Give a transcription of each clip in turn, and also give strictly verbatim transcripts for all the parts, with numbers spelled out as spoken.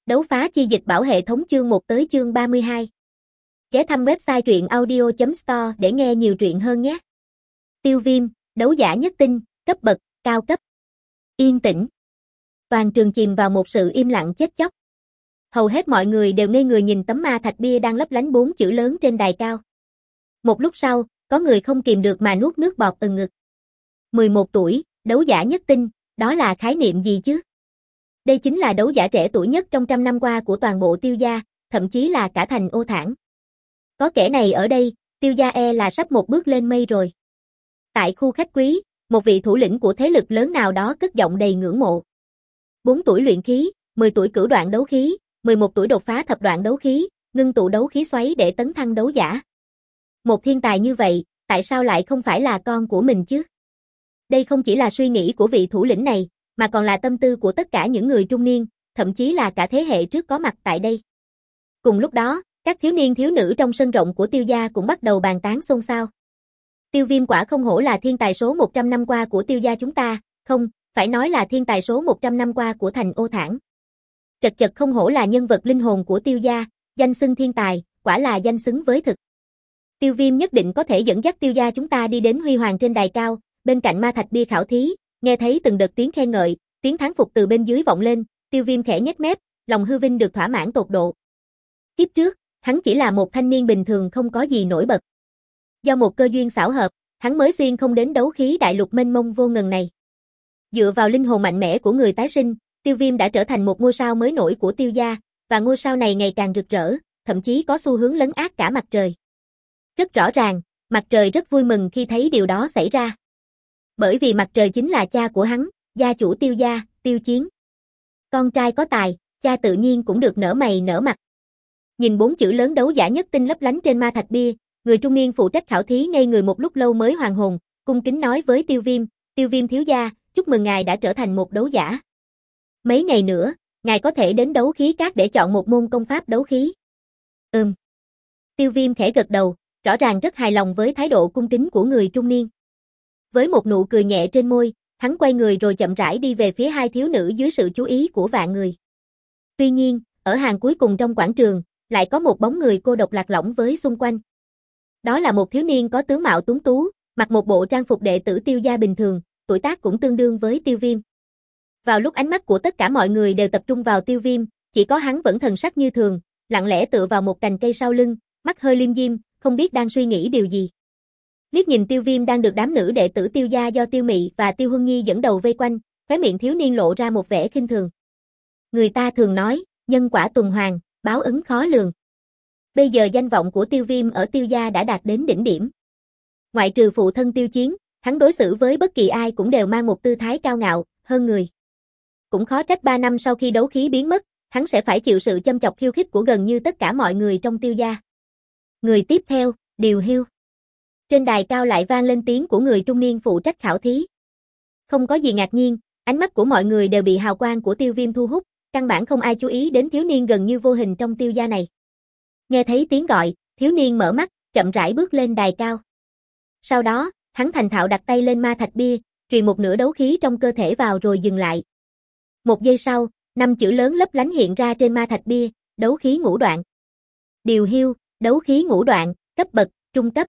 Đấu phá chi dịch bảo hệ thống chương một tới chương ba mươi hai. Ghé thăm website truyện audio chấm store để nghe nhiều truyện hơn nhé. Tiêu Viêm, đấu giả nhất tinh, cấp bậc, cao cấp. Yên tĩnh. Toàn trường chìm vào một sự im lặng chết chóc. Hầu hết mọi người đều ngây người nhìn tấm ma thạch bia đang lấp lánh bốn chữ lớn trên đài cao. Một lúc sau, có người không kìm được mà nuốt nước bọt ừng ngực. mười một tuổi, đấu giả nhất tinh, đó là khái niệm gì chứ? Đây chính là đấu giả trẻ tuổi nhất trong trăm năm qua của toàn bộ Tiêu gia, thậm chí là cả thành Ô Thản. Có kẻ này ở đây, Tiêu gia e là sắp một bước lên mây rồi. Tại khu khách quý, một vị thủ lĩnh của thế lực lớn nào đó cất giọng đầy ngưỡng mộ. bốn tuổi luyện khí, mười tuổi cửu đoạn đấu khí, mười một tuổi đột phá thập đoạn đấu khí, ngưng tụ đấu khí xoáy để tấn thăng đấu giả. Một thiên tài như vậy, tại sao lại không phải là con của mình chứ? Đây không chỉ là suy nghĩ của vị thủ lĩnh này, mà còn là tâm tư của tất cả những người trung niên, thậm chí là cả thế hệ trước có mặt tại đây. Cùng lúc đó, các thiếu niên thiếu nữ trong sân rộng của Tiêu gia cũng bắt đầu bàn tán xôn xao. Tiêu Viêm quả không hổ là thiên tài số một trăm năm qua của Tiêu gia chúng ta, không, phải nói là thiên tài số một trăm năm qua của thành Ô Thản. Trật chật không hổ là nhân vật linh hồn của Tiêu gia, danh xưng thiên tài, quả là danh xứng với thực. Tiêu Viêm nhất định có thể dẫn dắt Tiêu gia chúng ta đi đến huy hoàng trên đài cao, bên cạnh ma thạch bia khảo thí. Nghe thấy từng đợt tiếng khen ngợi, tiếng thán phục từ bên dưới vọng lên, Tiêu Viêm khẽ nhếch mép, lòng hư vinh được thỏa mãn tột độ. Kiếp trước, hắn chỉ là một thanh niên bình thường không có gì nổi bật. Do một cơ duyên xảo hợp, hắn mới xuyên không đến đấu khí đại lục mênh mông vô ngần này. Dựa vào linh hồn mạnh mẽ của người tái sinh, Tiêu Viêm đã trở thành một ngôi sao mới nổi của Tiêu gia, và ngôi sao này ngày càng rực rỡ, thậm chí có xu hướng lấn át cả mặt trời. Rất rõ ràng, mặt trời rất vui mừng khi thấy điều đó xảy ra. Bởi vì mặt trời chính là cha của hắn, gia chủ Tiêu gia, Tiêu Chiến. Con trai có tài, cha tự nhiên cũng được nở mày nở mặt. Nhìn bốn chữ lớn đấu giả nhất tinh lấp lánh trên ma thạch bia, người trung niên phụ trách khảo thí ngây người một lúc lâu mới hoàn hồn, cung kính nói với Tiêu Viêm, Tiêu Viêm thiếu gia, chúc mừng ngài đã trở thành một đấu giả. Mấy ngày nữa, ngài có thể đến đấu khí các để chọn một môn công pháp đấu khí. Ừm. Tiêu Viêm khẽ gật đầu, rõ ràng rất hài lòng với thái độ cung kính của người trung niên. Với một nụ cười nhẹ trên môi, hắn quay người rồi chậm rãi đi về phía hai thiếu nữ dưới sự chú ý của vạn người. Tuy nhiên, ở hàng cuối cùng trong quảng trường, lại có một bóng người cô độc lạc lõng với xung quanh. Đó là một thiếu niên có tướng mạo tuấn tú, mặc một bộ trang phục đệ tử Tiêu gia bình thường, tuổi tác cũng tương đương với Tiêu Viêm. Vào lúc ánh mắt của tất cả mọi người đều tập trung vào Tiêu Viêm, chỉ có hắn vẫn thần sắc như thường, lặng lẽ tựa vào một cành cây sau lưng, mắt hơi liêm diêm, không biết đang suy nghĩ điều gì. Liếc nhìn Tiêu Viêm đang được đám nữ đệ tử Tiêu gia do Tiêu Mị và Tiêu Huân Nhi dẫn đầu vây quanh, khóe miệng thiếu niên lộ ra một vẻ khinh thường. Người ta thường nói, nhân quả tuần hoàn, báo ứng khó lường. Bây giờ danh vọng của Tiêu Viêm ở Tiêu gia đã đạt đến đỉnh điểm. Ngoại trừ phụ thân Tiêu Chiến, hắn đối xử với bất kỳ ai cũng đều mang một tư thái cao ngạo, hơn người. Cũng khó trách ba năm sau khi đấu khí biến mất, hắn sẽ phải chịu sự châm chọc khiêu khích của gần như tất cả mọi người trong Tiêu gia. Người tiếp theo, Điều Hiu. Trên đài cao lại vang lên tiếng của người trung niên phụ trách khảo thí. Không có gì ngạc nhiên, ánh mắt của mọi người đều bị hào quang của Tiêu Viêm thu hút, căn bản không ai chú ý đến thiếu niên gần như vô hình trong Tiêu gia này. Nghe thấy tiếng gọi, thiếu niên mở mắt, chậm rãi bước lên đài cao. Sau đó, hắn thành thạo đặt tay lên ma thạch bia, truyền một nửa đấu khí trong cơ thể vào rồi dừng lại. Một giây sau, năm chữ lớn lấp lánh hiện ra trên ma thạch bia, đấu khí ngũ đoạn. Điều Hiu, đấu khí ngũ đoạn, cấp bậc, trung cấp.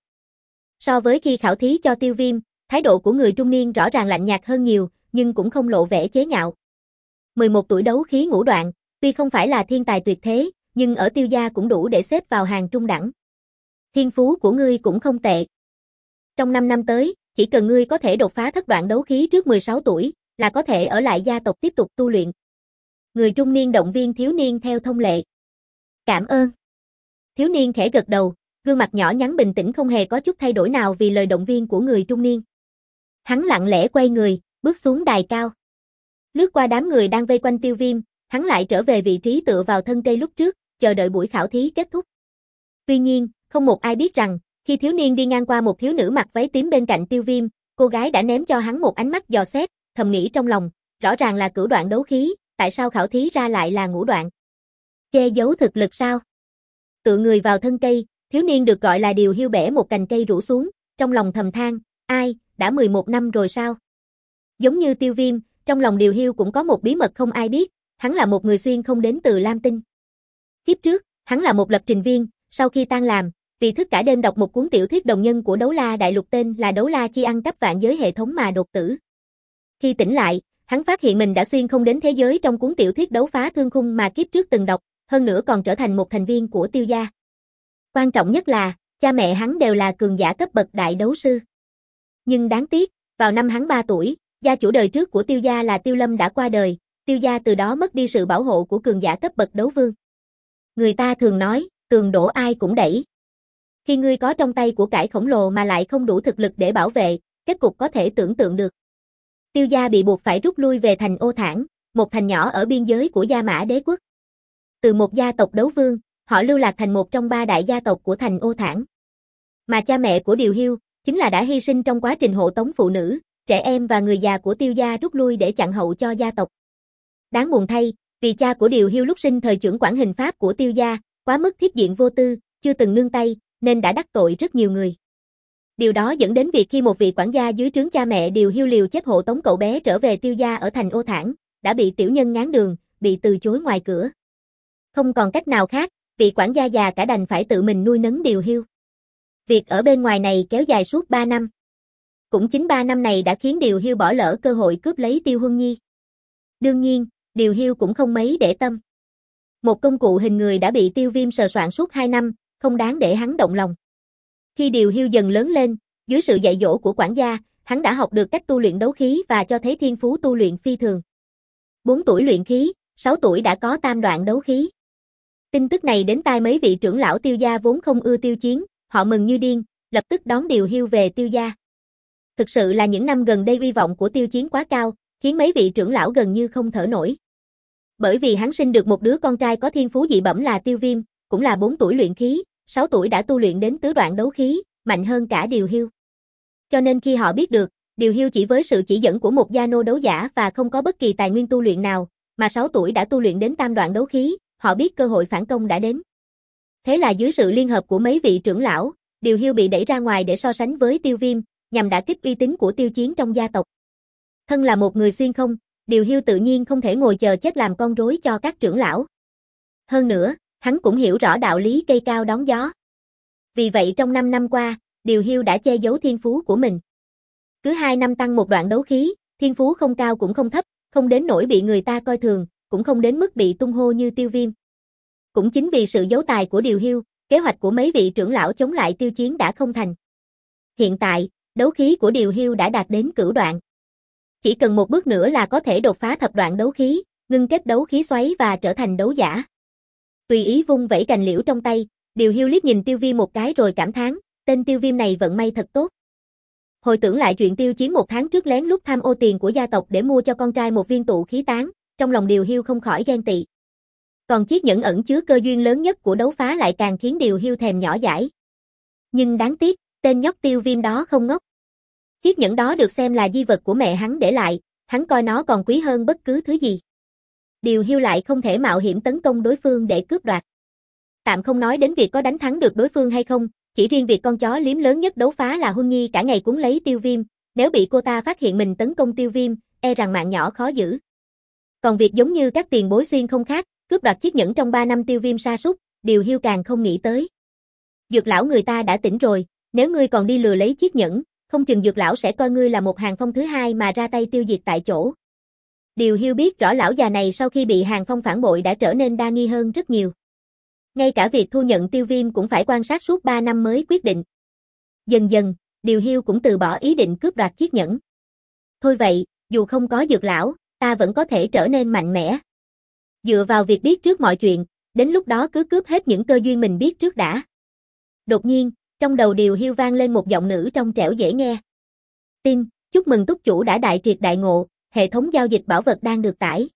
So với khi khảo thí cho Tiêu Viêm, thái độ của người trung niên rõ ràng lạnh nhạt hơn nhiều, nhưng cũng không lộ vẻ chế nhạo. mười một tuổi đấu khí ngũ đoạn, tuy không phải là thiên tài tuyệt thế, nhưng ở Tiêu gia cũng đủ để xếp vào hàng trung đẳng. Thiên phú của ngươi cũng không tệ. Trong năm năm tới, chỉ cần ngươi có thể đột phá thất đoạn đấu khí trước mười sáu tuổi, là có thể ở lại gia tộc tiếp tục tu luyện. Người trung niên động viên thiếu niên theo thông lệ. Cảm ơn. Thiếu niên khẽ gật đầu, gương mặt nhỏ nhắn bình tĩnh không hề có chút thay đổi nào vì lời động viên của người trung niên. Hắn lặng lẽ quay người, bước xuống đài cao. Lướt qua đám người đang vây quanh Tiêu Viêm, hắn lại trở về vị trí tựa vào thân cây lúc trước, chờ đợi buổi khảo thí kết thúc. Tuy nhiên, không một ai biết rằng, khi thiếu niên đi ngang qua một thiếu nữ mặc váy tím bên cạnh Tiêu Viêm, cô gái đã ném cho hắn một ánh mắt dò xét, thầm nghĩ trong lòng, rõ ràng là cửu đoạn đấu khí, tại sao khảo thí ra lại là ngũ đoạn? Che giấu thực lực sao? Tựa người vào thân cây, thiếu niên được gọi là Điều Hiu bẻ một cành cây rủ xuống, trong lòng thầm than, ai, đã mười một năm rồi sao? Giống như Tiêu Viêm, trong lòng Điều Hiu cũng có một bí mật không ai biết, hắn là một người xuyên không đến từ Lam Tinh. Kiếp trước, hắn là một lập trình viên, sau khi tan làm, vì thức cả đêm đọc một cuốn tiểu thuyết đồng nhân của Đấu La Đại Lục tên là Đấu La Chi ăn cắp vạn giới hệ thống mà đột tử. Khi tỉnh lại, hắn phát hiện mình đã xuyên không đến thế giới trong cuốn tiểu thuyết đấu phá thương khung mà kiếp trước từng đọc, hơn nữa còn trở thành một thành viên của Tiêu gia. Quan trọng nhất là, cha mẹ hắn đều là cường giả cấp bậc đại đấu sư. Nhưng đáng tiếc, vào năm hắn ba tuổi, gia chủ đời trước của Tiêu gia là Tiêu Lâm đã qua đời, Tiêu gia từ đó mất đi sự bảo hộ của cường giả cấp bậc đấu vương. Người ta thường nói, tường đổ ai cũng đẩy. Khi ngươi có trong tay của cải khổng lồ mà lại không đủ thực lực để bảo vệ, kết cục có thể tưởng tượng được. Tiêu gia bị buộc phải rút lui về thành Ô Thản, một thành nhỏ ở biên giới của Gia Mã Đế quốc. Từ một gia tộc đấu vương, họ lưu lạc thành một trong ba đại gia tộc của thành Ô Thản. Mà cha mẹ của Điều Hiêu, chính là đã hy sinh trong quá trình hộ tống phụ nữ, trẻ em và người già của Tiêu gia rút lui để chặn hậu cho gia tộc. Đáng buồn thay, vì cha của Điều Hiêu lúc sinh thời trưởng quản hình pháp của Tiêu gia, quá mức thiết diện vô tư, chưa từng nương tay, nên đã đắc tội rất nhiều người. Điều đó dẫn đến việc khi một vị quản gia dưới trướng cha mẹ Điều Hiêu liều chết hộ tống cậu bé trở về Tiêu gia ở thành Ô Thản, đã bị tiểu nhân ngáng đường, bị từ chối ngoài cửa. Không còn cách nào khác, vị quản gia già cả đành phải tự mình nuôi nấng Điều Hiêu. Việc ở bên ngoài này kéo dài suốt ba năm. Cũng chính ba năm này đã khiến Điều Hiêu bỏ lỡ cơ hội cướp lấy Tiêu Huân Nhi. Đương nhiên, Điều Hiêu cũng không mấy để tâm. Một công cụ hình người đã bị Tiêu Viêm sờ soạn suốt hai năm, không đáng để hắn động lòng. Khi Điều Hiêu dần lớn lên, dưới sự dạy dỗ của quản gia, hắn đã học được cách tu luyện đấu khí và cho thấy thiên phú tu luyện phi thường. bốn tuổi luyện khí, sáu tuổi đã có tam đoạn đấu khí. Tin tức này đến tai mấy vị trưởng lão Tiêu gia vốn không ưa tiêu chiến, họ mừng như điên, lập tức đón Điều Hiêu về Tiêu gia. Thực sự là những năm gần đây uy vọng của Tiêu chiến quá cao, khiến mấy vị trưởng lão gần như không thở nổi. Bởi vì hắn sinh được một đứa con trai có thiên phú dị bẩm là Tiêu Viêm, cũng là bốn tuổi luyện khí, sáu tuổi đã tu luyện đến tứ đoạn đấu khí, mạnh hơn cả Điều Hiêu. Cho nên khi họ biết được, Điều Hiêu chỉ với sự chỉ dẫn của một gia nô đấu giả và không có bất kỳ tài nguyên tu luyện nào, mà sáu tuổi đã tu luyện đến tam đoạn đấu khí, họ biết cơ hội phản công đã đến. Thế là dưới sự liên hợp của mấy vị trưởng lão, Điều Hiêu bị đẩy ra ngoài để so sánh với Tiêu Viêm, nhằm đả kích uy tín của Tiêu chiến trong gia tộc. Thân là một người xuyên không, Điều Hiêu tự nhiên không thể ngồi chờ chết làm con rối cho các trưởng lão. Hơn nữa, hắn cũng hiểu rõ đạo lý cây cao đón gió. Vì vậy trong năm năm qua, Điều Hiêu đã che giấu thiên phú của mình. Cứ hai năm tăng một đoạn đấu khí, thiên phú không cao cũng không thấp, không đến nỗi bị người ta coi thường, cũng không đến mức bị tung hô như Tiêu Viêm. Cũng chính vì sự giấu tài của Điều Hiêu, kế hoạch của mấy vị trưởng lão chống lại Tiêu chiến đã không thành. Hiện tại, đấu khí của Điều Hiêu đã đạt đến cửu đoạn. Chỉ cần một bước nữa là có thể đột phá thập đoạn đấu khí, ngưng kết đấu khí xoáy và trở thành đấu giả. Tùy ý vung vẩy cành liễu trong tay, Điều Hiêu liếc nhìn Tiêu Viêm một cái rồi cảm thán, tên Tiêu Viêm này vận may thật tốt. Hồi tưởng lại chuyện Tiêu chiến một tháng trước lén lút tham ô tiền của gia tộc để mua cho con trai một viên tụ khí tán, trong lòng Điều Hiêu không khỏi ghen tị. Còn chiếc nhẫn ẩn chứa cơ duyên lớn nhất của đấu phá lại càng khiến Điều Hiêu thèm nhỏ dãi. Nhưng đáng tiếc, tên nhóc Tiêu Viêm đó không ngốc. Chiếc nhẫn đó được xem là di vật của mẹ hắn để lại, hắn coi nó còn quý hơn bất cứ thứ gì. Điều Hiêu lại không thể mạo hiểm tấn công đối phương để cướp đoạt. Tạm không nói đến việc có đánh thắng được đối phương hay không, chỉ riêng việc con chó liếm lớn nhất đấu phá là Huân Nhi cả ngày cuốn lấy Tiêu Viêm, nếu bị cô ta phát hiện mình tấn công Tiêu Viêm, e rằng mạng nhỏ khó giữ. Còn việc giống như các tiền bối xuyên không khác, cướp đoạt chiếc nhẫn trong ba năm Tiêu Viêm sa sút, Điều Hiêu càng không nghĩ tới. Dược lão người ta đã tỉnh rồi, nếu ngươi còn đi lừa lấy chiếc nhẫn, không chừng dược lão sẽ coi ngươi là một hàng phong thứ hai mà ra tay tiêu diệt tại chỗ. Điều Hiêu biết rõ lão già này sau khi bị Hàng Phong phản bội đã trở nên đa nghi hơn rất nhiều. Ngay cả việc thu nhận Tiêu Viêm cũng phải quan sát suốt ba năm mới quyết định. Dần dần, Điều Hiêu cũng từ bỏ ý định cướp đoạt chiếc nhẫn. Thôi vậy, dù không có dược lão, ta vẫn có thể trở nên mạnh mẽ. Dựa vào việc biết trước mọi chuyện, đến lúc đó cứ cướp hết những cơ duyên mình biết trước đã. Đột nhiên, trong đầu Điều Hiêu vang lên một giọng nữ trong trẻo dễ nghe. Tin, chúc mừng túc chủ đã đại triệt đại ngộ, hệ thống giao dịch bảo vật đang được tải.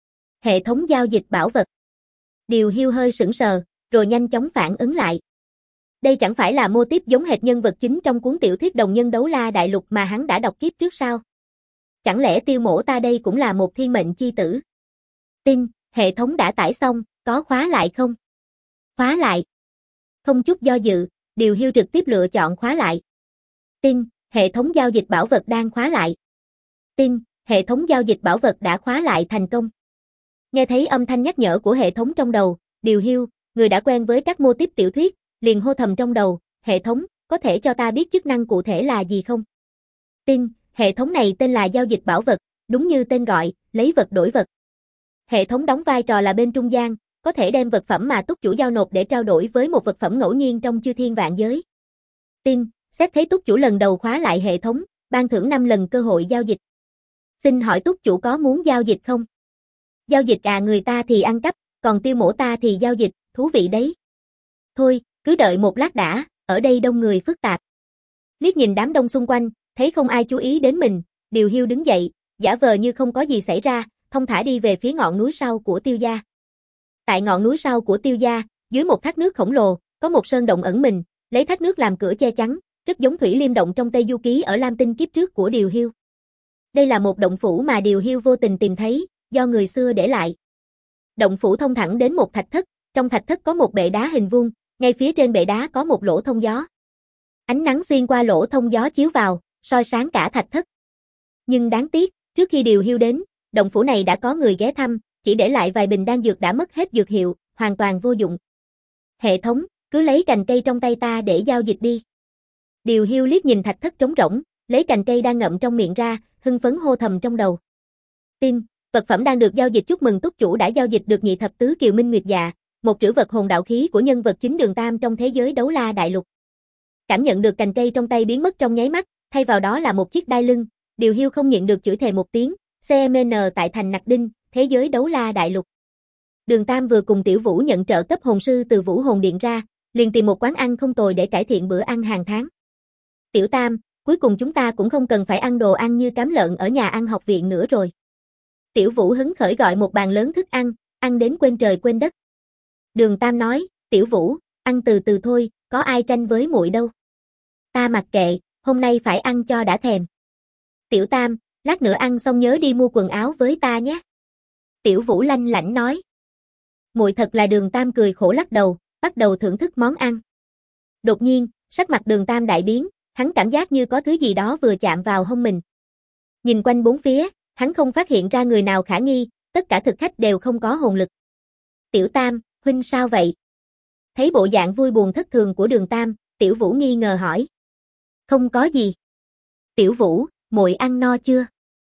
Hệ thống giao dịch bảo vật. Điều Hiêu hơi sững sờ, rồi nhanh chóng phản ứng lại. Đây chẳng phải là mô típ giống hệt nhân vật chính trong cuốn tiểu thuyết đồng nhân Đấu La Đại Lục mà hắn đã đọc kiếp trước sao? Chẳng lẽ Tiêu mỗ ta đây cũng là một thiên mệnh chi tử? Tin, hệ thống đã tải xong, có khóa lại không? Khóa lại. Không chút do dự, Điều Hiêu trực tiếp lựa chọn khóa lại. Tin, hệ thống giao dịch bảo vật đang khóa lại. Tin, hệ thống giao dịch bảo vật đã khóa lại thành công. Nghe thấy âm thanh nhắc nhở của hệ thống trong đầu, Điều Hiu, người đã quen với các mô típ tiểu thuyết, liền hô thầm trong đầu, hệ thống, có thể cho ta biết chức năng cụ thể là gì không? Tin, hệ thống này tên là giao dịch bảo vật, đúng như tên gọi, lấy vật đổi vật. Hệ thống đóng vai trò là bên trung gian, có thể đem vật phẩm mà túc chủ giao nộp để trao đổi với một vật phẩm ngẫu nhiên trong chư thiên vạn giới. Tin, xét thấy túc chủ lần đầu khóa lại hệ thống, ban thưởng năm lần cơ hội giao dịch. Xin hỏi túc chủ có muốn giao dịch không? Giao dịch à, người ta thì ăn cắp, còn tiêu mổ ta thì giao dịch, thú vị đấy. Thôi, cứ đợi một lát đã, ở đây đông người phức tạp. Liếc nhìn đám đông xung quanh, thấy không ai chú ý đến mình, Điều Hiu đứng dậy, giả vờ như không có gì xảy ra, thong thả đi về phía ngọn núi sau của Tiêu gia. Tại ngọn núi sau của Tiêu gia, dưới một thác nước khổng lồ, có một sơn động ẩn mình, lấy thác nước làm cửa che chắn, rất giống Thủy Liêm động trong Tây Du Ký ở Lam Tinh kiếp trước của Điều Hiu. Đây là một động phủ mà Điều Hiu vô tình tìm thấy, do người xưa để lại. Động phủ thông thẳng đến một thạch thất, trong thạch thất có một bệ đá hình vuông, ngay phía trên bệ đá có một lỗ thông gió. Ánh nắng xuyên qua lỗ thông gió chiếu vào, soi sáng cả thạch thất. Nhưng đáng tiếc, trước khi Điều Hiu đến, động phủ này đã có người ghé thăm, chỉ để lại vài bình đan dược đã mất hết dược hiệu, hoàn toàn vô dụng. Hệ thống, cứ lấy cành cây trong tay ta để giao dịch đi. Điều Hiu liếc nhìn thạch thất trống rỗng, lấy cành cây đang ngậm trong miệng ra, hưng phấn hô thầm trong đầu. Tin, vật phẩm đang được giao dịch, chúc mừng túc chủ đã giao dịch được nhị thập tứ Kiều Minh Nguyệt Dạ, một trữ vật hồn đạo khí của nhân vật chính Đường Tam trong thế giới Đấu La Đại Lục. Cảm nhận được cành cây trong tay biến mất trong nháy mắt, thay vào đó là một chiếc đai lưng, Điều Hiu không nhịn được chửi thề một tiếng, xê em en tại thành Nặc Đinh, thế giới Đấu La Đại Lục. Đường Tam vừa cùng Tiểu Vũ nhận trợ cấp hồn sư từ Vũ Hồn Điện ra, liền tìm một quán ăn không tồi để cải thiện bữa ăn hàng tháng. Tiểu Tam, cuối cùng chúng ta cũng không cần phải ăn đồ ăn như cám lợn ở nhà ăn học viện nữa rồi. Tiểu Vũ hứng khởi gọi một bàn lớn thức ăn, ăn đến quên trời quên đất. Đường Tam nói, Tiểu Vũ, ăn từ từ thôi, có ai tranh với muội đâu. Ta mặc kệ, hôm nay phải ăn cho đã thèm. Tiểu Tam, lát nữa ăn xong nhớ đi mua quần áo với ta nhé. Tiểu Vũ lanh lảnh nói. Muội thật là. Đường Tam cười khổ lắc đầu, bắt đầu thưởng thức món ăn. Đột nhiên, sắc mặt Đường Tam đại biến, hắn cảm giác như có thứ gì đó vừa chạm vào hông mình. Nhìn quanh bốn phía, hắn không phát hiện ra người nào khả nghi, tất cả thực khách đều không có hồn lực. Tiểu Tam, huynh sao vậy? Thấy bộ dạng vui buồn thất thường của Đường Tam, Tiểu Vũ nghi ngờ hỏi. Không có gì. Tiểu Vũ, muội ăn no chưa?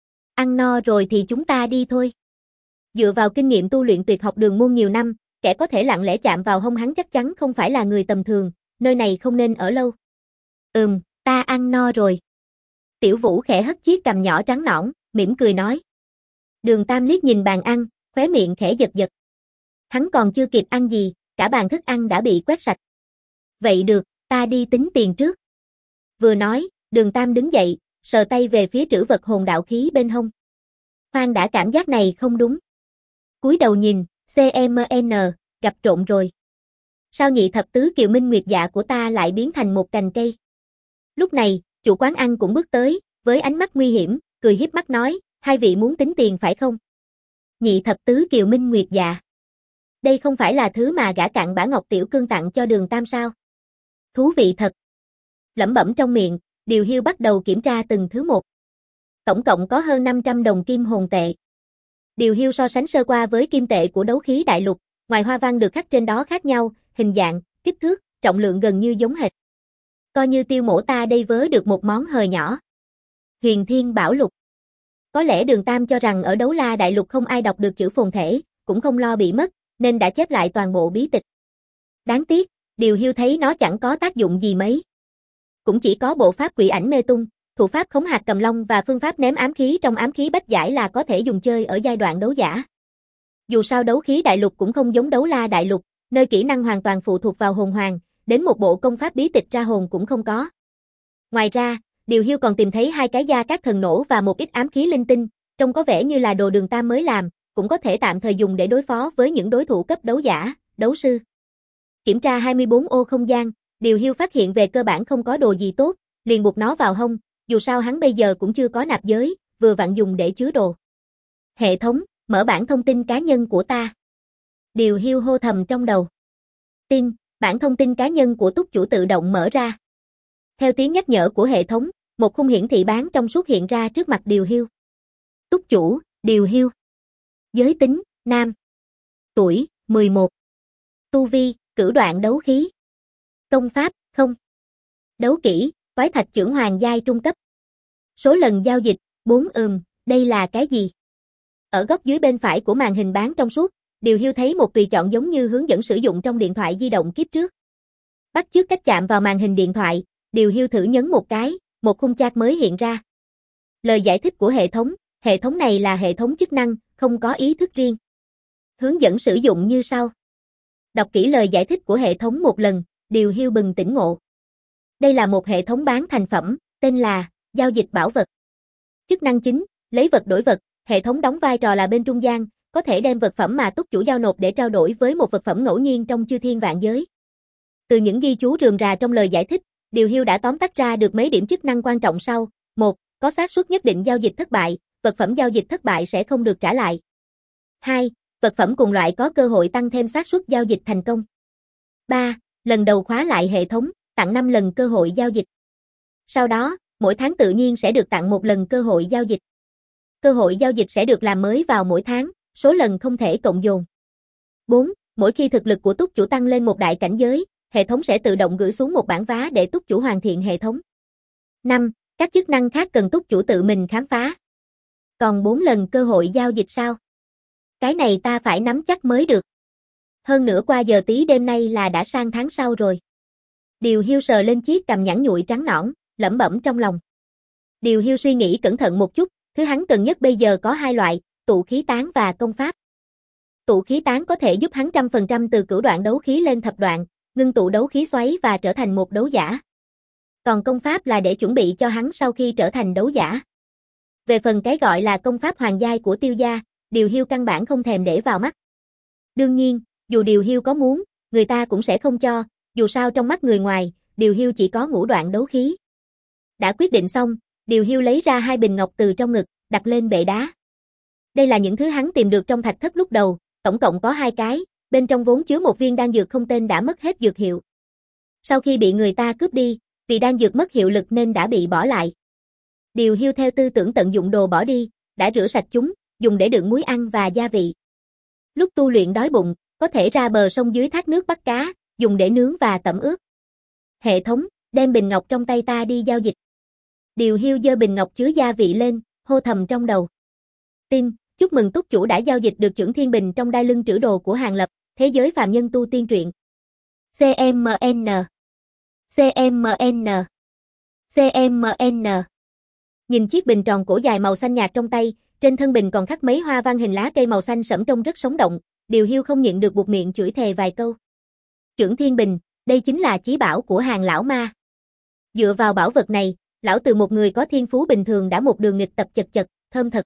Ăn no rồi thì chúng ta đi thôi. Dựa vào kinh nghiệm tu luyện tuyệt học đường môn nhiều năm, kẻ có thể lặng lẽ chạm vào hông hắn chắc chắn không phải là người tầm thường, nơi này không nên ở lâu. Ừm, ta ăn no rồi. Tiểu Vũ khẽ hất chiếc cằm nhỏ trắng nõn, mỉm cười nói. Đường Tam liếc nhìn bàn ăn, khóe miệng khẽ giật giật. Hắn còn chưa kịp ăn gì, cả bàn thức ăn đã bị quét sạch. Vậy được, ta đi tính tiền trước. Vừa nói, Đường Tam đứng dậy, sờ tay về phía trữ vật hồn đạo khí bên hông. Khoan đã, cảm giác này không đúng. Cúi đầu nhìn, xê em en, gặp trộn rồi. Sao nhị thập tứ Kiều Minh Nguyệt Dạ của ta lại biến thành một cành cây? Lúc này, chủ quán ăn cũng bước tới, với ánh mắt nguy hiểm, cười hiếp mắt nói, hai vị muốn tính tiền phải không? Nhị thập tứ Kiều Minh Nguyệt Dạ. Đây không phải là thứ mà gã cặn bã Ngọc Tiểu Cương tặng cho Đường Tam sao? Thú vị thật. Lẩm bẩm trong miệng, Điều Hiu bắt đầu kiểm tra từng thứ một. Tổng cộng có hơn năm trăm đồng kim hồn tệ. Điều Hiu so sánh sơ qua với kim tệ của đấu khí đại lục, ngoài hoa văn được khắc trên đó khác nhau, hình dạng, kích thước, trọng lượng gần như giống hệt. Coi như tiêu mổ ta đây vớ được một món hời nhỏ. Huyền Thiên Bảo Lục. Có lẽ Đường Tam cho rằng ở Đấu La Đại Lục không ai đọc được chữ phồn thể, cũng không lo bị mất, nên đã chép lại toàn bộ bí tịch. Đáng tiếc, Điều Hiu thấy nó chẳng có tác dụng gì mấy. Cũng chỉ có bộ pháp quỷ ảnh mê tung, thủ pháp khống hạt cầm long và phương pháp ném ám khí trong ám khí bách giải là có thể dùng chơi ở giai đoạn đấu giả. Dù sao đấu khí đại lục cũng không giống Đấu La Đại Lục, nơi kỹ năng hoàn toàn phụ thuộc vào hồn hoàng, đến một bộ công pháp bí tịch ra hồn cũng không có. Ngoài ra, Điều Hiu còn tìm thấy hai cái gia cát thần nổ và một ít ám khí linh tinh, trông có vẻ như là đồ Đường Tam mới làm, cũng có thể tạm thời dùng để đối phó với những đối thủ cấp đấu giả, đấu sư. Kiểm tra hai mươi bốn ô không gian, Điều Hiu phát hiện về cơ bản không có đồ gì tốt, liền buộc nó vào hông, dù sao hắn bây giờ cũng chưa có nạp giới, vừa vặn dùng để chứa đồ. Hệ thống, mở bản thông tin cá nhân của ta. Điều Hiu hô thầm trong đầu. Tin, bản thông tin cá nhân của túc chủ tự động mở ra. Theo tiếng nhắc nhở của hệ thống, một khung hiển thị bán trong suốt hiện ra trước mặt Điều Hiu. Túc chủ, Điều Hiu. Giới tính, Nam. Tuổi, mười một. Tu vi, cửu đoạn đấu khí. Công pháp, không. Đấu kỹ, toái thạch chưởng hoàng giai trung cấp. Số lần giao dịch, bốn ừm, đây là cái gì? Ở góc dưới bên phải của màn hình bán trong suốt, Điều Hiu thấy một tùy chọn giống như hướng dẫn sử dụng trong điện thoại di động kiếp trước. Bắt chước cách chạm vào màn hình điện thoại, Điều Hiu thử nhấn một cái, một khung chat mới hiện ra. Lời giải thích của hệ thống, hệ thống này là hệ thống chức năng, không có ý thức riêng. Hướng dẫn sử dụng như sau. Đọc kỹ lời giải thích của hệ thống một lần, Điều Hiu bừng tỉnh ngộ. Đây là một hệ thống bán thành phẩm, tên là giao dịch bảo vật. Chức năng chính, lấy vật đổi vật, hệ thống đóng vai trò là bên trung gian, có thể đem vật phẩm mà túc chủ giao nộp để trao đổi với một vật phẩm ngẫu nhiên trong chư thiên vạn giới. Từ những ghi chú rườm rà trong lời giải thích, Điều Hiu đã tóm tắt ra được mấy điểm chức năng quan trọng sau. một. Có xác suất nhất định giao dịch thất bại, vật phẩm giao dịch thất bại sẽ không được trả lại. hai. Vật phẩm cùng loại có cơ hội tăng thêm xác suất giao dịch thành công. ba. Lần đầu khóa lại hệ thống, tặng năm lần cơ hội giao dịch. Sau đó, mỗi tháng tự nhiên sẽ được tặng một lần cơ hội giao dịch. Cơ hội giao dịch sẽ được làm mới vào mỗi tháng, số lần không thể cộng dồn. bốn. Mỗi khi thực lực của túc chủ tăng lên một đại cảnh giới, hệ thống sẽ tự động gửi xuống một bản vá để túc chủ hoàn thiện hệ thống. năm. Các chức năng khác cần túc chủ tự mình khám phá. Còn bốn lần cơ hội giao dịch sao? Cái này ta phải nắm chắc mới được. Hơn nữa qua giờ tí đêm nay là đã sang tháng sau rồi. Điều Hiu sờ lên chiếc cằm nhẵn nhụi trắng nõn, lẩm bẩm trong lòng. Điều Hiu suy nghĩ cẩn thận một chút, thứ hắn cần nhất bây giờ có hai loại, tụ khí tán và công pháp. Tụ khí tán có thể giúp hắn trăm phần trăm từ cửu đoạn đấu khí lên thập đoạn, ngưng tụ đấu khí xoáy và trở thành một đấu giả. Còn công pháp là để chuẩn bị cho hắn sau khi trở thành đấu giả. Về phần cái gọi là công pháp hoàng giai của Tiêu gia, Điều Hiu căn bản không thèm để vào mắt. Đương nhiên, dù Điều Hiu có muốn, người ta cũng sẽ không cho, dù sao trong mắt người ngoài, Điều Hiu chỉ có ngũ đoạn đấu khí. Đã quyết định xong, Điều Hiu lấy ra hai bình ngọc từ trong ngực, đặt lên bệ đá. Đây là những thứ hắn tìm được trong thạch thất lúc đầu, tổng cộng có hai cái, bên trong vốn chứa một viên đan dược không tên đã mất hết dược hiệu. Sau khi bị người ta cướp đi, vì đan dược mất hiệu lực nên đã bị bỏ lại. Điều Hiu theo tư tưởng tận dụng đồ bỏ đi, đã rửa sạch chúng, dùng để đựng muối ăn và gia vị. Lúc tu luyện đói bụng, có thể ra bờ sông dưới thác nước bắt cá, dùng để nướng và tẩm ướp. Hệ thống, đem bình ngọc trong tay ta đi giao dịch. Điều Hiu giơ bình ngọc chứa gia vị lên, hô thầm trong đầu. Tin, chúc mừng túc chủ đã giao dịch được chưởng thiên bình trong đai lưng trữ đồ của Hàng Lập, thế giới phàm nhân tu tiên truyện. xê em en. xê em en. xê em en. Nhìn chiếc bình tròn cổ dài màu xanh nhạt trong tay, trên thân bình còn khắc mấy hoa văn hình lá cây màu xanh sẫm trông rất sống động, Điều Hiu không nhịn được buột miệng chửi thề vài câu. Chưởng thiên bình, đây chính là chí bảo của Hàng lão ma. Dựa vào bảo vật này, lão từ một người có thiên phú bình thường đã một đường nghịch tập chật chật, thơm thật.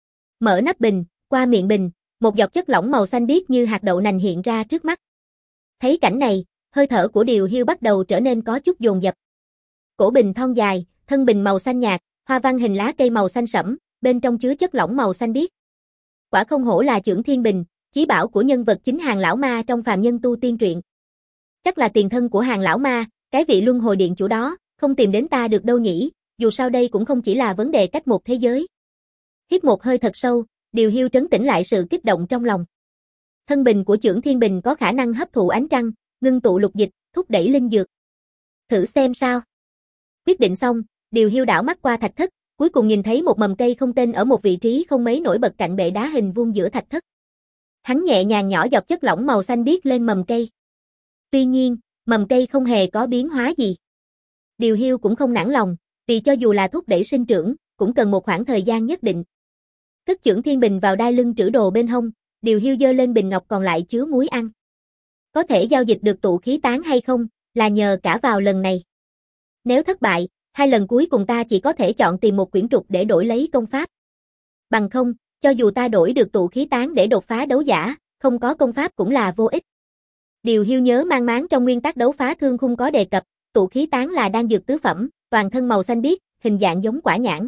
Mở nắp bình, qua miệng bình, một giọt chất lỏng màu xanh biếc như hạt đậu nành hiện ra trước mắt. Thấy cảnh này, hơi thở của Điều Hiu bắt đầu trở nên có chút dồn dập. Cổ bình thon dài, thân bình màu xanh nhạt, hoa văn hình lá cây màu xanh sẫm, bên trong chứa chất lỏng màu xanh biếc. Quả không hổ là chưởng thiên bình, chí bảo của nhân vật chính Hàng lão ma trong phàm nhân tu tiên truyện. Chắc là tiền thân của Hàng lão ma, cái vị luân hồi điện chủ đó, không tìm đến ta được đâu nhỉ, dù sao đây cũng không chỉ là vấn đề cách một thế giới. Hít một hơi thật sâu, Điều Hiu trấn tĩnh lại sự kích động trong lòng. Thân bình của chưởng thiên bình có khả năng hấp thụ ánh trăng, ngưng tụ lục dịch, thúc đẩy linh dược. Thử xem sao. Quyết định xong, Điều Hiu đảo mắt qua thạch thất, cuối cùng nhìn thấy một mầm cây không tên ở một vị trí không mấy nổi bật cạnh bệ đá hình vuông giữa thạch thất. Hắn nhẹ nhàng nhỏ giọt chất lỏng màu xanh biếc lên mầm cây. Tuy nhiên, mầm cây không hề có biến hóa gì. Điều Hiu cũng không nản lòng, vì cho dù là thúc đẩy sinh trưởng, cũng cần một khoảng thời gian nhất định. Cất chưởng thiên bình vào đai lưng trữ đồ bên hông, Điều Hiu giơ lên bình ngọc còn lại chứa muối ăn. Có thể giao dịch được tụ khí tán hay không, là nhờ cả vào lần này. Nếu thất bại, hai lần cuối cùng ta chỉ có thể chọn tìm một quyển trục để đổi lấy công pháp. Bằng không, cho dù ta đổi được tụ khí tán để đột phá đấu giả, không có công pháp cũng là vô ích. Điều Hiu nhớ mang máng trong nguyên tắc đấu phá thương khung có đề cập, tụ khí tán là đan dược tứ phẩm, toàn thân màu xanh biếc, hình dạng giống quả nhãn.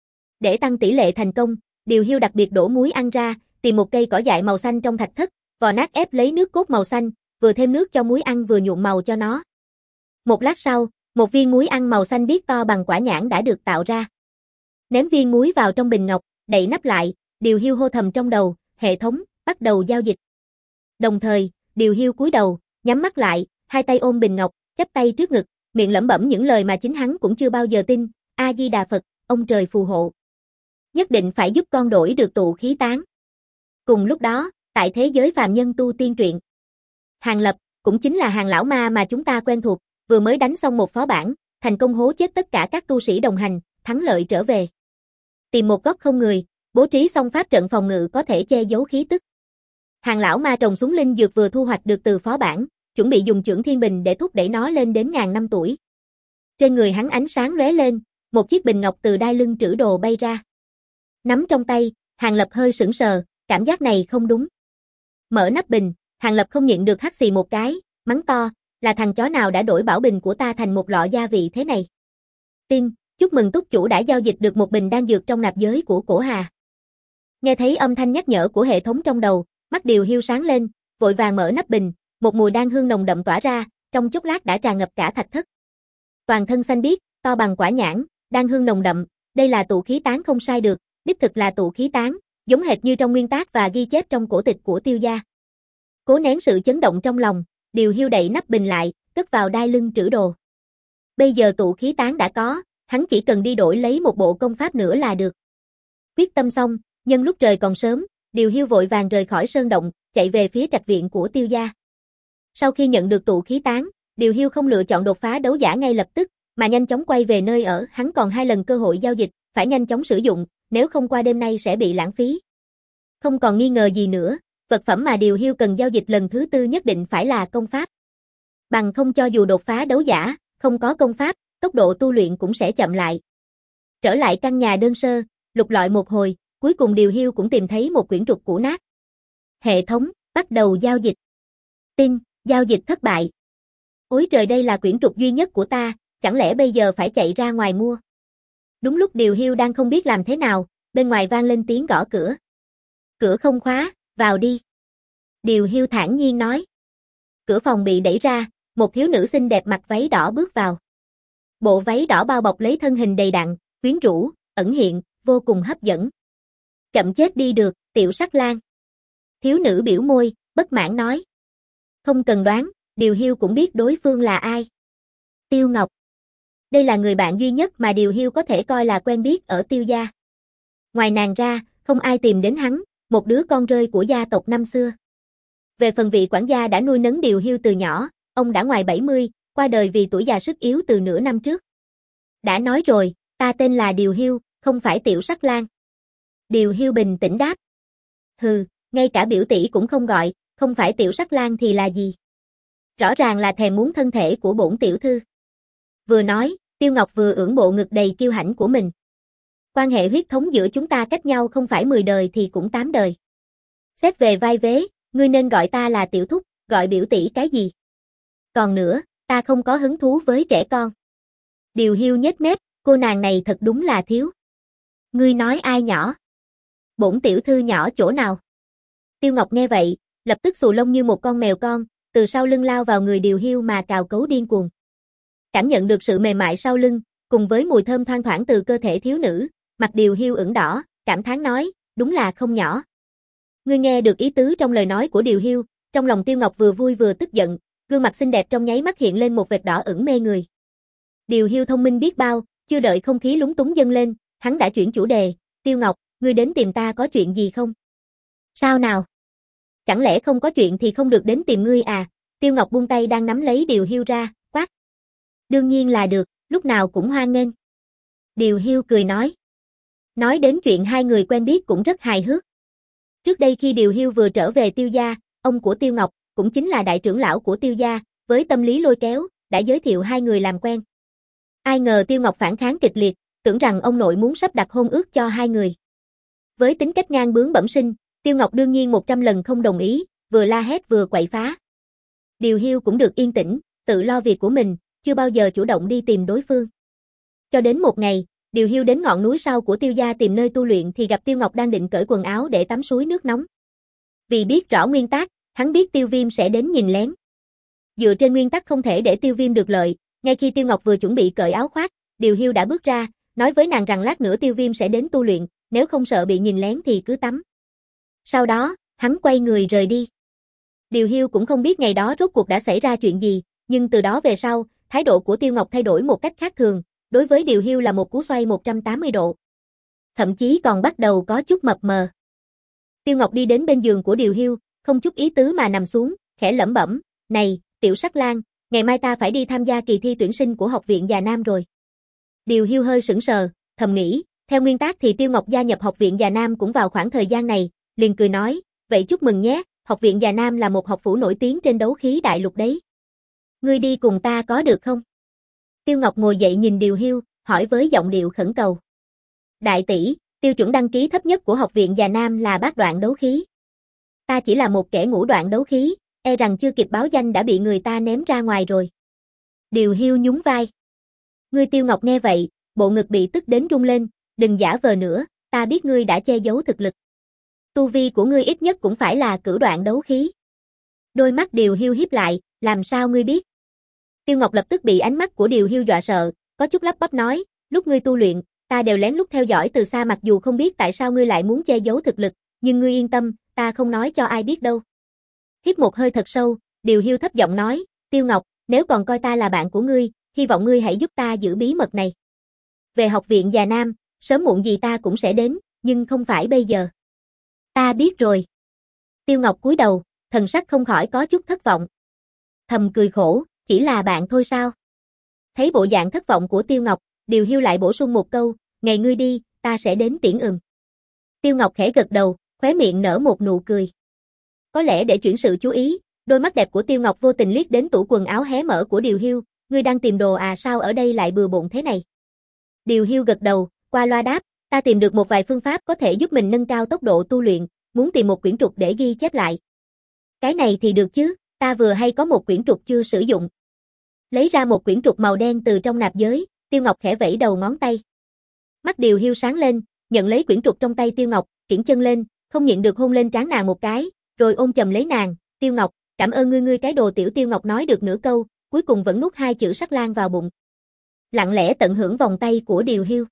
Để tăng tỷ lệ thành công, Điều Hiu đặc biệt đổ muối ăn ra, tìm một cây cỏ dại màu xanh trong thạch thất, vò nát ép lấy nước cốt màu xanh, vừa thêm nước cho muối ăn vừa nhuộm màu cho nó. Một lát sau, một viên muối ăn màu xanh biếc to bằng quả nhãn đã được tạo ra. Ném viên muối vào trong bình ngọc, đậy nắp lại, Điều Hiu hô thầm trong đầu, hệ thống, bắt đầu giao dịch. Đồng thời, Điều Hiu cúi đầu, nhắm mắt lại, hai tay ôm bình ngọc, chắp tay trước ngực, miệng lẩm bẩm những lời mà chính hắn cũng chưa bao giờ tin, A Di Đà Phật, ông trời phù hộ. Nhất định phải giúp con đổi được tụ khí tán. Cùng lúc đó, tại thế giới phàm nhân tu tiên truyện, Hàng Lập, cũng chính là Hàng lão ma mà chúng ta quen thuộc, vừa mới đánh xong một phó bản, thành công hố chết tất cả các tu sĩ đồng hành, thắng lợi trở về. Tìm một góc không người, bố trí xong pháp trận phòng ngự có thể che giấu khí tức. Hàng lão ma trồng súng linh dược vừa thu hoạch được từ phó bản, chuẩn bị dùng chưởng thiên bình để thúc đẩy nó lên đến ngàn năm tuổi. Trên người hắn ánh sáng lóe lên, một chiếc bình ngọc từ đai lưng trữ đồ bay ra. Nắm trong tay, Hàng Lập hơi sững sờ, cảm giác này không đúng. Mở nắp bình, Hàng Lập không nhịn được hắt xì một cái, mắng to, là thằng chó nào đã đổi bảo bình của ta thành một lọ gia vị thế này. Tin, chúc mừng túc chủ đã giao dịch được một bình đan dược trong nạp giới của Cổ Hà. Nghe thấy âm thanh nhắc nhở của hệ thống trong đầu, mắt Điều Hiu sáng lên, vội vàng mở nắp bình, một mùi đan hương nồng đậm tỏa ra, trong chốc lát đã tràn ngập cả thạch thất. Toàn thân xanh biếc, to bằng quả nhãn, đan hương nồng đậm, đây là tụ khí tán không sai được, đích thực là tụ khí tán, giống hệt như trong nguyên tác và ghi chép trong cổ tịch của Tiêu gia. Cố nén sự chấn động trong lòng, Điều Hiu đậy nắp bình lại, cất vào đai lưng trữ đồ. Bây giờ tụ khí tán đã có, hắn chỉ cần đi đổi lấy một bộ công pháp nữa là được. Quyết tâm xong, nhân lúc trời còn sớm, Điều Hiu vội vàng rời khỏi sơn động, chạy về phía trạch viện của Tiêu gia. Sau khi nhận được tụ khí tán, Điều Hiu không lựa chọn đột phá đấu giả ngay lập tức, mà nhanh chóng quay về nơi ở, hắn còn hai lần cơ hội giao dịch, phải nhanh chóng sử dụng, nếu không qua đêm nay sẽ bị lãng phí. Không còn nghi ngờ gì nữa, vật phẩm mà Điều Hiu cần giao dịch lần thứ tư nhất định phải là công pháp. Bằng không cho dù đột phá đấu giả, không có công pháp, tốc độ tu luyện cũng sẽ chậm lại. Trở lại căn nhà đơn sơ, lục lọi một hồi, cuối cùng Điều Hiu cũng tìm thấy một quyển trục cũ nát. Hệ thống, bắt đầu giao dịch. Tin, giao dịch thất bại. Ôi trời, đây là quyển trục duy nhất của ta, chẳng lẽ bây giờ phải chạy ra ngoài mua? Đúng lúc Điều Hiu đang không biết làm thế nào, bên ngoài vang lên tiếng gõ cửa. Cửa không khóa, vào đi. Điều Hiu thản nhiên nói. Cửa phòng bị đẩy ra, một thiếu nữ xinh đẹp mặc váy đỏ bước vào. Bộ váy đỏ bao bọc lấy thân hình đầy đặn, quyến rũ, ẩn hiện, vô cùng hấp dẫn. Chậm chết đi được, Tiểu Sắc Lang. Thiếu nữ biểu môi, bất mãn nói. Không cần đoán, Điều Hiu cũng biết đối phương là ai. Tiêu Ngọc. Đây là người bạn duy nhất mà Điều Hiu có thể coi là quen biết ở Tiêu gia. Ngoài nàng ra, không ai tìm đến hắn, một đứa con rơi của gia tộc năm xưa. Về phần vị quản gia đã nuôi nấng Điều Hiu từ nhỏ, ông đã ngoài bảy mươi, qua đời vì tuổi già sức yếu từ nửa năm trước. Đã nói rồi, ta tên là Điều Hiu, không phải Tiểu Sắc Lang. Điều Hiu bình tĩnh đáp. Hừ, ngay cả biểu tỷ cũng không gọi, không phải Tiểu Sắc Lang thì là gì? Rõ ràng là thèm muốn thân thể của bổn tiểu thư. Vừa nói, Tiêu Ngọc vừa ưỡn bộ ngực đầy kiêu hãnh của mình. Quan hệ huyết thống giữa chúng ta cách nhau không phải mười đời thì cũng tám đời. Xét về vai vế, ngươi nên gọi ta là tiểu thúc, gọi biểu tỷ cái gì? Còn nữa, ta không có hứng thú với trẻ con. Điều Hiu nhếch mép, cô nàng này thật đúng là thiếu. Ngươi nói ai nhỏ? Bổn tiểu thư nhỏ chỗ nào? Tiêu Ngọc nghe vậy, lập tức xù lông như một con mèo con, từ sau lưng lao vào người Điều Hiu mà cào cấu điên cuồng. Cảm nhận được sự mềm mại sau lưng, cùng với mùi thơm thoang thoảng từ cơ thể thiếu nữ, mặt Điều Hiu ửng đỏ, cảm thán nói, đúng là không nhỏ. Ngươi nghe được ý tứ trong lời nói của Điều Hiu, trong lòng Tiêu Ngọc vừa vui vừa tức giận, gương mặt xinh đẹp trong nháy mắt hiện lên một vệt đỏ ửng mê người. Điều Hiu thông minh biết bao, chưa đợi không khí lúng túng dâng lên, hắn đã chuyển chủ đề, Tiêu Ngọc, ngươi đến tìm ta có chuyện gì không? Sao nào? Chẳng lẽ không có chuyện thì không được đến tìm ngươi à? Tiêu Ngọc buông tay đang nắm lấy Điều Hiu ra, quát. Đương nhiên là được, lúc nào cũng hoan nghênh. Điều Hiu cười nói. Nói đến chuyện hai người quen biết cũng rất hài hước. Trước đây khi Điều Hiu vừa trở về Tiêu gia, ông của Tiêu Ngọc, cũng chính là đại trưởng lão của Tiêu gia, với tâm lý lôi kéo, đã giới thiệu hai người làm quen. Ai ngờ Tiêu Ngọc phản kháng kịch liệt, tưởng rằng ông nội muốn sắp đặt hôn ước cho hai người. Với tính cách ngang bướng bẩm sinh, Tiêu Ngọc đương nhiên một trăm lần không đồng ý, vừa la hét vừa quậy phá. Điều Hiu cũng được yên tĩnh, tự lo việc của mình, chưa bao giờ chủ động đi tìm đối phương. Cho đến một ngày, Điều Hiu đến ngọn núi sau của Tiêu gia tìm nơi tu luyện thì gặp Tiêu Ngọc đang định cởi quần áo để tắm suối nước nóng. Vì biết rõ nguyên tắc, hắn biết Tiêu Viêm sẽ đến nhìn lén. Dựa trên nguyên tắc không thể để Tiêu Viêm được lợi, ngay khi Tiêu Ngọc vừa chuẩn bị cởi áo khoác, Điều Hiu đã bước ra, nói với nàng rằng lát nữa Tiêu Viêm sẽ đến tu luyện, nếu không sợ bị nhìn lén thì cứ tắm. Sau đó, hắn quay người rời đi. Điều Hiu cũng không biết ngày đó rốt cuộc đã xảy ra chuyện gì, nhưng từ đó về sau, thái độ của Tiêu Ngọc thay đổi một cách khác thường, đối với Điều Hiu là một cú xoay một trăm tám mươi độ. Thậm chí còn bắt đầu có chút mập mờ. Tiêu Ngọc đi đến bên giường của Điều Hiu, không chút ý tứ mà nằm xuống, khẽ lẩm bẩm, "Này, Tiểu Sắc Lang, ngày mai ta phải đi tham gia kỳ thi tuyển sinh của Học viện Già Nam rồi." Điều Hiu hơi sững sờ, thầm nghĩ, theo nguyên tắc thì Tiêu Ngọc gia nhập Học viện Già Nam cũng vào khoảng thời gian này, liền cười nói, "Vậy chúc mừng nhé, Học viện Già Nam là một học phủ nổi tiếng trên đấu khí đại lục đấy. Ngươi đi cùng ta có được không?" Tiêu Ngọc ngồi dậy nhìn Điều Hiu, hỏi với giọng điệu khẩn cầu. "Đại tỷ, tiêu chuẩn đăng ký thấp nhất của Học viện Già Nam là bát đoạn đấu khí. Ta chỉ là một kẻ ngũ đoạn đấu khí, e rằng chưa kịp báo danh đã bị người ta ném ra ngoài rồi." Điều Hiu nhún vai. "Ngươi." Tiêu Ngọc nghe vậy, bộ ngực bị tức đến rung lên, "Đừng giả vờ nữa, ta biết ngươi đã che giấu thực lực. Tu vi của ngươi ít nhất cũng phải là cửu đoạn đấu khí." Đôi mắt Điều Hiu híp lại, "Làm sao ngươi biết?" Tiêu Ngọc lập tức bị ánh mắt của Điều Hiu dọa sợ, có chút lắp bắp nói, "Lúc ngươi tu luyện, ta đều lén lút theo dõi từ xa, mặc dù không biết tại sao ngươi lại muốn che giấu thực lực, nhưng ngươi yên tâm, ta không nói cho ai biết đâu." Hít một hơi thật sâu, Điều Hiu thấp giọng nói, "Tiêu Ngọc, nếu còn coi ta là bạn của ngươi, hy vọng ngươi hãy giúp ta giữ bí mật này. Về Học viện Già Nam, sớm muộn gì ta cũng sẽ đến, nhưng không phải bây giờ." "Ta biết rồi." Tiêu Ngọc cúi đầu, thần sắc không khỏi có chút thất vọng. Thầm cười khổ, chỉ là bạn thôi sao? Thấy bộ dạng thất vọng của Tiêu Ngọc, Điều Hiu lại bổ sung một câu, "Ngày ngươi đi, ta sẽ đến tiễn ừm." Tiêu Ngọc khẽ gật đầu, khóe miệng nở một nụ cười. Có lẽ để chuyển sự chú ý, đôi mắt đẹp của Tiêu Ngọc vô tình liếc đến tủ quần áo hé mở của Điều Hiu, "Ngươi đang tìm đồ à, sao ở đây lại bừa bộn thế này?" Điều Hiu gật đầu, qua loa đáp, "Ta tìm được một vài phương pháp có thể giúp mình nâng cao tốc độ tu luyện, muốn tìm một quyển trục để ghi chép lại." "Cái này thì được chứ, ta vừa hay có một quyển trục chưa sử dụng." Lấy ra một quyển trục màu đen từ trong nạp giới, Tiêu Ngọc khẽ vẫy đầu ngón tay. Mắt Điều Hiu sáng lên, nhận lấy quyển trục trong tay Tiêu Ngọc, kiễng chân lên, không nhịn được hôn lên trán nàng một cái, rồi ôm chầm lấy nàng, "Tiêu Ngọc, cảm ơn ngươi ngươi cái đồ tiểu." Tiêu Ngọc nói được nửa câu, cuối cùng vẫn nuốt hai chữ Sắc Lang vào bụng. Lặng lẽ tận hưởng vòng tay của Điều Hiu.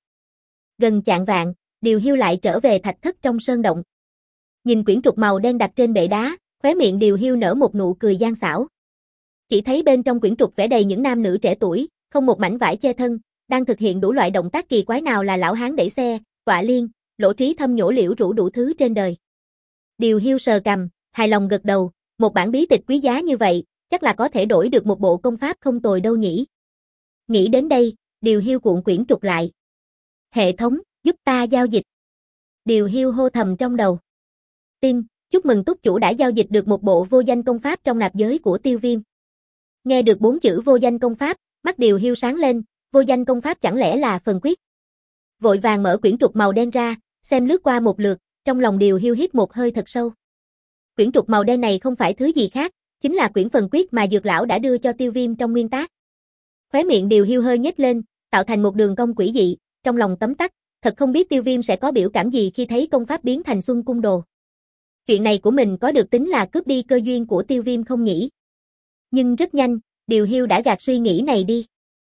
Gần chạng vạng, Điều Hiu lại trở về thạch thất trong sơn động. Nhìn quyển trục màu đen đặt trên bệ đá, khóe miệng Điều Hiu nở một nụ cười gian xảo. Chỉ thấy bên trong quyển trục vẽ đầy những nam nữ trẻ tuổi, không một mảnh vải che thân, đang thực hiện đủ loại động tác kỳ quái, nào là lão hán đẩy xe, quạ liên, lỗ trí thâm nhổ liễu rũ đủ thứ trên đời. Điều Hiu sờ cằm, hài lòng gật đầu, một bản bí tịch quý giá như vậy, chắc là có thể đổi được một bộ công pháp không tồi đâu nhỉ. Nghĩ đến đây, Điều Hiu cuộn quyển trục lại. "Hệ thống, giúp ta giao dịch." Điều Hiu hô thầm trong đầu. "Tin, chúc mừng túc chủ đã giao dịch được một bộ vô danh công pháp trong nạp giới của Tiêu Viêm." Nghe được bốn chữ vô danh công pháp, mắt Điều Hiu sáng lên, vô danh công pháp chẳng lẽ là phần quyết? Vội vàng mở quyển trục màu đen ra, xem lướt qua một lượt, trong lòng Điều Hiu hít một hơi thật sâu. Quyển trục màu đen này không phải thứ gì khác, chính là quyển phần quyết mà Dược lão đã đưa cho Tiêu Viêm trong nguyên tác. Khóe miệng Điều Hiu hơi nhếch lên, tạo thành một đường cong quỷ dị, trong lòng tấm tắc, thật không biết Tiêu Viêm sẽ có biểu cảm gì khi thấy công pháp biến thành Xuân Cung Đồ. Chuyện này của mình có được tính là cướp đi cơ duyên của Tiêu Viêm không nhỉ? Nhưng rất nhanh, Điều Hiu đã gạt suy nghĩ này đi.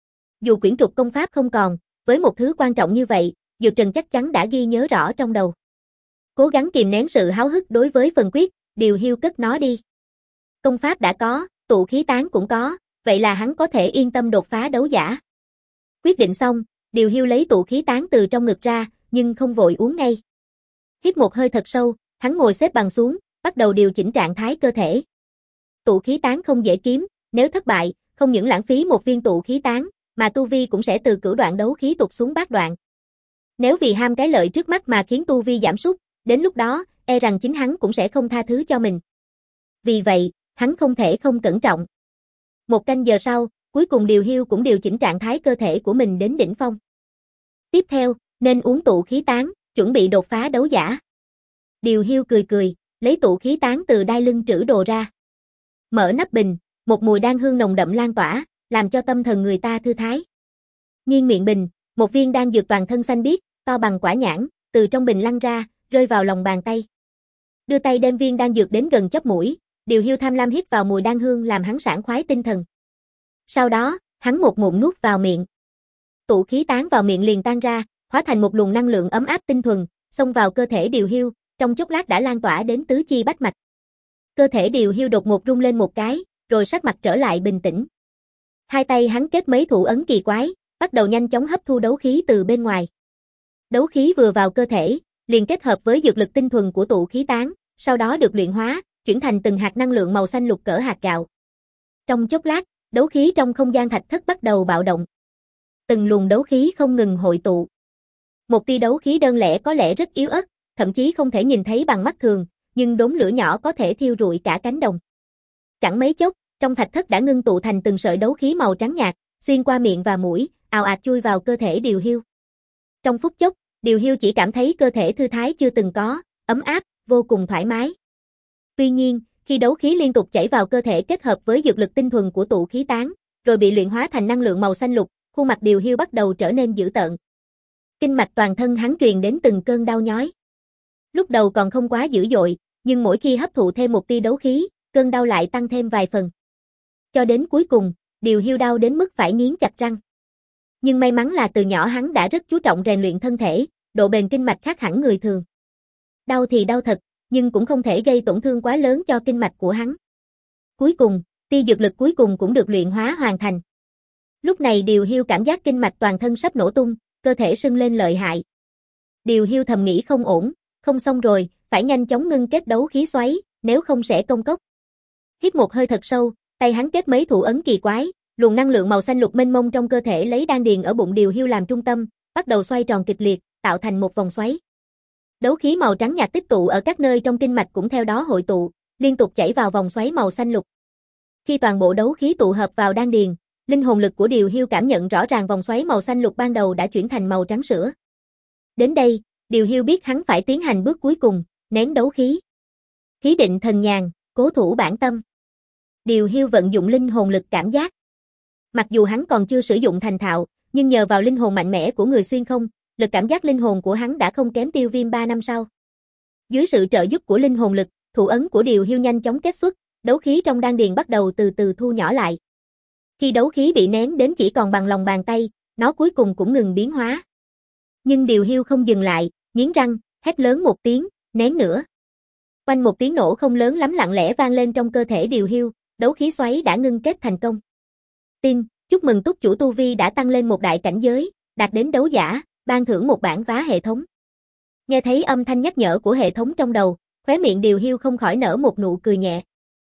Dù quyển trục công pháp không còn, với một thứ quan trọng như vậy, Dược Trần chắc chắn đã ghi nhớ rõ trong đầu. Cố gắng kìm nén sự háo hức đối với phần quyết, Điều Hiu cất nó đi. Công pháp đã có, tụ khí tán cũng có, vậy là hắn có thể yên tâm đột phá đấu giả. Quyết định xong, Điều Hiu lấy tụ khí tán từ trong ngực ra, nhưng không vội uống ngay. Hít một hơi thật sâu, hắn ngồi xếp bằng xuống, bắt đầu điều chỉnh trạng thái cơ thể. Tụ khí tán không dễ kiếm, nếu thất bại, không những lãng phí một viên tụ khí tán, mà tu vi cũng sẽ từ cửu đoạn đấu khí tụt xuống bát đoạn. Nếu vì ham cái lợi trước mắt mà khiến tu vi giảm sút, đến lúc đó, e rằng chính hắn cũng sẽ không tha thứ cho mình. Vì vậy, hắn không thể không cẩn trọng. Một canh giờ sau, cuối cùng Điều Hiu cũng điều chỉnh trạng thái cơ thể của mình đến đỉnh phong. Tiếp theo, nên uống tụ khí tán, chuẩn bị đột phá đấu giả. Điều Hiu cười cười, lấy tụ khí tán từ đai lưng trữ đồ ra. Mở nắp bình, một mùi đan hương nồng đậm lan tỏa, làm cho tâm thần người ta thư thái. Nghiêng miệng bình, một viên đan dược toàn thân xanh biếc, to bằng quả nhãn, từ trong bình lăn ra, rơi vào lòng bàn tay. Đưa tay đem viên đan dược đến gần chóp mũi, Điều Hiu tham lam hít vào mùi đan hương làm hắn sảng khoái tinh thần. Sau đó, hắn một ngụm nuốt vào miệng. Tụ khí tán vào miệng liền tan ra, hóa thành một luồng năng lượng ấm áp tinh thuần, xông vào cơ thể Điều Hiu, Trong chốc lát đã lan tỏa đến tứ chi bách mạch. Cơ thể Điều Hiu đột ngột rung lên một cái, rồi sắc mặt trở lại bình tĩnh. Hai tay hắn kết mấy thủ ấn kỳ quái, bắt đầu nhanh chóng hấp thu đấu khí từ bên ngoài. Đấu khí vừa vào cơ thể, liền kết hợp với dược lực tinh thuần của tụ khí tán, sau đó được luyện hóa, chuyển thành từng hạt năng lượng màu xanh lục cỡ hạt gạo. Trong chốc lát, đấu khí trong không gian thạch thất bắt đầu bạo động. Từng luồng đấu khí không ngừng hội tụ. Một tia đấu khí đơn lẻ có lẽ rất yếu ớt, thậm chí không thể nhìn thấy bằng mắt thường, nhưng đốm lửa nhỏ có thể thiêu rụi cả cánh đồng. Chẳng mấy chốc, trong thạch thất đã ngưng tụ thành từng sợi đấu khí màu trắng nhạt, xuyên qua miệng và mũi, ào ạt chui vào cơ thể Điều Hiu. Trong phút chốc, Điều Hiu chỉ cảm thấy cơ thể thư thái chưa từng có, ấm áp, vô cùng thoải mái. Tuy nhiên, khi đấu khí liên tục chảy vào cơ thể kết hợp với dược lực tinh thuần của tụ khí tán, rồi bị luyện hóa thành năng lượng màu xanh lục, khuôn mặt Điều Hiu bắt đầu trở nên dữ tợn. Kinh mạch toàn thân hắn truyền đến từng cơn đau nhói. Lúc đầu còn không quá dữ dội, nhưng mỗi khi hấp thụ thêm một tia đấu khí, cơn đau lại tăng thêm vài phần. Cho đến cuối cùng, Điều Hiu đau đến mức phải nghiến chặt răng. Nhưng may mắn là từ nhỏ hắn đã rất chú trọng rèn luyện thân thể, độ bền kinh mạch khác hẳn người thường. Đau thì đau thật, nhưng cũng không thể gây tổn thương quá lớn cho kinh mạch của hắn. Cuối cùng, tia dược lực cuối cùng cũng được luyện hóa hoàn thành. Lúc này Điều Hiu cảm giác kinh mạch toàn thân sắp nổ tung, cơ thể sưng lên lợi hại. Điều Hiu thầm nghĩ không ổn, không xong rồi, phải nhanh chóng ngưng kết đấu khí xoáy, nếu không sẽ công cốc. Hít một hơi thật sâu, tay hắn kết mấy thủ ấn kỳ quái, luồng năng lượng màu xanh lục mênh mông trong cơ thể lấy đan điền ở bụng Điều Hiu làm trung tâm, bắt đầu xoay tròn kịch liệt, tạo thành một vòng xoáy. Đấu khí màu trắng nhạt tích tụ ở các nơi trong kinh mạch cũng theo đó hội tụ, liên tục chảy vào vòng xoáy màu xanh lục. Khi toàn bộ đấu khí tụ hợp vào đan điền, linh hồn lực của Điều Hiu cảm nhận rõ ràng vòng xoáy màu xanh lục ban đầu đã chuyển thành màu trắng sữa. Đến đây, Điều Hiu biết hắn phải tiến hành bước cuối cùng, nén đấu khí. Khí định thần nhàn, cố thủ bản tâm. Điều Hiu vận dụng linh hồn lực cảm giác. Mặc dù hắn còn chưa sử dụng thành thạo, nhưng nhờ vào linh hồn mạnh mẽ của người xuyên không, lực cảm giác linh hồn của hắn đã không kém Tiêu Viêm ba năm sau. Dưới sự trợ giúp của linh hồn lực, thủ ấn của Điều Hiu nhanh chóng kết xuất, đấu khí trong đan điền bắt đầu từ từ thu nhỏ lại. Khi đấu khí bị nén đến chỉ còn bằng lòng bàn tay, nó cuối cùng cũng ngừng biến hóa. Nhưng Điều Hiu không dừng lại, nghiến răng, hét lớn một tiếng, nén nữa. Quanh một tiếng nổ không lớn lắm lặng lẽ vang lên trong cơ thể Điều Hiu, đấu khí xoáy đã ngưng kết thành công. Tin, chúc mừng túc chủ tu vi đã tăng lên một đại cảnh giới, đạt đến đấu giả, ban thưởng một bản vá hệ thống. Nghe thấy âm thanh nhắc nhở của hệ thống trong đầu, khóe miệng Điều Hiu không khỏi nở một nụ cười nhẹ.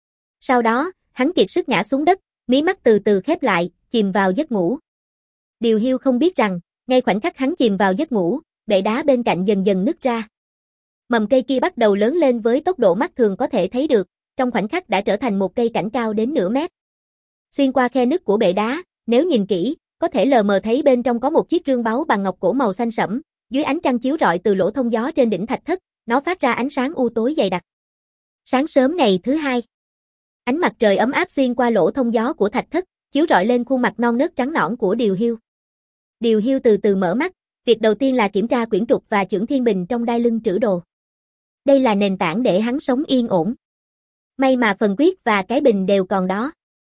Sau đó, hắn kiệt sức ngã xuống đất, mí mắt từ từ khép lại, chìm vào giấc ngủ. Điều Hiu không biết rằng, ngay khoảnh khắc hắn chìm vào giấc ngủ, bệ đá bên cạnh dần dần nứt ra. Mầm cây kia bắt đầu lớn lên với tốc độ mắt thường có thể thấy được, trong khoảnh khắc đã trở thành một cây cảnh cao đến nửa mét. Xuyên qua khe nứt của bệ đá, nếu nhìn kỹ, có thể lờ mờ thấy bên trong có một chiếc rương báu bằng ngọc cổ màu xanh sẫm, dưới ánh trăng chiếu rọi từ lỗ thông gió trên đỉnh thạch thất, nó phát ra ánh sáng u tối dày đặc. Sáng sớm ngày thứ hai, ánh mặt trời ấm áp xuyên qua lỗ thông gió của thạch thất, chiếu rọi lên khuôn mặt non nớt trắng nõn của Điều Hiu. Điều Hiu từ từ mở mắt, việc đầu tiên là kiểm tra quyển trục và chưởng thiên bình trong đai lưng trữ đồ. Đây là nền tảng để hắn sống yên ổn. May mà phần quyết và cái bình đều còn đó.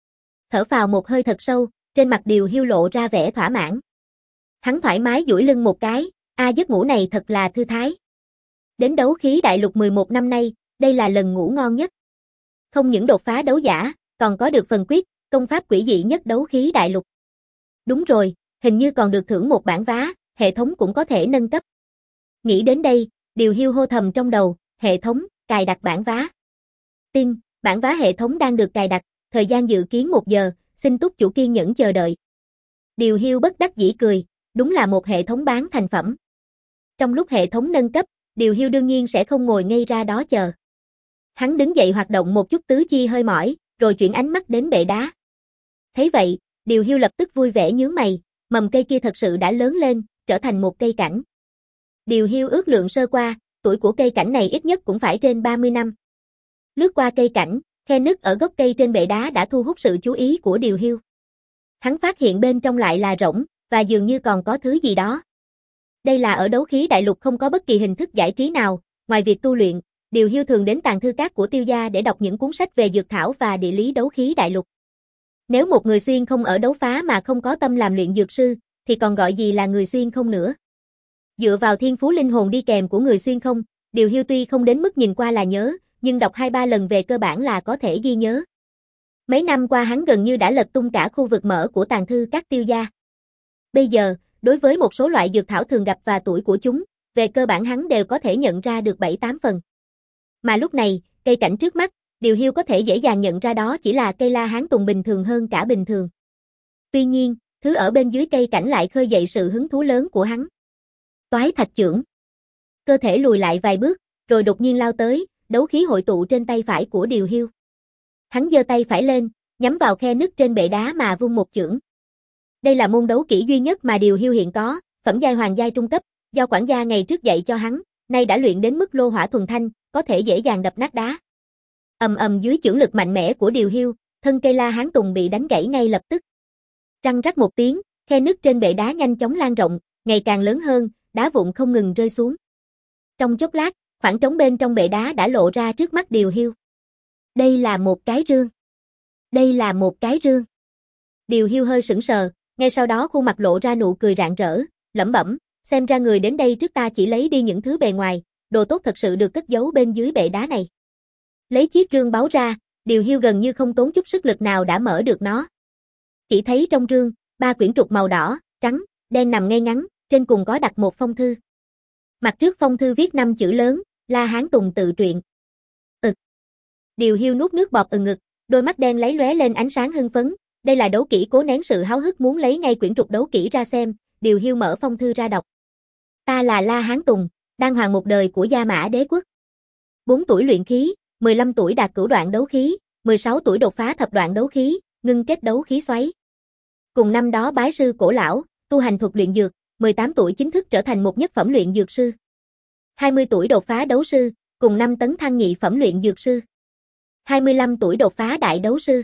Thở phào một hơi thật sâu, trên mặt Điều Hiu lộ ra vẻ thỏa mãn. Hắn thoải mái duỗi lưng một cái, a giấc ngủ này thật là thư thái. Đến đấu khí đại lục mười một năm nay, đây là lần ngủ ngon nhất. Không những đột phá đấu giả, còn có được phần quyết, công pháp quỷ dị nhất đấu khí đại lục. Đúng rồi, hình như còn được thưởng một bản vá, hệ thống cũng có thể nâng cấp. Nghĩ đến đây, Điều Hiu hô thầm trong đầu, hệ thống, cài đặt bản vá. Tin, bản vá hệ thống đang được cài đặt, thời gian dự kiến một giờ, xin túc chủ kiên nhẫn chờ đợi. Điều Hiu bất đắc dĩ cười, đúng là một hệ thống bán thành phẩm. Trong lúc hệ thống nâng cấp, Điều Hiu đương nhiên sẽ không ngồi ngây ra đó chờ. Hắn đứng dậy hoạt động một chút tứ chi hơi mỏi, rồi chuyển ánh mắt đến bệ đá. Thấy vậy, Điều Hiu lập tức vui vẻ nhướng mày, mầm cây kia thật sự đã lớn lên, trở thành một cây cảnh. Điều Hiu ước lượng sơ qua, tuổi của cây cảnh này ít nhất cũng phải trên ba mươi năm. Lướt qua cây cảnh, khe nứt ở gốc cây trên bệ đá đã thu hút sự chú ý của Điều Hiu. Hắn phát hiện bên trong lại là rỗng, và dường như còn có thứ gì đó. Đây là ở đấu khí đại lục không có bất kỳ hình thức giải trí nào, ngoài việc tu luyện, Điều Hiu thường đến tàng thư các của Tiêu gia để đọc những cuốn sách về dược thảo và địa lý đấu khí đại lục. Nếu một người xuyên không ở đấu phá mà không có tâm làm luyện dược sư, thì còn gọi gì là người xuyên không nữa. Dựa vào thiên phú linh hồn đi kèm của người xuyên không, Điều Hiu tuy không đến mức nhìn qua là nhớ, nhưng đọc hai ba lần về cơ bản là có thể ghi nhớ. Mấy năm qua hắn gần như đã lật tung cả khu vực mở của tàng thư các tiêu gia. Bây giờ, đối với một số loại dược thảo thường gặp và tuổi của chúng, về cơ bản hắn đều có thể nhận ra được bảy tám phần. Mà lúc này, cây cảnh trước mắt, Điều Hiu có thể dễ dàng nhận ra đó chỉ là cây la hán tùng bình thường hơn cả bình thường. Tuy nhiên, thứ ở bên dưới cây cảnh lại khơi dậy sự hứng thú lớn của hắn. Toái thạch chưởng. Cơ thể lùi lại vài bước, rồi đột nhiên lao tới, đấu khí hội tụ trên tay phải của Điều Hiu. Hắn giơ tay phải lên, nhắm vào khe nứt trên bệ đá mà vung một chưởng. Đây là môn đấu kỹ duy nhất mà Điều Hiu hiện có, phẩm giai hoàng giai trung cấp, do quản gia ngày trước dạy cho hắn, nay đã luyện đến mức lô hỏa thuần thanh, có thể dễ dàng đập nát đá. Ầm ầm dưới chưởng lực mạnh mẽ của Điều Hiu, thân cây la hán tùng bị đánh gãy ngay lập tức. Răng rắc một tiếng, khe nứt trên bệ đá nhanh chóng lan rộng, ngày càng lớn hơn, đá vụn không ngừng rơi xuống. Trong chốc lát, khoảng trống bên trong bệ đá đã lộ ra trước mắt Điều Hiu. Đây là một cái rương. Đây là một cái rương. Điều Hiu hơi sững sờ, ngay sau đó khuôn mặt lộ ra nụ cười rạng rỡ, lẩm bẩm, xem ra người đến đây trước ta chỉ lấy đi những thứ bề ngoài, đồ tốt thật sự được cất giấu bên dưới bệ đá này. Lấy chiếc rương báu ra, Điều Hiu gần như không tốn chút sức lực nào đã mở được nó. Chỉ thấy trong rương, ba quyển trục màu đỏ, trắng, đen nằm ngay ngắn, trên cùng có đặt một phong thư. Mặt trước phong thư viết năm chữ lớn, La Hán Tùng tự truyện. Ực. Điều Hiu nuốt nước bọt ừ ngực, đôi mắt đen láy lóe lên ánh sáng hưng phấn, đây là đấu kỹ cố nén sự háo hức muốn lấy ngay quyển trục đấu kỹ ra xem, Điều Hiu mở phong thư ra đọc. Ta là La Hán Tùng, đan hoàng một đời của Gia Mã Đế quốc. bốn tuổi luyện khí, mười lăm tuổi đạt cửu đoạn đấu khí, mười sáu tuổi đột phá thập đoạn đấu khí, ngưng kết đấu khí xoáy. Cùng năm đó bái sư cổ lão, tu hành thuật luyện dược, mười tám tuổi chính thức trở thành một nhất phẩm luyện dược sư. hai mươi tuổi đột phá đấu sư, cùng năm tấn thăng nhị phẩm luyện dược sư. hai mươi lăm tuổi đột phá đại đấu sư.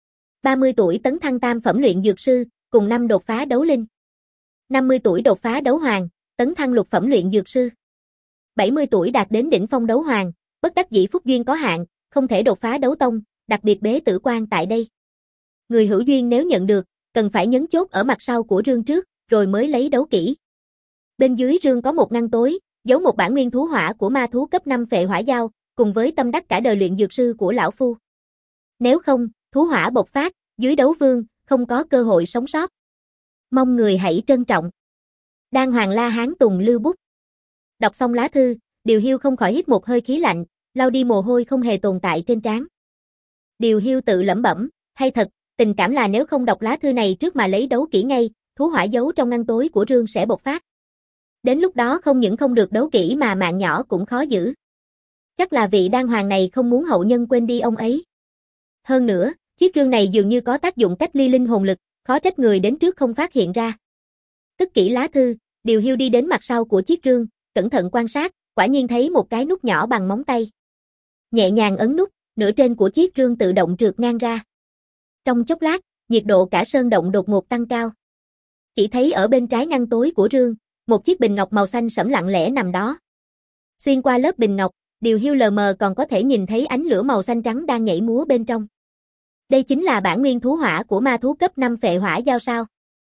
ba mươi tuổi tấn thăng tam phẩm luyện dược sư, cùng năm đột phá đấu linh. năm mươi tuổi đột phá đấu hoàng, tấn thăng lục phẩm luyện dược sư. bảy mươi tuổi đạt đến đỉnh phong đấu hoàng, bất đắc dĩ phúc duyên có hạn, không thể đột phá đấu tông, đặc biệt bế tử quan tại đây. Người hữu duyên nếu nhận được, cần phải nhấn chốt ở mặt sau của rương trước, rồi mới lấy đấu kỹ. Bên dưới rương có một ngăn tối, giấu một bản nguyên thú hỏa của ma thú cấp năm phệ hỏa dao, cùng với tâm đắc cả đời luyện dược sư của lão phu. Nếu không, thú hỏa bộc phát, dưới đấu vương, không có cơ hội sống sót. Mong người hãy trân trọng. Đan Hoàng La Hán Tùng lưu bút. Đọc xong lá thư, Điều Hiu không khỏi hít một hơi khí lạnh, lau đi mồ hôi không hề tồn tại trên trán. Điều Hiu tự lẩm bẩm, hay thật, tình cảm là nếu không đọc lá thư này trước mà lấy đấu kỹ ngay, thú hỏa giấu trong ngăn tối của rương sẽ bộc phát. Đến lúc đó không những không được đấu kỹ mà mạng nhỏ cũng khó giữ. Chắc là vị đan hoàng này không muốn hậu nhân quên đi ông ấy. Hơn nữa, chiếc rương này dường như có tác dụng cách ly linh hồn lực, khó trách người đến trước không phát hiện ra. Cất kỹ lá thư, Điều Hiu đi đến mặt sau của chiếc rương, cẩn thận quan sát, quả nhiên thấy một cái nút nhỏ bằng móng tay. Nhẹ nhàng ấn nút, nửa trên của chiếc rương tự động trượt ngang ra. Trong chốc lát, nhiệt độ cả sơn động đột ngột tăng cao. Chỉ thấy ở bên trái ngăn tối của rương, một chiếc bình ngọc màu xanh sẫm lặng lẽ nằm đó. Xuyên qua lớp bình ngọc, Điều Hiu lờ mờ còn có thể nhìn thấy ánh lửa màu xanh trắng đang nhảy múa bên trong. Đây chính là bản nguyên thú hỏa của ma thú cấp năm phệ hỏa dao sao?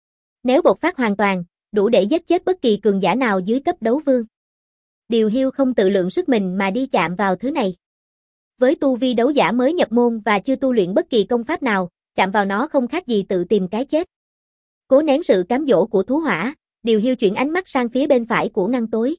Nếu bộc phát hoàn toàn, đủ để giết chết bất kỳ cường giả nào dưới cấp đấu vương. Điều Hiu không tự lượng sức mình mà đi chạm vào thứ này. Với tu vi đấu giả mới nhập môn và chưa tu luyện bất kỳ công pháp nào, chạm vào nó không khác gì tự tìm cái chết. Cố nén sự cám dỗ của thú hỏa, Điều Hiu chuyển ánh mắt sang phía bên phải của ngăn tối.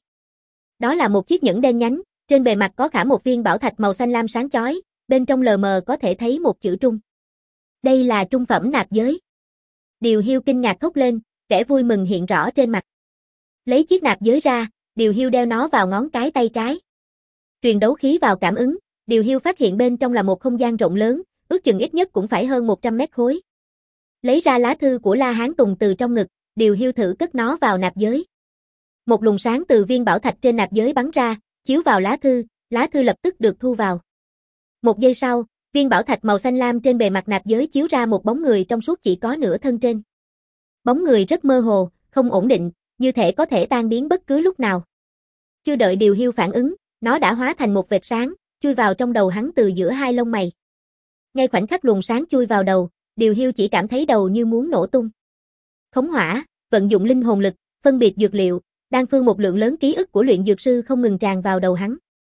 Đó là một chiếc nhẫn đen nhánh, trên bề mặt có khảm một viên bảo thạch màu xanh lam sáng chói, bên trong lờ mờ có thể thấy một chữ trung. Đây là trung phẩm nạp giới. Điều Hiu kinh ngạc thốt lên, vẻ vui mừng hiện rõ trên mặt. Lấy chiếc nạp giới ra, Điều Hiu đeo nó vào ngón cái tay trái. Truyền đấu khí vào cảm ứng, Điều Hiu phát hiện bên trong là một không gian rộng lớn, ước chừng ít nhất cũng phải hơn một trăm mét khối. Lấy ra lá thư của La Hán Tùng từ trong ngực, Điều Hiu thử cất nó vào nạp giới. Một luồng sáng từ viên bảo thạch trên nạp giới bắn ra, chiếu vào lá thư, lá thư lập tức được thu vào. Một giây sau, viên bảo thạch màu xanh lam trên bề mặt nạp giới chiếu ra một bóng người trong suốt chỉ có nửa thân trên. Bóng người rất mơ hồ, không ổn định, như thể có thể tan biến bất cứ lúc nào. Chưa đợi Điều Hiu phản ứng, nó đã hóa thành một vệt sáng, chui vào trong đầu hắn từ giữa hai lông mày. Ngay khoảnh khắc luồng sáng chui vào đầu, Điều Hiu chỉ cảm thấy đầu như muốn nổ tung. Khống hỏa, vận dụng linh hồn lực, phân biệt dược liệu, đan phương một lượng lớn ký ức của luyện dược sư không ngừng tràn vào đầu hắn.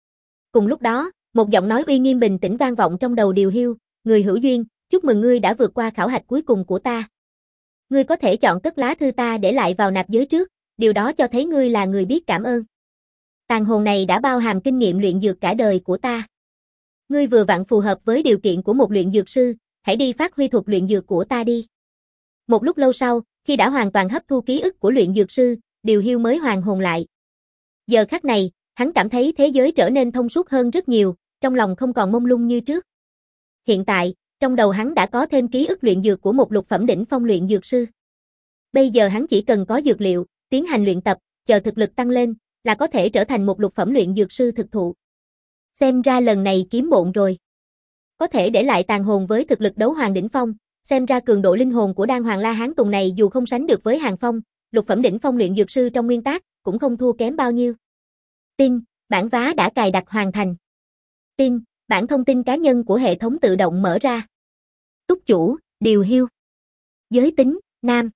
Cùng lúc đó, một giọng nói uy nghiêm bình tĩnh vang vọng trong đầu Điều Hiu, người hữu duyên, chúc mừng ngươi đã vượt qua khảo hạch cuối cùng của ta. Ngươi có thể chọn cất lá thư ta để lại vào nạp giới trước, điều đó cho thấy ngươi là người biết cảm ơn. Tàn hồn này đã bao hàm kinh nghiệm luyện dược cả đời của ta. Ngươi vừa vặn phù hợp với điều kiện của một luyện dược sư, hãy đi phát huy thuật luyện dược của ta đi. Một lúc lâu sau, khi đã hoàn toàn hấp thu ký ức của luyện dược sư, Điều Hiu mới hoàn hồn lại. Giờ khắc này, hắn cảm thấy thế giới trở nên thông suốt hơn rất nhiều, trong lòng không còn mông lung như trước. Hiện tại, trong đầu hắn đã có thêm ký ức luyện dược của một lục phẩm đỉnh phong luyện dược sư. Bây giờ hắn chỉ cần có dược liệu, tiến hành luyện tập, chờ thực lực tăng lên, là có thể trở thành một lục phẩm luyện dược sư thực thụ. Xem ra lần này kiếm bộn rồi. Có thể để lại tàn hồn với thực lực đấu hoàng đỉnh phong, xem ra cường độ linh hồn của Đan Hoàng La Hán Tùng này dù không sánh được với Hàng Phong, lục phẩm đỉnh phong luyện dược sư trong nguyên tác, cũng không thua kém bao nhiêu. Tin, bản vá đã cài đặt hoàn thành. Tin, bản thông tin cá nhân của hệ thống tự động mở ra. Túc chủ, Điều Hiu. Giới tính, nam.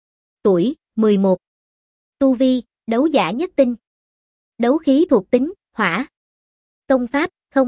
Tuổi, mười một. Tu vi, đấu giả nhất tinh. Đấu khí thuộc tính, hỏa. Công pháp, không.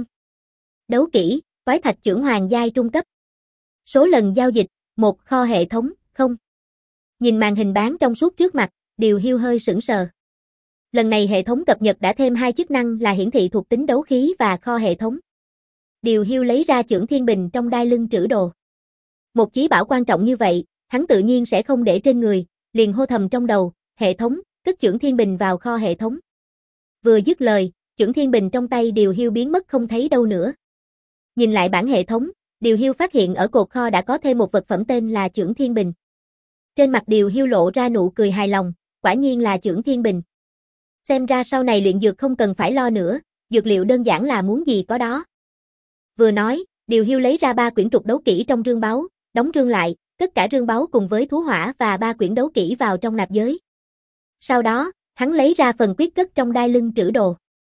Đấu kỹ, toái thạch chưởng hoàng giai trung cấp. Số lần giao dịch, một. Kho hệ thống, không. Nhìn màn hình bán trong suốt trước mặt, Điều Hiu hơi sững sờ. Lần này hệ thống cập nhật đã thêm hai chức năng là hiển thị thuộc tính đấu khí và kho hệ thống. Điều Hiu lấy ra chưởng thiên bình trong đai lưng trữ đồ. Một chí bảo quan trọng như vậy, hắn tự nhiên sẽ không để trên người, liền hô thầm trong đầu, hệ thống, cất chưởng thiên bình vào kho hệ thống. Vừa dứt lời, chưởng thiên bình trong tay Điều Hiu biến mất không thấy đâu nữa. Nhìn lại bản hệ thống, Điều Hiu phát hiện ở cột kho đã có thêm một vật phẩm tên là chưởng thiên bình. Trên mặt Điều Hiu lộ ra nụ cười hài lòng, quả nhiên là chưởng thiên bình. Xem ra sau này luyện dược không cần phải lo nữa, dược liệu đơn giản là muốn gì có đó. Vừa nói, Điều Hiu lấy ra ba quyển trục đấu kỹ trong rương báu, đóng rương lại, tất cả rương báu cùng với thú hỏa và ba quyển đấu kỹ vào trong nạp giới. Sau đó, hắn lấy ra phần quyết cất trong đai lưng trữ đồ.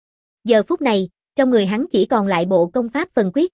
Giờ phút này, trong người hắn chỉ còn lại bộ công pháp phần quyết.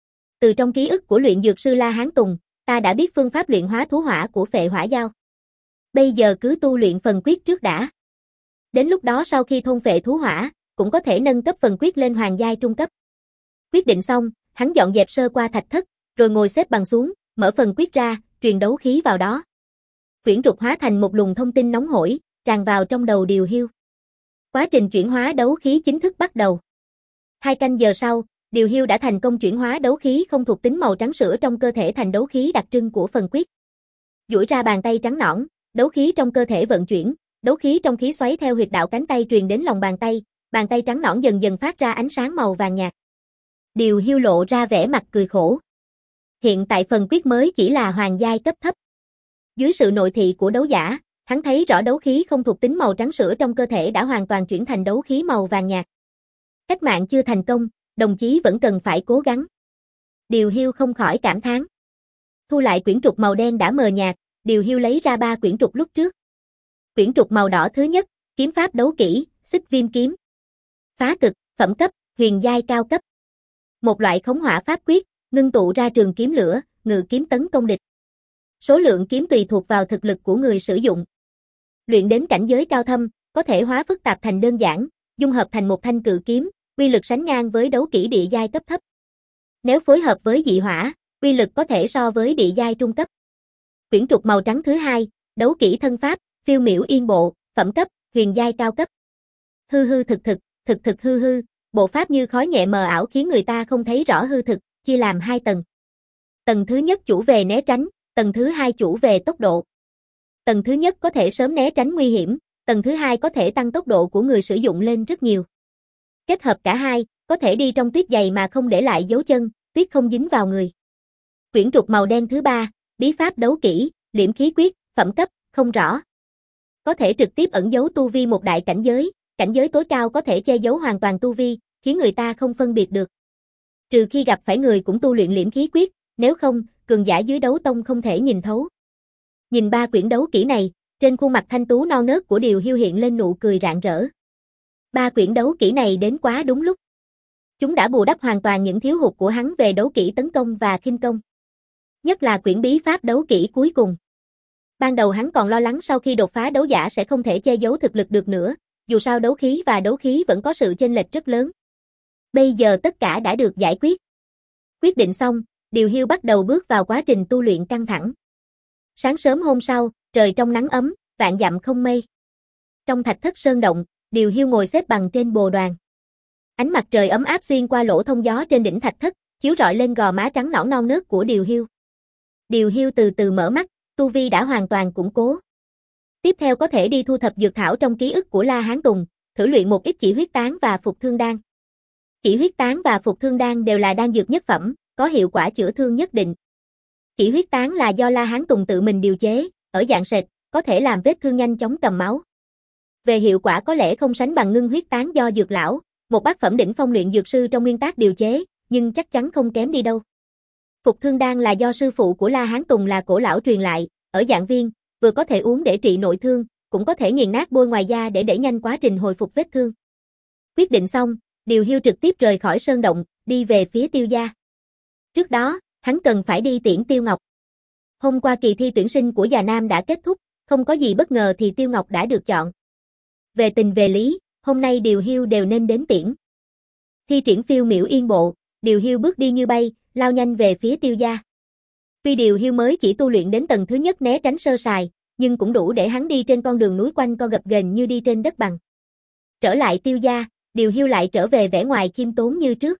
Từ trong ký ức của luyện dược sư La Hán Tùng, ta đã biết phương pháp luyện hóa thú hỏa của phệ hỏa dao. Bây giờ cứ tu luyện phần quyết trước đã. Đến lúc đó sau khi thôn phệ thú hỏa, cũng có thể nâng cấp phần quyết lên hoàng giai trung cấp. Quyết định xong, hắn dọn dẹp sơ qua thạch thất, rồi ngồi xếp bằng xuống, mở phần quyết ra, truyền đấu khí vào đó. Quyển trục hóa thành một luồng thông tin nóng hổi, tràn vào trong đầu Điều Hiu. Quá trình chuyển hóa đấu khí chính thức bắt đầu. Hai canh giờ sau, Điều Hiu đã thành công chuyển hóa đấu khí không thuộc tính màu trắng sữa trong cơ thể thành đấu khí đặc trưng của phần quyết. Duỗi ra bàn tay trắng nõn, đấu khí trong cơ thể vận chuyển, đấu khí trong khí xoáy theo huyệt đạo cánh tay truyền đến lòng bàn tay, bàn tay trắng nõn dần dần phát ra ánh sáng màu vàng nhạt. Điều Hiu lộ ra vẻ mặt cười khổ. Hiện tại phần quyết mới chỉ là hoàng giai cấp thấp. Dưới sự nội thị của đấu giả, hắn thấy rõ đấu khí không thuộc tính màu trắng sữa trong cơ thể đã hoàn toàn chuyển thành đấu khí màu vàng nhạt. Cách mạng chưa thành công, đồng chí vẫn cần phải cố gắng. Điều Hiu không khỏi cảm thán. Thu lại quyển trục màu đen đã mờ nhạt, Điều Hiu lấy ra ba quyển trục lúc trước. Quyển trục màu đỏ thứ nhất, kiếm pháp đấu kỹ, xích viêm kiếm. Phá cực, phẩm cấp, huyền giai cao cấp. Một loại khống hỏa pháp quyết, ngưng tụ ra trường kiếm lửa, ngự kiếm tấn công địch. Số lượng kiếm tùy thuộc vào thực lực của người sử dụng. Luyện đến cảnh giới cao thâm, có thể hóa phức tạp thành đơn giản, dung hợp thành một thanh cự kiếm, uy lực sánh ngang với đấu kỹ địa giai cấp thấp. Nếu phối hợp với dị hỏa, uy lực có thể so với địa giai trung cấp. Quyển trục màu trắng thứ hai, đấu kỹ thân pháp, phiêu miểu yên bộ, phẩm cấp, huyền giai cao cấp. Hư hư thực thực, thực thực hư hư, bộ pháp như khói nhẹ mờ ảo khiến người ta không thấy rõ hư thực, chia làm hai tầng. Tầng thứ nhất chủ về né tránh, tầng thứ hai chủ về tốc độ. Tầng thứ nhất có thể sớm né tránh nguy hiểm, tầng thứ hai có thể tăng tốc độ của người sử dụng lên rất nhiều. Kết hợp cả hai, có thể đi trong tuyết dày mà không để lại dấu chân, tuyết không dính vào người. Quyển trục màu đen thứ ba, bí pháp đấu kỹ, liễm khí quyết, phẩm cấp, không rõ. Có thể trực tiếp ẩn giấu tu vi một đại cảnh giới, cảnh giới tối cao có thể che giấu hoàn toàn tu vi, khiến người ta không phân biệt được. Trừ khi gặp phải người cũng tu luyện liễm khí quyết, nếu không, cường giả dưới đấu tông không thể nhìn thấu. Nhìn ba quyển đấu kỹ này, trên khuôn mặt thanh tú non nớt của Điều Hiu hiện lên nụ cười rạng rỡ. Ba quyển đấu kỹ này đến quá đúng lúc. Chúng đã bù đắp hoàn toàn những thiếu hụt của hắn về đấu kỹ tấn công và khinh công. Nhất là quyển bí pháp đấu kỹ cuối cùng. Ban đầu hắn còn lo lắng sau khi đột phá đấu giả sẽ không thể che giấu thực lực được nữa, dù sao đấu khí và đấu khí vẫn có sự chênh lệch rất lớn. Bây giờ tất cả đã được giải quyết. Quyết định xong, Điều Hiu bắt đầu bước vào quá trình tu luyện căng thẳng. Sáng sớm hôm sau, trời trong nắng ấm, vạn dặm không mây. Trong thạch thất sơn động, Điều Hiu ngồi xếp bằng trên bồ đoàn. Ánh mặt trời ấm áp xuyên qua lỗ thông gió trên đỉnh thạch thất, chiếu rọi lên gò má trắng nõn non nớt của Điều Hiu. Điều Hiu từ từ mở mắt, tu vi đã hoàn toàn củng cố. Tiếp theo có thể đi thu thập dược thảo trong ký ức của La Hán Tùng, thử luyện một ít chỉ huyết tán và phục thương đan. Chỉ huyết tán và phục thương đan đều là đan dược nhất phẩm, có hiệu quả chữa thương nhất định. Chỉ huyết tán là do La Hán Tùng tự mình điều chế, ở dạng sệt, có thể làm vết thương nhanh chóng cầm máu. Về hiệu quả có lẽ không sánh bằng ngưng huyết tán do dược lão, một bát phẩm đỉnh phong luyện dược sư trong nguyên tác điều chế, nhưng chắc chắn không kém đi đâu. Phục thương đan là do sư phụ của La Hán Tùng là Cổ lão truyền lại, ở dạng viên, vừa có thể uống để trị nội thương, cũng có thể nghiền nát bôi ngoài da để đẩy nhanh quá trình hồi phục vết thương. Quyết định xong, Điều Hiu trực tiếp rời khỏi sơn động, đi về phía Tiêu gia. Trước đó, hắn cần phải đi tiễn Tiêu Ngọc. Hôm qua kỳ thi tuyển sinh của Già Nam đã kết thúc, không có gì bất ngờ thì Tiêu Ngọc đã được chọn. Về tình về lý, hôm nay Điều Hiu đều nên đến tiễn. Thi triển phiêu miểu yên bộ, Điều Hiu bước đi như bay, lao nhanh về phía Tiêu gia. Tuy Điều Hiu mới chỉ tu luyện đến tầng thứ nhất né tránh sơ sài, nhưng cũng đủ để hắn đi trên con đường núi quanh co gập ghềnh như đi trên đất bằng. Trở lại Tiêu gia, Điều Hiu lại trở về vẻ ngoài khiêm tốn như trước.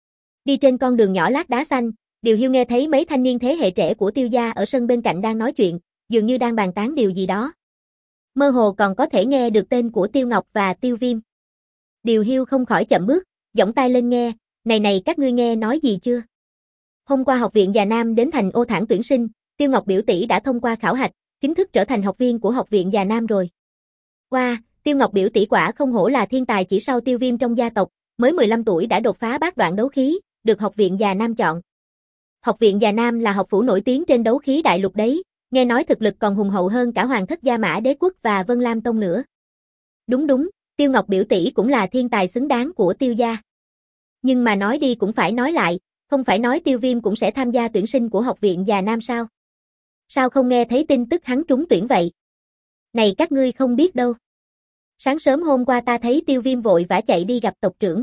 Đi trên con đường nhỏ lát đá xanh, Điều Hiu nghe thấy mấy thanh niên thế hệ trẻ của Tiêu gia ở sân bên cạnh đang nói chuyện, dường như đang bàn tán điều gì đó. Mơ hồ còn có thể nghe được tên của Tiêu Ngọc và Tiêu Viêm. Điều Hiu không khỏi chậm bước, giọng tai lên nghe, này này các ngươi nghe nói gì chưa? Hôm qua học viện Già Nam đến thành ô thản tuyển sinh, Tiêu Ngọc biểu tỷ đã thông qua khảo hạch, chính thức trở thành học viên của học viện Già Nam rồi. Wow, Tiêu Ngọc biểu tỷ quả không hổ là thiên tài chỉ sau Tiêu Viêm trong gia tộc, mới mười lăm tuổi đã đột phá bát đoạn đấu khí, được học viện Già Nam chọn. Học viện Già Nam là học phủ nổi tiếng trên đấu khí đại lục đấy, nghe nói thực lực còn hùng hậu hơn cả Hoàng thất Gia Mã Đế quốc và Vân Lam Tông nữa. Đúng đúng, Tiêu Ngọc biểu tỷ cũng là thiên tài xứng đáng của Tiêu gia. Nhưng mà nói đi cũng phải nói lại, không phải nói Tiêu Viêm cũng sẽ tham gia tuyển sinh của học viện Già Nam sao? Sao không nghe thấy tin tức hắn trúng tuyển vậy? Này các ngươi không biết đâu. Sáng sớm hôm qua ta thấy Tiêu Viêm vội vã chạy đi gặp tộc trưởng.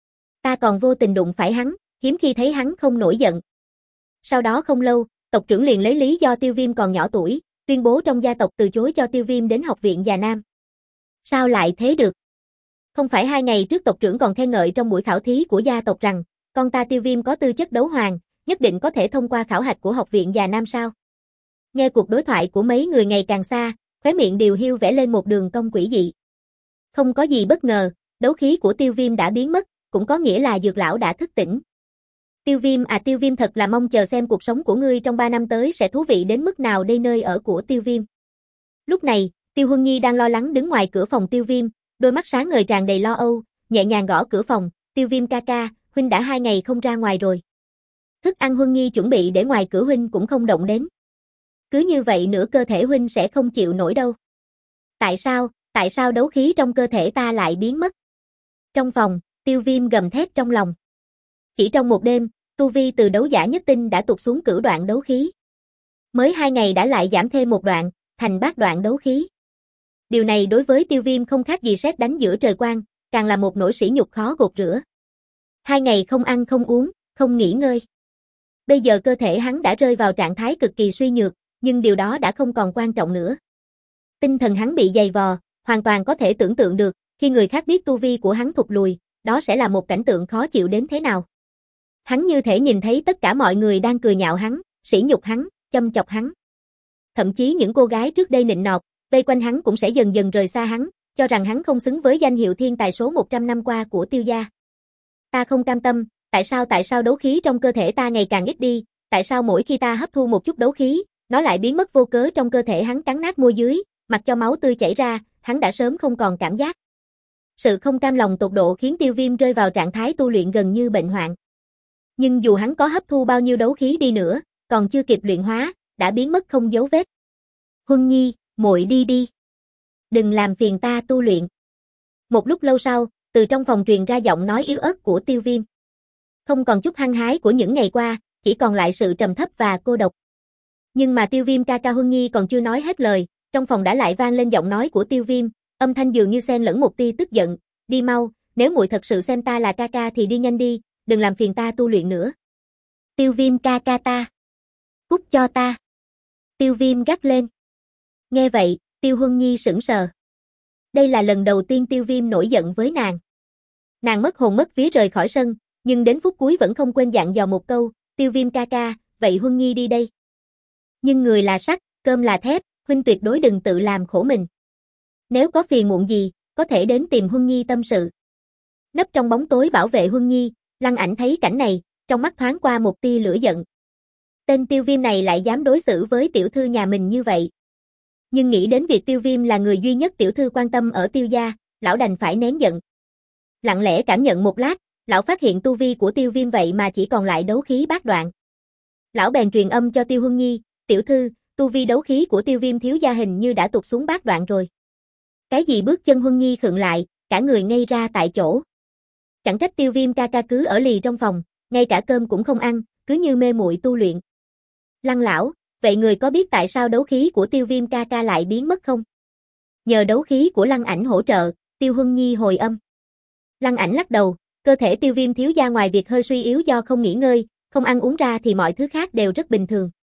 Ta còn vô tình đụng phải hắn, hiếm khi thấy hắn không nổi giận. Sau đó không lâu, tộc trưởng liền lấy lý do Tiêu Viêm còn nhỏ tuổi, tuyên bố trong gia tộc từ chối cho Tiêu Viêm đến học viện Già Nam. Sao lại thế được? Không phải hai ngày trước tộc trưởng còn khen ngợi trong buổi khảo thí của gia tộc rằng, con ta Tiêu Viêm có tư chất đấu hoàng, nhất định có thể thông qua khảo hạch của học viện Già Nam sao? Nghe cuộc đối thoại của mấy người ngày càng xa, khóe miệng Điều Hiu vẽ lên một đường cong quỷ dị. Không có gì bất ngờ, đấu khí của Tiêu Viêm đã biến mất, cũng có nghĩa là dược lão đã thức tỉnh. Tiêu Viêm à Tiêu Viêm thật là mong chờ xem cuộc sống của ngươi trong ba năm tới sẽ thú vị đến mức nào đây nơi ở của Tiêu Viêm. Lúc này, Tiêu Huân Nhi đang lo lắng đứng ngoài cửa phòng Tiêu Viêm, đôi mắt sáng ngời tràn đầy lo âu, nhẹ nhàng gõ cửa phòng, Tiêu Viêm ca ca, huynh đã hai ngày không ra ngoài rồi. Thức ăn Huân Nhi chuẩn bị để ngoài cửa huynh cũng không động đến. Cứ như vậy nửa cơ thể huynh sẽ không chịu nổi đâu. Tại sao, tại sao đấu khí trong cơ thể ta lại biến mất? Trong phòng, Tiêu Viêm gầm thét trong lòng. Chỉ trong một đêm, tu vi từ đấu giả nhất tinh đã tụt xuống cửu đoạn đấu khí. Mới hai ngày đã lại giảm thêm một đoạn, thành bát đoạn đấu khí. Điều này đối với Tiêu Viêm không khác gì sét đánh giữa trời quang, càng là một nỗi sỉ nhục khó gột rửa. Hai ngày không ăn không uống, không nghỉ ngơi. Bây giờ cơ thể hắn đã rơi vào trạng thái cực kỳ suy nhược, nhưng điều đó đã không còn quan trọng nữa. Tinh thần hắn bị dày vò, hoàn toàn có thể tưởng tượng được, khi người khác biết tu vi của hắn thụt lùi, đó sẽ là một cảnh tượng khó chịu đến thế nào. Hắn như thể nhìn thấy tất cả mọi người đang cười nhạo hắn, sỉ nhục hắn, châm chọc hắn. Thậm chí những cô gái trước đây nịnh nọt, vây quanh hắn cũng sẽ dần dần rời xa hắn, cho rằng hắn không xứng với danh hiệu thiên tài số một trăm năm qua của Tiêu gia. Ta không cam tâm, tại sao tại sao đấu khí trong cơ thể ta ngày càng ít đi, tại sao mỗi khi ta hấp thu một chút đấu khí, nó lại biến mất vô cớ trong cơ thể hắn cắn nát môi dưới, mặc cho máu tươi chảy ra, hắn đã sớm không còn cảm giác. Sự không cam lòng tột độ khiến Tiêu Viêm rơi vào trạng thái tu luyện gần như bệnh hoạn. Nhưng dù hắn có hấp thu bao nhiêu đấu khí đi nữa, còn chưa kịp luyện hóa, đã biến mất không dấu vết. Huân Nhi, muội đi đi. Đừng làm phiền ta tu luyện. Một lúc lâu sau, từ trong phòng truyền ra giọng nói yếu ớt của Tiêu Viêm. Không còn chút hăng hái của những ngày qua, chỉ còn lại sự trầm thấp và cô độc. Nhưng mà Tiêu Viêm ca ca Huân Nhi còn chưa nói hết lời, trong phòng đã lại vang lên giọng nói của Tiêu Viêm, âm thanh dường như xen lẫn một tia tức giận, đi mau, nếu muội thật sự xem ta là ca ca thì đi nhanh đi, đừng làm phiền ta tu luyện nữa. Tiêu Viêm ca ca ta. Cút cho ta. Tiêu Viêm gắt lên. Nghe vậy, Tiêu Huân Nhi sững sờ. Đây là lần đầu tiên Tiêu Viêm nổi giận với nàng. Nàng mất hồn mất vía rời khỏi sân, nhưng đến phút cuối vẫn không quên dặn dò một câu, Tiêu Viêm ca ca, vậy Huân Nhi đi đây. Nhưng người là sắt, cơm là thép, huynh tuyệt đối đừng tự làm khổ mình. Nếu có phiền muộn gì, có thể đến tìm Huân Nhi tâm sự. Nấp trong bóng tối bảo vệ Huân Nhi, Lăng Ảnh thấy cảnh này, trong mắt thoáng qua một tia lửa giận. Tên Tiêu Viêm này lại dám đối xử với tiểu thư nhà mình như vậy. Nhưng nghĩ đến việc Tiêu Viêm là người duy nhất tiểu thư quan tâm ở Tiêu gia, lão đành phải nén giận. Lặng lẽ cảm nhận một lát, lão phát hiện tu vi của Tiêu Viêm vậy mà chỉ còn lại đấu khí bát đoạn. Lão bèn truyền âm cho Tiêu Huân Nhi, tiểu thư, tu vi đấu khí của Tiêu Viêm thiếu gia hình như đã tụt xuống bát đoạn rồi. Cái gì? Bước chân Huân Nhi khựng lại, cả người ngây ra tại chỗ. Chẳng trách Tiêu Viêm ca ca cứ ở lì trong phòng, ngay cả cơm cũng không ăn, cứ như mê muội tu luyện. Lăng lão, vậy người có biết tại sao đấu khí của Tiêu Viêm ca ca lại biến mất không? Nhờ đấu khí của Lăng Ảnh hỗ trợ, Tiêu Huân Nhi hồi âm. Lăng Ảnh lắc đầu, cơ thể Tiêu Viêm thiếu gia ngoài việc hơi suy yếu do không nghỉ ngơi, không ăn uống ra thì mọi thứ khác đều rất bình thường.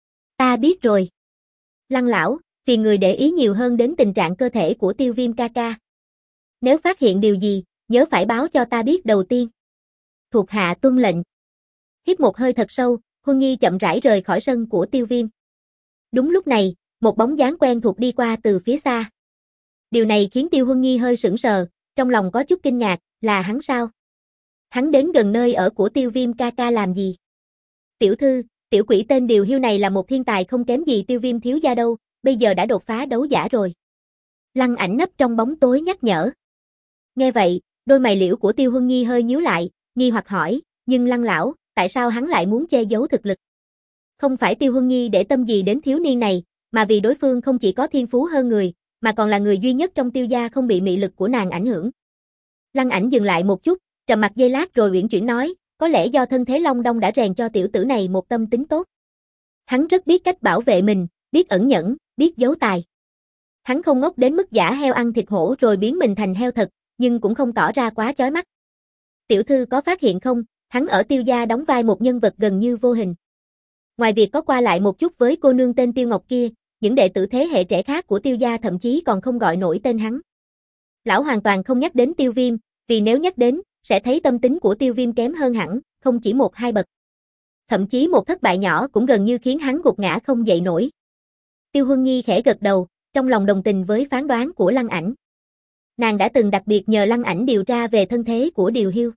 Ta biết rồi. Lăng lão, phiền người để ý nhiều hơn đến tình trạng cơ thể của Tiêu Viêm ca ca. Nếu phát hiện điều gì, nhớ phải báo cho ta biết đầu tiên. Thuộc hạ tuân lệnh. Hít một hơi thật sâu, Huân Nhi chậm rãi rời khỏi sân của Tiêu Viêm. Đúng lúc này, một bóng dáng quen thuộc đi qua từ phía xa. Điều này khiến Tiêu Huân Nhi hơi sững sờ, trong lòng có chút kinh ngạc, là hắn sao? Hắn đến gần nơi ở của Tiêu Viêm ca ca làm gì? Tiểu thư, tiểu quỷ tên Điều Hiu này là một thiên tài không kém gì Tiêu Viêm thiếu gia đâu, bây giờ đã đột phá đấu giả rồi. Lăng Ảnh nấp trong bóng tối nhắc nhở. Nghe vậy, đôi mày liễu của Tiêu Huân Nhi hơi nhíu lại, nghi hoặc hỏi, nhưng Lăng lão, tại sao hắn lại muốn che giấu thực lực? Không phải Tiêu Huân Nhi để tâm gì đến thiếu niên này, mà vì đối phương không chỉ có thiên phú hơn người, mà còn là người duy nhất trong Tiêu gia không bị mị lực của nàng ảnh hưởng. Lăng Ảnh dừng lại một chút, trầm mặc giây lát rồi uyển chuyển nói, có lẽ do thân thế Long Đong đã rèn cho tiểu tử này một tâm tính tốt. Hắn rất biết cách bảo vệ mình, biết ẩn nhẫn, biết giấu tài. Hắn không ngốc đến mức giả heo ăn thịt hổ rồi biến mình thành heo thật, nhưng cũng không tỏ ra quá chói mắt. Tiểu thư có phát hiện không, hắn ở Tiêu gia đóng vai một nhân vật gần như vô hình. Ngoài việc có qua lại một chút với cô nương tên Tiêu Ngọc kia, những đệ tử thế hệ trẻ khác của Tiêu gia thậm chí còn không gọi nổi tên hắn. Lão hoàn toàn không nhắc đến Tiêu Viêm, vì nếu nhắc đến, sẽ thấy tâm tính của Tiêu Viêm kém hơn hẳn, không chỉ một hai bậc. Thậm chí một thất bại nhỏ cũng gần như khiến hắn gục ngã không dậy nổi. Tiêu Huân Nhi khẽ gật đầu, trong lòng đồng tình với phán đoán của Lăng Ảnh. Nàng đã từng đặc biệt nhờ Lăng Ảnh điều tra về thân thế của Điều Hiu.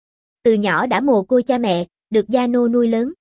Từ nhỏ đã mồ côi cha mẹ, được gia nô nuôi lớn.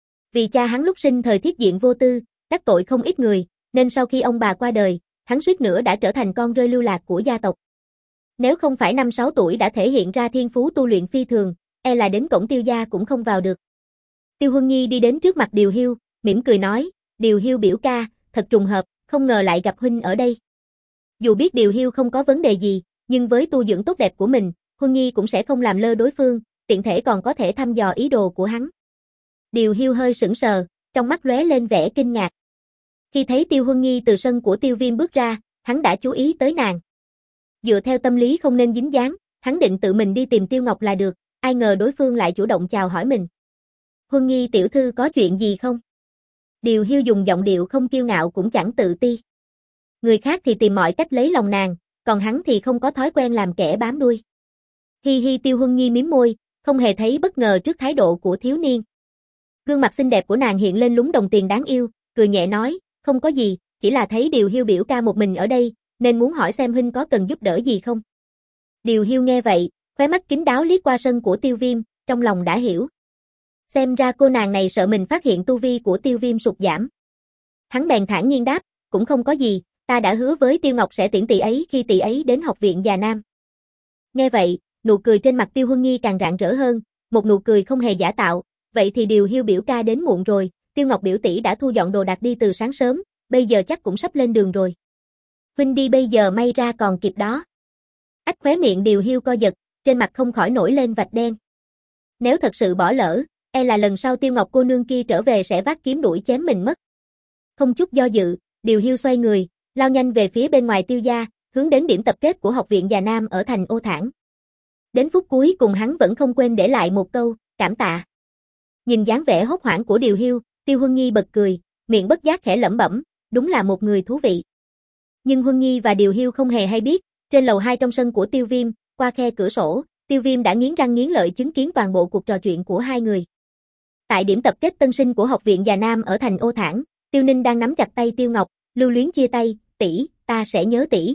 Vì cha hắn lúc sinh thời thiết diện vô tư, đắc tội không ít người, nên sau khi ông bà qua đời, hắn suýt nữa đã trở thành con rơi lưu lạc của gia tộc. Nếu không phải năm sáu tuổi đã thể hiện ra thiên phú tu luyện phi thường, e là đến cổng Tiêu gia cũng không vào được. Tiêu Huân Nhi đi đến trước mặt Điều Hiu, mỉm cười nói, Điều Hiu biểu ca, thật trùng hợp, không ngờ lại gặp huynh ở đây. Dù biết Điều Hiu không có vấn đề gì, nhưng với tu dưỡng tốt đẹp của mình, Huân Nhi cũng sẽ không làm lơ đối phương, tiện thể còn có thể thăm dò ý đồ của hắn. Điều Hiu hơi sững sờ, trong mắt lóe lên vẻ kinh ngạc. Khi thấy Tiêu Huân Nhi từ sân của Tiêu Viêm bước ra, hắn đã chú ý tới nàng. Dựa theo tâm lý không nên dính dáng, hắn định tự mình đi tìm Tiêu Ngọc là được, ai ngờ đối phương lại chủ động chào hỏi mình. Huân Nhi tiểu thư có chuyện gì không? Điều Hiu dùng giọng điệu không kiêu ngạo cũng chẳng tự ti. Người khác thì tìm mọi cách lấy lòng nàng, còn hắn thì không có thói quen làm kẻ bám đuôi. Hi hi. Tiêu Huân Nhi mím môi, không hề thấy bất ngờ trước thái độ của thiếu niên. Gương mặt xinh đẹp của nàng hiện lên lúng đồng tiền đáng yêu, cười nhẹ nói, không có gì, chỉ là thấy Điều Hiu biểu ca một mình ở đây, nên muốn hỏi xem huynh có cần giúp đỡ gì không. Điều Hiu nghe vậy, khóe mắt kín đáo liếc qua sân của Tiêu Viêm, trong lòng đã hiểu. Xem ra cô nàng này sợ mình phát hiện tu vi của Tiêu Viêm sụt giảm. Hắn bèn thản nhiên đáp, cũng không có gì, ta đã hứa với Tiêu Ngọc sẽ tiễn tỷ ấy khi tỷ ấy đến học viện già nam. Nghe vậy, nụ cười trên mặt Tiêu Huân Nhi càng rạng rỡ hơn, một nụ cười không hề giả tạo, vậy thì Điều Hiu biểu ca đến muộn rồi, Tiêu Ngọc biểu tỷ đã thu dọn đồ đạc đi từ sáng sớm, bây giờ chắc cũng sắp lên đường rồi. Huynh đi bây giờ may ra còn kịp đó. Ách khóe miệng Điều Hiu co giật, trên mặt không khỏi nổi lên vạch đen. Nếu thật sự bỏ lỡ, e là lần sau Tiêu Ngọc cô nương kia trở về sẽ vác kiếm đuổi chém mình mất. Không chút do dự, Điều Hiu xoay người, lao nhanh về phía bên ngoài Tiêu gia, hướng đến điểm tập kết của học viện già nam ở thành Ô Thản. Đến phút cuối cùng hắn vẫn không quên để lại một câu, cảm tạ. Nhìn dáng vẻ hốt hoảng của Điều Hiu, Tiêu Huân Nhi bật cười, miệng bất giác khẽ lẩm bẩm, đúng là một người thú vị. Nhưng Huân Nhi và Điều Hiu không hề hay biết, trên lầu hai trong sân của Tiêu Viêm, qua khe cửa sổ, Tiêu Viêm đã nghiến răng nghiến lợi chứng kiến toàn bộ cuộc trò chuyện của hai người. Tại điểm tập kết tân sinh của học viện Già Nam ở thành Ô Thản, Tiêu Ninh đang nắm chặt tay Tiêu Ngọc, lưu luyến chia tay, tỷ, ta sẽ nhớ tỷ.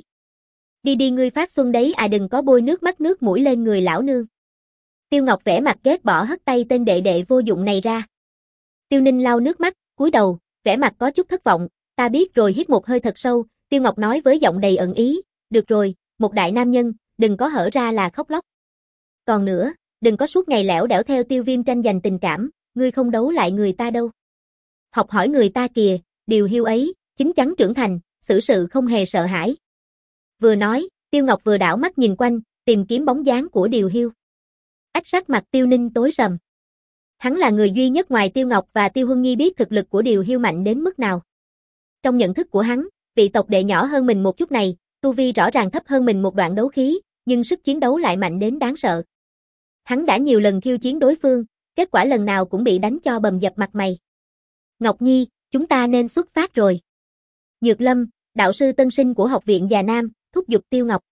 Đi đi ngươi phát xuân đấy à, đừng có bôi nước mắt nước mũi lên người lão nương. Tiêu Ngọc vẻ mặt ghét bỏ hất tay tên đệ đệ vô dụng này ra. Tiêu Ninh lau nước mắt, cúi đầu, vẻ mặt có chút thất vọng, ta biết rồi, hít một hơi thật sâu, Tiêu Ngọc nói với giọng đầy ẩn ý, được rồi, một đại nam nhân, đừng có hở ra là khóc lóc. Còn nữa, đừng có suốt ngày lẻo đẻo theo Tiêu Viêm tranh giành tình cảm, ngươi không đấu lại người ta đâu. Học hỏi người ta kìa, Điều Hiu ấy, chín chắn trưởng thành, xử sự không hề sợ hãi. Vừa nói, Tiêu Ngọc vừa đảo mắt nhìn quanh, tìm kiếm bóng dáng của Điều Hiu. Ách sắc mặt Tiêu Ninh tối sầm. Hắn là người duy nhất ngoài Tiêu Ngọc và Tiêu Huân Nhi biết thực lực của Điều Hiu mạnh đến mức nào. Trong nhận thức của hắn, vị tộc đệ nhỏ hơn mình một chút này, tu vi rõ ràng thấp hơn mình một đoạn đấu khí, nhưng sức chiến đấu lại mạnh đến đáng sợ. Hắn đã nhiều lần khiêu chiến đối phương, kết quả lần nào cũng bị đánh cho bầm dập mặt mày. Ngọc Nhi, chúng ta nên xuất phát rồi. Nhược Lâm, đạo sư tân sinh của học viện Già Nam, thúc giục Tiêu Ngọc.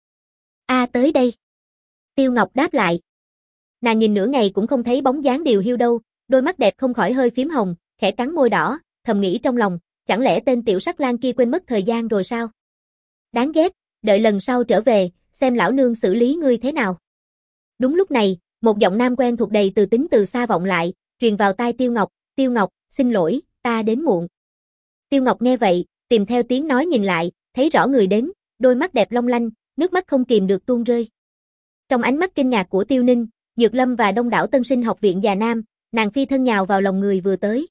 A tới đây. Tiêu Ngọc đáp lại. Nàng nhìn nửa ngày cũng không thấy bóng dáng Điều Hiu đâu, đôi mắt đẹp không khỏi hơi phím hồng, khẽ cắn môi đỏ, thầm nghĩ trong lòng, chẳng lẽ tên tiểu sắc lang kia quên mất thời gian rồi sao? Đáng ghét, đợi lần sau trở về, xem lão nương xử lý ngươi thế nào. Đúng lúc này, một giọng nam quen thuộc đầy từ tính từ xa vọng lại, truyền vào tai Tiêu Ngọc, Tiêu Ngọc, xin lỗi, ta đến muộn. Tiêu Ngọc nghe vậy, tìm theo tiếng nói nhìn lại, thấy rõ người đến, đôi mắt đẹp long lanh, nước mắt không kìm được tuôn rơi. Trong ánh mắt kinh ngạc của Tiêu Ninh, Dược Lâm và đông đảo tân sinh học viện Già Nam, nàng phi thân nhào vào lòng người vừa tới.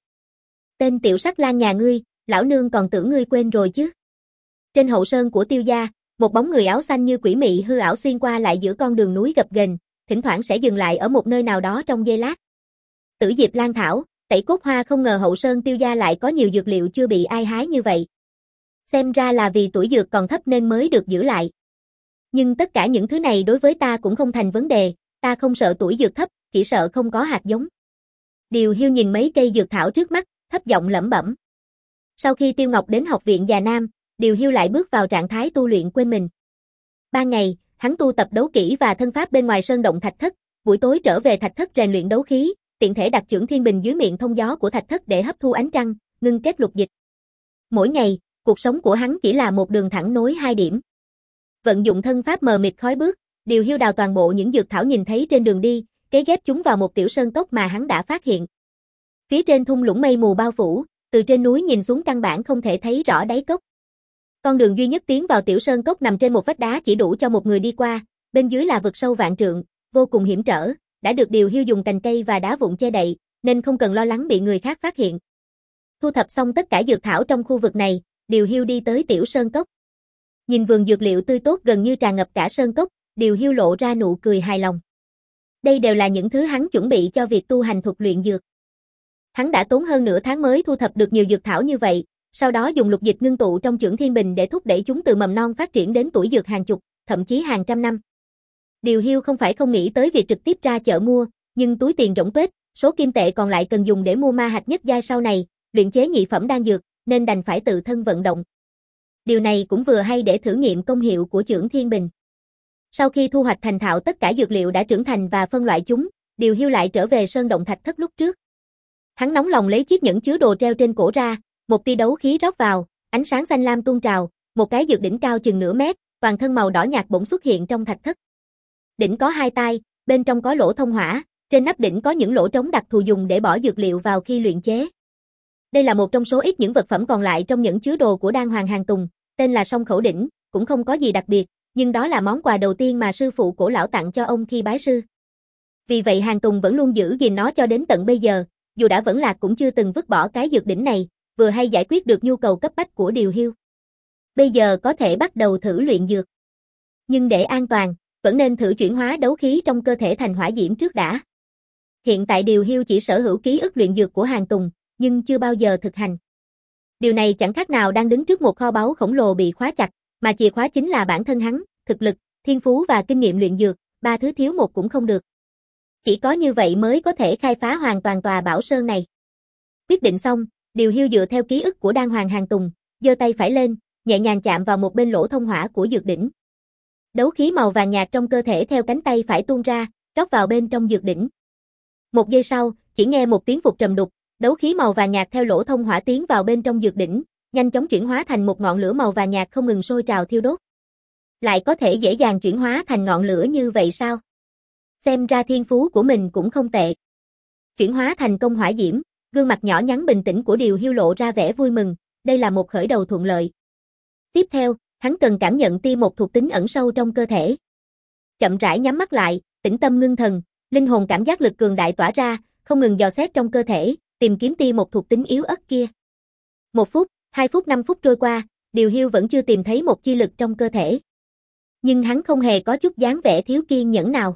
Tên tiểu sắc lang nhà ngươi, lão nương còn tưởng ngươi quên rồi chứ. Trên hậu sơn của Tiêu gia, một bóng người áo xanh như quỷ mị hư ảo xuyên qua lại giữa con đường núi gập ghềnh, thỉnh thoảng sẽ dừng lại ở một nơi nào đó trong giây lát. Tử Diệp Lan thảo, tẩy cốt hoa, không ngờ hậu sơn Tiêu gia lại có nhiều dược liệu chưa bị ai hái như vậy. Xem ra là vì tuổi dược còn thấp nên mới được giữ lại. Nhưng tất cả những thứ này đối với ta cũng không thành vấn đề, ta không sợ tuổi dược thấp, chỉ sợ không có hạt giống. Điều Hiu nhìn mấy cây dược thảo trước mắt, thấp giọng lẩm bẩm. Sau khi Tiêu Ngọc đến học viện Già Nam, Điều Hiu lại bước vào trạng thái tu luyện quên mình. Ban ngày, hắn tu tập đấu kỹ và thân pháp bên ngoài sơn động thạch thất, buổi tối trở về thạch thất rèn luyện đấu khí, tiện thể đặt chưởng thiên bình dưới miệng thông gió của thạch thất để hấp thu ánh trăng, ngưng kết lục dịch. Mỗi ngày, cuộc sống của hắn chỉ là một đường thẳng nối hai điểm. Vận dụng thân pháp mờ mịt khói bước, Điều Hiu đào toàn bộ những dược thảo nhìn thấy trên đường đi, cấy ghép chúng vào một tiểu sơn cốc mà hắn đã phát hiện. Phía trên thung lũng mây mù bao phủ, từ trên núi nhìn xuống căn bản không thể thấy rõ đáy cốc. Con đường duy nhất tiến vào tiểu sơn cốc nằm trên một vách đá chỉ đủ cho một người đi qua, bên dưới là vực sâu vạn trượng, vô cùng hiểm trở, đã được Điều Hiu dùng cành cây và đá vụn che đậy, nên không cần lo lắng bị người khác phát hiện. Thu thập xong tất cả dược thảo trong khu vực này, Điều Hiu đi tới tiểu sơn cốc. Nhìn vườn dược liệu tươi tốt gần như tràn ngập cả sơn cốc, Điều Hiu lộ ra nụ cười hài lòng. Đây đều là những thứ hắn chuẩn bị cho việc tu hành thuật luyện dược. Hắn đã tốn hơn nửa tháng mới thu thập được nhiều dược thảo như vậy, sau đó dùng lục dịch ngưng tụ trong chưởng thiên bình để thúc đẩy chúng từ mầm non phát triển đến tuổi dược hàng chục, thậm chí hàng trăm năm. Điều Hiu không phải không nghĩ tới việc trực tiếp ra chợ mua, nhưng túi tiền rỗng tuếch, số kim tệ còn lại cần dùng để mua ma hạch nhất giai sau này, luyện chế nhị phẩm đan dược, nên đành phải tự thân vận động. Điều này cũng vừa hay để thử nghiệm công hiệu của chưởng thiên bình. Sau khi thu hoạch thành thạo tất cả dược liệu đã trưởng thành và phân loại chúng, Điều Hiu lại trở về sơn động thạch thất lúc trước. Hắn nóng lòng lấy chiếc nhẫn chứa đồ treo trên cổ ra, một tia đấu khí rót vào, ánh sáng xanh lam tuôn trào, một cái dược đỉnh cao chừng nửa mét, toàn thân màu đỏ nhạt bỗng xuất hiện trong thạch thất. Đỉnh có hai tai, bên trong có lỗ thông hỏa, trên nắp đỉnh có những lỗ trống đặc thù dùng để bỏ dược liệu vào khi luyện chế. Đây là một trong số ít những vật phẩm còn lại trong nhẫn chứa đồ của Đan Hoàng Hàn Tùng, tên là Song Khẩu Đỉnh, cũng không có gì đặc biệt, nhưng đó là món quà đầu tiên mà sư phụ cổ lão tặng cho ông khi bái sư. Vì vậy Hàn Tùng vẫn luôn giữ gìn nó cho đến tận bây giờ, dù đã vẫn lạc cũng chưa từng vứt bỏ cái dược đỉnh này, vừa hay giải quyết được nhu cầu cấp bách của Điều Hiu. Bây giờ có thể bắt đầu thử luyện dược. Nhưng để an toàn, vẫn nên thử chuyển hóa đấu khí trong cơ thể thành hỏa diễm trước đã. Hiện tại Điều Hiu chỉ sở hữu ký ức luyện dược của Hàn Tùng, nhưng chưa bao giờ thực hành. Điều này chẳng khác nào đang đứng trước một kho báu khổng lồ bị khóa chặt, mà chìa khóa chính là bản thân hắn, thực lực, thiên phú và kinh nghiệm luyện dược, ba thứ thiếu một cũng không được. Chỉ có như vậy mới có thể khai phá hoàn toàn tòa bảo sơn này. Quyết định xong, Điều Hiu dựa theo ký ức của Đan Hoàng Hàng Tùng, giơ tay phải lên, nhẹ nhàng chạm vào một bên lỗ thông hỏa của dược đỉnh. Đấu khí màu vàng nhạt trong cơ thể theo cánh tay phải tuôn ra, rót vào bên trong dược đỉnh. Một giây sau, chỉ nghe một tiếng phục trầm đục, đấu khí màu vàng nhạt theo lỗ thông hỏa tiến vào bên trong dược đỉnh, nhanh chóng chuyển hóa thành một ngọn lửa màu vàng nhạt không ngừng sôi trào thiêu đốt. Lại có thể dễ dàng chuyển hóa thành ngọn lửa như vậy sao? Xem ra thiên phú của mình cũng không tệ. Chuyển hóa thành công hỏa diễm, gương mặt nhỏ nhắn bình tĩnh của Điều Hiu lộ ra vẻ vui mừng, đây là một khởi đầu thuận lợi. Tiếp theo, hắn cần cảm nhận tia một thuộc tính ẩn sâu trong cơ thể. Chậm rãi nhắm mắt lại, tĩnh tâm ngưng thần, linh hồn cảm giác lực cường đại tỏa ra, không ngừng dò xét trong cơ thể, tìm kiếm tia một thuộc tính yếu ớt kia. Một phút, hai phút, năm phút trôi qua, Điều Hiu vẫn chưa tìm thấy một chi lực trong cơ thể. Nhưng hắn không hề có chút dáng vẻ thiếu kiên nhẫn nào.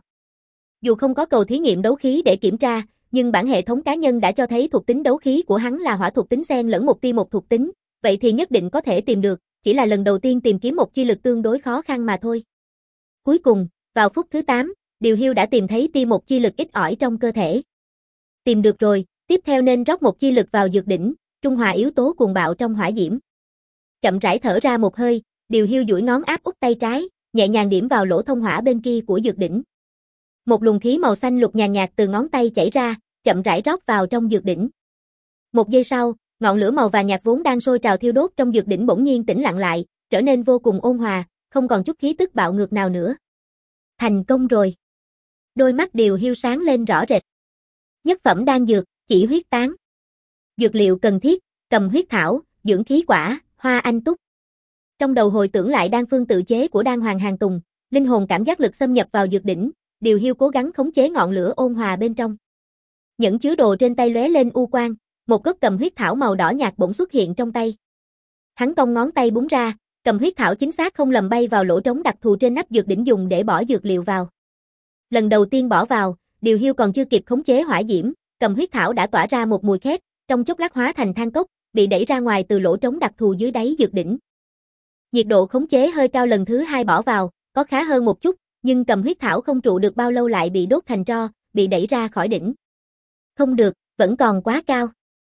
Dù không có cầu thí nghiệm đấu khí để kiểm tra, nhưng bản hệ thống cá nhân đã cho thấy thuộc tính đấu khí của hắn là hỏa thuộc tính xen lẫn một tia một thuộc tính, vậy thì nhất định có thể tìm được, chỉ là lần đầu tiên tìm kiếm một chi lực tương đối khó khăn mà thôi. Cuối cùng, vào phút thứ tám, Điều Hiu đã tìm thấy tia một chi lực ít ỏi trong cơ thể. Tìm được rồi, tiếp theo nên rót một chi lực vào dược đỉnh, trung hòa yếu tố cuồng bạo trong hỏa diễm. Chậm rãi thở ra một hơi, Điều Hiu duỗi ngón áp út tay trái, nhẹ nhàng điểm vào lỗ thông hỏa bên kia của dược đỉnh. Một luồng khí màu xanh lục nhàn nhạt từ ngón tay chảy ra, chậm rãi rót vào trong dược đỉnh. Một giây sau, ngọn lửa màu vàng nhạt vốn đang sôi trào thiêu đốt trong dược đỉnh bỗng nhiên tĩnh lặng lại, trở nên vô cùng ôn hòa, không còn chút khí tức bạo ngược nào nữa. Thành công rồi. Đôi mắt Điều Hiu sáng lên rõ rệt. Nhất phẩm đan dược, chỉ huyết tán. Dược liệu cần thiết, cầm huyết thảo, dưỡng khí quả, hoa anh túc. Trong đầu hồi tưởng lại đan phương tự chế của Đan Hoàng Hàng Tùng, linh hồn cảm giác lực xâm nhập vào dược đỉnh, Điều Hiu cố gắng khống chế ngọn lửa ôn hòa bên trong. Nhẫn chứa đồ trên tay lóe lên u quang, một gốc cầm huyết thảo màu đỏ nhạt bỗng xuất hiện trong tay. Hắn cong ngón tay búng ra, cầm huyết thảo chính xác không lầm bay vào lỗ trống đặc thù trên nắp dược đỉnh dùng để bỏ dược liệu vào. Lần đầu tiên bỏ vào, Điều Hiu còn chưa kịp khống chế hỏa diễm, cầm huyết thảo đã tỏa ra một mùi khét, trong chốc lát hóa thành than cốc, bị đẩy ra ngoài từ lỗ trống đặc thù dưới đáy dược đỉnh. Nhiệt độ khống chế hơi cao lần thứ hai bỏ vào, có khá hơn một chút, nhưng cầm huyết thảo không trụ được bao lâu lại bị đốt thành tro, bị đẩy ra khỏi đỉnh. Không được, vẫn còn quá cao.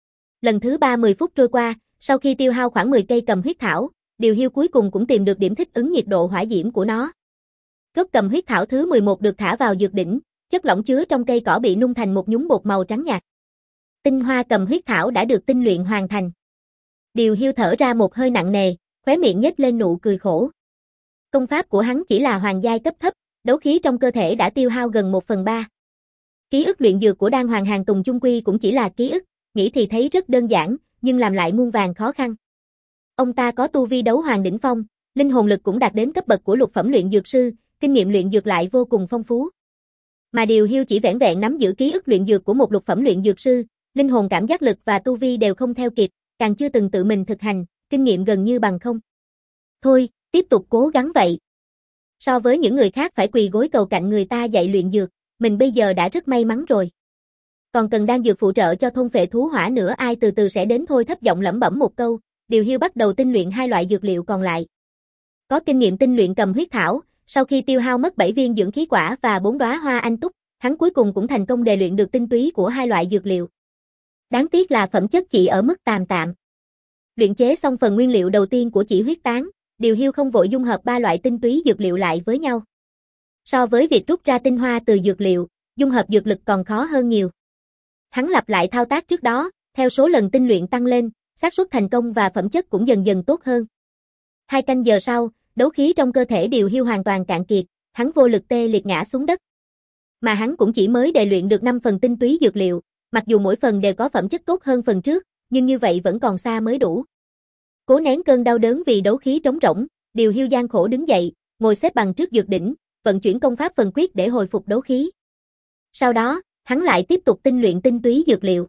Lần thứ ba mười phút trôi qua, sau khi tiêu hao khoảng mười cây cầm huyết thảo, Điều Hiu cuối cùng cũng tìm được điểm thích ứng nhiệt độ hỏa diễm của nó. Gốc cầm huyết thảo thứ mười một được thả vào dược đỉnh, chất lỏng chứa trong cây cỏ bị nung thành một nhúm bột màu trắng nhạt. Tinh hoa cầm huyết thảo đã được tinh luyện hoàn thành. Điều Hiu thở ra một hơi nặng nề, khóe miệng nhếch lên nụ cười khổ. Công pháp của hắn chỉ là hoàng giai cấp thấp, đấu khí trong cơ thể đã tiêu hao gần một phần ba. Ký ức luyện dược của Đan Hoàng Hàng Tùng chung quy cũng chỉ là ký ức, nghĩ thì thấy rất đơn giản, nhưng làm lại muôn vàn khó khăn. Ông ta có tu vi đấu hoàng đỉnh phong, linh hồn lực cũng đạt đến cấp bậc của lục phẩm luyện dược sư, kinh nghiệm luyện dược lại vô cùng phong phú. Mà Điều Hiu chỉ vẻn vẹn nắm giữ ký ức luyện dược của một lục phẩm luyện dược sư, linh hồn cảm giác lực và tu vi đều không theo kịp, càng chưa từng tự mình thực hành, kinh nghiệm gần như bằng không. Thôi, tiếp tục cố gắng vậy. So với những người khác phải quỳ gối cầu cạnh người ta dạy luyện dược, mình bây giờ đã rất may mắn rồi. Còn cần đan dược phụ trợ cho thôn phệ thú hỏa nữa, ai từ từ sẽ đến thôi. Thấp giọng lẩm bẩm một câu, Điều Hiu bắt đầu tinh luyện hai loại dược liệu còn lại. Có kinh nghiệm tinh luyện cầm huyết thảo, sau khi tiêu hao mất bảy viên dưỡng khí quả và bốn đóa hoa anh túc, hắn cuối cùng cũng thành công đề luyện được tinh túy của hai loại dược liệu. Đáng tiếc là phẩm chất chỉ ở mức tạm tạm. Luyện chế xong phần nguyên liệu đầu tiên của chỉ huyết tán, Điều Hiu không vội dung hợp ba loại tinh túy dược liệu lại với nhau. So với việc rút ra tinh hoa từ dược liệu, dung hợp dược lực còn khó hơn nhiều. Hắn lặp lại thao tác trước đó, theo số lần tinh luyện tăng lên, xác suất thành công và phẩm chất cũng dần dần tốt hơn. Hai canh giờ sau, đấu khí trong cơ thể Điều Hiu hoàn toàn cạn kiệt, hắn vô lực tê liệt ngã xuống đất. Mà hắn cũng chỉ mới đề luyện được năm phần tinh túy dược liệu, mặc dù mỗi phần đều có phẩm chất tốt hơn phần trước, nhưng như vậy vẫn còn xa mới đủ. Cố nén cơn đau đớn vì đấu khí trống rỗng, Điều Hiu gian khổ đứng dậy, ngồi xếp bằng trước dược đỉnh, vận chuyển công pháp phần quyết để hồi phục đấu khí. Sau đó, hắn lại tiếp tục tinh luyện tinh túy dược liệu.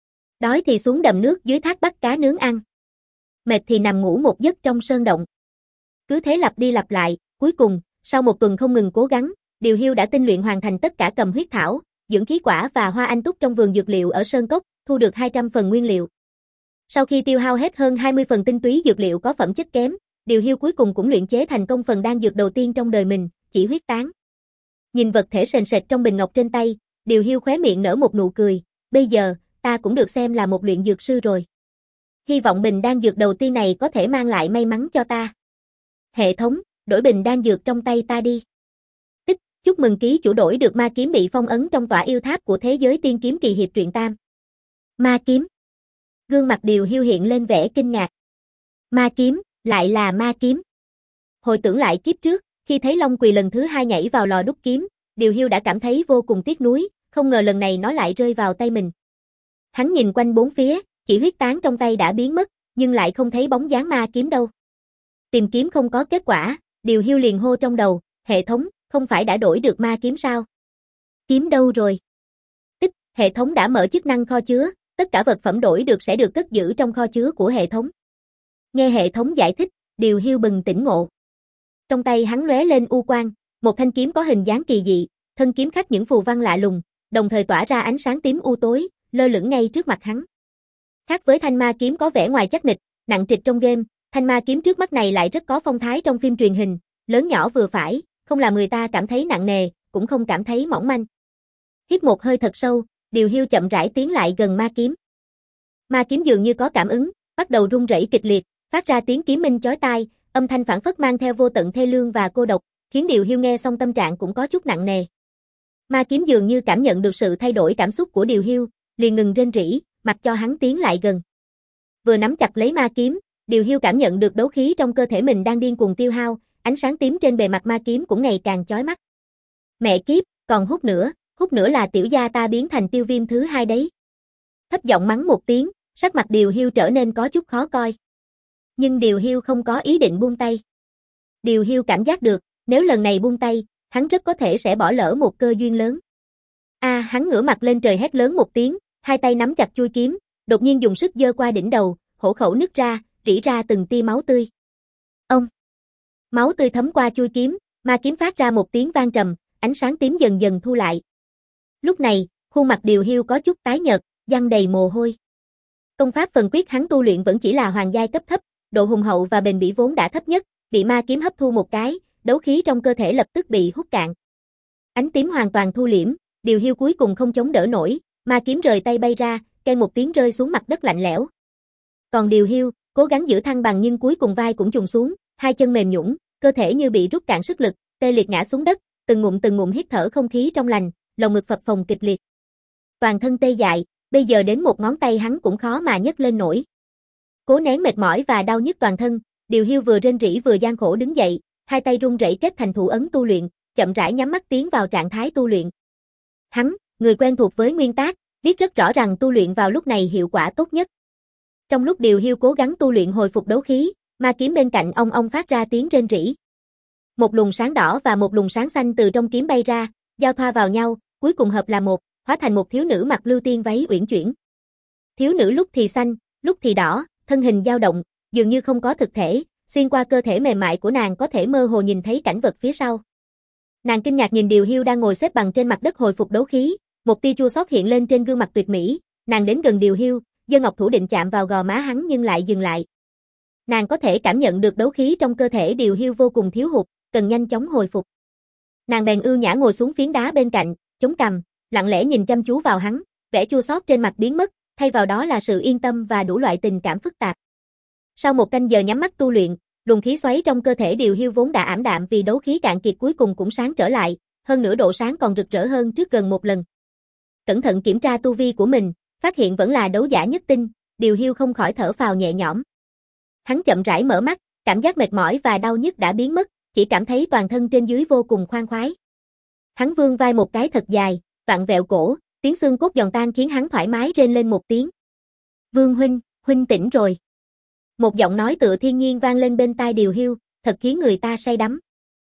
Đói thì xuống đầm nước dưới thác bắt cá nướng ăn. Mệt thì nằm ngủ một giấc trong sơn động. Cứ thế lặp đi lặp lại, cuối cùng, sau một tuần không ngừng cố gắng, Điều Hiu đã tinh luyện hoàn thành tất cả cầm huyết thảo, dưỡng khí quả và hoa anh túc trong vườn dược liệu ở Sơn Cốc, thu được hai trăm phần nguyên liệu. Sau khi tiêu hao hết hơn hai mươi phần tinh túy dược liệu có phẩm chất kém, Điều Hiu cuối cùng cũng luyện chế thành công phần đan dược đầu tiên trong đời mình, chỉ huyết tán. Nhìn vật thể sền sệt trong bình ngọc trên tay, Điều Hiu khóe miệng nở một nụ cười, bây giờ, ta cũng được xem là một luyện dược sư rồi. Hy vọng bình đan dược đầu tiên này có thể mang lại may mắn cho ta. Hệ thống, đổi bình đan dược trong tay ta đi. Tích, chúc mừng ký chủ đổi được ma kiếm bị phong ấn trong tỏa yêu tháp của thế giới tiên kiếm kỳ hiệp truyện tam. Ma kiếm. Gương mặt Điều Hiu hiện lên vẻ kinh ngạc. Ma kiếm, lại là ma kiếm. Hồi tưởng lại kiếp trước, khi thấy Long Quỳ lần thứ hai nhảy vào lò đúc kiếm, Điều Hiu đã cảm thấy vô cùng tiếc nuối, không ngờ lần này nó lại rơi vào tay mình. Hắn nhìn quanh bốn phía, chỉ huyết tán trong tay đã biến mất, nhưng lại không thấy bóng dáng ma kiếm đâu. Tìm kiếm không có kết quả, Điều Hiu liền hô trong đầu, hệ thống, không phải đã đổi được ma kiếm sao? Kiếm đâu rồi? Tích, hệ thống đã mở chức năng kho chứa, tất cả vật phẩm đổi được sẽ được cất giữ trong kho chứa của hệ thống. Nghe hệ thống giải thích, Điều Hiu bừng tỉnh ngộ. Trong tay hắn lóe lên u quang, một thanh kiếm có hình dáng kỳ dị, thân kiếm khắc những phù văn lạ lùng, đồng thời tỏa ra ánh sáng tím u tối, lơ lửng ngay trước mặt hắn. Khác với thanh ma kiếm có vẻ ngoài chắc nịch, nặng trịch trong game, thanh ma kiếm trước mắt này lại rất có phong thái trong phim truyền hình, lớn nhỏ vừa phải, không làm người ta cảm thấy nặng nề, cũng không cảm thấy mỏng manh. Hít một hơi thật sâu, Điều Hiu chậm rãi tiến lại gần ma kiếm. Ma kiếm dường như có cảm ứng, bắt đầu rung rẩy kịch liệt, phát ra tiếng kiếm minh chói tai, âm thanh phảng phất mang theo vô tận thê lương và cô độc, khiến Điều Hiu nghe xong tâm trạng cũng có chút nặng nề. Ma kiếm dường như cảm nhận được sự thay đổi cảm xúc của Điều Hiu, liền ngừng rên rỉ, mặc cho hắn tiến lại gần. Vừa nắm chặt lấy ma kiếm, Điều Hiu cảm nhận được đấu khí trong cơ thể mình đang điên cuồng tiêu hao, ánh sáng tím trên bề mặt ma kiếm cũng ngày càng chói mắt. Mẹ kiếp, còn hút nữa, hút nữa là tiểu gia ta biến thành Tiêu Viêm thứ hai đấy. Thấp giọng mắng một tiếng, sắc mặt Điều Hiu trở nên có chút khó coi. Nhưng Điều Hiu không có ý định buông tay. Điều Hiu cảm giác được, nếu lần này buông tay, hắn rất có thể sẽ bỏ lỡ một cơ duyên lớn. A, à, hắn ngửa mặt lên trời hét lớn một tiếng, hai tay nắm chặt chuôi kiếm, đột nhiên dùng sức giơ qua đỉnh đầu, hổ khẩu nứt ra, rỉ ra từng tia máu tươi. Ông! Máu tươi thấm qua chuôi kiếm, ma kiếm phát ra một tiếng vang trầm, ánh sáng tím dần dần thu lại. Lúc này, khuôn mặt Điều Hiu có chút tái nhợt, răng đầy mồ hôi. Công pháp phần quyết hắn tu luyện vẫn chỉ là hoàng giai cấp thấp, độ hùng hậu và bền bỉ vốn đã thấp nhất, bị ma kiếm hấp thu một cái, đấu khí trong cơ thể lập tức bị hút cạn. Ánh tím hoàn toàn thu liễm, Điều Hiu cuối cùng không chống đỡ nổi, ma kiếm rời tay bay ra, keng một tiếng rơi xuống mặt đất lạnh lẽo. Còn Điều Hiu, cố gắng giữ thăng bằng nhưng cuối cùng vai cũng chùng xuống, hai chân mềm nhũn, cơ thể như bị rút cạn sức lực, tê liệt ngã xuống đất, từng ngụm từng ngụm hít thở không khí trong lành, lồng ngực phập phồng kịch liệt. Toàn thân tê dại, bây giờ đến một ngón tay hắn cũng khó mà nhấc lên nổi. Cố nén mệt mỏi và đau nhức toàn thân, Điều Hiu vừa rên rỉ vừa gian khổ đứng dậy, hai tay run rẩy kết thành thủ ấn tu luyện, chậm rãi nhắm mắt tiến vào trạng thái tu luyện. Hắn, người quen thuộc với nguyên tác, biết rất rõ rằng tu luyện vào lúc này hiệu quả tốt nhất. Trong lúc Điều Hiu cố gắng tu luyện hồi phục đấu khí, ma kiếm bên cạnh ong ong phát ra tiếng rên rỉ. Một luồng sáng đỏ và một luồng sáng xanh từ trong kiếm bay ra, giao thoa vào nhau, cuối cùng hợp là một, hóa thành một thiếu nữ mặc lưu tiên váy uyển chuyển. Thiếu nữ lúc thì xanh, lúc thì đỏ, thân hình dao động, dường như không có thực thể, xuyên qua cơ thể mềm mại của nàng có thể mơ hồ nhìn thấy cảnh vật phía sau. Nàng kinh ngạc nhìn Điều Hiu đang ngồi xếp bằng trên mặt đất hồi phục đấu khí, một tia chua xót hiện lên trên gương mặt tuyệt mỹ, nàng đến gần Điều Hiu, giơ ngọc thủ định chạm vào gò má hắn nhưng lại dừng lại. Nàng có thể cảm nhận được đấu khí trong cơ thể Điều Hiu vô cùng thiếu hụt, cần nhanh chóng hồi phục. Nàng bèn ưu nhã ngồi xuống phiến đá bên cạnh, chống cằm, lặng lẽ nhìn chăm chú vào hắn, vẻ chua xót trên mặt biến mất, thay vào đó là sự yên tâm và đủ loại tình cảm phức tạp. Sau một canh giờ nhắm mắt tu luyện, luồng khí xoáy trong cơ thể Điều Hiu vốn đã ảm đạm vì đấu khí cạn kiệt cuối cùng cũng sáng trở lại, hơn nữa độ sáng còn rực rỡ hơn trước gần một lần. Cẩn thận kiểm tra tu vi của mình, phát hiện vẫn là đấu giả nhất tinh, Điều Hiu không khỏi thở phào nhẹ nhõm. Hắn chậm rãi mở mắt, cảm giác mệt mỏi và đau nhức đã biến mất, chỉ cảm thấy toàn thân trên dưới vô cùng khoan khoái. Hắn vươn vai một cái thật dài, vặn vẹo cổ, tiếng xương cốt giòn tan khiến hắn thoải mái rên lên một tiếng. "Vương huynh, huynh tỉnh rồi." Một giọng nói tựa thiên nhiên vang lên bên tai Điều Hiu, thật khiến người ta say đắm.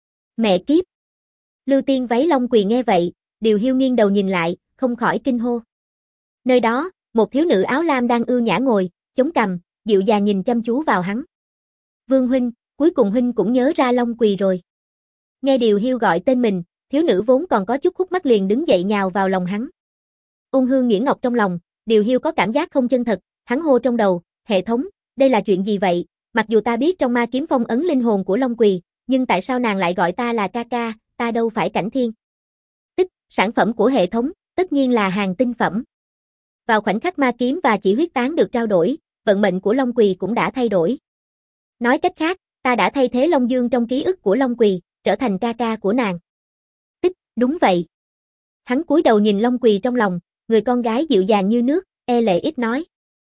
Mẹ kiếp! Lưu tiên váy long quỳ nghe vậy, Điều Hiu nghiêng đầu nhìn lại, không khỏi kinh hô. Nơi đó, một thiếu nữ áo lam đang ưu nhã ngồi, chống cằm, dịu dàng nhìn chăm chú vào hắn. "Vương huynh, cuối cùng huynh cũng nhớ ra long quỳ rồi." Nghe Điều Hiu gọi tên mình, thiếu nữ vốn còn có chút khúc mắc liền đứng dậy nhào vào lòng hắn. Ôn hương nhuyễn ngọc trong lòng, Điều Hiu có cảm giác không chân thật, hắn hô trong đầu, hệ thống, đây là chuyện gì vậy? Mặc dù ta biết trong ma kiếm phong ấn linh hồn của Long Quỳ, nhưng tại sao nàng lại gọi ta là ca ca, ta đâu phải Cảnh Thiên. Sản phẩm của hệ thống, tất nhiên là hàng tinh phẩm. Vào khoảnh khắc ma kiếm và chỉ huyết tán được trao đổi, vận mệnh của Long Quỳ cũng đã thay đổi. Nói cách khác, ta đã thay thế Long Dương trong ký ức của Long Quỳ, trở thành ca ca của nàng. Tích, đúng vậy. Hắn cúi đầu nhìn Long Quỳ trong lòng, người con gái dịu dàng như nước, e lệ ít nói.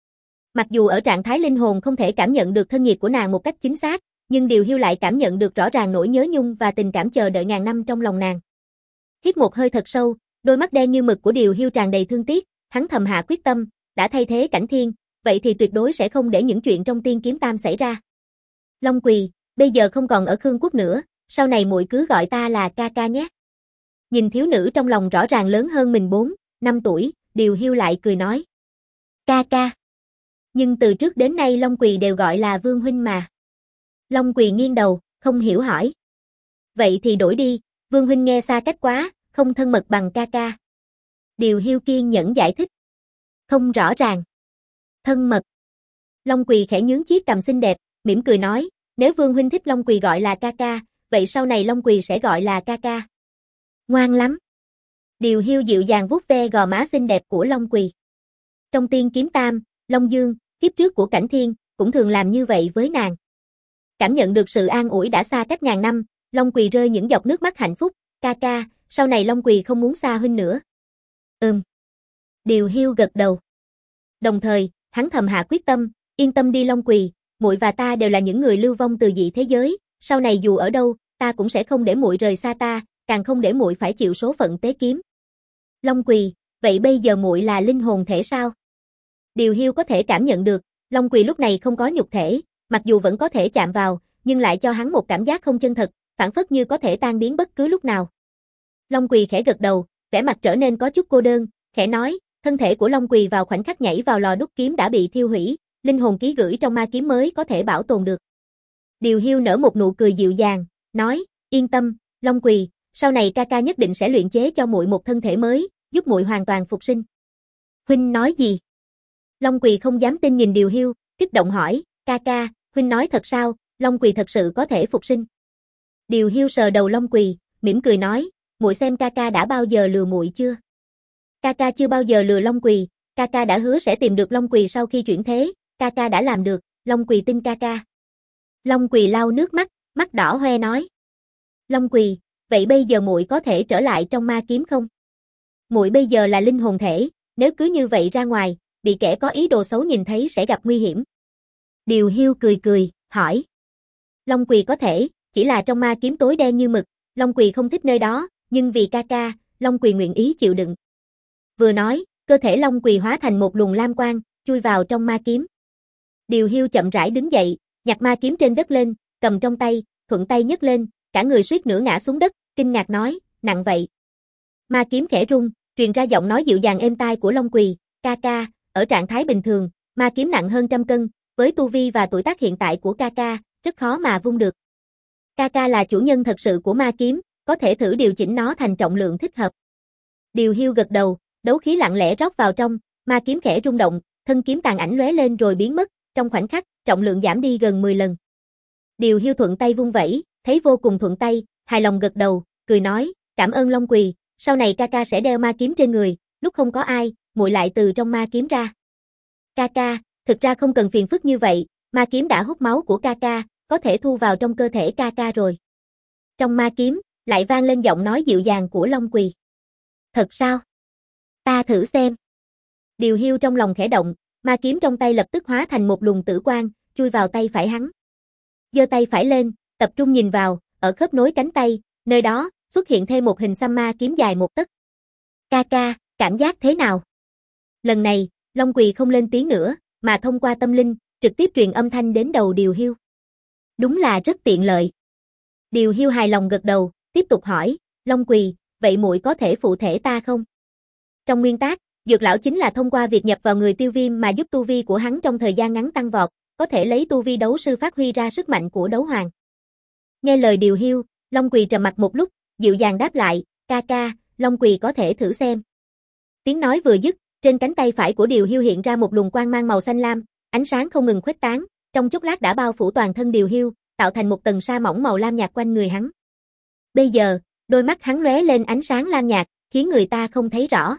Mặc dù ở trạng thái linh hồn không thể cảm nhận được thân nhiệt của nàng một cách chính xác, nhưng Điều Hiu lại cảm nhận được rõ ràng nỗi nhớ nhung và tình cảm chờ đợi ngàn năm trong lòng nàng. Hít một hơi thật sâu, đôi mắt đen như mực của Điều Hiu tràn đầy thương tiếc, hắn thầm hạ quyết tâm, đã thay thế Cảnh Thiên, vậy thì tuyệt đối sẽ không để những chuyện trong Tiên Kiếm Tam xảy ra. Long Quỳ, bây giờ không còn ở Khương Quốc nữa, sau này muội cứ gọi ta là ca ca nhé. Nhìn thiếu nữ trong lòng rõ ràng lớn hơn mình bốn, năm tuổi, Điều Hiu lại cười nói. Ca ca. Nhưng từ trước đến nay Long Quỳ đều gọi là Vương huynh mà. Long Quỳ nghiêng đầu, không hiểu hỏi. Vậy thì đổi đi, Vương huynh nghe xa cách quá, không thân mật bằng ca ca. Điều Hiu kiên nhẫn giải thích. Không rõ ràng. Thân mật. Long Quỳ khẽ nhướng chiếc cằm xinh đẹp, mỉm cười nói, nếu Vương huynh thích Long Quỳ gọi là ca ca, vậy sau này Long Quỳ sẽ gọi là ca ca. Ngoan lắm. Điều Hiu dịu dàng vuốt ve gò má xinh đẹp của Long Quỳ. Trong Tiên Kiếm Tam, Long Dương, kiếp trước của Cảnh Thiên, cũng thường làm như vậy với nàng. Cảm nhận được sự an ủi đã xa cách ngàn năm, Long Quỳ rơi những giọt nước mắt hạnh phúc, ca ca, sau này Long Quỳ không muốn xa huynh nữa. Ừm. Điều Hiu gật đầu. Đồng thời, hắn thầm hạ quyết tâm, yên tâm đi Long Quỳ, muội và ta đều là những người lưu vong từ dị thế giới, sau này dù ở đâu, ta cũng sẽ không để muội rời xa ta, càng không để muội phải chịu số phận tế kiếm. Long Quỳ, vậy bây giờ muội là linh hồn thể sao? Điều Hiu có thể cảm nhận được, Long Quỳ lúc này không có nhục thể, mặc dù vẫn có thể chạm vào, nhưng lại cho hắn một cảm giác không chân thật, phảng phất như có thể tan biến bất cứ lúc nào. Long Quỳ khẽ gật đầu, vẻ mặt trở nên có chút cô đơn, khẽ nói, thân thể của Long Quỳ vào khoảnh khắc nhảy vào lò đúc kiếm đã bị thiêu hủy, linh hồn ký gửi trong ma kiếm mới có thể bảo tồn được. Điều Hiu nở một nụ cười dịu dàng, nói, yên tâm, Long Quỳ, sau này ca ca nhất định sẽ luyện chế cho muội một thân thể mới, giúp muội hoàn toàn phục sinh. Huynh nói gì? Long Quỳ không dám tin nhìn Điều Hiu, kích động hỏi, ca ca, huynh nói thật sao, Long Quỳ thật sự có thể phục sinh? Điều Hiu sờ đầu Long Quỳ, mỉm cười nói, muội xem ca ca đã bao giờ lừa muội chưa? Ca ca chưa bao giờ lừa Long Quỳ, ca ca đã hứa sẽ tìm được Long Quỳ sau khi chuyển thế, ca ca đã làm được, Long Quỳ tin ca ca. Long Quỳ lau nước mắt, mắt đỏ hoe nói. Long Quỳ, vậy bây giờ muội có thể trở lại trong ma kiếm không? Muội bây giờ là linh hồn thể, nếu cứ như vậy ra ngoài, bị kẻ có ý đồ xấu nhìn thấy sẽ gặp nguy hiểm. Điều Hiu cười cười, hỏi. Long Quỳ có thể, chỉ là trong ma kiếm tối đen như mực, Long Quỳ không thích nơi đó, nhưng vì ca ca, Long Quỳ nguyện ý chịu đựng. Vừa nói, cơ thể Long Quỳ hóa thành một luồng lam quang, chui vào trong ma kiếm. Điều Hiu chậm rãi đứng dậy, nhặt ma kiếm trên đất lên, cầm trong tay, thuận tay nhấc lên, cả người suýt nữa ngã xuống đất, kinh ngạc nói, nặng vậy. Ma kiếm khẽ rung, truyền ra giọng nói dịu dàng êm tai của Long Quỳ, ca ca, ở trạng thái bình thường, ma kiếm nặng hơn trăm cân, với tu vi và tuổi tác hiện tại của ca ca, rất khó mà vung được. Ca ca là chủ nhân thật sự của ma kiếm, có thể thử điều chỉnh nó thành trọng lượng thích hợp. Điều Hiu gật đầu, đấu khí lặng lẽ rót vào trong, ma kiếm khẽ rung động, thân kiếm tàn ảnh lóe lên rồi biến mất, trong khoảnh khắc, trọng lượng giảm đi gần mười lần. Điều Hiu thuận tay vung vẩy, thấy vô cùng thuận tay, hài lòng gật đầu, cười nói, cảm ơn Long Quỳ, sau này ca ca sẽ đeo ma kiếm trên người, lúc không có ai, muội lại từ trong ma kiếm ra. Ca ca, thực ra không cần phiền phức như vậy, ma kiếm đã hút máu của ca ca, có thể thu vào trong cơ thể ca ca rồi. Trong ma kiếm, lại vang lên giọng nói dịu dàng của Long Quỳ. Thật sao? Ta thử xem. Điều Hiu trong lòng khẽ động, ma kiếm trong tay lập tức hóa thành một luồng tử quang, chui vào tay phải hắn. Giơ tay phải lên, tập trung nhìn vào, ở khớp nối cánh tay, nơi đó, xuất hiện thêm một hình xăm ma kiếm dài một tấc. Ca ca, cảm giác thế nào? Lần này, Long Quỳ không lên tiếng nữa, mà thông qua tâm linh, trực tiếp truyền âm thanh đến đầu Điều Hiu. Đúng là rất tiện lợi. Điều Hiu hài lòng gật đầu, tiếp tục hỏi, Long Quỳ, vậy muội có thể phụ thể ta không? Trong nguyên tắc, Dược lão chính là thông qua việc nhập vào người Tiêu Viêm mà giúp tu vi của hắn trong thời gian ngắn tăng vọt, có thể lấy tu vi đấu sư phát huy ra sức mạnh của đấu hoàng. Nghe lời Điều Hiu, Long Quỳ trầm mặt một lúc, dịu dàng đáp lại, ca ca, Long Quỳ có thể thử xem. Tiếng nói vừa dứt, trên cánh tay phải của Điều Hiu hiện ra một luồng quang mang màu xanh lam, ánh sáng không ngừng khuếch tán, trong chốc lát đã bao phủ toàn thân Điều Hiu, tạo thành một tầng sa mỏng màu lam nhạt quanh người hắn. Bây giờ, đôi mắt hắn lóe lên ánh sáng lam nhạt, khiến người ta không thấy rõ.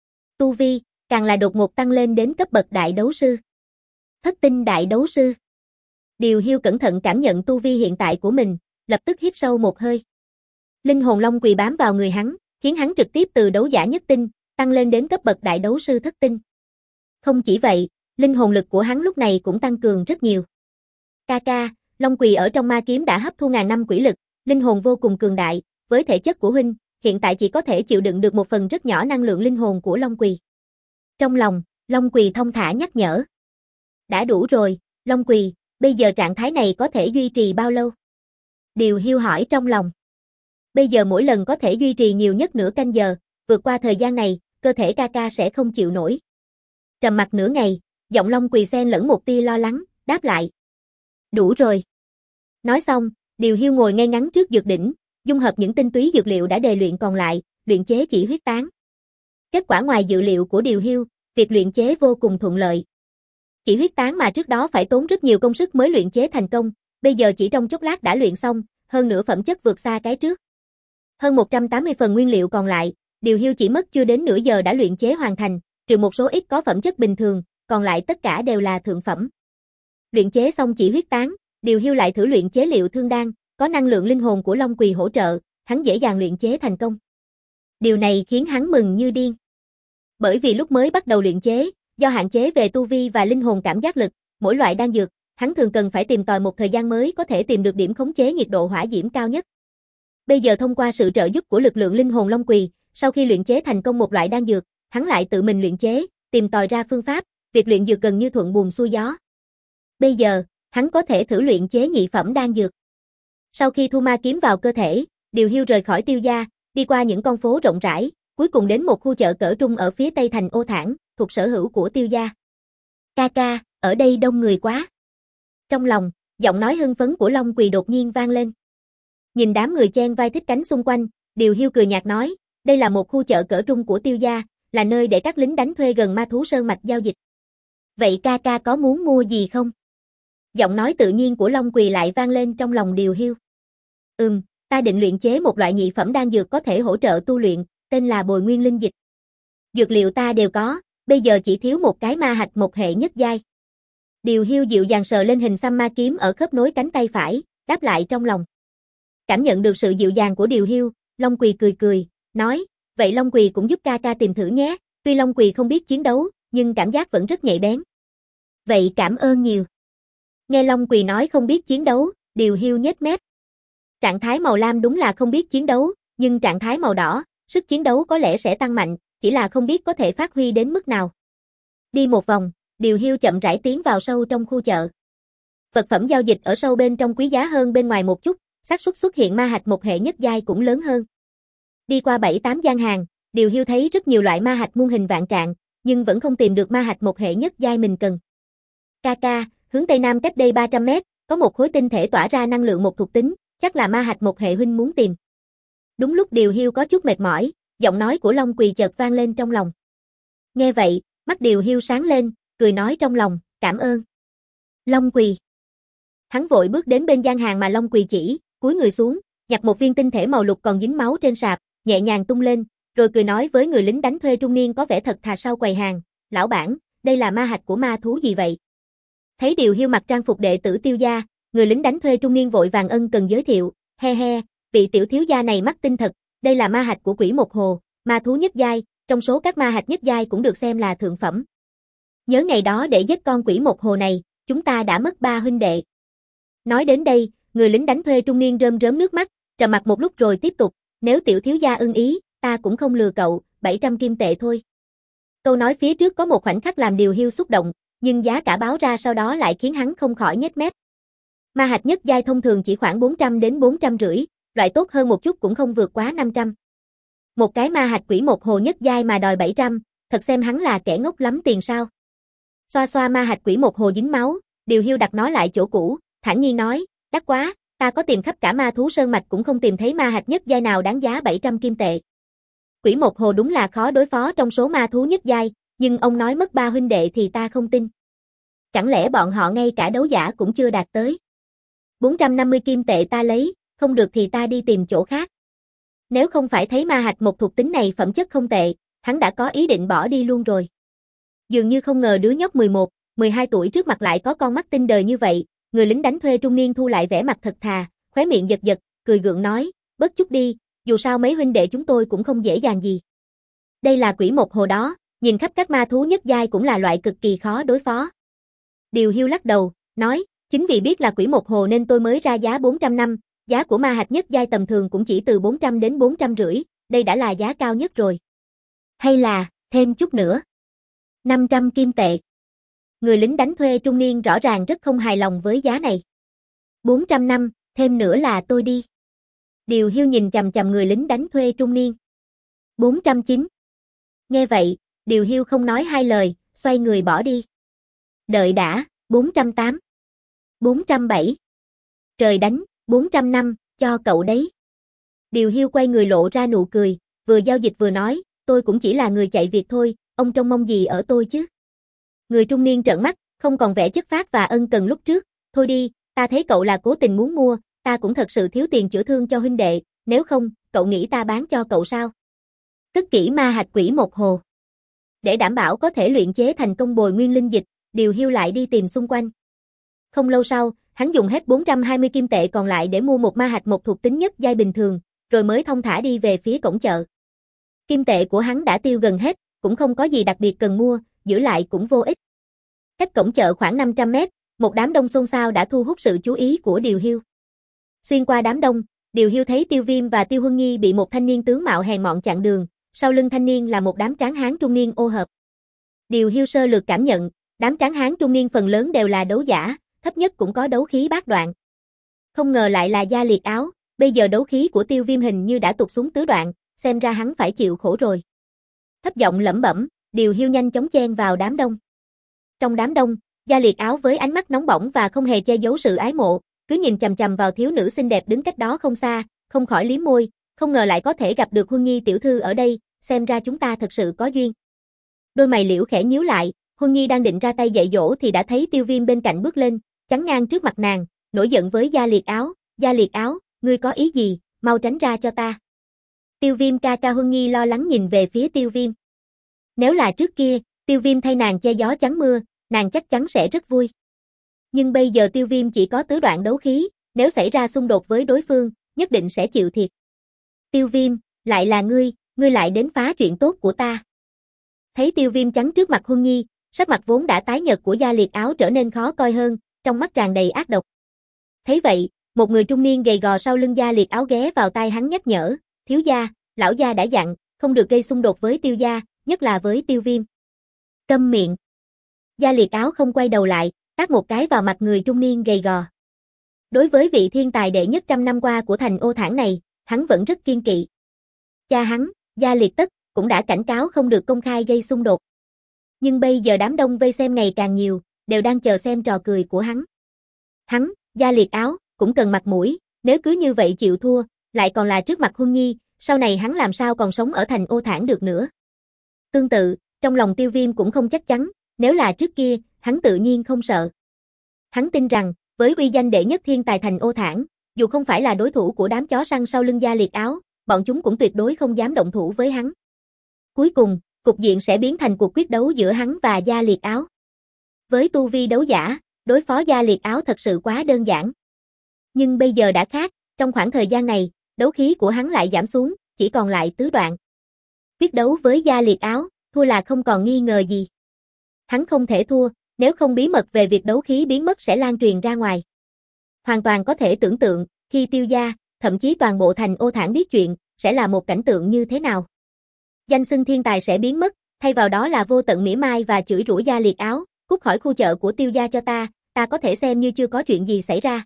Tu vi, càng là đột ngột tăng lên đến cấp bậc đại đấu sư. Thất tinh đại đấu sư. Điều Hiu cẩn thận cảm nhận tu vi hiện tại của mình, lập tức hít sâu một hơi. Linh hồn long quỳ bám vào người hắn, khiến hắn trực tiếp từ đấu giả nhất tinh, tăng lên đến cấp bậc đại đấu sư thất tinh. Không chỉ vậy, linh hồn lực của hắn lúc này cũng tăng cường rất nhiều. Ca ca, long quỳ ở trong ma kiếm đã hấp thu ngàn năm quỷ lực, linh hồn vô cùng cường đại, với thể chất của huynh, hiện tại chỉ có thể chịu đựng được một phần rất nhỏ năng lượng linh hồn của long quỳ. Trong lòng, long quỳ thông thả nhắc nhở. Đã đủ rồi, long quỳ, bây giờ trạng thái này có thể duy trì bao lâu? Điều Hiu hỏi trong lòng. Bây giờ mỗi lần có thể duy trì nhiều nhất nửa canh giờ, vượt qua thời gian này, cơ thể ca ca sẽ không chịu nổi. Trầm mặc nửa ngày, giọng long quỳ xen lẫn một tia lo lắng, đáp lại. Đủ rồi. Nói xong, Điều Hiu ngồi ngay ngắn trước dược đỉnh, dung hợp những tinh túy dược liệu đã đề luyện còn lại, luyện chế chỉ huyết tán. Kết quả ngoài dự liệu của Điều Hiu, việc luyện chế vô cùng thuận lợi. Chỉ huyết tán mà trước đó phải tốn rất nhiều công sức mới luyện chế thành công, bây giờ chỉ trong chốc lát đã luyện xong, hơn nữa phẩm chất vượt xa cái trước. Hơn một trăm tám mươi phần nguyên liệu còn lại, Điều Hiu chỉ mất chưa đến nửa giờ đã luyện chế hoàn thành, trừ một số ít có phẩm chất bình thường, còn lại tất cả đều là thượng phẩm. Luyện chế xong chỉ huyết tán, Điều Hiu lại thử luyện chế liệu thương đan, có năng lượng linh hồn của long quỳ hỗ trợ, hắn dễ dàng luyện chế thành công. Điều này khiến hắn mừng như điên. Bởi vì lúc mới bắt đầu luyện chế, do hạn chế về tu vi và linh hồn cảm giác lực, mỗi loại đan dược, hắn thường cần phải tìm tòi một thời gian mới có thể tìm được điểm khống chế nhiệt độ hỏa diễm cao nhất. Bây giờ thông qua sự trợ giúp của lực lượng linh hồn long quỳ, sau khi luyện chế thành công một loại đan dược, hắn lại tự mình luyện chế, tìm tòi ra phương pháp, việc luyện dược gần như thuận buồm xuôi gió. Bây giờ, hắn có thể thử luyện chế nhị phẩm đan dược. Sau khi thu ma kiếm vào cơ thể, Điều Hiu rời khỏi Tiêu gia, đi qua những con phố rộng rãi, cuối cùng đến một khu chợ cỡ trung ở phía tây thành Ô Thản, thuộc sở hữu của Tiêu gia. Ca ca, ở đây đông người quá. Trong lòng, giọng nói hưng phấn của long quỳ đột nhiên vang lên. Nhìn đám người chen vai thích cánh xung quanh, Điều Hiu cười nhạt nói, đây là một khu chợ cỡ trung của Tiêu gia, là nơi để các lính đánh thuê gần ma thú sơn mạch giao dịch. Vậy ca ca có muốn mua gì không? Giọng nói tự nhiên của long quỳ lại vang lên trong lòng Điều Hiu. Ừm, ta định luyện chế một loại nhị phẩm đan dược có thể hỗ trợ tu luyện, tên là bồi nguyên linh dịch. Dược liệu ta đều có, bây giờ chỉ thiếu một cái ma hạch một hệ nhất giai. Điều Hiu dịu dàng sờ lên hình xăm ma kiếm ở khớp nối cánh tay phải, đáp lại trong lòng. Cảm nhận được sự dịu dàng của Điều Hiu, long quỳ cười cười, nói, vậy long quỳ cũng giúp ca ca tìm thử nhé, tuy long quỳ không biết chiến đấu, nhưng cảm giác vẫn rất nhạy bén. Vậy cảm ơn nhiều. Nghe long quỳ nói không biết chiến đấu, Điều Hiu nhếch mép. Trạng thái màu lam đúng là không biết chiến đấu, nhưng trạng thái màu đỏ, sức chiến đấu có lẽ sẽ tăng mạnh, chỉ là không biết có thể phát huy đến mức nào. Đi một vòng, Điều Hiu chậm rãi tiến vào sâu trong khu chợ. Vật phẩm giao dịch ở sâu bên trong quý giá hơn bên ngoài một chút, xác suất xuất hiện ma hạch một hệ nhất giai cũng lớn hơn. Đi qua bảy tám gian hàng, Điều Hiu thấy rất nhiều loại ma hạch muôn hình vạn trạng, nhưng vẫn không tìm được ma hạch một hệ nhất giai mình cần. Ca ca, hướng tây nam cách đây ba trăm mét, có một khối tinh thể tỏa ra năng lượng một thuộc tính, chắc là ma hạch một hệ huynh muốn tìm. Đúng lúc Điều Hiu có chút mệt mỏi, giọng nói của long quỳ chợt vang lên trong lòng. Nghe vậy, mắt Điều Hiu sáng lên, cười nói trong lòng, cảm ơn. Long quỳ. Hắn vội bước đến bên gian hàng mà long quỳ chỉ, cúi người xuống, nhặt một viên tinh thể màu lục còn dính máu trên sạp, nhẹ nhàng tung lên, rồi cười nói với người lính đánh thuê trung niên có vẻ thật thà sau quầy hàng, lão bản, đây là ma hạch của ma thú gì vậy? Thấy Điều Hiu mặc trang phục đệ tử Tiêu gia, người lính đánh thuê trung niên vội vàng ân cần giới thiệu, he he, vị tiểu thiếu gia này mắt tinh thật, đây là ma hạch của quỷ một hồ, ma thú nhất giai, trong số các ma hạch nhất giai cũng được xem là thượng phẩm. Nhớ ngày đó để giết con quỷ một hồ này, chúng ta đã mất ba huynh đệ. Nói đến đây, người lính đánh thuê trung niên rơm rớm nước mắt, trầm mặc một lúc rồi tiếp tục, nếu tiểu thiếu gia ưng ý, ta cũng không lừa cậu, bảy trăm kim tệ thôi. Câu nói phía trước có một khoảnh khắc làm Điều Hiu xúc động, nhưng giá cả báo ra sau đó lại khiến hắn không khỏi nhếch mép. Ma hạch nhất giai thông thường chỉ khoảng bốn trăm đến bốn trăm rưỡi, loại tốt hơn một chút cũng không vượt quá năm trăm. Một cái ma hạch quỷ một hồ nhất giai mà đòi bảy trăm, thật xem hắn là kẻ ngốc lắm tiền sao. Xoa xoa ma hạch quỷ một hồ dính máu, Điều Hiu đặt nó lại chỗ cũ, thản nhiên nói, đắt quá, ta có tìm khắp cả ma thú sơn mạch cũng không tìm thấy ma hạch nhất giai nào đáng giá bảy trăm kim tệ. Quỷ một hồ đúng là khó đối phó trong số ma thú nhất giai, nhưng ông nói mất ba huynh đệ thì ta không tin. Chẳng lẽ bọn họ ngay cả đấu giả cũng chưa đạt tới? bốn trăm năm mươi kim tệ ta lấy, không được thì ta đi tìm chỗ khác. Nếu không phải thấy ma hạch một thuộc tính này phẩm chất không tệ, hắn đã có ý định bỏ đi luôn rồi. Dường như không ngờ đứa nhóc mười một, mười hai tuổi trước mặt lại có con mắt tinh đời như vậy, người lính đánh thuê trung niên thu lại vẻ mặt thật thà, khóe miệng giật giật, cười gượng nói, bớt chút đi, dù sao mấy huynh đệ chúng tôi cũng không dễ dàng gì. Đây là quỷ một hồ đó, nhìn khắp các ma thú nhất giai cũng là loại cực kỳ khó đối phó. Điều Hiu lắc đầu, nói, chính vì biết là quỷ một hồ nên tôi mới ra giá bốn trăm năm, giá của ma hạch nhất giai tầm thường cũng chỉ từ bốn trăm đến bốn trăm rưỡi, đây đã là giá cao nhất rồi. Hay là, thêm chút nữa. năm trăm kim tệ. Người lính đánh thuê trung niên rõ ràng rất không hài lòng với giá này. bốn trăm năm, thêm nữa là tôi đi. Điều Hiu nhìn chằm chằm người lính đánh thuê trung niên. bốn trăm chín. Nghe vậy, Điều Hiu không nói hai lời, xoay người bỏ đi. Đợi đã, bốn trăm tám. bốn trăm bảy. Trời đánh, bốn trăm năm, cho cậu đấy. Điều Hiu quay người lộ ra nụ cười, vừa giao dịch vừa nói, tôi cũng chỉ là người chạy việc thôi, ông trông mong gì ở tôi chứ. Người trung niên trợn mắt, không còn vẻ chất phác và ân cần lúc trước, thôi đi, ta thấy cậu là cố tình muốn mua, ta cũng thật sự thiếu tiền chữa thương cho huynh đệ, nếu không, cậu nghĩ ta bán cho cậu sao? Cất kỹ ma hạch quỷ một hồ. Để đảm bảo có thể luyện chế thành công bồi nguyên linh dịch, Điều Hiu lại đi tìm xung quanh. Không lâu sau, hắn dùng hết bốn trăm hai mươi kim tệ còn lại để mua một ma hạch một thuộc tính nhất giai bình thường, rồi mới thong thả đi về phía cổng chợ. Kim tệ của hắn đã tiêu gần hết, cũng không có gì đặc biệt cần mua, giữ lại cũng vô ích. Cách cổng chợ khoảng năm trăm mét, một đám đông xôn xao đã thu hút sự chú ý của Điều Hiu. Xuyên qua đám đông, Điều Hiu thấy Tiêu Viêm và Tiêu Huân Nhi bị một thanh niên tướng mạo hèn mọn chặn đường, sau lưng thanh niên là một đám tráng hán trung niên ô hợp. Điều Hiu sơ lược cảm nhận, đám tráng hán trung niên phần lớn đều là đấu giả, thấp nhất cũng có đấu khí bát đoạn. Không ngờ lại là Gia Liệt Áo, bây giờ đấu khí của Tiêu Viêm hình như đã tụt xuống tứ đoạn, xem ra hắn phải chịu khổ rồi. Thấp giọng lẩm bẩm, Điều Hiu nhanh chóng chen vào đám đông. Trong đám đông, Gia Liệt Áo với ánh mắt nóng bỏng và không hề che giấu sự ái mộ, cứ nhìn chằm chằm vào thiếu nữ xinh đẹp đứng cách đó không xa, không khỏi liếm môi, không ngờ lại có thể gặp được Huân Nhi tiểu thư ở đây, xem ra chúng ta thật sự có duyên. Đôi mày liễu khẽ nhíu lại, Huân Nhi đang định ra tay dạy dỗ thì đã thấy Tiêu Viêm bên cạnh bước lên, chắn ngang trước mặt nàng, nổi giận với Gia Liệt Áo, Gia Liệt Áo, ngươi có ý gì, mau tránh ra cho ta. Tiêu Viêm ca ca. Huân Nhi lo lắng nhìn về phía Tiêu Viêm. Nếu là trước kia, Tiêu Viêm thay nàng che gió chắn mưa, nàng chắc chắn sẽ rất vui. Nhưng bây giờ Tiêu Viêm chỉ có tứ đoạn đấu khí, nếu xảy ra xung đột với đối phương, nhất định sẽ chịu thiệt. Tiêu Viêm, lại là ngươi, ngươi lại đến phá chuyện tốt của ta. Thấy Tiêu Viêm chắn trước mặt Huân Nhi, sắc mặt vốn đã tái nhợt của Gia Liệt Áo trở nên khó coi hơn, trong mắt tràn đầy ác độc. Thấy vậy, một người trung niên gầy gò sau lưng Gia Liệt Áo ghé vào tai hắn nhắc nhở, thiếu gia, lão gia đã dặn, không được gây xung đột với Tiêu gia, nhất là với Tiêu Viêm. Câm miệng. Gia Liệt Áo không quay đầu lại, tát một cái vào mặt người trung niên gầy gò. Đối với vị thiên tài đệ nhất trăm năm qua của thành Ô Thản này, hắn vẫn rất kiên kỵ. Cha hắn, Gia Liệt Tất, cũng đã cảnh cáo không được công khai gây xung đột. Nhưng bây giờ đám đông vây xem ngày càng nhiều, đều đang chờ xem trò cười của hắn. Hắn, Gia Liệt Áo, cũng cần mặt mũi, nếu cứ như vậy chịu thua, lại còn là trước mặt Huân Nhi, sau này hắn làm sao còn sống ở thành Ô Thản được nữa. Tương tự, trong lòng Tiêu Viêm cũng không chắc chắn, nếu là trước kia, hắn tự nhiên không sợ. Hắn tin rằng, với uy danh đệ nhất thiên tài thành Ô Thản, dù không phải là đối thủ của đám chó săn sau lưng Gia Liệt Áo, bọn chúng cũng tuyệt đối không dám động thủ với hắn. Cuối cùng, cục diện sẽ biến thành cuộc quyết đấu giữa hắn và Gia Liệt Áo. Với tu vi đấu giả, đối phó Gia Liệt Áo thật sự quá đơn giản. Nhưng bây giờ đã khác, trong khoảng thời gian này, đấu khí của hắn lại giảm xuống, chỉ còn lại tứ đoạn. Quyết đấu với Gia Liệt Áo, thua là không còn nghi ngờ gì. Hắn không thể thua, nếu không bí mật về việc đấu khí biến mất sẽ lan truyền ra ngoài. Hoàn toàn có thể tưởng tượng, khi Tiêu gia, thậm chí toàn bộ thành Ô Thản biết chuyện, sẽ là một cảnh tượng như thế nào. Danh xưng thiên tài sẽ biến mất, thay vào đó là vô tận mỉa mai và chửi rủa Gia Liệt Áo, cút khỏi khu chợ của Tiêu gia cho ta, ta có thể xem như chưa có chuyện gì xảy ra.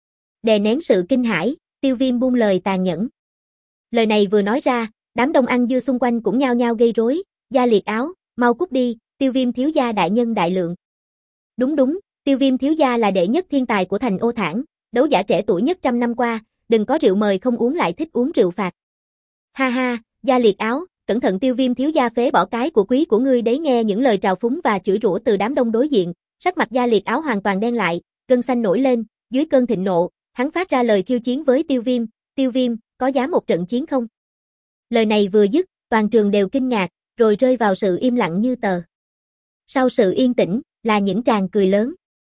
Đè nén sự kinh hãi, Tiêu Viêm buông lời tàn nhẫn. Lời này vừa nói ra, đám đông ăn dưa xung quanh cũng nhao nhao gây rối, Gia Liệt Áo, mau cút đi, Tiêu Viêm thiếu gia đại nhân đại lượng. Đúng đúng, Tiêu Viêm thiếu gia là đệ nhất thiên tài của thành Ô Thản, đấu giả trẻ tuổi nhất trăm năm qua, đừng có rượu mời không uống lại thích uống rượu phạt. Ha ha, Gia Liệt Áo, cẩn thận Tiêu Viêm thiếu gia phế bỏ cái của quý của ngươi đấy. Nghe những lời trào phúng và chửi rủa từ đám đông đối diện, sắc mặt Gia Liệt Áo hoàn toàn đen lại, gân xanh nổi lên, dưới cơn thịnh nộ, hắn phát ra lời khiêu chiến với Tiêu Viêm, Tiêu Viêm, có dám một trận chiến không? Lời này vừa dứt, toàn trường đều kinh ngạc, rồi rơi vào sự im lặng như tờ. Sau sự yên tĩnh, là những tràng cười lớn.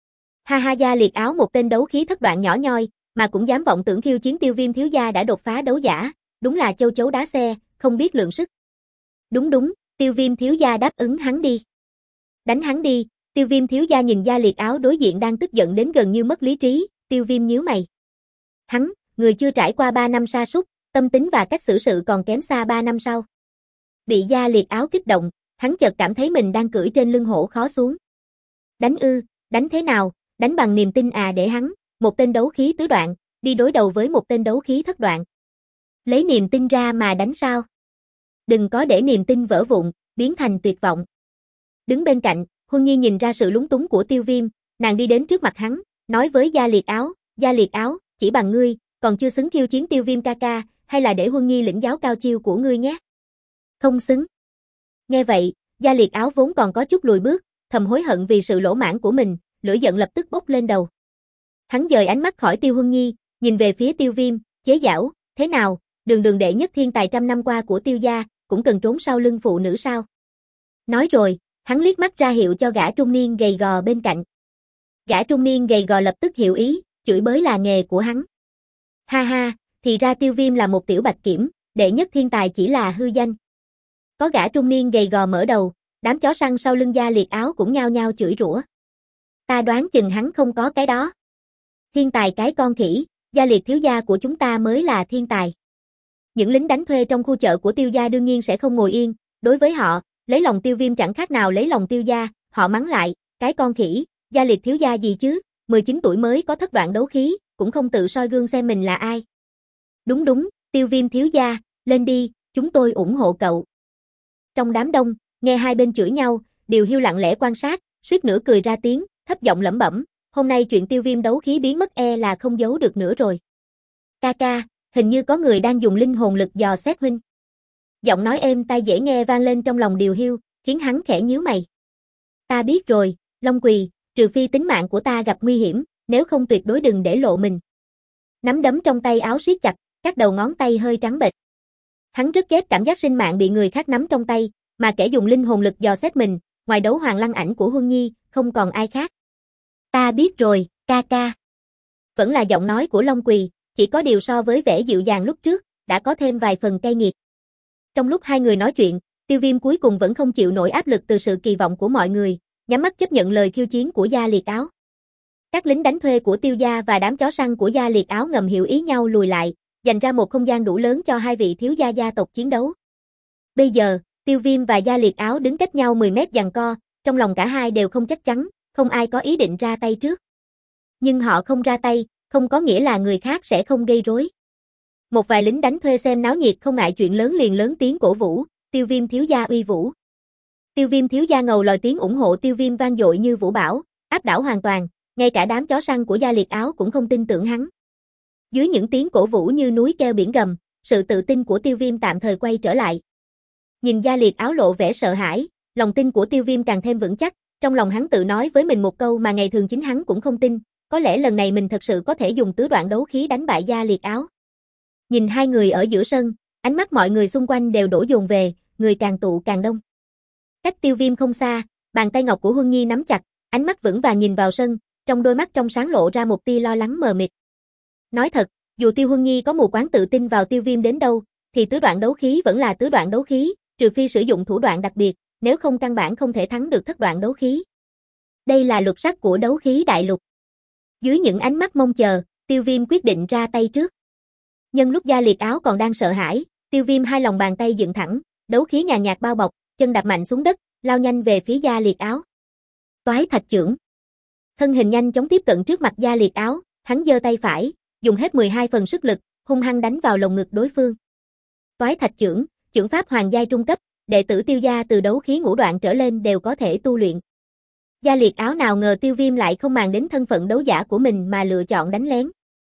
Ha ha, Gia Liệt Áo, một tên đấu khí thất đoạn nhỏ nhoi, mà cũng dám vọng tưởng khiêu chiến Tiêu Viêm thiếu gia đã đột phá đấu giả, đúng là châu chấu đá xe, không biết lượng sức. Đúng đúng, Tiêu Viêm thiếu gia đáp ứng hắn đi. Đánh hắn đi. Tiêu Viêm thiếu gia nhìn Gia Liệt Áo đối diện đang tức giận đến gần như mất lý trí, Tiêu Viêm nhíu mày. Hắn, người chưa trải qua ba năm sa sút, tâm tính và cách xử sự còn kém xa ba năm sau. Bị Gia Liệt Áo kích động, hắn chợt cảm thấy mình đang cưỡi trên lưng hổ khó xuống. Đánh ư, đánh thế nào, đánh bằng niềm tin à, để hắn, một tên đấu khí tứ đoạn, đi đối đầu với một tên đấu khí thất đoạn. Lấy niềm tin ra mà đánh sao? Đừng có để niềm tin vỡ vụn, biến thành tuyệt vọng. Đứng bên cạnh, Huân Nhi nhìn ra sự lúng túng của Tiêu Viêm, nàng đi đến trước mặt hắn, nói với Gia Liệt Áo, Gia Liệt Áo, chỉ bằng ngươi, còn chưa xứng khiêu chiến Tiêu Viêm ca ca, hay là để Huân Nhi lĩnh giáo cao chiêu của ngươi nhé. Không xứng. Nghe vậy, Gia Liệt Áo vốn còn có chút lùi bước, thầm hối hận vì sự lỗ mãng của mình, lửa giận lập tức bốc lên đầu. Hắn dời ánh mắt khỏi Tiêu Huân Nhi, nhìn về phía Tiêu Viêm, chế giễu, thế nào, đường đường đệ nhất thiên tài trăm năm qua của Tiêu gia, cũng cần trốn sau lưng phụ nữ sao? Nói rồi, hắn liếc mắt ra hiệu cho gã trung niên gầy gò bên cạnh. Gã trung niên gầy gò lập tức hiểu ý, chửi bới là nghề của hắn. Ha ha, thì ra Tiêu Viêm là một tiểu bạch kiểm, đệ nhất thiên tài chỉ là hư danh. Có gã trung niên gầy gò mở đầu, đám chó săn sau lưng Gia Liệt Áo cũng nhao nhao chửi rủa. Ta đoán chừng hắn không có cái đó. Thiên tài cái con khỉ, Gia Liệt thiếu gia của chúng ta mới là thiên tài. Những lính đánh thuê trong khu chợ của Tiêu gia đương nhiên sẽ không ngồi yên, đối với họ, lấy lòng Tiêu Viêm chẳng khác nào lấy lòng Tiêu gia, họ mắng lại, cái con khỉ, Gia Liệt thiếu gia gì chứ, mười chín tuổi mới có thất đoạn đấu khí, cũng không tự soi gương xem mình là ai. Đúng đúng, Tiêu Viêm thiếu gia, lên đi, chúng tôi ủng hộ cậu. Trong đám đông, nghe hai bên chửi nhau, Điều Hiu lặng lẽ quan sát, suýt nữa cười ra tiếng, thấp giọng lẩm bẩm, hôm nay chuyện Tiêu Viêm đấu khí biến mất e là không giấu được nữa rồi. Ca ca, hình như có người đang dùng linh hồn lực dò xét huynh. Giọng nói êm tai dễ nghe vang lên trong lòng Điều Hiu, khiến hắn khẽ nhíu mày. Ta biết rồi, Long Quỳ, trừ phi tính mạng của ta gặp nguy hiểm, nếu không tuyệt đối đừng để lộ mình. Nắm đấm trong tay áo siết chặt, các đầu ngón tay hơi trắng bệch. Hắn rất ghét cảm giác sinh mạng bị người khác nắm trong tay, mà kẻ dùng linh hồn lực dò xét mình, ngoài đấu hoàng lăng ảnh của Huân Nhi, không còn ai khác. Ta biết rồi, ca ca. Vẫn là giọng nói của Long Quỳ, chỉ có điều so với vẻ dịu dàng lúc trước, đã có thêm vài phần cay nghiệt. Trong lúc hai người nói chuyện, Tiêu Viêm cuối cùng vẫn không chịu nổi áp lực từ sự kỳ vọng của mọi người, nhắm mắt chấp nhận lời khiêu chiến của Gia Liệt Áo. Các lính đánh thuê của Tiêu gia và đám chó săn của Gia Liệt Áo ngầm hiểu ý nhau lùi lại, dành ra một không gian đủ lớn cho hai vị thiếu gia gia tộc chiến đấu. Bây giờ, Tiêu Viêm và Gia Liệt Áo đứng cách nhau mười mét giằng co, trong lòng cả hai đều không chắc chắn, không ai có ý định ra tay trước. Nhưng họ không ra tay, không có nghĩa là người khác sẽ không gây rối. Một vài lính đánh thuê xem náo nhiệt không ngại chuyện lớn liền lớn tiếng cổ vũ, Tiêu Viêm thiếu gia uy vũ. Tiêu Viêm thiếu gia ngầu lòi tiếng ủng hộ Tiêu Viêm vang dội như vũ bão, áp đảo hoàn toàn, ngay cả đám chó săn của Gia Liệt Áo cũng không tin tưởng hắn. Dưới những tiếng cổ vũ như núi kêu biển gầm, sự tự tin của Tiêu Viêm tạm thời quay trở lại. Nhìn Gia Liệt Áo lộ vẻ sợ hãi, lòng tin của Tiêu Viêm càng thêm vững chắc, trong lòng hắn tự nói với mình một câu mà ngày thường chính hắn cũng không tin, có lẽ lần này mình thật sự có thể dùng tứ đoạn đấu khí đánh bại Gia Liệt Áo. Nhìn hai người ở giữa sân, ánh mắt mọi người xung quanh đều đổ dồn về, người càng tụ càng đông. Cách Tiêu Viêm không xa, bàn tay ngọc của Huân Nhi nắm chặt, ánh mắt vững vàng nhìn vào sân, trong đôi mắt trong sáng lộ ra một tia lo lắng mờ mịt. Nói thật, dù Tiêu Huân Nhi có mù quáng tự tin vào Tiêu Viêm đến đâu, thì tứ đoạn đấu khí vẫn là tứ đoạn đấu khí, trừ phi sử dụng thủ đoạn đặc biệt, nếu không căn bản không thể thắng được thất đoạn đấu khí. Đây là luật sắc của đấu khí đại lục. Dưới những ánh mắt mong chờ, Tiêu Viêm quyết định ra tay trước. Nhân lúc Gia Liệt Áo còn đang sợ hãi, Tiêu Viêm hai lòng bàn tay dựng thẳng, đấu khí nhàn nhạt bao bọc, chân đạp mạnh xuống đất, lao nhanh về phía Gia Liệt Áo. Toái thạch chưởng. Thân hình nhanh chóng tiếp cận trước mặt Gia Liệt Áo, hắn giơ tay phải, dùng hết mười hai phần sức lực, hung hăng đánh vào lồng ngực đối phương. Toái thạch chưởng, chưởng pháp hoàng giai trung cấp, đệ tử Tiêu gia từ đấu khí ngũ đoạn trở lên đều có thể tu luyện. Gia Liệt Áo nào ngờ Tiêu Viêm lại không màng đến thân phận đấu giả của mình mà lựa chọn đánh lén.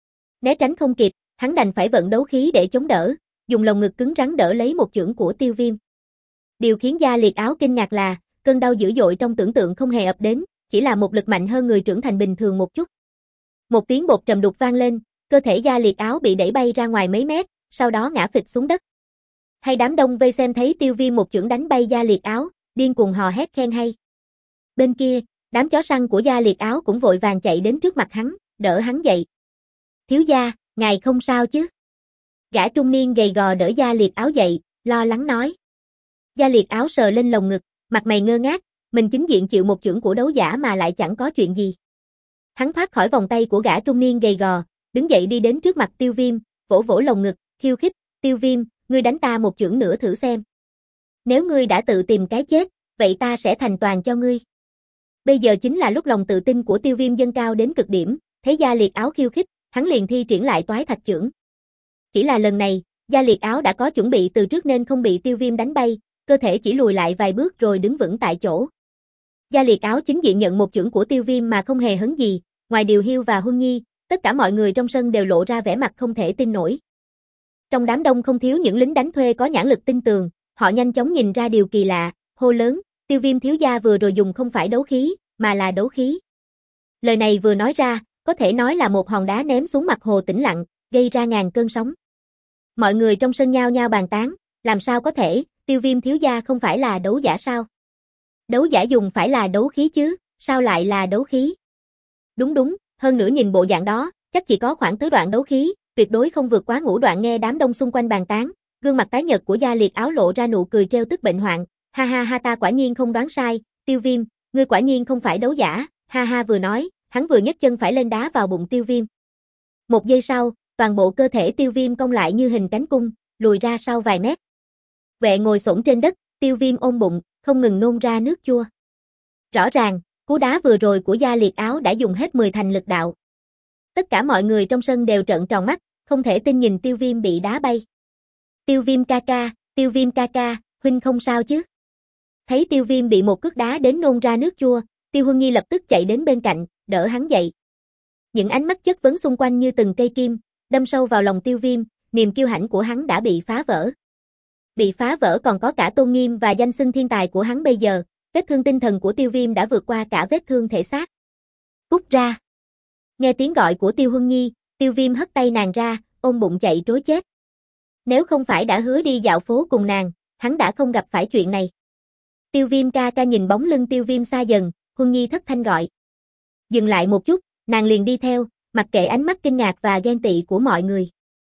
Né tránh không kịp, hắn đành phải vận đấu khí để chống đỡ, dùng lồng ngực cứng rắn đỡ lấy một chưởng của Tiêu Viêm. Điều khiến Gia Liệt Áo kinh ngạc là, cơn đau dữ dội trong tưởng tượng không hề ập đến, chỉ là một lực mạnh hơn người trưởng thành bình thường một chút. Một tiếng bột trầm đục vang lên, cơ thể Gia Liệt Áo bị đẩy bay ra ngoài mấy mét, sau đó ngã phịch xuống đất. Hay đám đông vây xem thấy Tiêu Viêm một chưởng đánh bay Gia Liệt Áo, điên cuồng hò hét khen hay. Bên kia, đám chó săn của Gia Liệt Áo cũng vội vàng chạy đến trước mặt hắn, đỡ hắn dậy. Thiếu gia, ngài không sao chứ? Gã trung niên gầy gò đỡ Gia Liệt Áo dậy, lo lắng nói. Gia Liệt Áo sờ lên lồng ngực, mặt mày ngơ ngác, mình chính diện chịu một chưởng của đấu giả mà lại chẳng có chuyện gì. Hắn thoát khỏi vòng tay của gã trung niên gầy gò, đứng dậy đi đến trước mặt Tiêu Viêm, vỗ vỗ lồng ngực, khiêu khích, Tiêu Viêm, ngươi đánh ta một chưởng nữa thử xem. Nếu ngươi đã tự tìm cái chết, vậy ta sẽ thành toàn cho ngươi. Bây giờ chính là lúc lòng tự tin của Tiêu Viêm dâng cao đến cực điểm, thấy Gia Liệt Áo khiêu khích, hắn liền thi triển lại toái thạch chưởng. Chỉ là lần này, Gia Liệt Áo đã có chuẩn bị từ trước nên không bị Tiêu Viêm đánh bay, cơ thể chỉ lùi lại vài bước rồi đứng vững tại chỗ. Gia Liệt Áo chính diện nhận một chưởng của Tiêu Viêm mà không hề hấn gì, ngoài Điều Hiu và Huân Nhi, tất cả mọi người trong sân đều lộ ra vẻ mặt không thể tin nổi. Trong đám đông không thiếu những lính đánh thuê có nhãn lực tinh tường, họ nhanh chóng nhìn ra điều kỳ lạ, hô lớn, Tiêu Viêm thiếu gia vừa rồi dùng không phải đấu khí, mà là đấu khí. Lời này vừa nói ra, có thể nói là một hòn đá ném xuống mặt hồ tĩnh lặng, gây ra ngàn cơn sóng. Mọi người trong sân nhao nhao bàn tán, làm sao có thể, Tiêu Viêm thiếu gia không phải là đấu giả sao? Đấu giả dùng phải là đấu khí chứ, sao lại là đấu khí? Đúng đúng, hơn nữa nhìn bộ dạng đó, chắc chỉ có khoảng tứ đoạn đấu khí, tuyệt đối không vượt quá ngũ đoạn. Nghe đám đông xung quanh bàn tán, gương mặt tái nhợt của Gia Liệt Áo lộ ra nụ cười trêu tức bệnh hoạn, ha ha ha ta quả nhiên không đoán sai, Tiêu Viêm, ngươi quả nhiên không phải đấu giả, ha ha vừa nói, hắn vừa nhấc chân phải lên đá vào bụng Tiêu Viêm. Một giây sau, toàn bộ cơ thể Tiêu Viêm cong lại như hình cánh cung, lùi ra sau vài mét. Vệ ngồi xổm trên đất, Tiêu Viêm ôm bụng, không ngừng nôn ra nước chua. Rõ ràng, cú đá vừa rồi của Gia Liệt Áo đã dùng hết mười thành lực đạo. Tất cả mọi người trong sân đều trợn tròn mắt, không thể tin nhìn Tiêu Viêm bị đá bay. Tiêu Viêm ca ca, Tiêu Viêm ca ca, huynh không sao chứ? Thấy Tiêu Viêm bị một cước đá đến nôn ra nước chua, Tiêu Huân Nhi lập tức chạy đến bên cạnh, đỡ hắn dậy. Những ánh mắt chất vấn xung quanh như từng cây kim, đâm sâu vào lòng Tiêu Viêm, niềm kiêu hãnh của hắn đã bị phá vỡ. Bị phá vỡ còn có cả tôn nghiêm và danh xưng thiên tài của hắn bây giờ, vết thương tinh thần của Tiêu Viêm đã vượt qua cả vết thương thể xác. Cút ra! Nghe tiếng gọi của Tiêu Huân Nhi, Tiêu Viêm hất tay nàng ra, ôm bụng chạy trối chết. Nếu không phải đã hứa đi dạo phố cùng nàng, hắn đã không gặp phải chuyện này. Tiêu Viêm ca ca nhìn bóng lưng Tiêu Viêm xa dần, Huân Nhi thất thanh gọi. Dừng lại một chút, nàng liền đi theo, mặc kệ ánh mắt kinh ngạc và ghen tị của mọi người.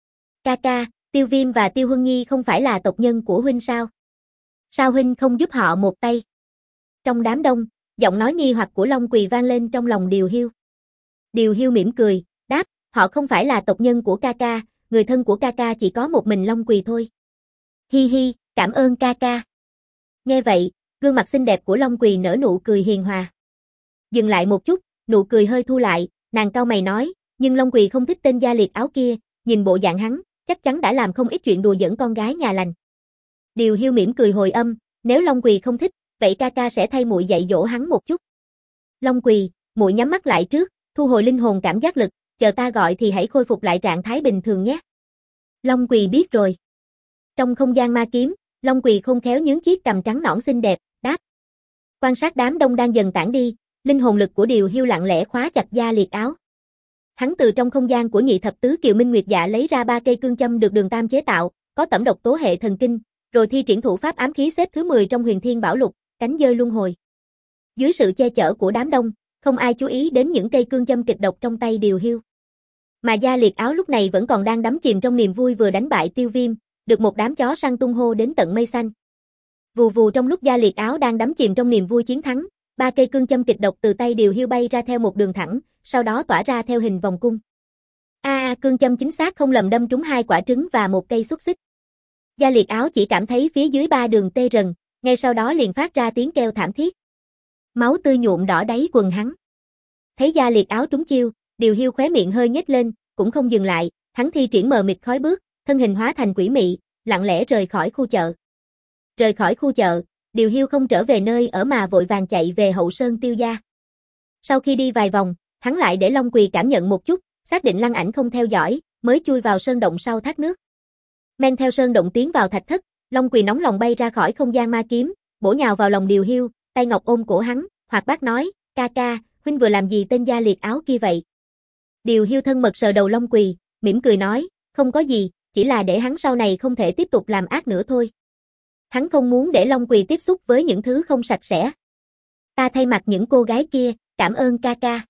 Ca ca, Tiêu Viêm và Tiêu Huân Nhi không phải là tộc nhân của huynh sao? Sao huynh không giúp họ một tay? Trong đám đông, giọng nói nghi hoặc của Long Quỳ vang lên trong lòng Điều Hiu. Điều Hiu mỉm cười, đáp, họ không phải là tộc nhân của ca ca, người thân của ca ca chỉ có một mình Long Quỳ thôi. Hi hi, cảm ơn ca ca. Nghe vậy, gương mặt xinh đẹp của Long Quỳ nở nụ cười hiền hòa. Dừng lại một chút, nụ cười hơi thu lại, nàng cau mày nói, nhưng Long Quỳ không thích tên Gia Liệt Áo kia, nhìn bộ dạng hắn, chắc chắn đã làm không ít chuyện đùa giỡn con gái nhà lành. Điều Hiu mỉm cười hồi âm, nếu Long Quỳ không thích, vậy ca ca sẽ thay muội dạy dỗ hắn một chút. Long Quỳ, muội nhắm mắt lại trước, thu hồi linh hồn cảm giác lực, chờ ta gọi thì hãy khôi phục lại trạng thái bình thường nhé. Long Quỳ biết rồi. Trong không gian ma kiếm, Long Quỳ khôn khéo nhướng chiếc cằm trắng nõn xinh đẹp, đáp. Quan sát đám đông đang dần tản đi, linh hồn lực của Điều Hiu lặng lẽ khóa chặt Gia Liệt Áo. Hắn từ trong không gian của nhị thập tứ Kiều Minh Nguyệt Dạ lấy ra ba cây cương châm được Đường Tam chế tạo, có tẩm độc tố hệ thần kinh, rồi thi triển thủ pháp ám khí xếp thứ mười trong Huyền Thiên Bảo Lục, cánh dơi luân hồi. Dưới sự che chở của đám đông, không ai chú ý đến những cây cương châm kịch độc trong tay Điều Hiu. Mà Gia Liệt Áo lúc này vẫn còn đang đắm chìm trong niềm vui vừa đánh bại Tiêu Viêm, được một đám chó săn tung hô đến tận mây xanh. Vù vù trong lúc Gia Liệt Áo đang đắm chìm trong niềm vui chiến thắng, ba cây cương châm kịch độc từ tay Điều Hiu bay ra theo một đường thẳng, sau đó tỏa ra theo hình vòng cung. A, à, cương châm chính xác không lầm đâm trúng hai quả trứng và một cây xúc xích. Gia Liệt Áo chỉ cảm thấy phía dưới ba đường tê rần, ngay sau đó liền phát ra tiếng kêu thảm thiết. Máu tươi nhuộm đỏ đáy quần hắn. Thấy Gia Liệt Áo trúng chiêu, Điều Hiu khóe miệng hơi nhếch lên, cũng không dừng lại, hắn thi triển mờ mịt khói bước, thân hình hóa thành quỷ mị, lặng lẽ rời khỏi khu chợ. Rời khỏi khu chợ, Điều Hiu không trở về nơi ở mà vội vàng chạy về hậu sơn Tiêu gia. Sau khi đi vài vòng, hắn lại để Long Quỳ cảm nhận một chút, xác định Lăng Ảnh không theo dõi, mới chui vào sơn động sau thác nước. Men theo sơn động tiến vào thạch thất, Long Quỳ nóng lòng bay ra khỏi không gian ma kiếm, bổ nhào vào lòng Điều Hiu, tay ngọc ôm cổ hắn, hoạt bát nói, ca ca, huynh vừa làm gì tên Gia Liệt Áo kia vậy? Điều Hiu thân mật sờ đầu Long Quỳ, mỉm cười nói, không có gì, chỉ là để hắn sau này không thể tiếp tục làm ác nữa thôi. Hắn không muốn để Long Quỳ tiếp xúc với những thứ không sạch sẽ. Ta thay mặt những cô gái kia, cảm ơn ca ca.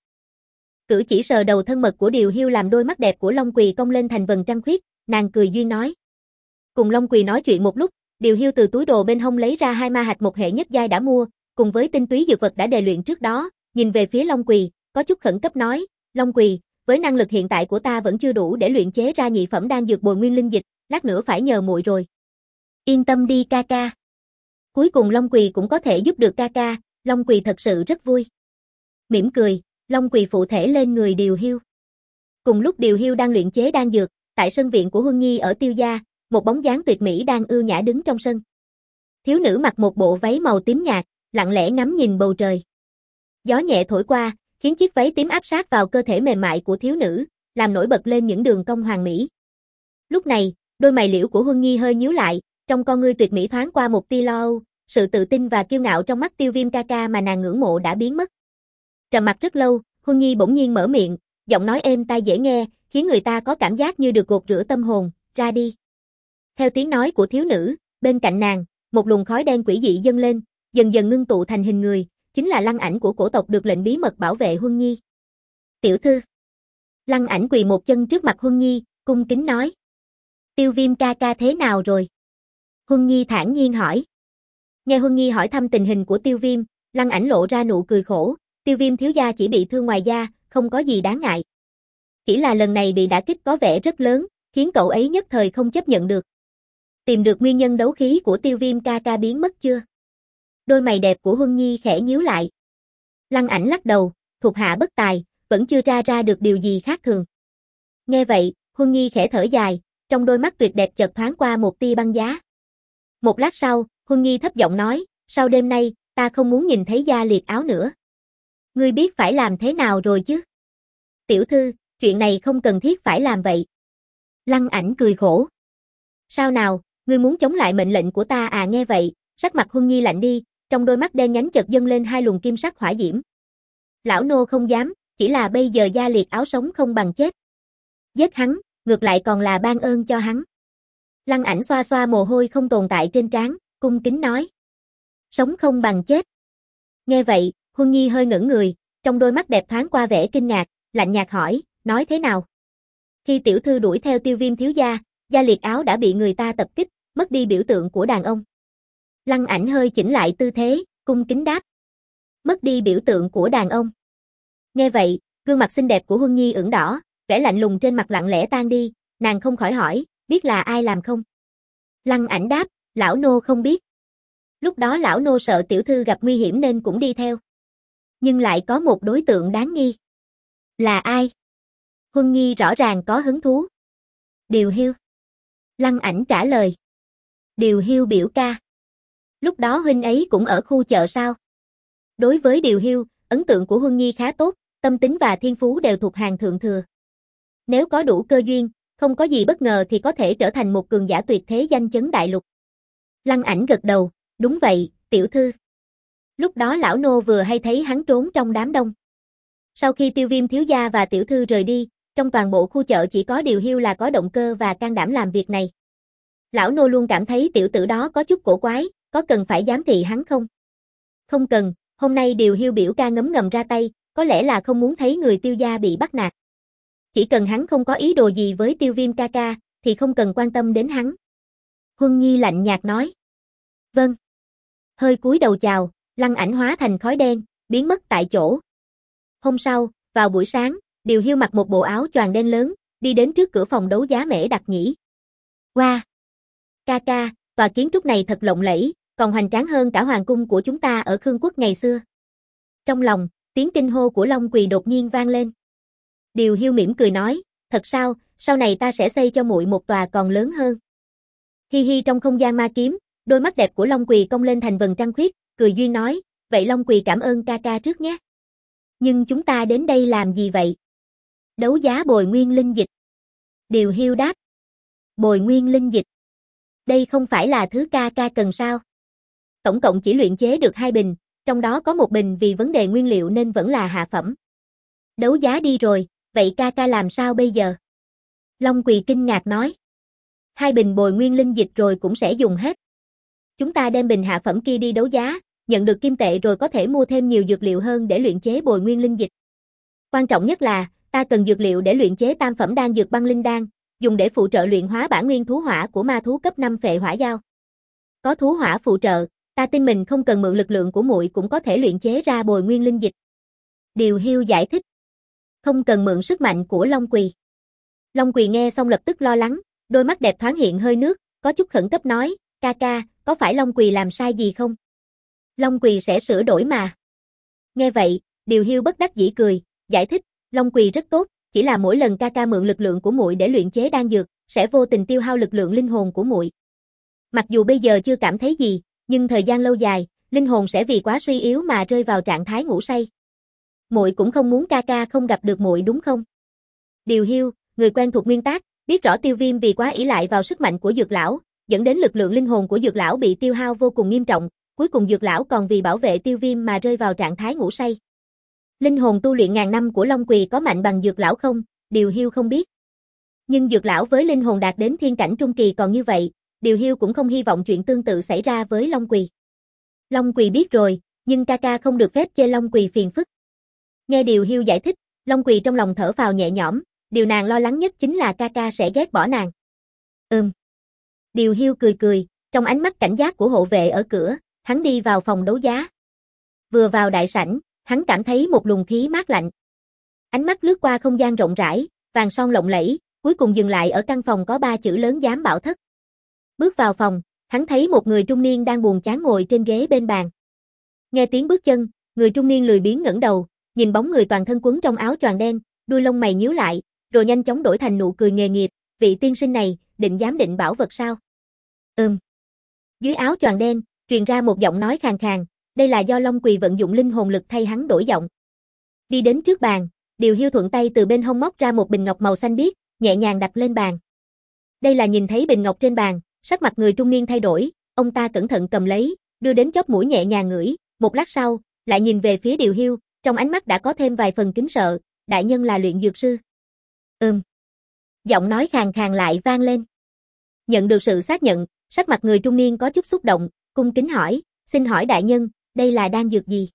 Cử chỉ sờ đầu thân mật của Điều Hiu làm đôi mắt đẹp của Long Quỳ cong lên thành vầng trăng khuyết, nàng cười duyên nói. Cùng Long Quỳ nói chuyện một lúc, Điều Hiu từ túi đồ bên hông lấy ra hai ma hạch một hệ nhất giai đã mua, cùng với tinh túy dược vật đã đề luyện trước đó, nhìn về phía Long Quỳ, có chút khẩn cấp nói, Long Quỳ, với năng lực hiện tại của ta vẫn chưa đủ để luyện chế ra nhị phẩm đan dược bồi nguyên linh dịch, lát nữa phải nhờ muội rồi. Yên tâm đi ca ca. Cuối cùng Long Quỳ cũng có thể giúp được ca ca, Long Quỳ thật sự rất vui. Mỉm cười, Long Quỳ phụ thể lên người Điều Hiu. Cùng lúc Điều Hiu đang luyện chế đan dược, tại sân viện của Huân Nhi ở Tiêu gia, một bóng dáng tuyệt mỹ đang ưu nhã đứng trong sân. Thiếu nữ mặc một bộ váy màu tím nhạt, lặng lẽ ngắm nhìn bầu trời. Gió nhẹ thổi qua, khiến chiếc váy tím áp sát vào cơ thể mềm mại của thiếu nữ, làm nổi bật lên những đường cong hoàn mỹ. Lúc này, đôi mày liễu của Huân Nhi hơi nhíu lại, trong con ngươi tuyệt mỹ thoáng qua một tia lo âu, sự tự tin và kiêu ngạo trong mắt Tiêu Viêm ca ca mà nàng ngưỡng mộ đã biến mất. Trầm mặc rất lâu, Huân Nhi bỗng nhiên mở miệng, giọng nói êm tai dễ nghe, khiến người ta có cảm giác như được gột rửa tâm hồn, ra đi. Theo tiếng nói của thiếu nữ, bên cạnh nàng, một luồng khói đen quỷ dị dâng lên, dần dần ngưng tụ thành hình người, chính là Lăng Ảnh của cổ tộc được lệnh bí mật bảo vệ Huân Nhi. Tiểu thư. Lăng Ảnh quỳ một chân trước mặt Huân Nhi, cung kính nói. Tiêu Viêm ca ca thế nào rồi? Huân Nhi thản nhiên hỏi. Nghe Huân Nhi hỏi thăm tình hình của Tiêu Viêm, Lăng Ảnh lộ ra nụ cười khổ, Tiêu Viêm thiếu gia chỉ bị thương ngoài da, không có gì đáng ngại. Chỉ là lần này bị đả kích có vẻ rất lớn, khiến cậu ấy nhất thời không chấp nhận được. Tìm được nguyên nhân đấu khí của Tiêu Viêm ca ca biến mất chưa? Đôi mày đẹp của Huân Nhi khẽ nhíu lại. Lăng Ảnh lắc đầu, thuộc hạ bất tài, vẫn chưa ra ra được điều gì khác thường. Nghe vậy, Huân Nhi khẽ thở dài, trong đôi mắt tuyệt đẹp chợt thoáng qua một tia băng giá. Một lát sau, Huân Nhi thấp giọng nói, sau đêm nay, ta không muốn nhìn thấy da liệt áo nữa. Ngươi biết phải làm thế nào rồi chứ? Tiểu thư, chuyện này không cần thiết phải làm vậy. Lăng Ảnh cười khổ. Sao nào, ngươi muốn chống lại mệnh lệnh của ta à? Nghe vậy, sắc mặt Huân Nhi lạnh đi, trong đôi mắt đen nhánh chợt dâng lên hai luồng kim sắc hỏa diễm. Lão nô không dám, chỉ là bây giờ da liệt áo sống không bằng chết. Giết hắn, ngược lại còn là ban ơn cho hắn. Lăng Ảnh xoa xoa mồ hôi không tồn tại trên trán, cung kính nói. Sống không bằng chết. Nghe vậy, Huân Nhi hơi ngẩn người, trong đôi mắt đẹp thoáng qua vẻ kinh ngạc, lạnh nhạt hỏi, nói thế nào? Khi tiểu thư đuổi theo Tiêu Viêm thiếu gia, da liệt áo đã bị người ta tập kích, mất đi biểu tượng của đàn ông. Lăng Ảnh hơi chỉnh lại tư thế, cung kính đáp. Mất đi biểu tượng của đàn ông. Nghe vậy, gương mặt xinh đẹp của Huân Nhi ửng đỏ, vẻ lạnh lùng trên mặt lặng lẽ tan đi, nàng không khỏi hỏi, biết là ai làm không? Lăng Ảnh đáp, lão nô không biết. Lúc đó lão nô sợ tiểu thư gặp nguy hiểm nên cũng đi theo. Nhưng lại có một đối tượng đáng nghi. Là ai? Huân Nhi rõ ràng có hứng thú. Điều Hiu. Lăng Ảnh trả lời. Điều Hiu biểu ca. Lúc đó huynh ấy cũng ở khu chợ sao? Đối với Điều Hiu, ấn tượng của Huân Nhi khá tốt, tâm tính và thiên phú đều thuộc hàng thượng thừa. Nếu có đủ cơ duyên, không có gì bất ngờ thì có thể trở thành một cường giả tuyệt thế danh chấn đại lục. Lăng Ảnh gật đầu, đúng vậy, tiểu thư. Lúc đó lão nô vừa hay thấy hắn trốn trong đám đông. Sau khi Tiêu Viêm thiếu gia và tiểu thư rời đi, trong toàn bộ khu chợ chỉ có Điều Hiu là có động cơ và can đảm làm việc này. Lão nô luôn cảm thấy tiểu tử đó có chút cổ quái, có cần phải giám thị hắn không? Không cần, hôm nay Điều Hiu biểu ca ngấm ngầm ra tay, có lẽ là không muốn thấy người Tiêu gia bị bắt nạt. Chỉ cần hắn không có ý đồ gì với Tiêu Viêm ca ca, thì không cần quan tâm đến hắn. Huân Nhi lạnh nhạt nói. Vâng. Hơi cúi đầu chào, Lăng Ảnh hóa thành khói đen, biến mất tại chỗ. Hôm sau, vào buổi sáng, Điều Hiu mặc một bộ áo choàng đen lớn, đi đến trước cửa phòng đấu giá Mễ Đặc Nhĩ. Wow! Ca ca, tòa kiến trúc này thật lộng lẫy, còn hoành tráng hơn cả hoàng cung của chúng ta ở Khương Quốc ngày xưa. Trong lòng, tiếng kinh hô của Long Quỳ đột nhiên vang lên. Điều Hiu mỉm cười nói, thật sao, sau này ta sẽ xây cho muội một tòa còn lớn hơn. Hi hi trong không gian ma kiếm, đôi mắt đẹp của Long Quỳ cong lên thành vầng trăng khuyết, cười duyên nói, vậy Long Quỳ cảm ơn ca ca trước nhé. Nhưng chúng ta đến đây làm gì vậy? Đấu giá bồi nguyên linh dịch. Điều Hiu đáp. Bồi nguyên linh dịch. Đây không phải là thứ ca ca cần sao? Tổng cộng chỉ luyện chế được hai bình, trong đó có một bình vì vấn đề nguyên liệu nên vẫn là hạ phẩm. Đấu giá đi rồi, vậy ca ca làm sao bây giờ? Long Quỳ kinh ngạc nói. Hai bình bồi nguyên linh dịch rồi cũng sẽ dùng hết. Chúng ta đem bình hạ phẩm kia đi đấu giá, nhận được kim tệ rồi có thể mua thêm nhiều dược liệu hơn để luyện chế bồi nguyên linh dịch. Quan trọng nhất là, ta cần dược liệu để luyện chế tam phẩm đan dược băng linh đan, dùng để phụ trợ luyện hóa bản nguyên thú hỏa của ma thú cấp năm phệ hỏa dao. Có thú hỏa phụ trợ, ta tin mình không cần mượn lực lượng của muội cũng có thể luyện chế ra bồi nguyên linh dịch. Điều Hiu giải thích. Không cần mượn sức mạnh của Long Quỳ. Long Quỳ nghe xong lập tức lo lắng, đôi mắt đẹp thoáng hiện hơi nước, có chút khẩn cấp nói, ca ca, có phải Long Quỳ làm sai gì không? Long Quỳ sẽ sửa đổi mà. Nghe vậy, Điều Hiu bất đắc dĩ cười, giải thích, Long Quỳ rất tốt, chỉ là mỗi lần ca ca mượn lực lượng của muội để luyện chế đan dược, sẽ vô tình tiêu hao lực lượng linh hồn của muội. Mặc dù bây giờ chưa cảm thấy gì, nhưng thời gian lâu dài, linh hồn sẽ vì quá suy yếu mà rơi vào trạng thái ngủ say. Muội cũng không muốn ca ca không gặp được muội đúng không? Điều Hiu, người quen thuộc nguyên tác, biết rõ Tiêu Viêm vì quá ỷ lại vào sức mạnh của Dược lão, dẫn đến lực lượng linh hồn của Dược lão bị tiêu hao vô cùng nghiêm trọng, cuối cùng Dược lão còn vì bảo vệ Tiêu Viêm mà rơi vào trạng thái ngủ say. Linh hồn tu luyện ngàn năm của Long Quỳ có mạnh bằng Dược lão không? Điều Hiu không biết. Nhưng Dược lão với linh hồn đạt đến thiên cảnh trung kỳ còn như vậy, Điều Hiu cũng không hy vọng chuyện tương tự xảy ra với Long Quỳ. Long Quỳ biết rồi, nhưng ca ca không được phép chê Long Quỳ phiền phức. Nghe Điều Hiu giải thích, Long Quỳ trong lòng thở phào nhẹ nhõm, điều nàng lo lắng nhất chính là ca ca sẽ ghét bỏ nàng. Ừm. Điều Hiu cười cười, trong ánh mắt cảnh giác của hộ vệ ở cửa, hắn đi vào phòng đấu giá. Vừa vào đại sảnh, hắn cảm thấy một luồng khí mát lạnh. Ánh mắt lướt qua không gian rộng rãi, vàng son lộng lẫy, cuối cùng dừng lại ở căn phòng có ba chữ lớn Giám Bảo Thất. Bước vào phòng, hắn thấy một người trung niên đang buồn chán ngồi trên ghế bên bàn. Nghe tiếng bước chân, người trung niên lười biếng ngẩng đầu, nhìn bóng người toàn thân quấn trong áo choàng đen, đuôi lông mày nhíu lại, rồi nhanh chóng đổi thành nụ cười nghề nghiệp, vị tiên sinh này, định giám định bảo vật sao? Ừm. Dưới áo choàng đen, truyền ra một giọng nói khàn khàn, đây là do Long Quỳ vận dụng linh hồn lực thay hắn đổi giọng. Đi đến trước bàn, Điều Hiu thuận tay từ bên hông móc ra một bình ngọc màu xanh biếc, nhẹ nhàng đặt lên bàn. Đây là nhìn thấy bình ngọc trên bàn, sắc mặt người trung niên thay đổi, ông ta cẩn thận cầm lấy, đưa đến chóp mũi nhẹ nhàng ngửi, một lát sau, lại nhìn về phía Điều Hiu, trong ánh mắt đã có thêm vài phần kính sợ, đại nhân là luyện dược sư. Ừm. Giọng nói khàn khàn lại vang lên. Nhận được sự xác nhận, sắc mặt người trung niên có chút xúc động, cung kính hỏi, xin hỏi đại nhân, đây là đan dược gì?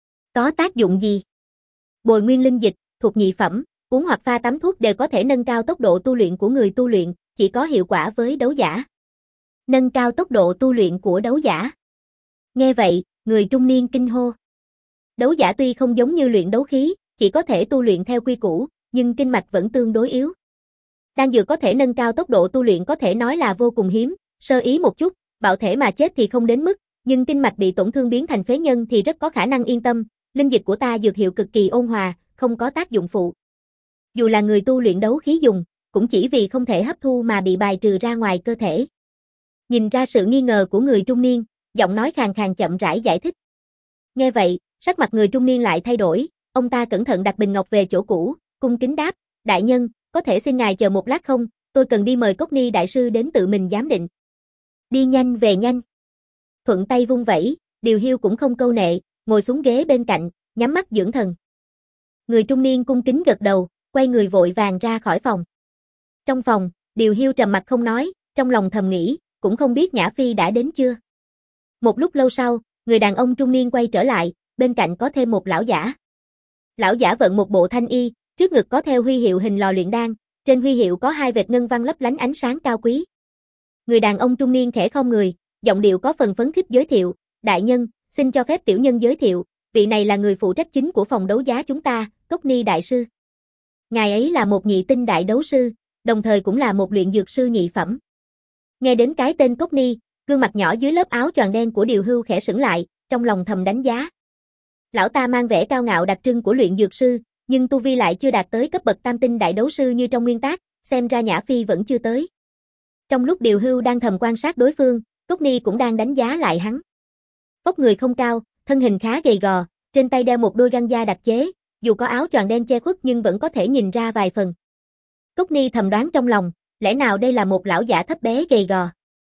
Có tác dụng gì? Bồi nguyên linh dịch, thuộc nhị phẩm, uống hoặc pha tắm thuốc đều có thể nâng cao tốc độ tu luyện của người tu luyện, chỉ có hiệu quả với đấu giả. Nâng cao tốc độ tu luyện của đấu giả. Nghe vậy, người trung niên kinh hô. Đấu giả tuy không giống như luyện đấu khí, chỉ có thể tu luyện theo quy củ, nhưng kinh mạch vẫn tương đối yếu. Đan dược có thể nâng cao tốc độ tu luyện có thể nói là vô cùng hiếm, sơ ý một chút, bạo thể mà chết thì không đến mức, nhưng kinh mạch bị tổn thương biến thành phế nhân thì rất có khả năng yên tâm, linh dịch của ta dược hiệu cực kỳ ôn hòa, không có tác dụng phụ. Dù là người tu luyện đấu khí dùng, cũng chỉ vì không thể hấp thu mà bị bài trừ ra ngoài cơ thể. Nhìn ra sự nghi ngờ của người trung niên, giọng nói khàn khàn chậm rãi giải thích. Nghe vậy, sắc mặt người trung niên lại thay đổi, ông ta cẩn thận đặt bình ngọc về chỗ cũ, cung kính đáp, đại nhân, có thể xin ngài chờ một lát không, tôi cần đi mời Cốc Ni đại sư đến tự mình giám định. Đi nhanh về nhanh. Thuận tay vung vẩy, Điều Hiu cũng không câu nệ, ngồi xuống ghế bên cạnh, nhắm mắt dưỡng thần. Người trung niên cung kính gật đầu, quay người vội vàng ra khỏi phòng. Trong phòng, Điều Hiu trầm mặt không nói, trong lòng thầm nghĩ, cũng không biết Nhã Phi đã đến chưa. Một lúc lâu sau, người đàn ông trung niên quay trở lại, bên cạnh có thêm một lão giả. Lão giả vận một bộ thanh y, trước ngực có theo huy hiệu hình lò luyện đan, trên huy hiệu có hai vệt ngân văn lấp lánh ánh sáng cao quý. Người đàn ông trung niên khẽ khom người, giọng điệu có phần phấn khích giới thiệu, đại nhân, xin cho phép tiểu nhân giới thiệu, vị này là người phụ trách chính của phòng đấu giá chúng ta, Cốc Ni đại sư. Ngài ấy là một nhị tinh đại đấu sư, đồng thời cũng là một luyện dược sư nhị phẩm. Nghe đến cái tên Cốc Ni, gương mặt nhỏ dưới lớp áo choàng đen của Điều Hiu khẽ sững lại, trong lòng thầm đánh giá. Lão ta mang vẻ cao ngạo đặc trưng của luyện dược sư, nhưng tu vi lại chưa đạt tới cấp bậc tam tinh đại đấu sư như trong nguyên tác, xem ra Nhã Phi vẫn chưa tới. Trong lúc Điều Hiu đang thầm quan sát đối phương, Cốc Ni cũng đang đánh giá lại hắn. Vóc người không cao, thân hình khá gầy gò, trên tay đeo một đôi găng da đặc chế, dù có áo choàng đen che khuất nhưng vẫn có thể nhìn ra vài phần. Cốc Ni thầm đoán trong lòng, lẽ nào đây là một lão giả thấp bé gầy gò.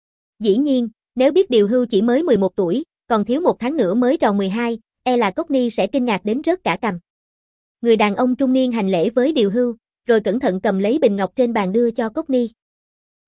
Dĩ nhiên, nếu biết Điều Hiu chỉ mới mười một tuổi, còn thiếu một tháng nữa mới tròn mười hai, e là Cốc Ni sẽ kinh ngạc đến rớt cả cằm. Người đàn ông trung niên hành lễ với Điều Hiu, rồi cẩn thận cầm lấy bình ngọc trên bàn đưa cho Cốc Ni.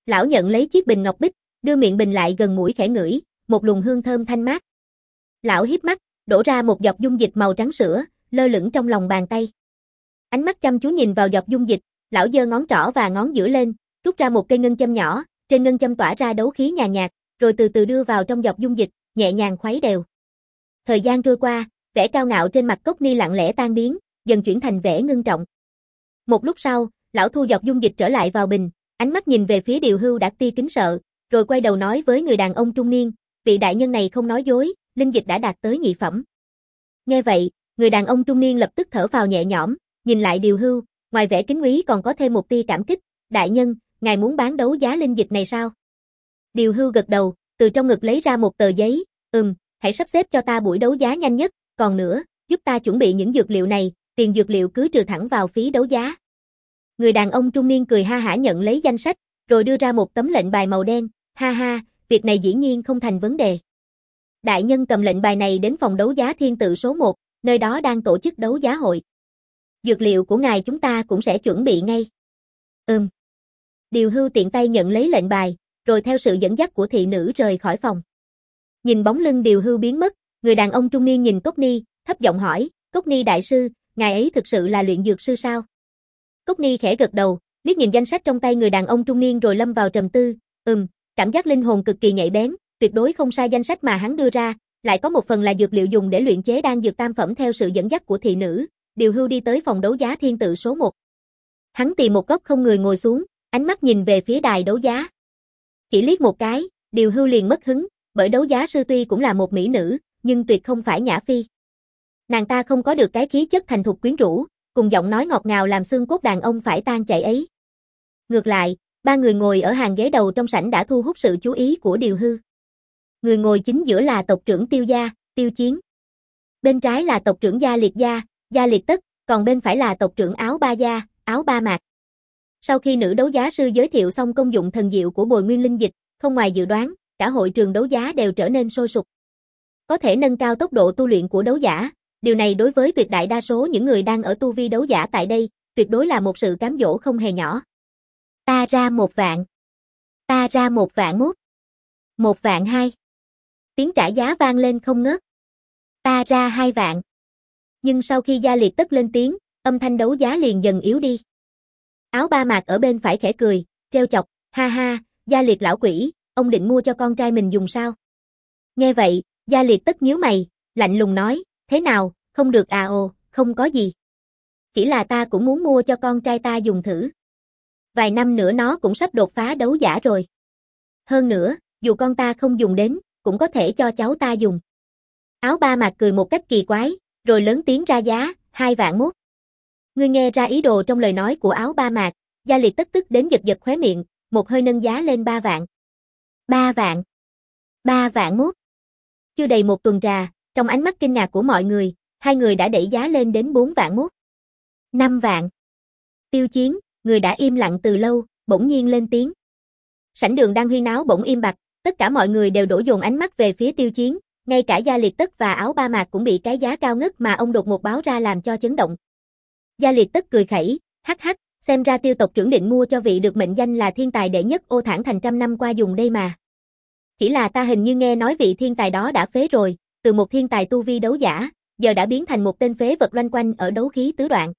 Lão nhận lấy chiếc bình ngọc bích, đưa miệng bình lại gần mũi khẽ ngửi, một luồng hương thơm thanh mát. Lão híp mắt, đổ ra một giọt dung dịch màu trắng sữa, lơ lửng trong lòng bàn tay. Ánh mắt chăm chú nhìn vào giọt dung dịch, lão giơ ngón trỏ và ngón giữa lên, rút ra một cây ngân châm nhỏ, trên ngân châm tỏa ra đấu khí nhàn nhạt, rồi từ từ đưa vào trong giọt dung dịch, nhẹ nhàng khuấy đều. Thời gian trôi qua, vẻ cao ngạo trên mặt Cốc Ni lặng lẽ tan biến, dần chuyển thành vẻ ngưng trọng. Một lúc sau, lão thu giọt dung dịch trở lại vào bình, ánh mắt nhìn về phía Điều Hưu đã tia kính sợ, rồi quay đầu nói với người đàn ông trung niên, vị đại nhân này không nói dối, linh dịch đã đạt tới nhị phẩm. Nghe vậy, người đàn ông trung niên lập tức thở phào nhẹ nhõm, nhìn lại Điều Hưu, ngoài vẻ kính quý còn có thêm một tia cảm kích, đại nhân, ngài muốn bán đấu giá linh dịch này sao? Điều Hưu gật đầu, từ trong ngực lấy ra một tờ giấy, ừm, hãy sắp xếp cho ta buổi đấu giá nhanh nhất, còn nữa, giúp ta chuẩn bị những dược liệu này, tiền dược liệu cứ trừ thẳng vào phí đấu giá. Người đàn ông trung niên cười ha hả nhận lấy danh sách, rồi đưa ra một tấm lệnh bài màu đen, ha ha, việc này dĩ nhiên không thành vấn đề. Đại nhân cầm lệnh bài này đến phòng đấu giá Thiên Tự số một, nơi đó đang tổ chức đấu giá hội. Dược liệu của ngài chúng ta cũng sẽ chuẩn bị ngay. Ừm. Điều Hưu tiện tay nhận lấy lệnh bài, rồi theo sự dẫn dắt của thị nữ rời khỏi phòng. Nhìn bóng lưng Điều Hưu biến mất, người đàn ông trung niên nhìn Cốc Ni, thấp giọng hỏi, Cốc Ni đại sư, ngài ấy thực sự là luyện dược sư sao? Cốc Ni khẽ gật đầu, liếc nhìn danh sách trong tay người đàn ông trung niên rồi lâm vào trầm tư, ừm, cảm giác linh hồn cực kỳ nhạy bén, tuyệt đối không sai danh sách mà hắn đưa ra, lại có một phần là dược liệu dùng để luyện chế đan dược tam phẩm theo sự dẫn dắt của thị nữ. Điều Hưu đi tới phòng đấu giá Thiên Tự số một. Hắn tìm một góc không người ngồi xuống, ánh mắt nhìn về phía đài đấu giá. Chỉ liếc một cái, Điều Hưu liền mất hứng, bởi đấu giá sư tuy cũng là một mỹ nữ, nhưng tuyệt không phải Nhã Phi. Nàng ta không có được cái khí chất thành thục quyến rũ, cùng giọng nói ngọt ngào làm xương cốt đàn ông phải tan chảy ấy. Ngược lại, ba người ngồi ở hàng ghế đầu trong sảnh đã thu hút sự chú ý của Điều Hưu. Người ngồi chính giữa là tộc trưởng Tiêu gia, Tiêu Chiến. Bên trái là tộc trưởng Gia Liệt gia, Gia Liệt Tất, còn bên phải là tộc trưởng Áo Ba gia, Áo Ba Mạc. Sau khi nữ đấu giá sư giới thiệu xong công dụng thần diệu của bồi nguyên linh dịch, không ngoài dự đoán, cả hội trường đấu giá đều trở nên sôi sục. Có thể nâng cao tốc độ tu luyện của đấu giả, điều này đối với tuyệt đại đa số những người đang ở tu vi đấu giả tại đây, tuyệt đối là một sự cám dỗ không hề nhỏ. Ta ra một vạn. Ta ra một vạn mốt. Một vạn hai. Tiếng trả giá vang lên không ngớt. Ta ra hai vạn. Nhưng sau khi Gia Liệt Tất lên tiếng, âm thanh đấu giá liền dần yếu đi. Áo Ba Mạc ở bên phải khẽ cười, trêu chọc, ha ha, Gia Liệt lão quỷ, ông định mua cho con trai mình dùng sao? Nghe vậy, Gia Liệt Tất nhíu mày, lạnh lùng nói, thế nào, không được à ồ, không có gì. Chỉ là ta cũng muốn mua cho con trai ta dùng thử. Vài năm nữa nó cũng sắp đột phá đấu giả rồi. Hơn nữa, dù con ta không dùng đến, cũng có thể cho cháu ta dùng. Áo Ba Mạc cười một cách kỳ quái, rồi lớn tiếng ra giá, hai vạn mốt. Ngươi nghe ra ý đồ trong lời nói của Áo Ba Mạc, Gia Liệt Tất tức đến giật giật khóe miệng, một hơi nâng giá lên ba vạn. Ba vạn. Ba vạn mốt. Chưa đầy một tuần trà, trong ánh mắt kinh ngạc của mọi người, hai người đã đẩy giá lên đến bốn vạn mốt. Năm vạn. Tiêu Chiến, người đã im lặng từ lâu, bỗng nhiên lên tiếng. Sảnh đường đang huyên náo bỗng im bặt, tất cả mọi người đều đổ dồn ánh mắt về phía Tiêu Chiến, ngay cả Gia Liệt Tất và Áo Ba Mạc cũng bị cái giá cao ngất mà ông đột ngột báo ra làm cho chấn động. Gia Liệt Tất cười khẩy, hắc hắc, xem ra Tiêu tộc trưởng định mua cho vị được mệnh danh là thiên tài đệ nhất Ô Thản Thành trăm năm qua dùng đây mà. Chỉ là ta hình như nghe nói vị thiên tài đó đã phế rồi, từ một thiên tài tu vi đấu giả, giờ đã biến thành một tên phế vật loanh quanh ở đấu khí tứ đoạn.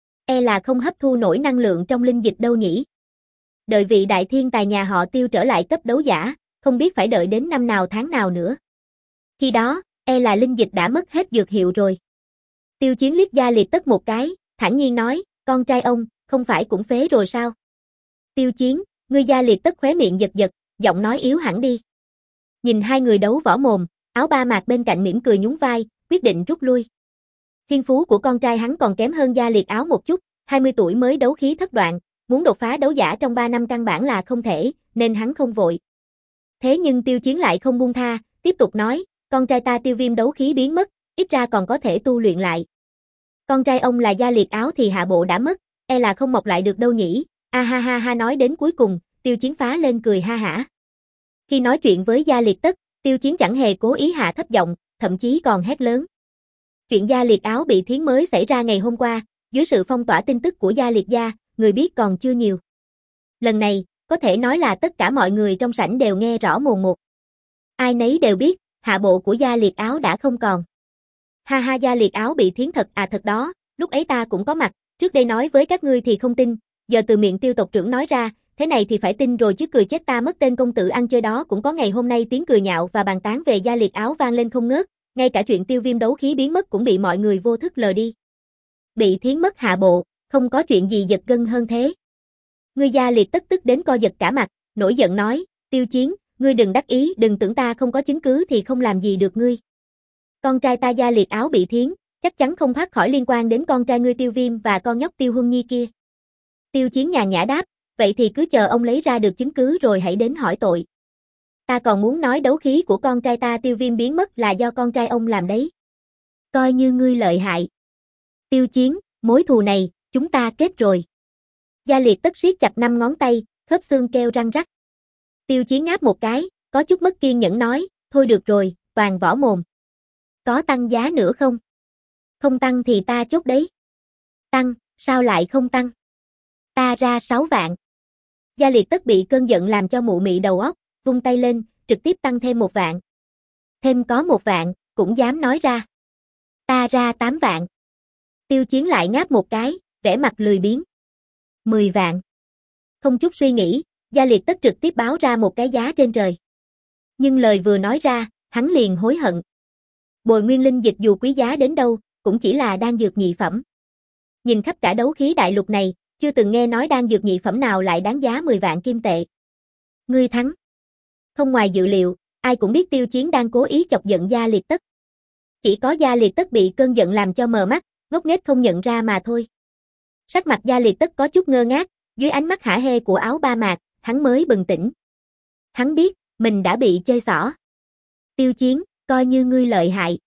E là không hấp thu nổi năng lượng trong linh dịch đâu nhỉ. Đợi vị đại thiên tài nhà họ Tiêu trở lại cấp đấu giả, không biết phải đợi đến năm nào tháng nào nữa. Khi đó, e là linh dịch đã mất hết dược hiệu rồi. Tiêu Chiến liếc Gia Liệt Tất một cái, thản nhiên nói, con trai ông, không phải cũng phế rồi sao? Tiêu Chiến, ngươi Gia Liệt Tất khóe miệng giật giật, giọng nói yếu hẳn đi. Nhìn hai người đấu võ mồm, Áo Ba Mạc bên cạnh mỉm cười nhún vai, quyết định rút lui. Thiên phú của con trai hắn còn kém hơn Gia Liệt Áo một chút, hai mươi tuổi mới đấu khí thất đoạn, muốn đột phá đấu giả trong ba năm căn bản là không thể, nên hắn không vội. Thế nhưng Tiêu Chiến lại không buông tha, tiếp tục nói, con trai ta Tiêu Viêm đấu khí biến mất, ít ra còn có thể tu luyện lại. Con trai ông là Gia Liệt Áo thì hạ bộ đã mất, e là không mọc lại được đâu nhỉ. A ha ha ha, nói đến cuối cùng, Tiêu Chiến phá lên cười ha hả. Khi nói chuyện với Gia Liệt Tất, Tiêu Chiến chẳng hề cố ý hạ thấp giọng, thậm chí còn hét lớn. Chuyện Gia Liệt Áo bị thiến mới xảy ra ngày hôm qua, dưới sự phong tỏa tin tức của Gia Liệt gia, người biết còn chưa nhiều. Lần này, có thể nói là tất cả mọi người trong sảnh đều nghe rõ mồn một. Ai nấy đều biết, hạ bộ của Gia Liệt Áo đã không còn. Ha ha, Gia Liệt Áo bị thiến thật à? Thật đó, lúc ấy ta cũng có mặt, trước đây nói với các ngươi thì không tin, giờ từ miệng Tiêu tộc trưởng nói ra, thế này thì phải tin rồi chứ, cười chết ta mất, tên công tử ăn chơi đó cũng có ngày hôm nay. Tiếng cười nhạo và bàn tán về Gia Liệt Áo vang lên không ngớt, ngay cả chuyện Tiêu Viêm đấu khí biến mất cũng bị mọi người vô thức lờ đi. Bị thiến mất hạ bộ, không có chuyện gì giật gân hơn thế. Ngươi Gia Liệt Tất tức đến co giật cả mặt, nổi giận nói, Tiêu Chiến, ngươi đừng đắc ý, đừng tưởng ta không có chứng cứ thì không làm gì được ngươi. Con trai ta Gia Liệt Áo bị thiến, chắc chắn không thoát khỏi liên quan đến con trai ngươi Tiêu Viêm và con nhóc Tiêu Huân Nhi kia. Tiêu Chiến nhàn nhã đáp, vậy thì cứ chờ ông lấy ra được chứng cứ rồi hãy đến hỏi tội. Ta còn muốn nói đấu khí của con trai ta Tiêu Viêm biến mất là do con trai ông làm đấy. Coi như ngươi lợi hại. Tiêu Chiến, mối thù này, chúng ta kết rồi. Gia Liệt Tất siết chặt năm ngón tay, khớp xương kêu răng rắc. Tiêu Chiến ngáp một cái, có chút mất kiên nhẫn nói, thôi được rồi, toàn võ mồm. Có tăng giá nữa không? Không tăng thì ta chốt đấy. Tăng, sao lại không tăng? Ta ra sáu vạn. Gia Liệt Tất bị cơn giận làm cho mụ mị đầu óc, vung tay lên, trực tiếp tăng thêm một vạn. Thêm có một vạn, cũng dám nói ra. Ta ra tám vạn. Tiêu Chiến lại ngáp một cái, vẻ mặt lười biếng. Mười vạn. Không chút suy nghĩ, Gia Liệt Tất trực tiếp báo ra một cái giá trên trời. Nhưng lời vừa nói ra, hắn liền hối hận. Bồi nguyên linh dịch dù quý giá đến đâu, cũng chỉ là đan dược nhị phẩm. Nhìn khắp cả đấu khí đại lục này, chưa từng nghe nói đan dược nhị phẩm nào lại đáng giá mười vạn kim tệ. Ngươi thắng. Không ngoài dự liệu, ai cũng biết Tiêu Chiến đang cố ý chọc giận Gia Liệt Tất. Chỉ có Gia Liệt Tất bị cơn giận làm cho mờ mắt, ngốc nghếch không nhận ra mà thôi. Sắc mặt Gia Liệt Tất có chút ngơ ngác, dưới ánh mắt hả hê của Áo Ba Mạc, hắn mới bừng tỉnh. Hắn biết, mình đã bị chơi xỏ. Tiêu Chiến, coi như ngươi lợi hại.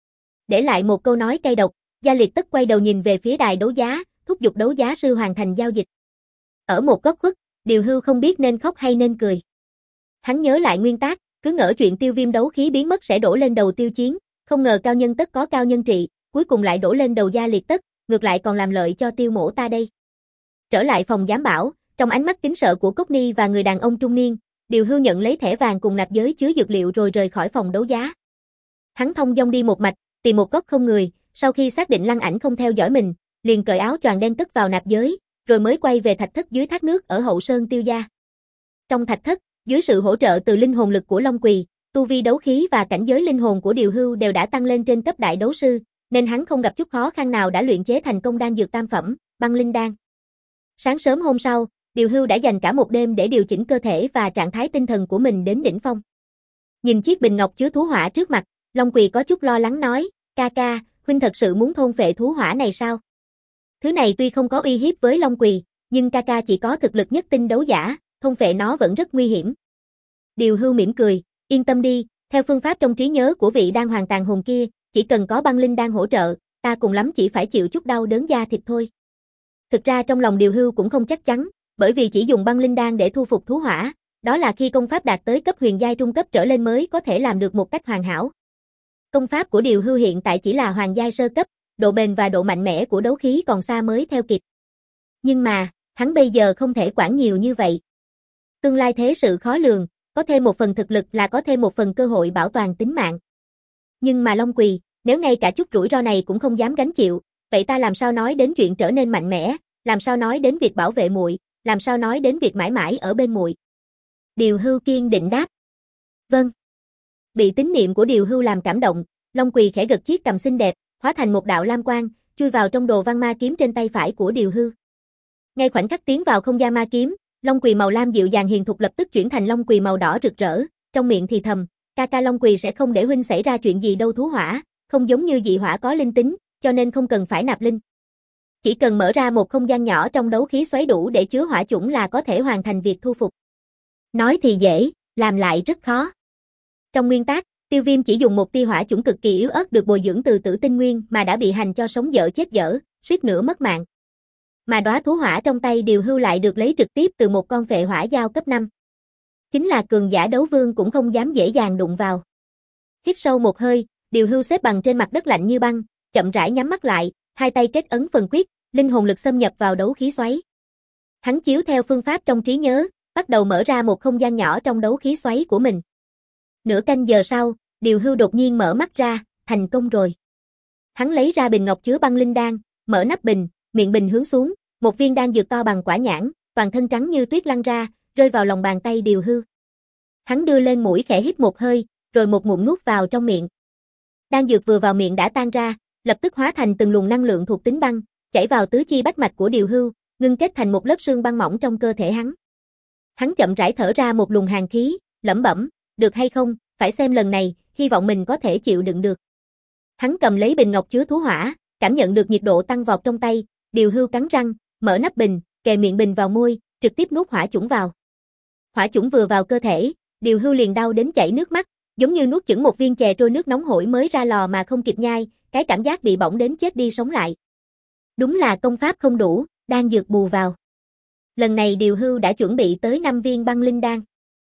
Để lại một câu nói cay độc, Gia Liệt Tất quay đầu nhìn về phía đài đấu giá, thúc giục đấu giá sư hoàn thành giao dịch. Ở một góc khuất, Điều Hưu không biết nên khóc hay nên cười. Hắn nhớ lại nguyên tắc, cứ ngỡ chuyện Tiêu Viêm đấu khí biến mất sẽ đổ lên đầu Tiêu Chiến, không ngờ cao nhân tất có cao nhân trị, cuối cùng lại đổ lên đầu Gia Liệt Tất, ngược lại còn làm lợi cho Tiêu mỗ ta đây. Trở lại phòng giám bảo, trong ánh mắt kính sợ của Cốc Ni và người đàn ông trung niên, Điều Hưu nhận lấy thẻ vàng cùng nạp giới chứa dược liệu rồi rời khỏi phòng đấu giá. Hắn thông dong đi một mạch, tìm một góc không người, sau khi xác định Lăng Ảnh không theo dõi mình, liền cởi áo choàng đen cất vào nạp giới, rồi mới quay về thạch thất dưới thác nước ở hậu sơn Tiêu gia. Trong thạch thất, dưới sự hỗ trợ từ linh hồn lực của Long Quỳ, tu vi đấu khí và cảnh giới linh hồn của Điều Hưu đều đã tăng lên trên cấp đại đấu sư, nên hắn không gặp chút khó khăn nào đã luyện chế thành công đan dược tam phẩm, băng linh đan. Sáng sớm hôm sau, Điều Hưu đã dành cả một đêm để điều chỉnh cơ thể và trạng thái tinh thần của mình đến đỉnh phong. Nhìn chiếc bình ngọc chứa thú hỏa trước mặt, Long Quỳ có chút lo lắng nói, ca ca, huynh thật sự muốn thôn phệ thú hỏa này sao? Thứ này tuy không có uy hiếp với Long Quỳ, nhưng ca ca chỉ có thực lực nhất tinh đấu giả, thôn phệ nó vẫn rất nguy hiểm. Điều Hưu mỉm cười, yên tâm đi, theo phương pháp trong trí nhớ của vị đan hoàng tàn hồn kia, chỉ cần có băng linh đan hỗ trợ, ta cùng lắm chỉ phải chịu chút đau đớn da thịt thôi. Thực ra trong lòng Điều Hưu cũng không chắc chắn, bởi vì chỉ dùng băng linh đan để thu phục thú hỏa, đó là khi công pháp đạt tới cấp huyền giai trung cấp trở lên mới có thể làm được một cách hoàn hảo. Công pháp của Điều Hưu hiện tại chỉ là hoàng giai sơ cấp, độ bền và độ mạnh mẽ của đấu khí còn xa mới theo kịp. Nhưng mà, hắn bây giờ không thể quản nhiều như vậy. Tương lai thế sự khó lường, có thêm một phần thực lực là có thêm một phần cơ hội bảo toàn tính mạng. Nhưng mà Long Quỳ, nếu ngay cả chút rủi ro này cũng không dám gánh chịu, vậy ta làm sao nói đến chuyện trở nên mạnh mẽ, làm sao nói đến việc bảo vệ muội, làm sao nói đến việc mãi mãi ở bên muội? Điều Hưu kiên định đáp. Vâng. Bị tín niệm của Điều Hưu làm cảm động, Long Quỳ khẽ gật chiếc cằm xinh đẹp, hóa thành một đạo lam quang, chui vào trong đồ văn ma kiếm trên tay phải của Điều Hưu. Ngay khoảnh khắc tiến vào không gian ma kiếm, Long Quỳ màu lam dịu dàng hiền thục lập tức chuyển thành Long Quỳ màu đỏ rực rỡ, trong miệng thì thầm, ca ca Long Quỳ sẽ không để huynh xảy ra chuyện gì đâu, thú hỏa, không giống như dị hỏa có linh tính, cho nên không cần phải nạp linh. Chỉ cần mở ra một không gian nhỏ trong đấu khí xoáy đủ để chứa hỏa chủng là có thể hoàn thành việc thu phục. Nói thì dễ, làm lại rất khó. Trong nguyên tắc, Tiêu Viêm chỉ dùng một tia hỏa chủng cực kỳ yếu ớt được bồi dưỡng từ tử tinh nguyên mà đã bị hành cho sống dở chết dở, suýt nữa mất mạng. Mà đóa thú hỏa trong tay Điều Hưu lại được lấy trực tiếp từ một con phệ hỏa dao cấp năm. Chính là cường giả đấu vương cũng không dám dễ dàng đụng vào. Hít sâu một hơi, Điều Hưu xếp bằng trên mặt đất lạnh như băng, chậm rãi nhắm mắt lại, hai tay kết ấn phần quyết, linh hồn lực xâm nhập vào đấu khí xoáy. Hắn chiếu theo phương pháp trong trí nhớ, bắt đầu mở ra một không gian nhỏ trong đấu khí xoáy của mình. Nửa canh giờ sau, Điều Hưu đột nhiên mở mắt ra, thành công rồi. Hắn lấy ra bình ngọc chứa băng linh đan, mở nắp bình, miệng bình hướng xuống, một viên đan dược to bằng quả nhãn, toàn thân trắng như tuyết lăn ra, rơi vào lòng bàn tay Điều Hưu. Hắn đưa lên mũi khẽ hít một hơi, rồi một ngụm nuốt vào trong miệng. Đan dược vừa vào miệng đã tan ra, lập tức hóa thành từng luồng năng lượng thuộc tính băng, chảy vào tứ chi bách mạch của Điều Hưu, ngưng kết thành một lớp xương băng mỏng trong cơ thể hắn. Hắn chậm rãi thở ra một luồng hàn khí, lẩm bẩm, được hay không, phải xem lần này, hy vọng mình có thể chịu đựng được. Hắn cầm lấy bình ngọc chứa thú hỏa, cảm nhận được nhiệt độ tăng vọt trong tay, Điều Hưu cắn răng, mở nắp bình, kề miệng bình vào môi, trực tiếp nuốt hỏa chủng vào. Hỏa chủng vừa vào cơ thể, Điều Hưu liền đau đến chảy nước mắt, giống như nuốt chửng một viên chè trôi nước nóng hổi mới ra lò mà không kịp nhai, cái cảm giác bị bỏng đến chết đi sống lại. Đúng là công pháp không đủ, đan dược bù vào. Lần này Điều Hưu đã chuẩn bị tới năm viên băng linh đan.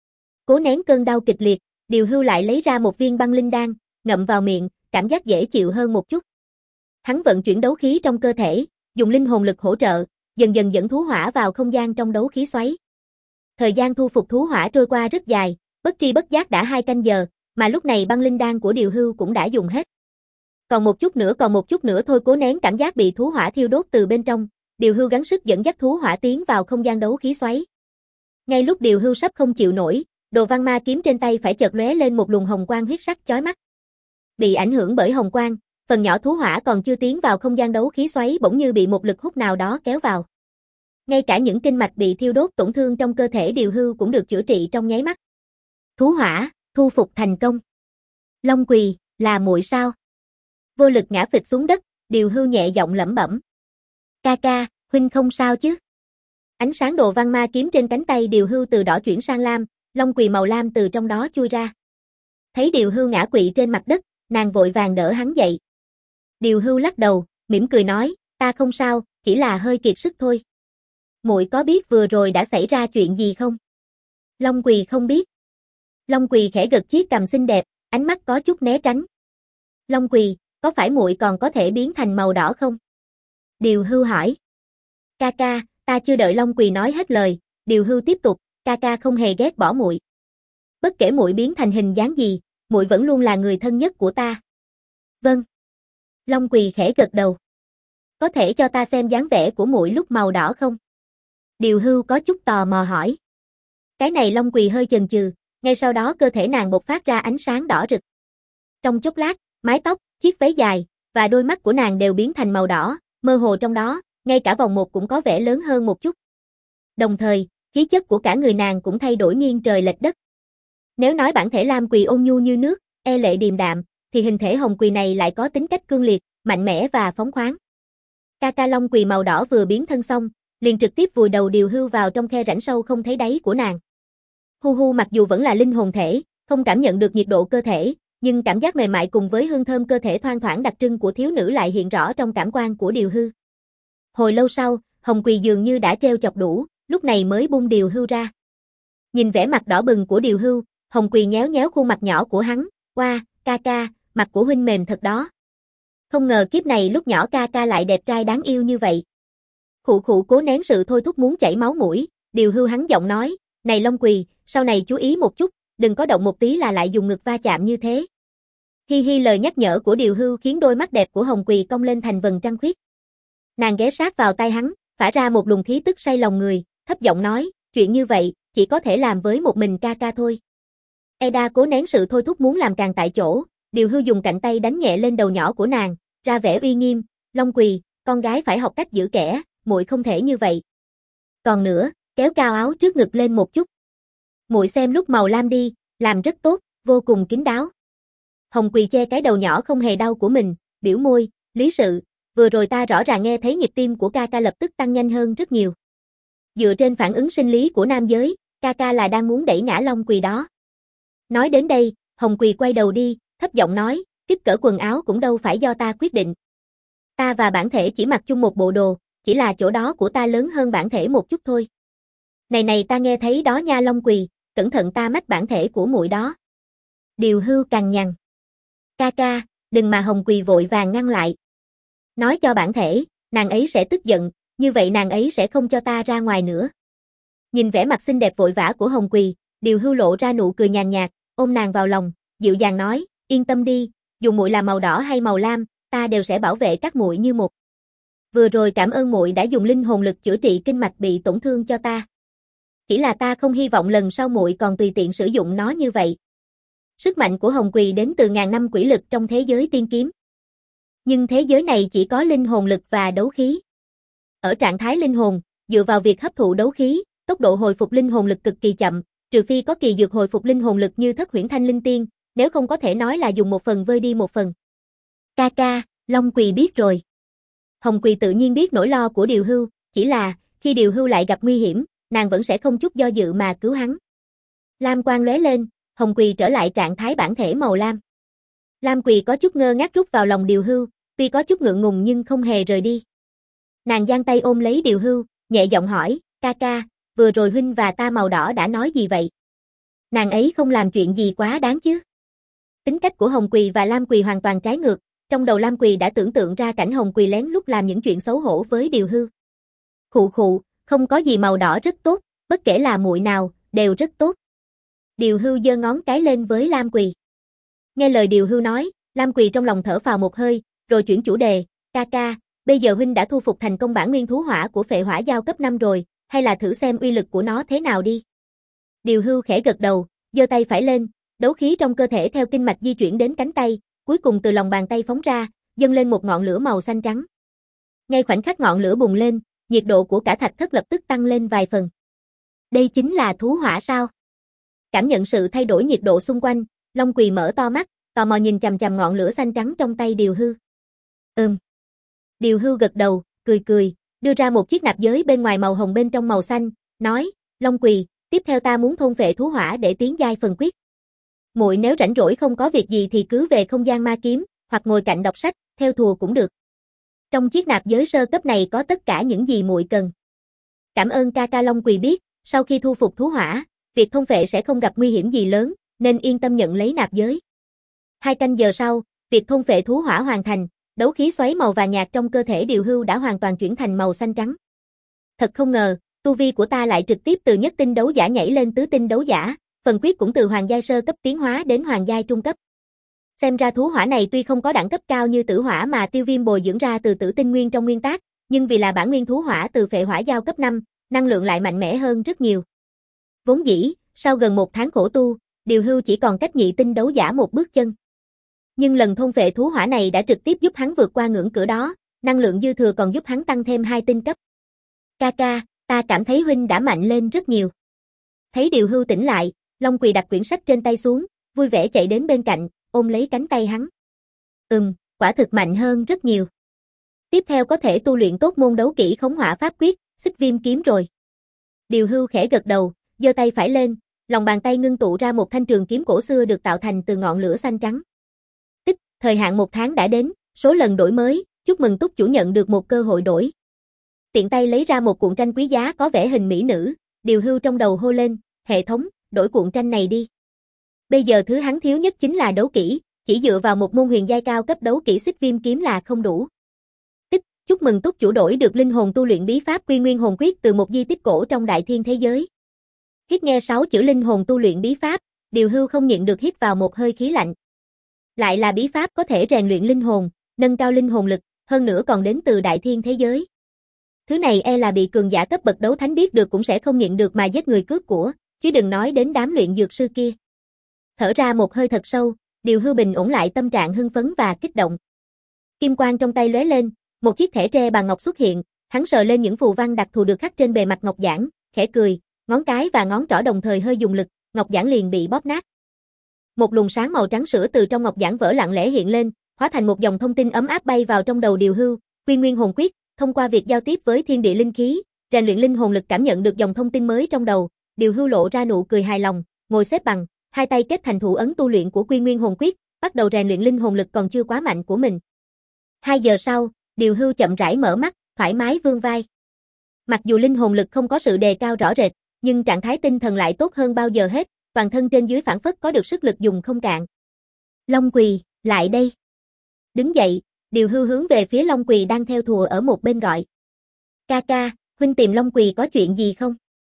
Cố nén cơn đau kịch liệt, Điều Hưu lại lấy ra một viên băng linh đan, ngậm vào miệng, cảm giác dễ chịu hơn một chút. Hắn vận chuyển đấu khí trong cơ thể, dùng linh hồn lực hỗ trợ, dần dần dẫn thú hỏa vào không gian trong đấu khí xoáy. Thời gian thu phục thú hỏa trôi qua rất dài, bất tri bất giác đã hai canh giờ, mà lúc này băng linh đan của Điều Hưu cũng đã dùng hết. Còn một chút nữa còn một chút nữa thôi, cố nén cảm giác bị thú hỏa thiêu đốt từ bên trong, Điều Hưu gắng sức dẫn dắt thú hỏa tiến vào không gian đấu khí xoáy. Ngay lúc Điều Hưu sắp không chịu nổi, đồ văn ma kiếm trên tay phải chợt lóe lên một luồng hồng quang huyết sắc chói mắt. Bị ảnh hưởng bởi hồng quang, phần nhỏ thú hỏa còn chưa tiến vào không gian đấu khí xoáy bỗng như bị một lực hút nào đó kéo vào. Ngay cả những kinh mạch bị thiêu đốt tổn thương trong cơ thể Điều Hưu cũng được chữa trị trong nháy mắt. Thú hỏa, thu phục thành công. Long Quỳ, là muội sao? Vô lực ngã phịch xuống đất, Điều Hưu nhẹ giọng lẩm bẩm. Ca ca, huynh không sao chứ? Ánh sáng đồ văn ma kiếm trên cánh tay Điều Hưu từ đỏ chuyển sang lam, long quỳ màu lam từ trong đó chui ra. Thấy Điều Hưu ngã quỵ trên mặt đất, nàng vội vàng đỡ hắn dậy. Điều Hưu lắc đầu, mỉm cười nói, ta không sao, chỉ là hơi kiệt sức thôi. Muội có biết vừa rồi đã xảy ra chuyện gì không? Long Quỳ không biết. Long Quỳ khẽ gật chiếc cằm xinh đẹp, ánh mắt có chút né tránh. Long Quỳ, có phải muội còn có thể biến thành màu đỏ không? Điều Hưu hỏi. Ca ca, ta chưa đợi Long Quỳ nói hết lời, Điều Hưu tiếp tục, ca ca không hề ghét bỏ muội. Bất kể muội biến thành hình dáng gì, muội vẫn luôn là người thân nhất của ta. Vâng. Long Quỳ khẽ gật đầu. Có thể cho ta xem dáng vẻ của muội lúc màu đỏ không? Điều Hưu có chút tò mò hỏi. Cái này Long Quỳ hơi chần chừ, ngay sau đó cơ thể nàng bộc phát ra ánh sáng đỏ rực. Trong chốc lát, mái tóc, chiếc váy dài và đôi mắt của nàng đều biến thành màu đỏ, mơ hồ trong đó, ngay cả vòng một cũng có vẻ lớn hơn một chút. Đồng thời, khí chất của cả người nàng cũng thay đổi nghiêng trời lệch đất. Nếu nói bản thể Lam Quỳ ôn nhu như nước, e lệ điềm đạm, thì hình thể Hồng Quỳ này lại có tính cách cương liệt, mạnh mẽ và phóng khoáng. Ca ca Long Quỳ màu đỏ vừa biến thân xong, liền trực tiếp vùi đầu Điều Hưu vào trong khe rãnh sâu không thấy đáy của nàng. Hu Hu mặc dù vẫn là linh hồn thể, không cảm nhận được nhiệt độ cơ thể, nhưng cảm giác mềm mại cùng với hương thơm cơ thể thoang thoảng đặc trưng của thiếu nữ lại hiện rõ trong cảm quan của Điều Hưu. Hồi lâu sau, Hồng Quỳ dường như đã trêu chọc đủ, lúc này mới buông Điều Hưu ra. Nhìn vẻ mặt đỏ bừng của Điều Hưu, Hồng Quỳ nhéo nhéo khuôn mặt nhỏ của hắn, "Oa, ca ca, mặt của huynh mềm thật đó. Không ngờ kiếp này lúc nhỏ ca ca lại đẹp trai đáng yêu như vậy." Khụ khụ cố nén sự thôi thúc muốn chảy máu mũi, Điều Hưu hắn giọng nói, "Này Long Quỳ, sau này chú ý một chút, đừng có động một tí là lại dùng ngực va chạm như thế." Hi hi lời nhắc nhở của Điều Hưu khiến đôi mắt đẹp của Hồng Quỳ cong lên thành vầng trăng khuyết. Nàng ghé sát vào tai hắn, phả ra một luồng khí tức say lòng người, thấp giọng nói, chuyện như vậy, chỉ có thể làm với một mình ca ca thôi. Eda cố nén sự thôi thúc muốn làm càng tại chỗ, Điều Hưu dùng cạnh tay đánh nhẹ lên đầu nhỏ của nàng, ra vẻ uy nghiêm, Long Quỳ, con gái phải học cách giữ kẻ, muội không thể như vậy. Còn nữa, kéo cao áo trước ngực lên một chút. Muội xem lúc màu lam đi, làm rất tốt, vô cùng kín đáo. Hồng Quỳ che cái đầu nhỏ không hề đau của mình, biểu môi, lý sự, vừa rồi ta rõ ràng nghe thấy nhịp tim của ca ca lập tức tăng nhanh hơn rất nhiều. Dựa trên phản ứng sinh lý của nam giới, ca ca là đang muốn đẩy ngã Long Quỳ đó. Nói đến đây, Hồng Quỳ quay đầu đi, thấp giọng nói, kích cỡ quần áo cũng đâu phải do ta quyết định. Ta và bản thể chỉ mặc chung một bộ đồ, chỉ là chỗ đó của ta lớn hơn bản thể một chút thôi. Này này ta nghe thấy đó nha Long Quỳ, cẩn thận ta mách bản thể của muội đó. Điều Hưu cằn nhằn. Ca ca, đừng mà Hồng Quỳ vội vàng ngăn lại. Nói cho bản thể, nàng ấy sẽ tức giận, như vậy nàng ấy sẽ không cho ta ra ngoài nữa. Nhìn vẻ mặt xinh đẹp vội vã của Hồng Quỳ, Điều Hưu lộ ra nụ cười nhàn nhạt, ôm nàng vào lòng, dịu dàng nói, yên tâm đi, dù muội là màu đỏ hay màu lam, ta đều sẽ bảo vệ các muội như một. Vừa rồi cảm ơn muội đã dùng linh hồn lực chữa trị kinh mạch bị tổn thương cho ta. Chỉ là ta không hy vọng lần sau muội còn tùy tiện sử dụng nó như vậy. Sức mạnh của Hồng Quỳ đến từ ngàn năm quỷ lực trong thế giới tiên kiếm. Nhưng thế giới này chỉ có linh hồn lực và đấu khí. Ở trạng thái linh hồn, dựa vào việc hấp thụ đấu khí, tốc độ hồi phục linh hồn lực cực kỳ chậm, trừ phi có kỳ dược hồi phục linh hồn lực như Thất Huyễn Thanh Linh Tiên, nếu không có thể nói là dùng một phần vơi đi một phần. Ca ca, Long Quỳ biết rồi. Hồng Quỳ tự nhiên biết nỗi lo của Điều Hưu, chỉ là, khi Điều Hưu lại gặp nguy hiểm, nàng vẫn sẽ không chút do dự mà cứu hắn. Lam quang lóe lên, Hồng Quỳ trở lại trạng thái bản thể màu lam. Lam Quỳ có chút ngơ ngác rút vào lòng Điều Hưu, tuy có chút ngượng ngùng nhưng không hề rời đi. Nàng giang tay ôm lấy Điều Hưu, nhẹ giọng hỏi, ca ca, vừa rồi huynh và ta màu đỏ đã nói gì vậy? Nàng ấy không làm chuyện gì quá đáng chứ? Tính cách của Hồng Quỳ và Lam Quỳ hoàn toàn trái ngược, trong đầu Lam Quỳ đã tưởng tượng ra cảnh Hồng Quỳ lén lút làm những chuyện xấu hổ với Điều Hưu. Khụ khụ, không có gì, màu đỏ rất tốt, bất kể là muội nào, đều rất tốt. Điều Hưu giơ ngón cái lên với Lam Quỳ. Nghe lời Điều Hưu nói, Lam Quỳ trong lòng thở phào một hơi, rồi chuyển chủ đề, ca ca, bây giờ huynh đã thu phục thành công bản nguyên thú hỏa của phệ hỏa giao cấp năm rồi, hay là thử xem uy lực của nó thế nào đi. Điều Hưu khẽ gật đầu, giơ tay phải lên, đấu khí trong cơ thể theo kinh mạch di chuyển đến cánh tay, cuối cùng từ lòng bàn tay phóng ra, dâng lên một ngọn lửa màu xanh trắng. Ngay khoảnh khắc ngọn lửa bùng lên, nhiệt độ của cả thạch thất lập tức tăng lên vài phần. Đây chính là thú hỏa sao? Cảm nhận sự thay đổi nhiệt độ xung quanh, Long Quỳ mở to mắt, tò mò nhìn chằm chằm ngọn lửa xanh trắng trong tay Điều Hưu. Ừm. Điều Hưu gật đầu, cười cười, đưa ra một chiếc nạp giới bên ngoài màu hồng bên trong màu xanh, nói, Long Quỳ, tiếp theo ta muốn thôn phệ thú hỏa để tiến giai phần quyết. Muội nếu rảnh rỗi không có việc gì thì cứ về không gian ma kiếm, hoặc ngồi cạnh đọc sách, theo thùa cũng được. Trong chiếc nạp giới sơ cấp này có tất cả những gì muội cần. Cảm ơn ca ca. Long Quỳ biết, sau khi thu phục thú hỏa, việc thôn phệ sẽ không gặp nguy hiểm gì lớn, nên yên tâm nhận lấy nạp giới. Hai canh giờ sau, việc thôn phệ thú hỏa hoàn thành, đấu khí xoáy màu vàng nhạt trong cơ thể Điều Hưu đã hoàn toàn chuyển thành màu xanh trắng. Thật không ngờ, tu vi của ta lại trực tiếp từ nhất tinh đấu giả nhảy lên tứ tinh đấu giả, phần quyết cũng từ hoàng giai sơ cấp tiến hóa đến hoàng giai trung cấp. Xem ra thú hỏa này tuy không có đẳng cấp cao như tử hỏa mà Tiêu Viêm bồi dưỡng ra từ tử tinh nguyên trong nguyên tác, nhưng vì là bản nguyên thú hỏa từ phệ hỏa giao cấp năm, năng lượng lại mạnh mẽ hơn rất nhiều. Vốn dĩ, sau gần một tháng khổ tu, Điều Hưu chỉ còn cách nhị tinh đấu giả một bước chân. Nhưng lần thôn phệ thú hỏa này đã trực tiếp giúp hắn vượt qua ngưỡng cửa đó, năng lượng dư thừa còn giúp hắn tăng thêm hai tinh cấp. Ca ca, ta cảm thấy huynh đã mạnh lên rất nhiều. Thấy Điều Hưu tỉnh lại, Long Quỳ đặt quyển sách trên tay xuống, vui vẻ chạy đến bên cạnh, ôm lấy cánh tay hắn. Ừm, quả thực mạnh hơn rất nhiều. Tiếp theo có thể tu luyện tốt môn đấu kỹ khống hỏa pháp quyết, xích viêm kiếm rồi. Điều Hưu khẽ gật đầu, giơ tay phải lên, lòng bàn tay ngưng tụ ra một thanh trường kiếm cổ xưa được tạo thành từ ngọn lửa xanh trắng. Tích, thời hạn một tháng đã đến, số lần đổi mới, chúc mừng túc chủ nhận được một cơ hội đổi. Tiện tay lấy ra một cuộn tranh quý giá có vẽ hình mỹ nữ, Điều Hưu trong đầu hô lên, hệ thống, đổi cuộn tranh này đi. Bây giờ thứ hắn thiếu nhất chính là đấu kỹ, chỉ dựa vào một môn huyền giai cao cấp đấu kỹ xích viêm kiếm là không đủ. Tích, chúc mừng túc chủ đổi được linh hồn tu luyện bí pháp Quy Nguyên Hồn Quyết từ một di tích cổ trong đại thiên thế giới. Hít nghe sáu chữ linh hồn tu luyện bí pháp, Điều Hưu không nhịn được hít vào một hơi khí lạnh. Lại là bí pháp có thể rèn luyện linh hồn, nâng cao linh hồn lực, hơn nữa còn đến từ đại thiên thế giới. Thứ này e là bị cường giả cấp bậc đấu thánh biết được cũng sẽ không nhịn được mà giết người cướp của, chứ đừng nói đến đám luyện dược sư kia. Thở ra một hơi thật sâu, Điều Hưu bình ổn lại tâm trạng hưng phấn và kích động. Kim quang trong tay lóe lên, một chiếc thẻ tre bằng ngọc xuất hiện, hắn sờ lên những phù văn đặc thù được khắc trên bề mặt ngọc giản, khẽ cười, ngón cái và ngón trỏ đồng thời hơi dùng lực, ngọc giản liền bị bóp nát. Một luồng sáng màu trắng sữa từ trong ngọc giản vỡ lặng lẽ hiện lên, hóa thành một dòng thông tin ấm áp bay vào trong đầu Điều Hưu, Quy Nguyên Hồn Quyết, thông qua việc giao tiếp với thiên địa linh khí, rèn luyện linh hồn lực cảm nhận được dòng thông tin mới trong đầu, Điều Hưu lộ ra nụ cười hài lòng, ngồi xếp bằng, hai tay kết thành thủ ấn tu luyện của Quy Nguyên Hồn Quyết, bắt đầu rèn luyện linh hồn lực còn chưa quá mạnh của mình. Hai giờ sau, Điều Hưu chậm rãi mở mắt, thoải mái vươn vai. Mặc dù linh hồn lực không có sự đề cao rõ rệt, nhưng trạng thái tinh thần lại tốt hơn bao giờ hết, toàn thân trên dưới phản phất có được sức lực dùng không cạn. Long Quỳ, lại đây. Đứng dậy, Điều Hưu hướng về phía Long Quỳ đang theo thùa ở một bên gọi. Ca ca, huynh tìm Long Quỳ có chuyện gì không?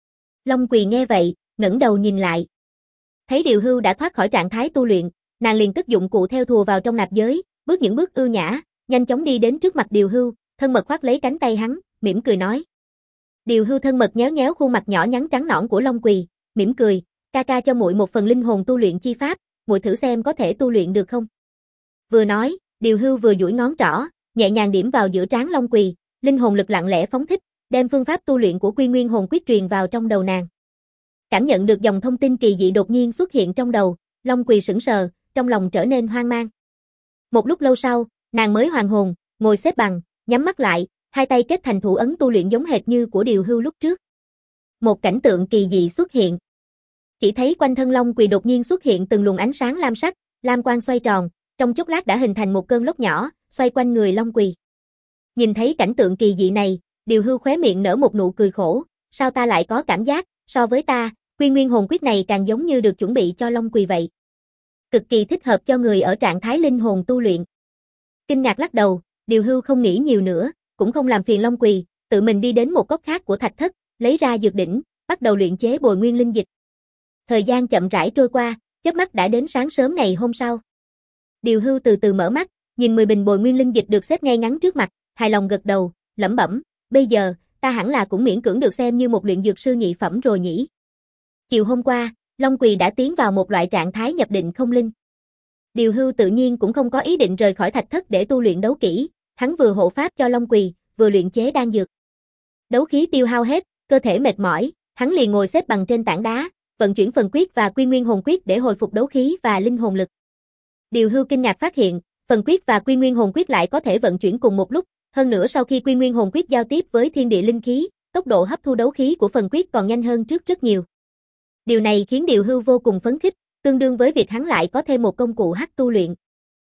Long Quỳ nghe vậy, ngẩng đầu nhìn lại. Thấy Điều Hưu đã thoát khỏi trạng thái tu luyện, nàng liền cất dụng cụ theo thùa vào trong nạp giới, bước những bước ưu nhã, nhanh chóng đi đến trước mặt Điều Hưu, thân mật khoác lấy cánh tay hắn, mỉm cười nói. Điều Hưu thân mật nhéo nhéo khuôn mặt nhỏ nhắn trắng nõn của Long Quỳ, mỉm cười, ca ca cho muội một phần linh hồn tu luyện chi pháp, muội thử xem có thể tu luyện được không? Vừa nói, Điều Hưu vừa duỗi ngón trỏ, nhẹ nhàng điểm vào giữa trán Long Quỳ, linh hồn lực lặng lẽ phóng thích, đem phương pháp tu luyện của Quy Nguyên Hồn Quyết truyền vào trong đầu nàng. Cảm nhận được dòng thông tin kỳ dị đột nhiên xuất hiện trong đầu, Long Quỳ sững sờ, trong lòng trở nên hoang mang. Một lúc lâu sau, nàng mới hoàn hồn, ngồi xếp bằng, nhắm mắt lại, hai tay kết thành thủ ấn tu luyện giống hệt như của Điều Hưu lúc trước. Một cảnh tượng kỳ dị xuất hiện. Chỉ thấy quanh thân Long Quỳ đột nhiên xuất hiện từng luồng ánh sáng lam sắc, lam quang xoay tròn, trong chốc lát đã hình thành một cơn lốc nhỏ, xoay quanh người Long Quỳ. Nhìn thấy cảnh tượng kỳ dị này, Điều Hưu khóe miệng nở một nụ cười khổ, sao ta lại có cảm giác, so với ta, Quy Nguyên Hồn Quyết này càng giống như được chuẩn bị cho Long Quỳ vậy. Cực kỳ thích hợp cho người ở trạng thái linh hồn tu luyện. Kinh ngạc lắc đầu, Điều Hưu không nghĩ nhiều nữa, cũng không làm phiền Long Quỳ, tự mình đi đến một góc khác của thạch thất, lấy ra dược đỉnh, bắt đầu luyện chế bồi nguyên linh dịch. Thời gian chậm rãi trôi qua, chớp mắt đã đến sáng sớm ngày hôm sau. Điều Hưu từ từ mở mắt, nhìn mười bình bồi nguyên linh dịch được xếp ngay ngắn trước mặt, hài lòng gật đầu, lẩm bẩm, bây giờ, ta hẳn là cũng miễn cưỡng được xem như một luyện dược sư nhị phẩm rồi nhỉ. Chiều hôm qua, Long Quỳ đã tiến vào một loại trạng thái nhập định không linh. Điều Hưu tự nhiên cũng không có ý định rời khỏi thạch thất để tu luyện đấu kỹ, hắn vừa hộ pháp cho Long Quỳ, vừa luyện chế đan dược. Đấu khí tiêu hao hết, cơ thể mệt mỏi, hắn liền ngồi xếp bằng trên tảng đá, vận chuyển phần quyết và Quy Nguyên Hồn Quyết để hồi phục đấu khí và linh hồn lực. Điều Hưu kinh ngạc phát hiện, phần quyết và Quy Nguyên Hồn Quyết lại có thể vận chuyển cùng một lúc, hơn nữa sau khi Quy Nguyên Hồn Quyết giao tiếp với thiên địa linh khí, tốc độ hấp thu đấu khí của phần quyết còn nhanh hơn trước rất nhiều. Điều này khiến Điều Hưu vô cùng phấn khích, tương đương với việc hắn lại có thêm một công cụ hắc tu luyện.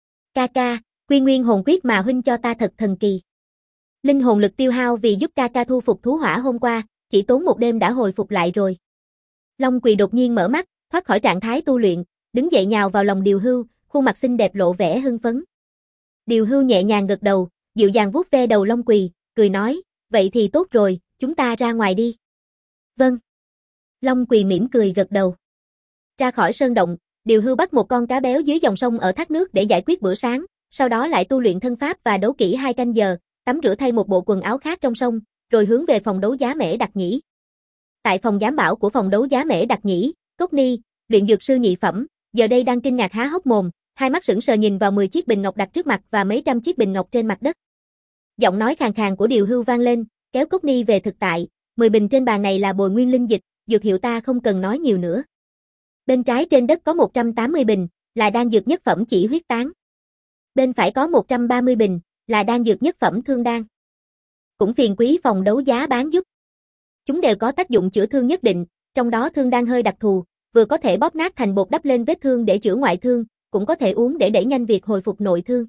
Ca ca, Quy Nguyên Hồn Quyết mà huynh cho ta thật thần kỳ. Linh hồn lực tiêu hao vì giúp ca ca thu phục thú hỏa hôm qua, chỉ tốn một đêm đã hồi phục lại rồi. Long Quỳ đột nhiên mở mắt, thoát khỏi trạng thái tu luyện, đứng dậy nhào vào lòng Điều Hưu, khuôn mặt xinh đẹp lộ vẻ hưng phấn. Điều Hưu nhẹ nhàng gật đầu, dịu dàng vuốt ve đầu Long Quỳ, cười nói, vậy thì tốt rồi, chúng ta ra ngoài đi. Vâng. Long Quỳ mỉm cười gật đầu. Ra khỏi sơn động, Điều Hưu bắt một con cá béo dưới dòng sông ở thác nước để giải quyết bữa sáng, sau đó lại tu luyện thân pháp và đấu kỹ hai canh giờ, tắm rửa thay một bộ quần áo khác trong sông, rồi hướng về phòng đấu giá Mễ Đặc Nhĩ. Tại phòng giám bảo của phòng đấu giá Mễ Đặc Nhĩ, Cốc Ni, luyện dược sư nhị phẩm, giờ đây đang kinh ngạc há hốc mồm, hai mắt sững sờ nhìn vào mười chiếc bình ngọc đặt trước mặt và mấy trăm chiếc bình ngọc trên mặt đất. Giọng nói khàn khàn của Điều Hưu vang lên, kéo Cốc Ni về thực tại, mười bình trên bàn này là bồi nguyên linh dịch, dược hiệu ta không cần nói nhiều nữa. Bên trái trên đất có một trăm tám mươi bình, là đan dược nhất phẩm chỉ huyết tán. Bên phải có một trăm ba mươi bình, là đan dược nhất phẩm thương đan. Cũng phiền quý phòng đấu giá bán giúp. Chúng đều có tác dụng chữa thương nhất định, trong đó thương đan hơi đặc thù, vừa có thể bóp nát thành bột đắp lên vết thương để chữa ngoại thương, cũng có thể uống để đẩy nhanh việc hồi phục nội thương.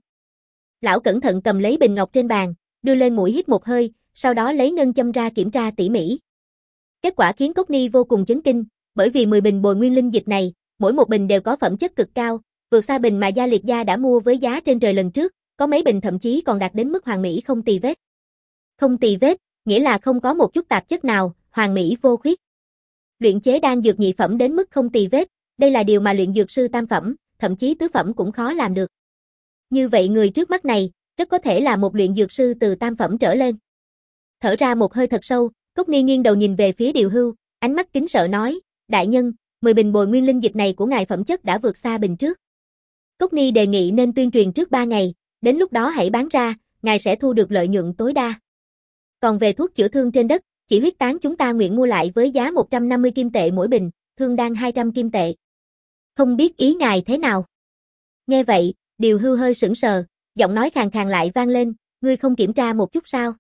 Lão cẩn thận cầm lấy bình ngọc trên bàn, đưa lên mũi hít một hơi, sau đó lấy ngân châm ra kiểm tra tỉ mỉ. Kết quả khiến Cốc Ni vô cùng chấn kinh, bởi vì mười bình bồi nguyên linh dịch này, mỗi một bình đều có phẩm chất cực cao, vượt xa bình mà Gia Liệt gia đã mua với giá trên trời lần trước, có mấy bình thậm chí còn đạt đến mức hoàn mỹ không tì vết. Không tì vết, nghĩa là không có một chút tạp chất nào, hoàn mỹ vô khuyết. Luyện chế đan dược nhị phẩm đến mức không tì vết, đây là điều mà luyện dược sư tam phẩm, thậm chí tứ phẩm cũng khó làm được. Như vậy người trước mắt này, rất có thể là một luyện dược sư từ tam phẩm trở lên. Thở ra một hơi thật sâu, Cốc Ni nghiêng đầu nhìn về phía Điều Hưu, ánh mắt kính sợ nói, đại nhân, mười bình bồi nguyên linh dịch này của ngài phẩm chất đã vượt xa bình trước. Cốc Ni đề nghị nên tuyên truyền trước ba ngày, đến lúc đó hãy bán ra, ngài sẽ thu được lợi nhuận tối đa. Còn về thuốc chữa thương trên đất, chỉ huyết tán chúng ta nguyện mua lại với giá một trăm năm mươi kim tệ mỗi bình, thương đan hai trăm kim tệ. Không biết ý ngài thế nào? Nghe vậy, Điều Hưu hơi sững sờ, giọng nói khàn khàn lại vang lên, ngươi không kiểm tra một chút sao?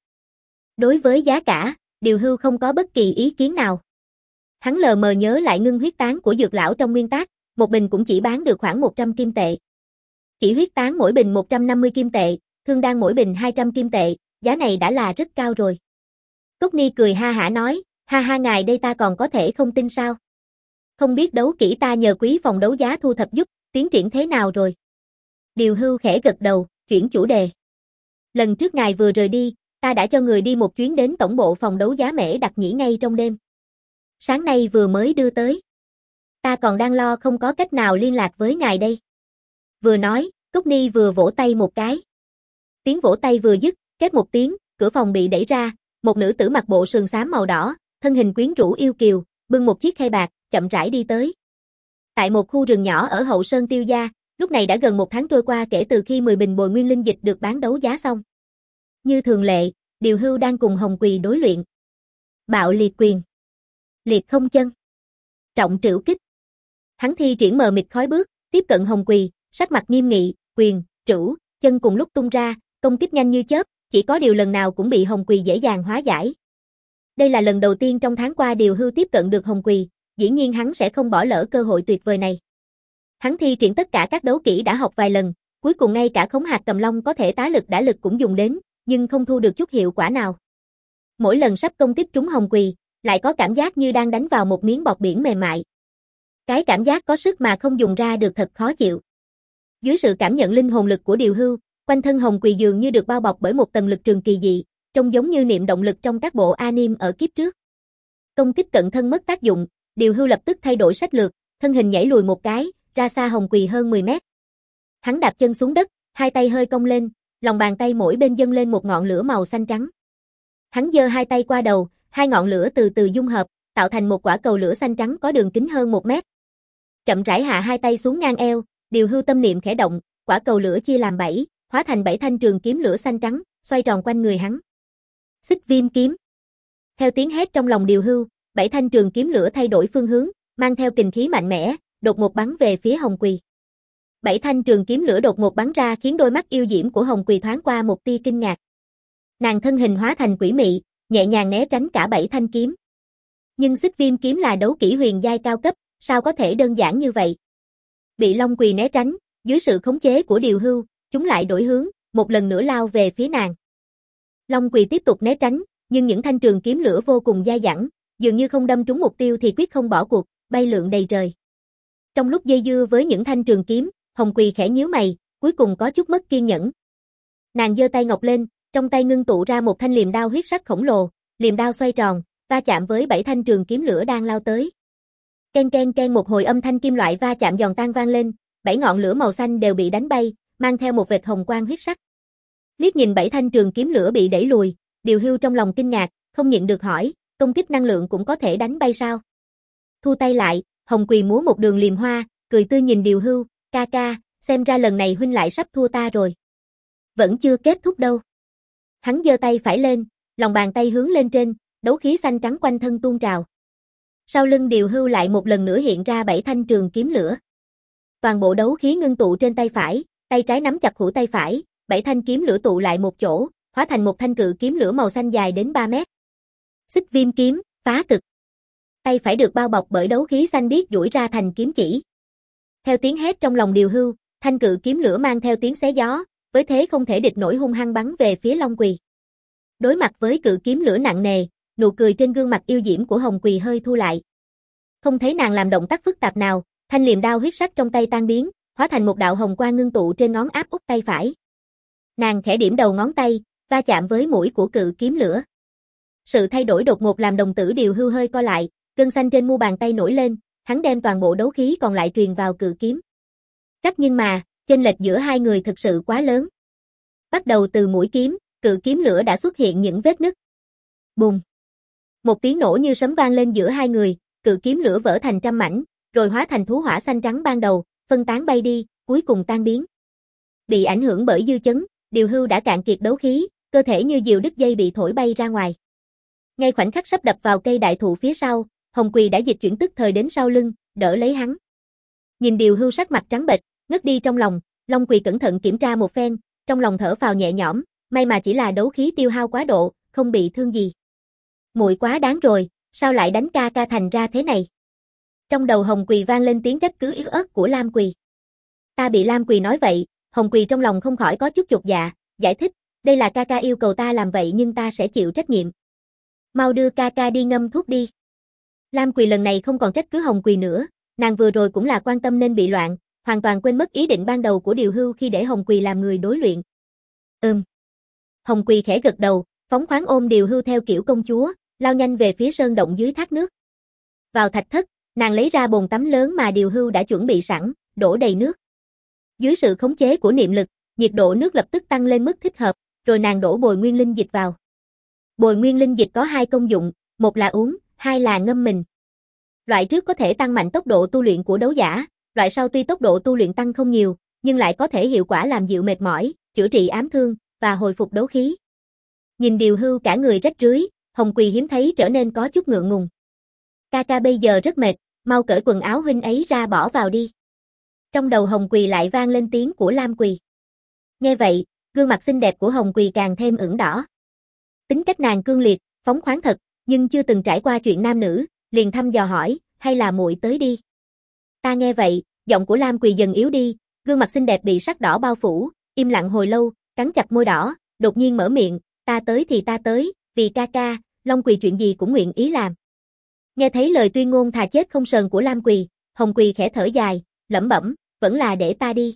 Đối với giá cả, Điều Hưu không có bất kỳ ý kiến nào. Hắn lờ mờ nhớ lại ngưng huyết tán của dược lão trong nguyên tác, một bình cũng chỉ bán được khoảng một trăm kim tệ. Chỉ huyết tán mỗi bình một trăm năm mươi kim tệ, thương đan mỗi bình hai trăm kim tệ, giá này đã là rất cao rồi. Cốc Ni cười ha hả nói, ha ha ngài đây ta còn có thể không tin sao? Không biết đấu kỹ ta nhờ quý phòng đấu giá thu thập giúp, tiến triển thế nào rồi? Điều Hưu khẽ gật đầu, chuyển chủ đề. Lần trước ngài vừa rời đi, ta đã cho người đi một chuyến đến tổng bộ phòng đấu giá Mễ Đặc Nhĩ ngay trong đêm. Sáng nay vừa mới đưa tới. Ta còn đang lo không có cách nào liên lạc với ngài đây. Vừa nói, Cốc Ni vừa vỗ tay một cái. Tiếng vỗ tay vừa dứt, két một tiếng, cửa phòng bị đẩy ra, một nữ tử mặc bộ sườn xám màu đỏ, thân hình quyến rũ yêu kiều, bưng một chiếc khay bạc, chậm rãi đi tới. Tại một khu rừng nhỏ ở hậu sơn Tiêu gia, lúc này đã gần một tháng trôi qua kể từ khi mười bình bồi nguyên linh dịch được bán đấu giá xong. Như thường lệ, Điều Hưu đang cùng Hồng Quỳ đối luyện. Bạo liệt quyền, liệt không chân, trọng trửu kích. Hắn thi triển mờ mịt khói bước, tiếp cận Hồng Quỳ, sắc mặt nghiêm nghị, quyền, trửu, chân cùng lúc tung ra, công kích nhanh như chớp, chỉ có điều lần nào cũng bị Hồng Quỳ dễ dàng hóa giải. Đây là lần đầu tiên trong tháng qua Điều Hưu tiếp cận được Hồng Quỳ, dĩ nhiên hắn sẽ không bỏ lỡ cơ hội tuyệt vời này. Hắn thi triển tất cả các đấu kỹ đã học vài lần, cuối cùng ngay cả khống hạt cầm long có thể tá lực đả lực cũng dùng đến, nhưng không thu được chút hiệu quả nào. Mỗi lần sắp công kích trúng Hồng Quỳ, lại có cảm giác như đang đánh vào một miếng bọt biển mềm mại. Cái cảm giác có sức mà không dùng ra được thật khó chịu. Dưới sự cảm nhận linh hồn lực của Điều Hưu, quanh thân Hồng Quỳ dường như được bao bọc bởi một tầng lực trường kỳ dị, trông giống như niệm động lực trong các bộ anime ở kiếp trước. Công kích cận thân mất tác dụng, Điều Hưu lập tức thay đổi sách lược, thân hình nhảy lùi một cái, ra xa Hồng Quỳ hơn mười mét. Hắn đạp chân xuống đất, hai tay hơi cong lên, lòng bàn tay mỗi bên dâng lên một ngọn lửa màu xanh trắng. Hắn giơ hai tay qua đầu, hai ngọn lửa từ từ dung hợp, tạo thành một quả cầu lửa xanh trắng có đường kính hơn một mét. Chậm rãi hạ hai tay xuống ngang eo, Điều Hưu tâm niệm khẽ động, quả cầu lửa chia làm bảy, hóa thành bảy thanh trường kiếm lửa xanh trắng, xoay tròn quanh người hắn. Xích viêm kiếm. Theo tiếng hét trong lòng Điều Hưu, bảy thanh trường kiếm lửa thay đổi phương hướng, mang theo kình khí mạnh mẽ, đột ngột bắn về phía Hồng Quỳ. Bảy thanh trường kiếm lửa đột ngột bắn ra khiến đôi mắt yêu diễm của Hồng Quỳ thoáng qua một tia kinh ngạc. Nàng thân hình hóa thành quỷ mị, nhẹ nhàng né tránh cả bảy thanh kiếm. Nhưng xích viêm kiếm là đấu kỹ huyền giai cao cấp, sao có thể đơn giản như vậy? Bị Long Quỳ né tránh, dưới sự khống chế của Điều Hưu, chúng lại đổi hướng, một lần nữa lao về phía nàng. Long Quỳ tiếp tục né tránh, nhưng những thanh trường kiếm lửa vô cùng dai dẳng, dường như không đâm trúng mục tiêu thì quyết không bỏ cuộc, bay lượn đầy trời. Trong lúc dây dưa với những thanh trường kiếm, Hồng Quỳ khẽ nhíu mày, cuối cùng có chút mất kiên nhẫn. Nàng giơ tay ngọc lên, trong tay ngưng tụ ra một thanh liềm đao huyết sắc khổng lồ, liềm đao xoay tròn, va chạm với bảy thanh trường kiếm lửa đang lao tới. Ken ken ken một hồi âm thanh kim loại va chạm giòn tan vang lên, bảy ngọn lửa màu xanh đều bị đánh bay, mang theo một vệt hồng quang huyết sắc. Liếc nhìn bảy thanh trường kiếm lửa bị đẩy lùi, Điều Hưu trong lòng kinh ngạc, không nhịn được hỏi, công kích năng lượng cũng có thể đánh bay sao? Thu tay lại, Hồng Quỳ múa một đường liềm hoa, cười tươi nhìn Điều Hưu, ca ca, xem ra lần này huynh lại sắp thua ta rồi. Vẫn chưa kết thúc đâu. Hắn giơ tay phải lên, lòng bàn tay hướng lên trên, đấu khí xanh trắng quanh thân tuôn trào. Sau lưng Điều Hưu lại một lần nữa hiện ra bảy thanh trường kiếm lửa. Toàn bộ đấu khí ngưng tụ trên tay phải, tay trái nắm chặt khuỷu tay phải, bảy thanh kiếm lửa tụ lại một chỗ, hóa thành một thanh cự kiếm lửa màu xanh dài đến ba mét. Xích viêm kiếm, phá cực. Tay phải được bao bọc bởi đấu khí xanh biếc duỗi ra thành kiếm chỉ. Theo tiếng hét trong lòng Điều Hưu, thanh cự kiếm lửa mang theo tiếng xé gió, với thế không thể địch nổi hung hăng bắn về phía Long Quỳ. Đối mặt với cự kiếm lửa nặng nề, nụ cười trên gương mặt yêu diễm của Hồng Quỳ hơi thu lại. Không thấy nàng làm động tác phức tạp nào, thanh liềm đao huyết sắc trong tay tan biến, hóa thành một đạo hồng quang ngưng tụ trên ngón áp út tay phải. Nàng khẽ điểm đầu ngón tay, va chạm với mũi của cự kiếm lửa. Sự thay đổi đột ngột làm đồng tử Điều Hưu hơi co lại, gân xanh trên mu bàn tay nổi lên, hắn đem toàn bộ đấu khí còn lại truyền vào cự kiếm. Rắc nhưng mà, chênh lệch giữa hai người thực sự quá lớn. Bắt đầu từ mũi kiếm, cự kiếm lửa đã xuất hiện những vết nứt. Bùng! Một tiếng nổ như sấm vang lên giữa hai người, cự kiếm lửa vỡ thành trăm mảnh, rồi hóa thành thú hỏa xanh trắng ban đầu, phân tán bay đi, cuối cùng tan biến. Bị ảnh hưởng bởi dư chấn, Điều Hưu đã cạn kiệt đấu khí, cơ thể như diều đứt dây bị thổi bay ra ngoài. Ngay khoảnh khắc sắp đập vào cây đại thụ phía sau, Hồng Quỳ đã dịch chuyển tức thời đến sau lưng, đỡ lấy hắn. Nhìn Điều Hưu sắc mặt trắng bệch, ngất đi trong lòng, Long Quỳ cẩn thận kiểm tra một phen, trong lòng thở phào nhẹ nhõm, may mà chỉ là đấu khí tiêu hao quá độ, không bị thương gì. Muội quá đáng rồi, sao lại đánh ca ca thành ra thế này? Trong đầu Hồng Quỳ vang lên tiếng trách cứ yếu ớt của Lam Quỳ. Ta bị Lam Quỳ nói vậy, Hồng Quỳ trong lòng không khỏi có chút chột dạ, giải thích, đây là ca ca yêu cầu ta làm vậy nhưng ta sẽ chịu trách nhiệm. Mau đưa ca ca đi ngâm thuốc đi. Lam Quỳ lần này không còn trách cứ Hồng Quỳ nữa, nàng vừa rồi cũng là quan tâm nên bị loạn, hoàn toàn quên mất ý định ban đầu của Điều Hưu khi để Hồng Quỳ làm người đối luyện. Ừm. Hồng Quỳ khẽ gật đầu, phóng khoáng ôm Điều Hưu theo kiểu công chúa, lao nhanh về phía sơn động dưới thác nước. Vào thạch thất, nàng lấy ra bồn tắm lớn mà Điều Hưu đã chuẩn bị sẵn, đổ đầy nước. Dưới sự khống chế của niệm lực, nhiệt độ nước lập tức tăng lên mức thích hợp, rồi nàng đổ bồi nguyên linh dịch vào. Bồi nguyên linh dịch có hai công dụng, một là uống, hai là ngâm mình. Loại trước có thể tăng mạnh tốc độ tu luyện của đấu giả, loại sau tuy tốc độ tu luyện tăng không nhiều, nhưng lại có thể hiệu quả làm dịu mệt mỏi, chữa trị ám thương và hồi phục đấu khí. Nhìn Điều Hưu cả người rách rưới, Hồng Quỳ hiếm thấy trở nên có chút ngượng ngùng. Ca ca bây giờ rất mệt, mau cởi quần áo huynh ấy ra bỏ vào đi. Trong đầu Hồng Quỳ lại vang lên tiếng của Lam Quỳ. Nghe vậy, gương mặt xinh đẹp của Hồng Quỳ càng thêm ửng đỏ. Tính cách nàng cương liệt, phóng khoáng thật, nhưng chưa từng trải qua chuyện nam nữ, liền thăm dò hỏi, hay là muội tới đi. Ta nghe vậy, giọng của Lam Quỳ dần yếu đi, gương mặt xinh đẹp bị sắc đỏ bao phủ, im lặng hồi lâu, cắn chặt môi đỏ, đột nhiên mở miệng, ta tới thì ta tới, vì ca ca, Long Quỳ chuyện gì cũng nguyện ý làm. Nghe thấy lời tuyên ngôn thà chết không sờn của Lam Quỳ, Hồng Quỳ khẽ thở dài, lẩm bẩm, vẫn là để ta đi.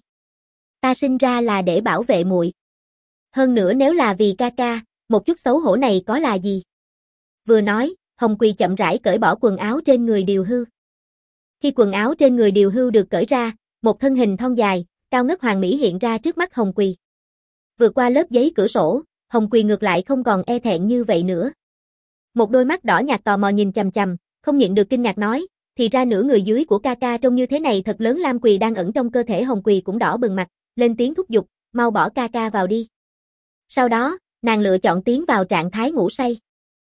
Ta sinh ra là để bảo vệ muội. Hơn nữa nếu là vì ca ca, một chút xấu hổ này có là gì? Vừa nói, Hồng Quỳ chậm rãi cởi bỏ quần áo trên người Điều Hưu. Khi quần áo trên người Điều Hưu được cởi ra, một thân hình thon dài, cao ngất hoàn mỹ hiện ra trước mắt Hồng Quỳ. Vượt qua lớp giấy cửa sổ, Hồng Quỳ ngược lại không còn e thẹn như vậy nữa. Một đôi mắt đỏ nhạt tò mò nhìn chằm chằm, không nhịn được kinh ngạc nói, thì ra nửa người dưới của ca ca trông như thế này thật lớn. Lam Quỳ đang ẩn trong cơ thể Hồng Quỳ cũng đỏ bừng mặt, lên tiếng thúc giục, mau bỏ ca ca vào đi. Sau đó, nàng lựa chọn tiến vào trạng thái ngủ say.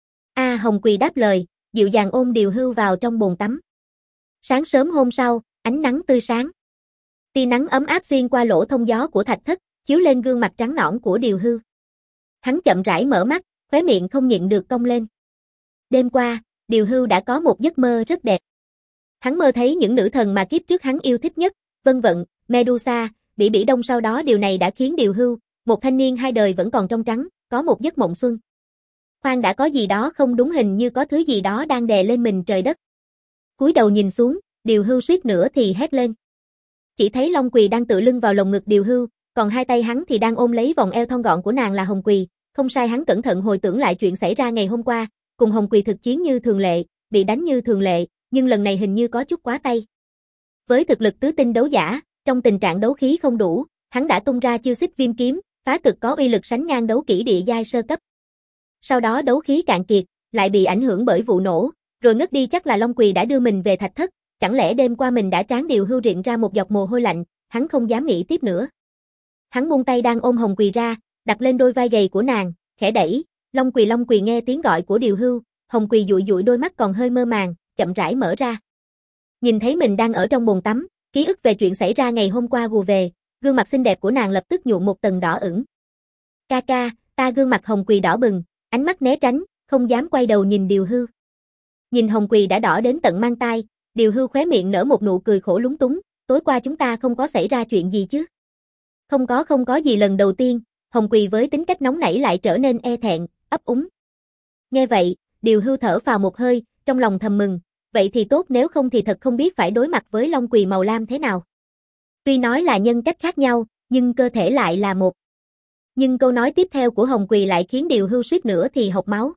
A Hồng Quỳ đáp lời, dịu dàng ôm Điều Hưu vào trong bồn tắm. Sáng sớm hôm sau, ánh nắng tươi sáng. Tia nắng ấm áp xuyên qua lỗ thông gió của thạch thất, chiếu lên gương mặt trắng nõn của Điều Hưu. Hắn chậm rãi mở mắt, khóe miệng không nhịn được cong lên. Đêm qua, Điều Hưu đã có một giấc mơ rất đẹp. Hắn mơ thấy những nữ thần mà kiếp trước hắn yêu thích nhất, Vân Vận, Medusa, Bỉ Bỉ Đông. Sau đó điều này đã khiến Điều Hưu, một thanh niên hai đời vẫn còn trong trắng, có một giấc mộng xuân. Khoan đã, có gì đó không đúng, hình như có thứ gì đó đang đè lên mình trời đất. Cúi đầu nhìn xuống, Điều Hưu suýt nữa thì hét lên. Chỉ thấy Long Quỳ đang tựa lưng vào lồng ngực Điều Hưu, còn hai tay hắn thì đang ôm lấy vòng eo thon gọn của nàng là Hồng Quỳ. Không sai, hắn cẩn thận hồi tưởng lại chuyện xảy ra ngày hôm qua, cùng Hồng Quỳ thực chiến như thường lệ, bị đánh như thường lệ, nhưng lần này hình như có chút quá tay. Với thực lực tứ tinh đấu giả, trong tình trạng đấu khí không đủ, hắn đã tung ra chiêu xích viêm kiếm, phá cực có uy lực sánh ngang đấu kỹ địa giai sơ cấp. Sau đó đấu khí cạn kiệt, lại bị ảnh hưởng bởi vụ nổ, rồi ngất đi. Chắc là Long Quỳ đã đưa mình về thạch thất, chẳng lẽ đêm qua mình đã tráng Điều Hưu rịn ra một giọt mồ hôi lạnh, hắn không dám nghĩ tiếp nữa. Hắn buông tay đang ôm Hồng Quỳ ra, đặt lên đôi vai gầy của nàng, khẽ đẩy, Long Quỳ Long Quỳ. Nghe tiếng gọi của Điều Hưu, Hồng Quỳ dụi dụi đôi mắt còn hơi mơ màng, chậm rãi mở ra. Nhìn thấy mình đang ở trong bồn tắm, ký ức về chuyện xảy ra ngày hôm qua gù về, gương mặt xinh đẹp của nàng lập tức nhuộm một tầng đỏ ửng. Ca ca, ta. Gương mặt Hồng Quỳ đỏ bừng, ánh mắt né tránh, không dám quay đầu nhìn Điều Hưu. Nhìn Hồng Quỳ đã đỏ đến tận mang tai, Điều Hưu khóe miệng nở một nụ cười khổ lúng túng, tối qua chúng ta không có xảy ra chuyện gì chứ? Không có không có gì. Lần đầu tiên, Hồng Quỳ với tính cách nóng nảy lại trở nên e thẹn, ấp úng. Nghe vậy, Điều Hưu thở phào một hơi, trong lòng thầm mừng, vậy thì tốt, nếu không thì thật không biết phải đối mặt với Long Quỳ màu lam thế nào. Tuy nói là nhân cách khác nhau, nhưng cơ thể lại là một. Nhưng câu nói tiếp theo của Hồng Quỳ lại khiến Điều Hưu suýt nữa thì hộc máu.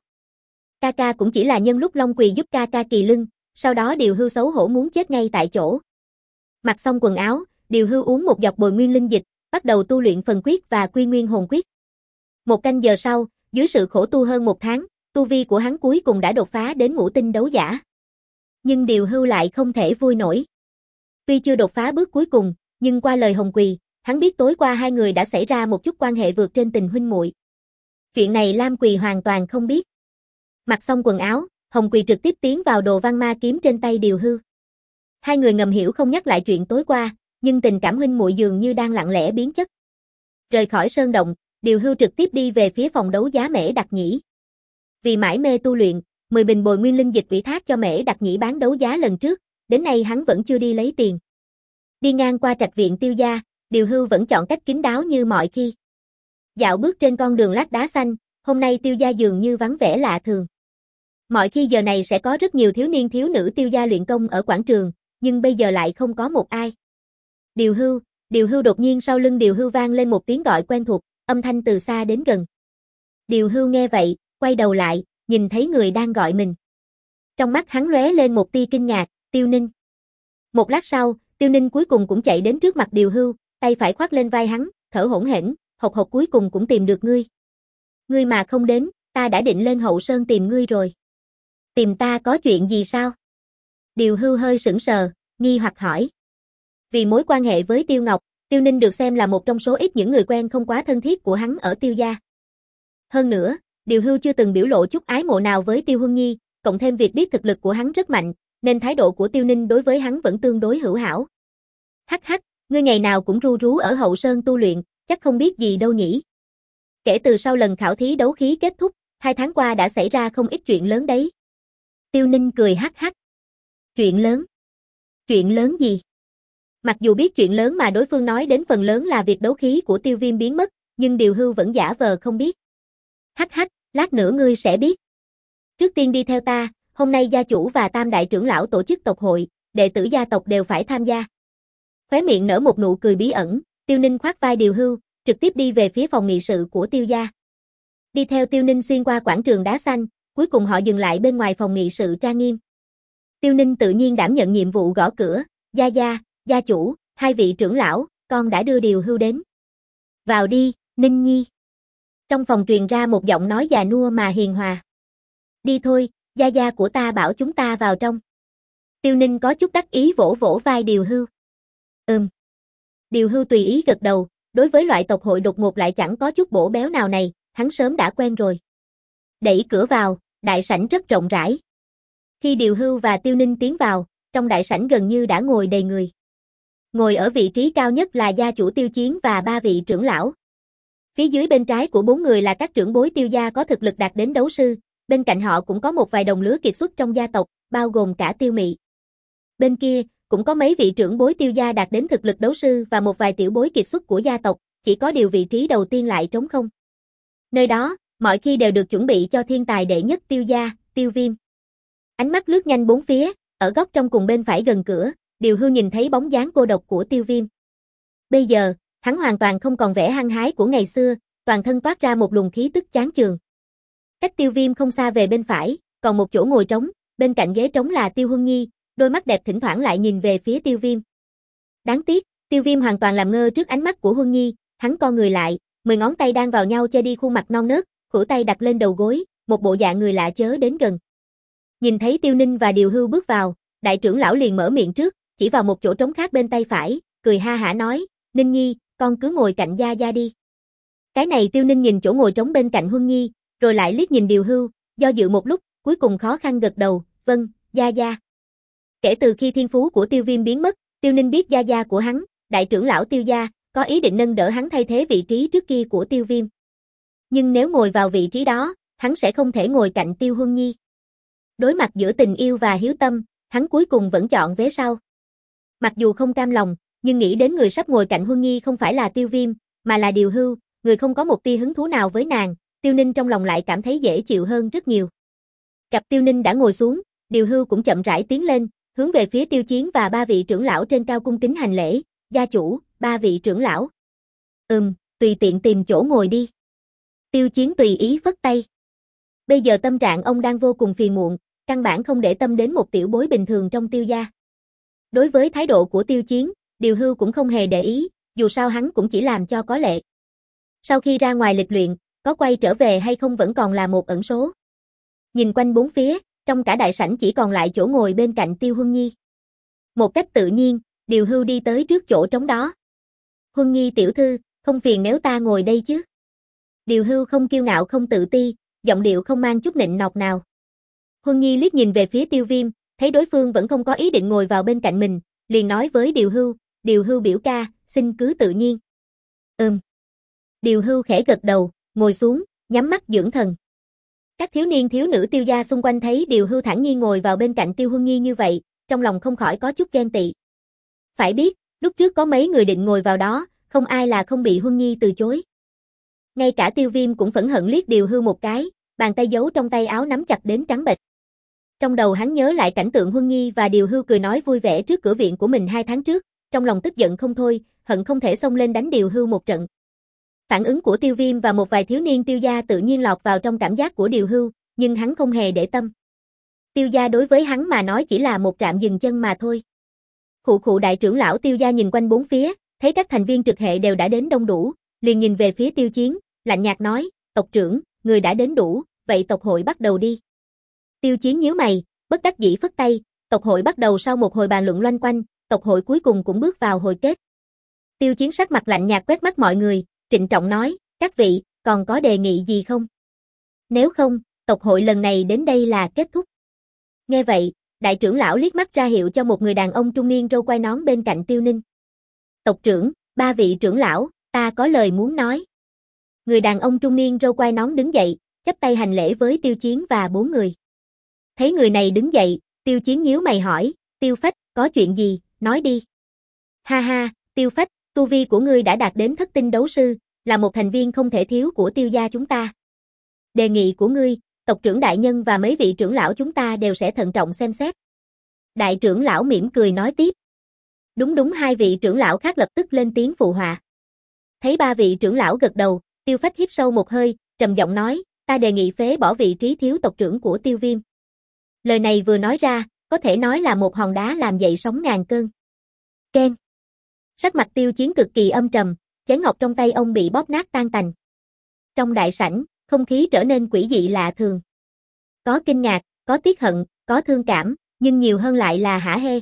Ca ca cũng chỉ là nhân lúc Long Quỳ giúp ca ca kỳ lưng, sau đó Điều Hưu xấu hổ muốn chết ngay tại chỗ. Mặc xong quần áo, Điều Hưu uống một giọt bồi nguyên linh dịch, bắt đầu tu luyện phần quyết và quy nguyên hồn quyết. Một canh giờ sau, dưới sự khổ tu hơn một tháng, tu vi của hắn cuối cùng đã đột phá đến ngũ tinh đấu giả. Nhưng Điều Hưu lại không thể vui nổi. Tuy chưa đột phá bước cuối cùng, nhưng qua lời Hồng Quỳ, hắn biết tối qua hai người đã xảy ra một chút quan hệ vượt trên tình huynh muội. Chuyện này Lam Quỳ hoàn toàn không biết. Mặc xong quần áo, Hồng Quỳ trực tiếp tiến vào đồ văn ma kiếm trên tay Điều Hưu. Hai người ngầm hiểu không nhắc lại chuyện tối qua, nhưng tình cảm huynh muội dường như đang lặng lẽ biến chất. Rời khỏi sơn động, Điều Hưu trực tiếp đi về phía phòng đấu giá Mễ Đặc Nhĩ. Vì mải mê tu luyện, mười bình bồi nguyên linh dịch ủy thác cho Mễ Đặc Nhĩ bán đấu giá lần trước, đến nay hắn vẫn chưa đi lấy tiền. Đi ngang qua trạch viện Tiêu gia, Điều Hưu vẫn chọn cách kín đáo như mọi khi. Dạo bước trên con đường lát đá xanh, hôm nay Tiêu gia dường như vắng vẻ lạ thường. Mọi khi giờ này sẽ có rất nhiều thiếu niên thiếu nữ Tiêu gia luyện công ở quảng trường, nhưng bây giờ lại không có một ai. Điều Hưu, Điều Hưu. Đột nhiên sau lưng Điều Hưu vang lên một tiếng gọi quen thuộc, âm thanh từ xa đến gần. Điều Hưu nghe vậy, quay đầu lại, nhìn thấy người đang gọi mình. Trong mắt hắn lóe lên một tia kinh ngạc, Tiêu Ninh. Một lát sau, Tiêu Ninh cuối cùng cũng chạy đến trước mặt Điều Hưu, tay phải khoác lên vai hắn, thở hổn hển, hộc hộc cuối cùng cũng tìm được ngươi. Ngươi mà không đến, ta đã định lên Hậu Sơn tìm ngươi rồi. Tìm ta có chuyện gì sao? Điều Hưu hơi sững sờ, nghi hoặc hỏi. Vì mối quan hệ với Tiêu Ngọc, Tiêu Ninh được xem là một trong số ít những người quen không quá thân thiết của hắn ở Tiêu gia. Hơn nữa, Điều Hưu chưa từng biểu lộ chút ái mộ nào với Tiêu Huân Nhi, cộng thêm việc biết thực lực của hắn rất mạnh, nên thái độ của Tiêu Ninh đối với hắn vẫn tương đối hữu hảo. Hắc hắc, ngươi ngày nào cũng ru rú ở Hậu Sơn tu luyện, chắc không biết gì đâu nhỉ. Kể từ sau lần khảo thí đấu khí kết thúc, hai tháng qua đã xảy ra không ít chuyện lớn đấy. Tiêu Ninh cười hắc hắc. Chuyện lớn? Chuyện lớn gì? Mặc dù biết chuyện lớn mà đối phương nói đến phần lớn là việc đấu khí của Tiêu Viêm biến mất, nhưng Điều Hưu vẫn giả vờ không biết. Hắc hắc, lát nữa ngươi sẽ biết. Trước tiên đi theo ta, hôm nay gia chủ và tam đại trưởng lão tổ chức tộc hội, đệ tử gia tộc đều phải tham gia. Khóe miệng nở một nụ cười bí ẩn, Tiêu Ninh khoác vai Điều Hưu, trực tiếp đi về phía phòng nghị sự của Tiêu gia. Đi theo Tiêu Ninh xuyên qua quảng trường đá xanh, cuối cùng họ dừng lại bên ngoài phòng nghị sự trang nghiêm. Tiêu Ninh tự nhiên đảm nhận nhiệm vụ gõ cửa, gia gia, gia chủ, hai vị trưởng lão, con đã đưa Điều Hưu đến. Vào đi, Ninh Nhi. Trong phòng truyền ra một giọng nói già nua mà hiền hòa. Đi thôi, gia gia của ta bảo chúng ta vào trong. Tiêu Ninh có chút đắc ý vỗ vỗ vai Điều Hưu. Ừm. Điều Hưu tùy ý gật đầu, đối với loại tộc hội đột ngột lại chẳng có chút bổ béo nào này, hắn sớm đã quen rồi. Đẩy cửa vào, đại sảnh rất rộng rãi. Khi Điều Hưu và Tiêu Ninh tiến vào, trong đại sảnh gần như đã ngồi đầy người. Ngồi ở vị trí cao nhất là gia chủ Tiêu Chiến và ba vị trưởng lão. Phía dưới bên trái của bốn người là các trưởng bối Tiêu gia có thực lực đạt đến đấu sư, bên cạnh họ cũng có một vài đồng lứa kiệt xuất trong gia tộc, bao gồm cả Tiêu Mị. Bên kia, cũng có mấy vị trưởng bối Tiêu gia đạt đến thực lực đấu sư và một vài tiểu bối kiệt xuất của gia tộc, chỉ có điều vị trí đầu tiên lại trống không. Nơi đó, mọi khi đều được chuẩn bị cho thiên tài đệ nhất Tiêu gia, Tiêu Viêm. Ánh mắt lướt nhanh bốn phía, ở góc trong cùng bên phải gần cửa, Điều Hưu nhìn thấy bóng dáng cô độc của Tiêu Viêm. Bây giờ, hắn hoàn toàn không còn vẻ hăng hái của ngày xưa, toàn thân toát ra một luồng khí tức chán chường. Cách Tiêu Viêm không xa về bên phải, còn một chỗ ngồi trống, bên cạnh ghế trống là Tiêu Huân Nhi, đôi mắt đẹp thỉnh thoảng lại nhìn về phía Tiêu Viêm. Đáng tiếc, Tiêu Viêm hoàn toàn làm ngơ trước ánh mắt của Huân Nhi, hắn co người lại, mười ngón tay đang vào nhau che đi khuôn mặt non nớt, khuỷu tay đặt lên đầu gối, một bộ dạng người lạ chớ đến gần. Nhìn thấy Tiêu Ninh và Điều Hưu bước vào, đại trưởng lão liền mở miệng trước, chỉ vào một chỗ trống khác bên tay phải, cười ha hả nói, Ninh Nhi, con cứ ngồi cạnh gia gia đi. Cái này Tiêu Ninh nhìn chỗ ngồi trống bên cạnh Huân Nhi, rồi lại liếc nhìn Điều Hưu, do dự một lúc, cuối cùng khó khăn gật đầu, vâng, gia gia. Kể từ khi thiên phú của Tiêu Viêm biến mất, Tiêu Ninh biết gia gia của hắn, đại trưởng lão Tiêu gia, có ý định nâng đỡ hắn thay thế vị trí trước kia của Tiêu Viêm. Nhưng nếu ngồi vào vị trí đó, hắn sẽ không thể ngồi cạnh Tiêu Huân Nhi. Đối mặt giữa tình yêu và hiếu tâm, hắn cuối cùng vẫn chọn vế sau. Mặc dù không cam lòng, nhưng nghĩ đến người sắp ngồi cạnh Huân Nhi không phải là Tiêu Viêm, mà là Điều Hưu, người không có một tia hứng thú nào với nàng, Tiêu Ninh trong lòng lại cảm thấy dễ chịu hơn rất nhiều. Cặp Tiêu Ninh đã ngồi xuống, Điều Hưu cũng chậm rãi tiến lên, hướng về phía Tiêu Chiến và ba vị trưởng lão trên cao cung kính hành lễ, gia chủ, ba vị trưởng lão. Ừm, tùy tiện tìm chỗ ngồi đi. Tiêu Chiến tùy ý phất tay. Bây giờ tâm trạng ông đang vô cùng phiền muộn, căn bản không để tâm đến một tiểu bối bình thường trong Tiêu gia. Đối với thái độ của Tiêu Chiến, Điều Hưu cũng không hề để ý, dù sao hắn cũng chỉ làm cho có lệ. Sau khi ra ngoài lịch luyện, có quay trở về hay không vẫn còn là một ẩn số. Nhìn quanh bốn phía, trong cả đại sảnh chỉ còn lại chỗ ngồi bên cạnh Tiêu Huân Nhi. Một cách tự nhiên, Điều Hưu đi tới trước chỗ trống đó. Huân Nhi tiểu thư, không phiền nếu ta ngồi đây chứ? Điều Hưu không kiêu ngạo không tự ti, giọng điệu không mang chút nịnh nọt nào. Huân Nhi liếc nhìn về phía Tiêu Viêm, thấy đối phương vẫn không có ý định ngồi vào bên cạnh mình, liền nói với Điều Hưu, Điều Hưu biểu ca, xin cứ tự nhiên. Ừm. Điều Hưu khẽ gật đầu, ngồi xuống, nhắm mắt dưỡng thần. Các thiếu niên thiếu nữ Tiêu gia xung quanh thấy Điều Hưu thản nhiên ngồi vào bên cạnh Tiêu Huân Nhi như vậy, trong lòng không khỏi có chút ghen tị. Phải biết, lúc trước có mấy người định ngồi vào đó, không ai là không bị Huân Nhi từ chối. Ngay cả Tiêu Viêm cũng phẫn hận liếc Điều Hưu một cái, bàn tay giấu trong tay áo nắm chặt đến trắng bệch. Trong đầu hắn nhớ lại cảnh tượng Huân Nhi và Điều Hưu cười nói vui vẻ trước cửa viện của mình hai tháng trước, trong lòng tức giận không thôi, hận không thể xông lên đánh Điều Hưu một trận. Phản ứng của Tiêu Viêm và một vài thiếu niên Tiêu gia tự nhiên lọt vào trong cảm giác của Điều Hưu, nhưng hắn không hề để tâm. Tiêu gia đối với hắn mà nói chỉ là một trạm dừng chân mà thôi. Khụ khụ đại trưởng lão Tiêu gia nhìn quanh bốn phía, thấy các thành viên trực hệ đều đã đến đông đủ, liền nhìn về phía Tiêu Chiến, lạnh nhạt nói, tộc trưởng, người đã đến đủ, vậy tộc hội bắt đầu đi. Tiêu Chiến nhíu mày, bất đắc dĩ phất tay, tộc hội bắt đầu sau một hồi bàn luận loanh quanh, tộc hội cuối cùng cũng bước vào hồi kết. Tiêu Chiến sắc mặt lạnh nhạt quét mắt mọi người, trịnh trọng nói, các vị, còn có đề nghị gì không? Nếu không, tộc hội lần này đến đây là kết thúc. Nghe vậy, đại trưởng lão liếc mắt ra hiệu cho một người đàn ông trung niên râu quai nón bên cạnh Tiêu Ninh. Tộc trưởng, ba vị trưởng lão, ta có lời muốn nói. Người đàn ông trung niên râu quai nón đứng dậy, chắp tay hành lễ với Tiêu Chiến và bốn người. Thấy người này đứng dậy, Tiêu Chiến nhíu mày hỏi, Tiêu Phách, có chuyện gì, nói đi. Ha ha, Tiêu Phách, tu vi của ngươi đã đạt đến thất tinh đấu sư, là một thành viên không thể thiếu của Tiêu gia chúng ta. Đề nghị của ngươi, tộc trưởng đại nhân và mấy vị trưởng lão chúng ta đều sẽ thận trọng xem xét. Đại trưởng lão mỉm cười nói tiếp. Đúng đúng hai vị trưởng lão khác lập tức lên tiếng phụ họa. Thấy ba vị trưởng lão gật đầu, Tiêu Phách hít sâu một hơi, trầm giọng nói, ta đề nghị phế bỏ vị trí thiếu tộc trưởng của Tiêu Viêm. Lời này vừa nói ra, có thể nói là một hòn đá làm dậy sóng ngàn cơn. Keng. Sắc mặt Tiêu Chiến cực kỳ âm trầm, chén ngọc trong tay ông bị bóp nát tan tành. Trong đại sảnh, không khí trở nên quỷ dị lạ thường. Có kinh ngạc, có tiếc hận, có thương cảm, nhưng nhiều hơn lại là hả hê.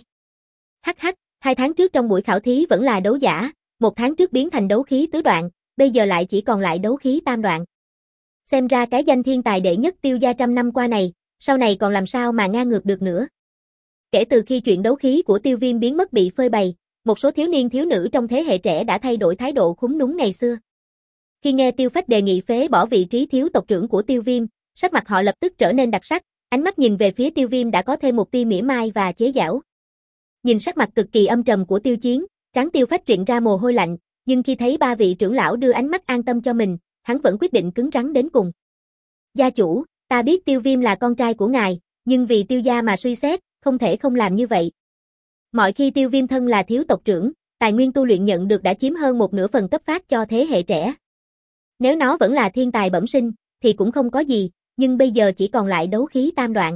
Hắc hắc, hai tháng trước trong buổi khảo thí vẫn là đấu giả, một tháng trước biến thành đấu khí tứ đoạn, bây giờ lại chỉ còn lại đấu khí tam đoạn. Xem ra cái danh thiên tài đệ nhất Tiêu gia trăm năm qua này, sau này còn làm sao mà ngang ngược được nữa. Kể từ khi chuyện đấu khí của Tiêu Viêm biến mất bị phơi bày, một số thiếu niên thiếu nữ trong thế hệ trẻ đã thay đổi thái độ khúm núm ngày xưa. Khi nghe Tiêu Phách đề nghị phế bỏ vị trí thiếu tộc trưởng của Tiêu Viêm, sắc mặt họ lập tức trở nên đặc sắc, ánh mắt nhìn về phía Tiêu Viêm đã có thêm một tia mỉa mai và chế giễu. Nhìn sắc mặt cực kỳ âm trầm của Tiêu Chiến, trán Tiêu Phách triện ra mồ hôi lạnh, nhưng khi thấy ba vị trưởng lão đưa ánh mắt an tâm cho mình, hắn vẫn quyết định cứng rắn đến cùng. Gia chủ, ta biết Tiêu Viêm là con trai của ngài, nhưng vì Tiêu gia mà suy xét, không thể không làm như vậy. Mọi khi Tiêu Viêm thân là thiếu tộc trưởng, tài nguyên tu luyện nhận được đã chiếm hơn một nửa phần cấp phát cho thế hệ trẻ. Nếu nó vẫn là thiên tài bẩm sinh, thì cũng không có gì, nhưng bây giờ chỉ còn lại đấu khí tam đoạn.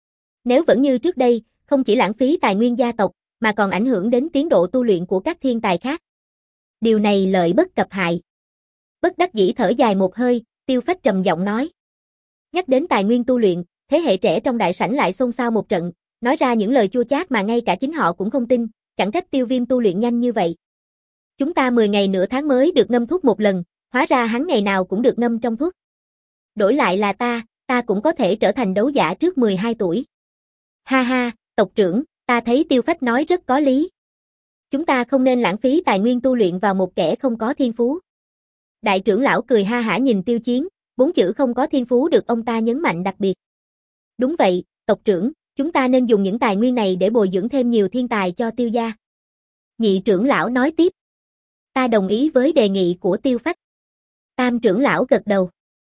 Nếu vẫn như trước đây, không chỉ lãng phí tài nguyên gia tộc, mà còn ảnh hưởng đến tiến độ tu luyện của các thiên tài khác. Điều này lợi bất cập hại. Bất đắc dĩ thở dài một hơi, Tiêu Phách trầm giọng nói. Nhắc đến tài nguyên tu luyện, thế hệ trẻ trong đại sảnh lại xôn xao một trận, nói ra những lời chua chát mà ngay cả chính họ cũng không tin, chẳng trách Tiêu Viêm tu luyện nhanh như vậy. Chúng ta mười ngày nửa tháng mới được ngâm thuốc một lần, hóa ra hắn ngày nào cũng được ngâm trong thuốc. Đổi lại là ta, ta cũng có thể trở thành đấu giả trước mười hai tuổi. Ha ha, tộc trưởng, ta thấy Tiêu Phách nói rất có lý. Chúng ta không nên lãng phí tài nguyên tu luyện vào một kẻ không có thiên phú. Đại trưởng lão cười ha hả nhìn Tiêu Chiến, bốn chữ không có thiên phú được ông ta nhấn mạnh đặc biệt. Đúng vậy, tộc trưởng, chúng ta nên dùng những tài nguyên này để bồi dưỡng thêm nhiều thiên tài cho Tiêu gia. Nhị trưởng lão nói tiếp. Ta đồng ý với đề nghị của Tiêu Phách. Tam trưởng lão gật đầu.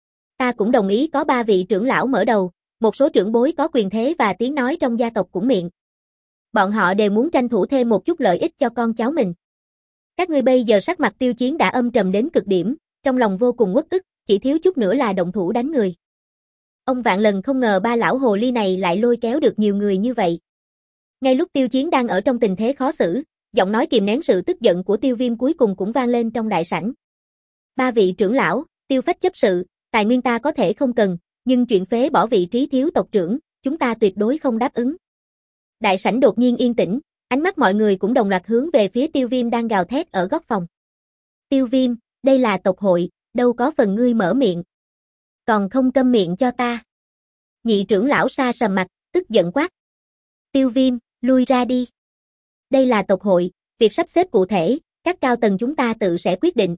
Ta cũng đồng ý có ba vị trưởng lão mở đầu, một số trưởng bối có quyền thế và tiếng nói trong gia tộc cũng miệng. Bọn họ đều muốn tranh thủ thêm một chút lợi ích cho con cháu mình. Các ngươi bây giờ sắc mặt Tiêu Chiến đã âm trầm đến cực điểm, trong lòng vô cùng uất ức, chỉ thiếu chút nữa là động thủ đánh người. Ông vạn lần không ngờ ba lão hồ ly này lại lôi kéo được nhiều người như vậy. Ngay lúc Tiêu Chiến đang ở trong tình thế khó xử, giọng nói kìm nén sự tức giận của Tiêu Viêm cuối cùng cũng vang lên trong đại sảnh. Ba vị trưởng lão, Tiêu Phách chấp sự, tài nguyên ta có thể không cần, nhưng chuyện phế bỏ vị trí thiếu tộc trưởng, chúng ta tuyệt đối không đáp ứng. Đại sảnh đột nhiên yên tĩnh, ánh mắt mọi người cũng đồng loạt hướng về phía Tiêu Viêm đang gào thét ở góc phòng. Tiêu Viêm, đây là tộc hội, đâu có phần ngươi mở miệng. Còn không câm miệng cho ta. Nhị trưởng lão sa sầm mặt, tức giận quát. Tiêu Viêm, lui ra đi. Đây là tộc hội, việc sắp xếp cụ thể, các cao tầng chúng ta tự sẽ quyết định.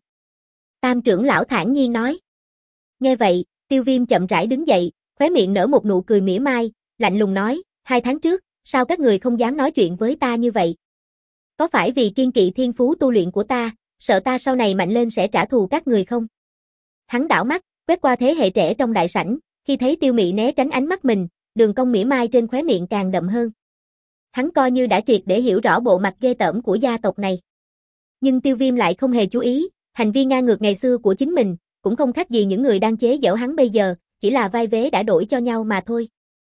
Tam trưởng lão thản nhiên nói. Nghe vậy, Tiêu Viêm chậm rãi đứng dậy, khóe miệng nở một nụ cười mỉa mai, lạnh lùng nói, hai tháng trước, sao các người không dám nói chuyện với ta như vậy? Có phải vì kiên kỵ thiên phú tu luyện của ta, sợ ta sau này mạnh lên sẽ trả thù các người không? Hắn đảo mắt, quét qua thế hệ trẻ trong đại sảnh, khi thấy Tiêu Mị né tránh ánh mắt mình, đường cong mỉa mai trên khóe miệng càng đậm hơn. Hắn coi như đã triệt để hiểu rõ bộ mặt ghê tởm của gia tộc này. Nhưng Tiêu Viêm lại không hề chú ý, hành vi ngang ngược ngày xưa của chính mình, cũng không khác gì những người đang chế giễu hắn bây giờ, chỉ là vai vế đã đổi cho nhau mà thôi.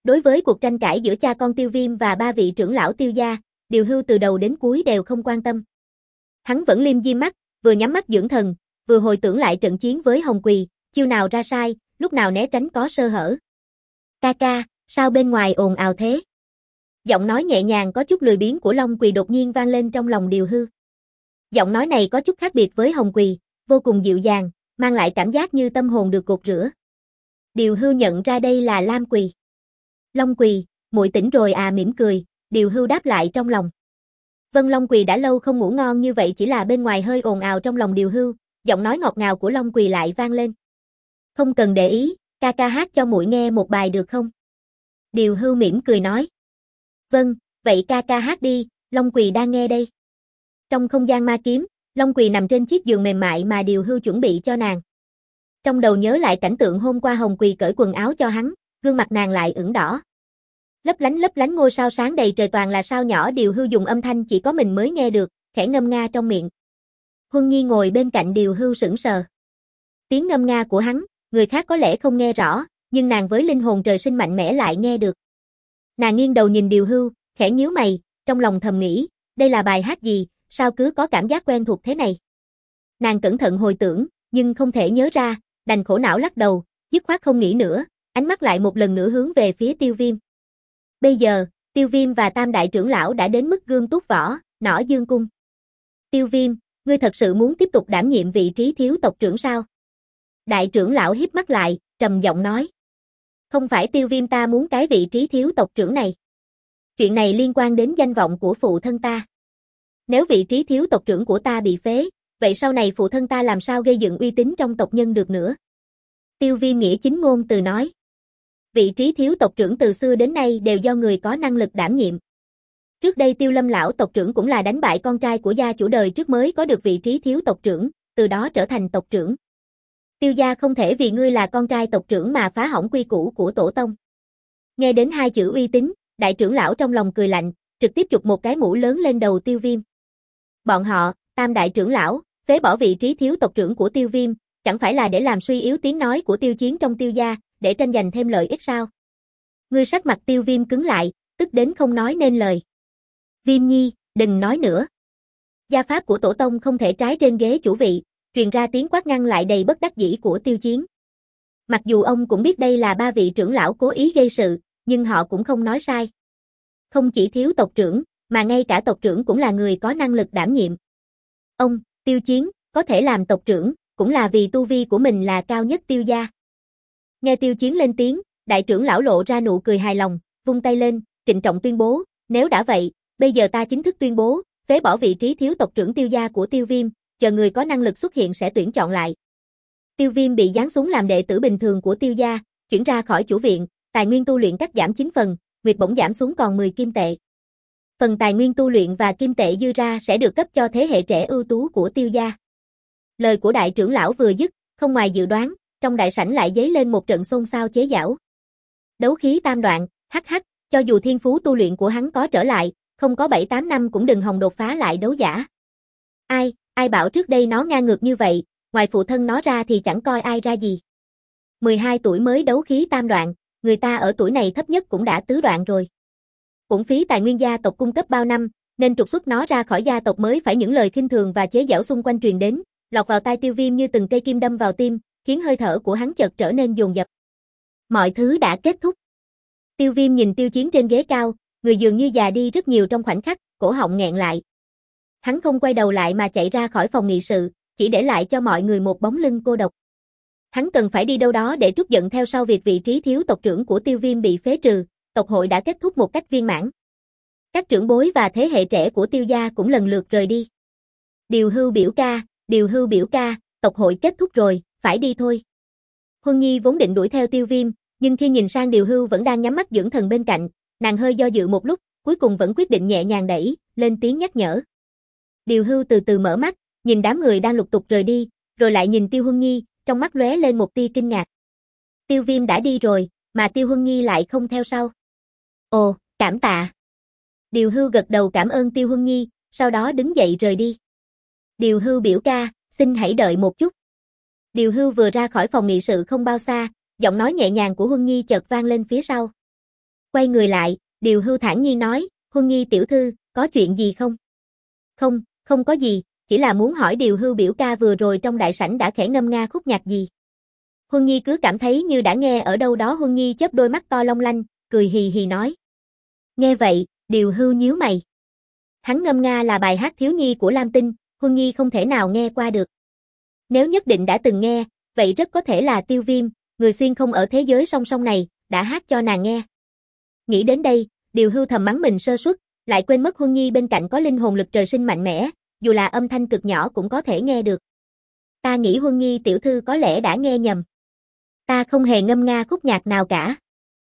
Đối với cuộc tranh cãi giữa cha con Tiêu Viêm và ba vị trưởng lão Tiêu gia, Điều Hưu từ đầu đến cuối đều không quan tâm. Hắn vẫn liêm diêm mắt, vừa nhắm mắt dưỡng thần, vừa hồi tưởng lại trận chiến với Hồng Quỳ, chiêu nào ra sai, lúc nào né tránh có sơ hở. Ca ca, sao bên ngoài ồn ào thế? Giọng nói nhẹ nhàng có chút lười biếng của Long Quỳ đột nhiên vang lên trong lòng Điều Hưu. Giọng nói này có chút khác biệt với Hồng Quỳ, vô cùng dịu dàng, mang lại cảm giác như tâm hồn được cột rửa. Điều Hưu nhận ra đây là Lam Quỳ. Long Quỳ, muội tỉnh rồi à, mỉm cười, Điều Hưu đáp lại trong lòng. Vân, Long Quỳ đã lâu không ngủ ngon như vậy, chỉ là bên ngoài hơi ồn ào trong lòng Điều Hưu, giọng nói ngọt ngào của Long Quỳ lại vang lên. Không cần để ý, ca ca hát cho muội nghe một bài được không? Điều Hưu mỉm cười nói. Vâng, vậy ca ca hát đi, Long Quỳ đang nghe đây. Trong không gian ma kiếm, Long Quỳ nằm trên chiếc giường mềm mại mà Điều Hưu chuẩn bị cho nàng. Trong đầu nhớ lại cảnh tượng hôm qua Hồng Quỳ cởi quần áo cho hắn, gương mặt nàng lại ửng đỏ. Lấp lánh lấp lánh ngôi sao sáng đầy trời toàn là sao nhỏ, Điều Hưu dùng âm thanh chỉ có mình mới nghe được, khẽ ngâm nga trong miệng. Huân Nhi ngồi bên cạnh Điều Hưu sững sờ. Tiếng ngâm nga của hắn, người khác có lẽ không nghe rõ, nhưng nàng với linh hồn trời sinh mạnh mẽ lại nghe được. Nàng nghiêng đầu nhìn Điều Hưu, khẽ nhíu mày, trong lòng thầm nghĩ, đây là bài hát gì, sao cứ có cảm giác quen thuộc thế này. Nàng cẩn thận hồi tưởng, nhưng không thể nhớ ra, đành khổ não lắc đầu, dứt khoát không nghĩ nữa, ánh mắt lại một lần nữa hướng về phía Tiêu Viêm. Bây giờ, Tiêu Viêm và Tam đại trưởng lão đã đến mức gươm túc võ, nỏ dương cung. Tiêu Viêm, ngươi thật sự muốn tiếp tục đảm nhiệm vị trí thiếu tộc trưởng sao? Đại trưởng lão híp mắt lại, trầm giọng nói. Không phải Tiêu Viêm ta muốn cái vị trí thiếu tộc trưởng này. Chuyện này liên quan đến danh vọng của phụ thân ta. Nếu vị trí thiếu tộc trưởng của ta bị phế, vậy sau này phụ thân ta làm sao gây dựng uy tín trong tộc nhân được nữa? Tiêu Viêm nghĩa chính ngôn từ nói. Vị trí thiếu tộc trưởng từ xưa đến nay đều do người có năng lực đảm nhiệm. Trước đây Tiêu Lâm lão tộc trưởng cũng là đánh bại con trai của gia chủ đời trước mới có được vị trí thiếu tộc trưởng, từ đó trở thành tộc trưởng. Tiêu gia không thể vì ngươi là con trai tộc trưởng mà phá hỏng quy củ của tổ tông. Nghe đến hai chữ uy tín, đại trưởng lão trong lòng cười lạnh, trực tiếp chụp một cái mũ lớn lên đầu Tiêu Viêm. Bọn họ, Tam đại trưởng lão, phế bỏ vị trí thiếu tộc trưởng của Tiêu Viêm, chẳng phải là để làm suy yếu tiếng nói của Tiêu Chiến trong Tiêu gia, để tranh giành thêm lợi ích sao? Ngươi sắc mặt Tiêu Viêm cứng lại, tức đến không nói nên lời. Viêm Nhi, đừng nói nữa. Gia pháp của tổ tông không thể trái trên ghế chủ vị, truyền ra tiếng quát ngăn lại đầy bất đắc dĩ của Tiêu Chiến. Mặc dù ông cũng biết đây là ba vị trưởng lão cố ý gây sự, nhưng họ cũng không nói sai. Không chỉ thiếu tộc trưởng, mà ngay cả tộc trưởng cũng là người có năng lực đảm nhiệm. Ông, Tiêu Chiến, có thể làm tộc trưởng, cũng là vì tu vi của mình là cao nhất Tiêu gia. Nghe Tiêu Chiến lên tiếng, đại trưởng lão lộ ra nụ cười hài lòng, vung tay lên, trịnh trọng tuyên bố, nếu đã vậy, bây giờ ta chính thức tuyên bố, phế bỏ vị trí thiếu tộc trưởng Tiêu gia của Tiêu Viêm, chờ người có năng lực xuất hiện sẽ tuyển chọn lại. Tiêu Viêm bị giáng xuống làm đệ tử bình thường của Tiêu gia, chuyển ra khỏi chủ viện, tài nguyên tu luyện cắt giảm chín phần, nguyệt bổng giảm xuống còn mười kim tệ. Phần tài nguyên tu luyện và kim tệ dư ra sẽ được cấp cho thế hệ trẻ ưu tú của Tiêu gia. Lời của đại trưởng lão vừa dứt, không ngoài dự đoán, trong đại sảnh lại dấy lên một trận xôn xao chế giễu. Đấu khí tam đoạn, hắc hắc, cho dù thiên phú tu luyện của hắn có trở lại, không có bảy tám năm cũng đừng hòng đột phá lại đấu giả. Ai, ai bảo trước đây nó ngang ngược như vậy, ngoài phụ thân nó ra thì chẳng coi ai ra gì. mười hai tuổi mới đấu khí tam đoạn, người ta ở tuổi này thấp nhất cũng đã tứ đoạn rồi. Uổng phí tài nguyên gia tộc cung cấp bao năm, nên trục xuất nó ra khỏi gia tộc mới phải những lời khinh thường và chế giễu xung quanh truyền đến, lọt vào tai Tiêu Viêm như từng cây kim đâm vào tim, khiến hơi thở của hắn chợt trở nên dồn dập. Mọi thứ đã kết thúc. Tiêu Viêm nhìn Tiêu Chiến trên ghế cao, người dường như già đi rất nhiều trong khoảnh khắc, cổ họng nghẹn lại. Hắn không quay đầu lại mà chạy ra khỏi phòng nghị sự, chỉ để lại cho mọi người một bóng lưng cô độc. Hắn cần phải đi đâu đó để trút giận theo sau việc vị trí thiếu tộc trưởng của Tiêu Viêm bị phế trừ, tộc hội đã kết thúc một cách viên mãn. Các trưởng bối và thế hệ trẻ của Tiêu gia cũng lần lượt rời đi. Điều Hưu biểu ca, Điều Hưu biểu ca, tộc hội kết thúc rồi, phải đi thôi. Huân Nhi vốn định đuổi theo Tiêu Viêm, nhưng khi nhìn sang Điều Hưu vẫn đang nhắm mắt dưỡng thần bên cạnh, nàng hơi do dự một lúc, cuối cùng vẫn quyết định nhẹ nhàng đẩy, lên tiếng nhắc nhở. Điều Hưu từ từ mở mắt, nhìn đám người đang lục tục rời đi, rồi lại nhìn Tiêu Huân Nhi, trong mắt lóe lên một tia kinh ngạc. Tiêu Viêm đã đi rồi, mà Tiêu Huân Nhi lại không theo sau. Ồ, cảm tạ. Điều Hưu gật đầu cảm ơn Tiêu Huân Nhi, sau đó đứng dậy rời đi. Điều Hưu biểu ca, xin hãy đợi một chút. Điều Hưu vừa ra khỏi phòng nghị sự không bao xa, giọng nói nhẹ nhàng của Huân Nhi chợt vang lên phía sau. Quay người lại, Điều Hưu thản nhiên nói, Huân Nhi tiểu thư, có chuyện gì không? Không, không có gì, chỉ là muốn hỏi Điều Hưu biểu ca vừa rồi trong đại sảnh đã khẽ ngâm nga khúc nhạc gì. Huân Nhi cứ cảm thấy như đã nghe ở đâu đó. Huân Nhi chớp đôi mắt to long lanh, cười hì hì nói. Nghe vậy, Điều Hưu nhíu mày. Hắn ngâm nga là bài hát thiếu nhi của Lam Tinh, Huân Nhi không thể nào nghe qua được. Nếu nhất định đã từng nghe, vậy rất có thể là Tiêu Viêm, người xuyên không ở thế giới song song này, đã hát cho nàng nghe. Nghĩ đến đây, Điều Hưu thầm mắng mình sơ suất, lại quên mất Huân Nhi bên cạnh có linh hồn lực trời sinh mạnh mẽ, dù là âm thanh cực nhỏ cũng có thể nghe được. Ta nghĩ Huân Nhi tiểu thư có lẽ đã nghe nhầm. Ta không hề ngâm nga khúc nhạc nào cả.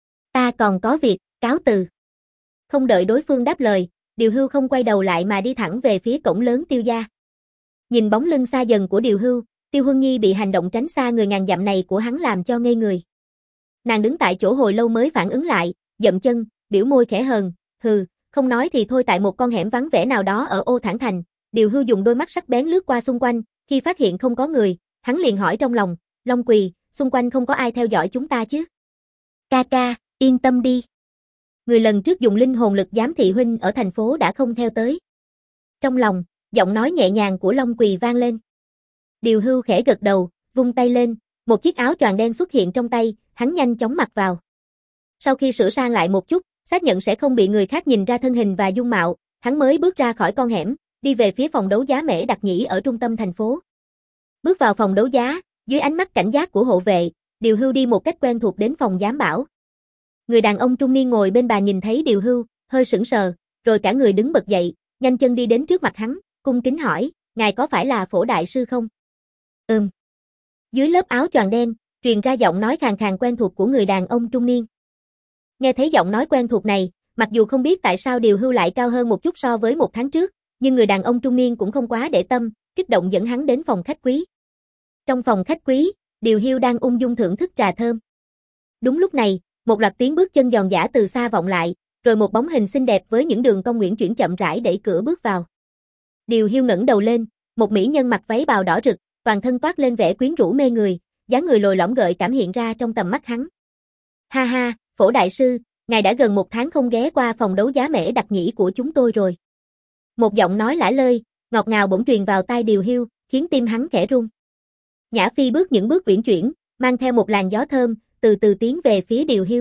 Ta còn có việc, cáo từ. Không đợi đối phương đáp lời, Điều Hưu không quay đầu lại mà đi thẳng về phía cổng lớn Tiêu gia. Nhìn bóng lưng xa dần của Điều Hưu, Tiêu Huân Nhi bị hành động tránh xa người ngàn dặm này của hắn làm cho ngây người. Nàng đứng tại chỗ hồi lâu mới phản ứng lại, dậm chân, biểu môi khẽ hờn, hừ, không nói thì thôi. Tại một con hẻm vắng vẻ nào đó ở Ô Thản Thành, Điều Hưu dùng đôi mắt sắc bén lướt qua xung quanh, khi phát hiện không có người, hắn liền hỏi trong lòng, Long Quỳ, xung quanh không có ai theo dõi chúng ta chứ? Ca ca, yên tâm đi. Người lần trước dùng linh hồn lực giám thị huynh ở thành phố đã không theo tới. Trong lòng, giọng nói nhẹ nhàng của Long Quỳ vang lên. Điều Hưu khẽ gật đầu, vung tay lên, một chiếc áo choàng đen xuất hiện trong tay, hắn nhanh chóng mặc vào. Sau khi sửa sang lại một chút, xác nhận sẽ không bị người khác nhìn ra thân hình và dung mạo, hắn mới bước ra khỏi con hẻm, đi về phía phòng đấu giá Mễ Đặc Nhĩ ở trung tâm thành phố. Bước vào phòng đấu giá, dưới ánh mắt cảnh giác của hộ vệ, Điều Hưu đi một cách quen thuộc đến phòng giám bảo. Người đàn ông trung niên ngồi bên bàn nhìn thấy Điều Hưu, hơi sững sờ, rồi cả người đứng bật dậy, nhanh chân đi đến trước mặt hắn, cung kính hỏi, ngài có phải là Phổ đại sư không? Ừm. Dưới lớp áo choàng đen, truyền ra giọng nói khàn khàn quen thuộc của người đàn ông trung niên. Nghe thấy giọng nói quen thuộc này, mặc dù không biết tại sao Điều Hưu lại cao hơn một chút so với một tháng trước, nhưng người đàn ông trung niên cũng không quá để tâm, kích động dẫn hắn đến phòng khách quý. Trong phòng khách quý, Điều Hưu đang ung dung thưởng thức trà thơm. Đúng lúc này, một loạt tiếng bước chân giòn giã từ xa vọng lại, rồi một bóng hình xinh đẹp với những đường cong uyển chuyển chậm rãi đẩy cửa bước vào. Điều Hưu ngẩng đầu lên, một mỹ nhân mặc váy bào đỏ rực, toàn thân toát lên vẻ quyến rũ mê người, dáng người lồi lõm gợi cảm hiện ra trong tầm mắt hắn. Ha ha, Phổ đại sư, ngài đã gần một tháng không ghé qua phòng đấu giá Mễ Đặc Nhĩ của chúng tôi rồi. Một giọng nói lả lơi, ngọt ngào bỗng truyền vào tai Điều Hưu, khiến tim hắn khẽ run. Nhã Phi bước những bước uyển chuyển, mang theo một làn gió thơm, từ từ tiến về phía Điều Hưu.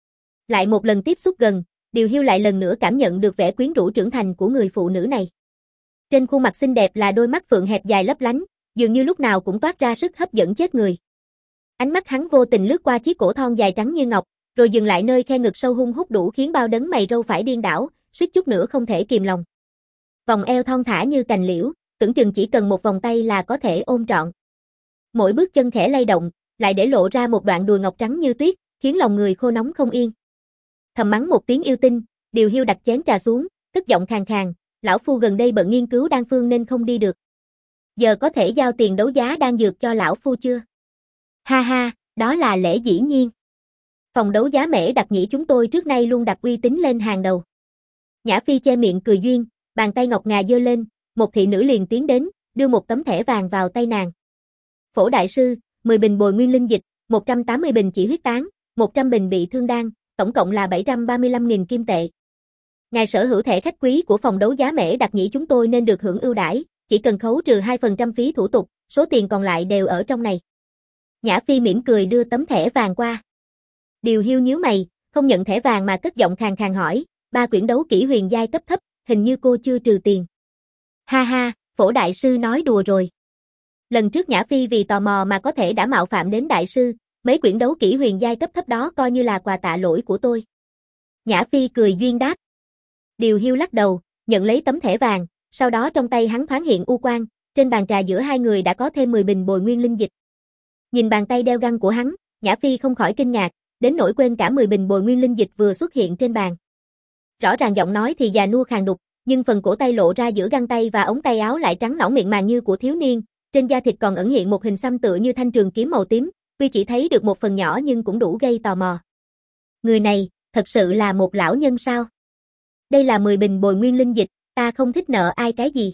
Lại một lần tiếp xúc gần, Điều Hưu lại lần nữa cảm nhận được vẻ quyến rũ trưởng thành của người phụ nữ này. Trên khuôn mặt xinh đẹp là đôi mắt phượng hẹp dài lấp lánh, dường như lúc nào cũng toát ra sức hấp dẫn chết người. Ánh mắt hắn vô tình lướt qua chiếc cổ thon dài trắng như ngọc, rồi dừng lại nơi khe ngực sâu hun hút đủ khiến bao đấng mày râu phải điên đảo, suýt chút nữa không thể kìm lòng. Vòng eo thon thả như cành liễu, tưởng chừng chỉ cần một vòng tay là có thể ôm trọn. Mỗi bước chân khẽ lay động, lại để lộ ra một đoạn đùi ngọc trắng như tuyết, khiến lòng người khô nóng không yên. Thầm mắng một tiếng yêu tinh, Điều Hưu đặt chén trà xuống, cất giọng khàn khàn, lão phu gần đây bận nghiên cứu đan phương nên không đi được. Giờ có thể giao tiền đấu giá đan dược cho lão phu chưa? Ha ha, đó là lẽ dĩ nhiên. Phòng đấu giá Mễ Đặc Nhĩ chúng tôi trước nay luôn đặt uy tín lên hàng đầu. Nhã Phi che miệng cười duyên, bàn tay ngọc ngà giơ lên, một thị nữ liền tiến đến, đưa một tấm thẻ vàng vào tay nàng. Phổ đại sư, mười bình bồi nguyên linh dịch, một trăm tám mươi bình chỉ huyết tán, một trăm bình bị thương đan, tổng cộng là bảy trăm ba mươi lăm nghìn kim tệ. Ngài sở hữu thẻ khách quý của phòng đấu giá Mễ Đặc Nhĩ chúng tôi nên được hưởng ưu đãi, chỉ cần khấu trừ hai phần trăm phí thủ tục, số tiền còn lại đều ở trong này. Nhã Phi mỉm cười đưa tấm thẻ vàng qua. Điều Hưu nhíu mày, không nhận thẻ vàng mà cất giọng khàn khàn hỏi, ba quyển đấu kỹ huyền giai cấp thấp, hình như cô chưa trừ tiền. Ha ha, Phổ đại sư nói đùa rồi. Lần trước Nhã Phi vì tò mò mà có thể đã mạo phạm đến đại sư, mấy quyển đấu kỹ huyền giai cấp thấp đó coi như là quà tạ lỗi của tôi. Nhã Phi cười duyên đáp. Điều Hưu lắc đầu, nhận lấy tấm thẻ vàng, sau đó trong tay hắn thoáng hiện u quang, trên bàn trà giữa hai người đã có thêm mười bình bồi nguyên linh dịch. Nhìn bàn tay đeo găng của hắn, Nhã Phi không khỏi kinh ngạc, đến nỗi quên cả mười bình bồi nguyên linh dịch vừa xuất hiện trên bàn. Rõ ràng giọng nói thì già nua khàn đục, nhưng phần cổ tay lộ ra giữa găng tay và ống tay áo lại trắng nõn mịn màng như của thiếu niên, trên da thịt còn ẩn hiện một hình xăm tựa như thanh trường kiếm màu tím, tuy chỉ thấy được một phần nhỏ nhưng cũng đủ gây tò mò. Người này, thật sự là một lão nhân sao? Đây là mười bình bồi nguyên linh dịch, ta không thích nợ ai cái gì.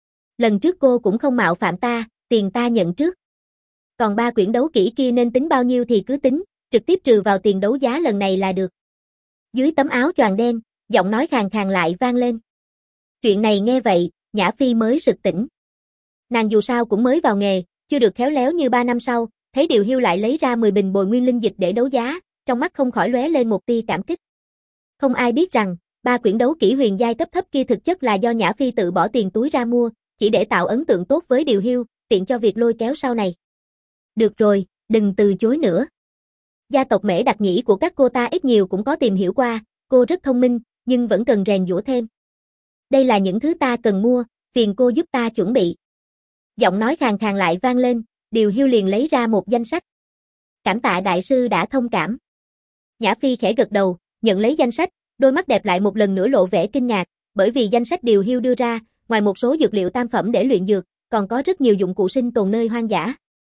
Lần trước cô cũng không mạo phạm ta, tiền ta nhận trước. Còn ba quyển đấu kỹ kia nên tính bao nhiêu thì cứ tính, trực tiếp trừ vào tiền đấu giá lần này là được. Dưới tấm áo choàng đen, giọng nói khàn khàn lại vang lên. Chuyện này nghe vậy, Nhã Phi mới sực tỉnh. Nàng dù sao cũng mới vào nghề, chưa được khéo léo như ba năm sau, thấy Điều Hiu lại lấy ra mười bình bồi nguyên linh dịch để đấu giá, trong mắt không khỏi lóe lên một tia cảm kích. Không ai biết rằng, ba quyển đấu kỹ huyền giai cấp thấp kia thực chất là do Nhã Phi tự bỏ tiền túi ra mua, chỉ để tạo ấn tượng tốt với Điều Hiu, tiện cho việc lôi kéo sau này. Được rồi, đừng từ chối nữa. Gia tộc Mễ Đặc Nhĩ của các cô ta ít nhiều cũng có tìm hiểu qua, cô rất thông minh, nhưng vẫn cần rèn giũa thêm. Đây là những thứ ta cần mua, phiền cô giúp ta chuẩn bị. Giọng nói khàn khàn lại vang lên, Điều Hiu liền lấy ra một danh sách. Cảm tạ đại sư đã thông cảm. Nhã Phi khẽ gật đầu, nhận lấy danh sách, đôi mắt đẹp lại một lần nữa lộ vẻ kinh ngạc, bởi vì danh sách Điều Hiu đưa ra, ngoài một số dược liệu tam phẩm để luyện dược, còn có rất nhiều dụng cụ sinh tồn nơi hoang dã.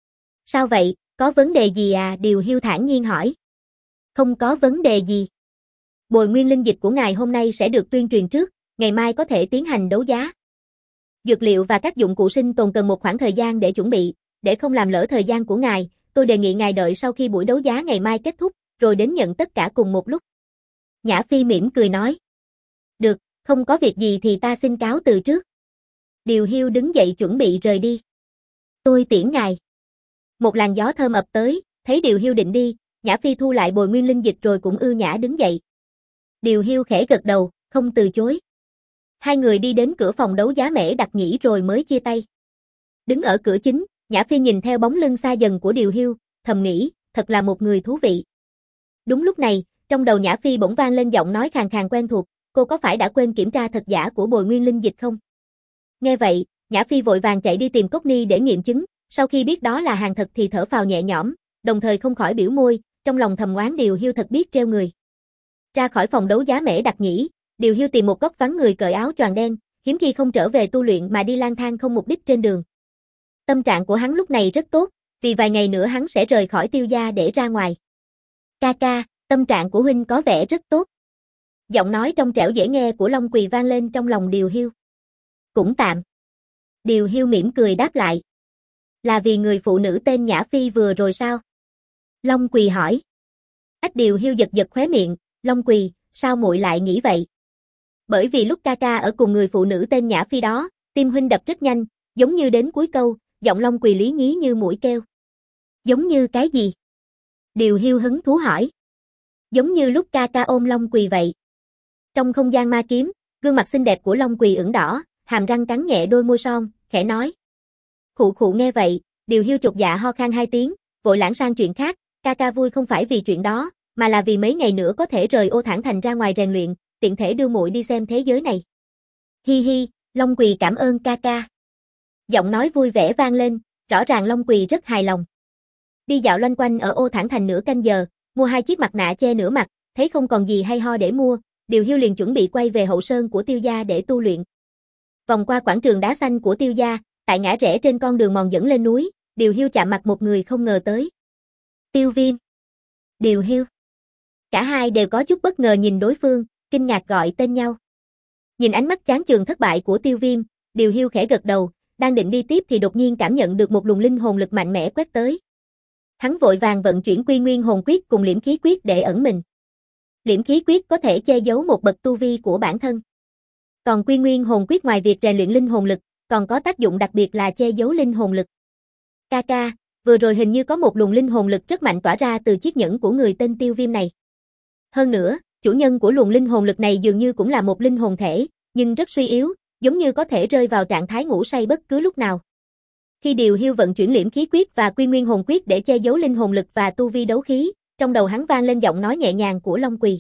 Sao vậy, có vấn đề gì à? Điều Hiu thản nhiên hỏi. Không có vấn đề gì. Bồi nguyên linh dịch của ngài hôm nay sẽ được tuyên truyền trước, ngày mai có thể tiến hành đấu giá. Dược liệu và các dụng cụ sinh tồn cần một khoảng thời gian để chuẩn bị, để không làm lỡ thời gian của ngài, tôi đề nghị ngài đợi sau khi buổi đấu giá ngày mai kết thúc, rồi đến nhận tất cả cùng một lúc. Nhã Phi mỉm cười nói. Được, không có việc gì thì ta xin cáo từ trước. Điều Hiu đứng dậy chuẩn bị rời đi. Tôi tiễn ngài. Một làn gió thơm ập tới, thấy Điều Hiu định đi, Nhã Phi thu lại bồi nguyên linh dịch rồi cũng ưu nhã đứng dậy. Điều Hiu khẽ gật đầu, không từ chối. Hai người đi đến cửa phòng đấu giá Mễ Đặc Nhĩ rồi mới chia tay. Đứng ở cửa chính, Nhã Phi nhìn theo bóng lưng xa dần của Điều Hiu, thầm nghĩ, thật là một người thú vị. Đúng lúc này, trong đầu Nhã Phi bỗng vang lên giọng nói khàn khàn quen thuộc, cô có phải đã quên kiểm tra thật giả của bồi nguyên linh dịch không? Nghe vậy, Nhã Phi vội vàng chạy đi tìm Cốc Ni để nghiệm chứng, sau khi biết đó là hàng thật thì thở phào nhẹ nhõm, đồng thời không khỏi biểu môi, trong lòng thầm oán Điều Hiu thật biết trêu người. Ra khỏi phòng đấu giá Mễ Đặc Nhĩ, Điều Hiu tìm một góc vắng người cởi áo choàng đen, hiếm khi không trở về tu luyện mà đi lang thang không mục đích trên đường. Tâm trạng của hắn lúc này rất tốt, vì vài ngày nữa hắn sẽ rời khỏi Tiêu gia để ra ngoài. Ca ca, tâm trạng của huynh có vẻ rất tốt. Giọng nói trong trẻo dễ nghe của Long Quỳ vang lên trong lòng Điều Hiu. Cũng tạm. Điều Hiu mỉm cười đáp lại. Là vì người phụ nữ tên Nhã Phi vừa rồi sao? Long Quỳ hỏi. Ách Điều Hiu giật giật khóe miệng, Long Quỳ, sao muội lại nghĩ vậy? Bởi vì lúc ca ca ở cùng người phụ nữ tên Nhã Phi đó, tim huynh đập rất nhanh, giống như đến cuối câu, giọng Long Quỳ lý nhí như mũi kêu. Giống như cái gì? Điều Hiu hứng thú hỏi. Giống như lúc ca ca ôm Long Quỳ vậy. Trong không gian ma kiếm, gương mặt xinh đẹp của Long Quỳ ửng đỏ, hàm răng cắn nhẹ đôi môi son, khẽ nói. Khụ khụ nghe vậy, Điều Hiu chột dạ ho khan hai tiếng, vội lãng sang chuyện khác, ca ca vui không phải vì chuyện đó, mà là vì mấy ngày nữa có thể rời Ô Thản Thành ra ngoài rèn luyện, tiện thể đưa muội đi xem thế giới này. Hi hi, Long Quỳ cảm ơn ca ca. Giọng nói vui vẻ vang lên, rõ ràng Long Quỳ rất hài lòng. Đi dạo loanh quanh ở Ô Thản Thành nửa canh giờ, mua hai chiếc mặt nạ che nửa mặt, thấy không còn gì hay ho để mua, Điều Hiu liền chuẩn bị quay về hậu sơn của Tiêu gia để tu luyện. Vòng qua quảng trường đá xanh của Tiêu gia, tại ngã rẽ trên con đường mòn dẫn lên núi, Điều Hiu chạm mặt một người không ngờ tới. Tiêu Viêm. Điều Hiu. Cả hai đều có chút bất ngờ nhìn đối phương, kinh ngạc gọi tên nhau. Nhìn ánh mắt chán chường thất bại của Tiêu Viêm, Điều Hiu khẽ gật đầu, đang định đi tiếp thì đột nhiên cảm nhận được một luồng linh hồn lực mạnh mẽ quét tới. Hắn vội vàng vận chuyển Quy Nguyên Hồn Quyết cùng Liễm Khí Quyết để ẩn mình. Liễm Khí Quyết có thể che giấu một bậc tu vi của bản thân. Còn Quy Nguyên Hồn Quyết ngoài việc rèn luyện linh hồn lực, còn có tác dụng đặc biệt là che giấu linh hồn lực. Ca ca, vừa rồi hình như có một luồng linh hồn lực rất mạnh tỏa ra từ chiếc nhẫn của người tên Tiêu Viêm này. Hơn nữa, chủ nhân của luồng linh hồn lực này dường như cũng là một linh hồn thể, nhưng rất suy yếu, giống như có thể rơi vào trạng thái ngủ say bất cứ lúc nào. Khi Điều Hiu vận chuyển Liễm Khí Quyết và Quy Nguyên Hồn Quyết để che giấu linh hồn lực và tu vi đấu khí, trong đầu hắn vang lên giọng nói nhẹ nhàng của Long Quỳ.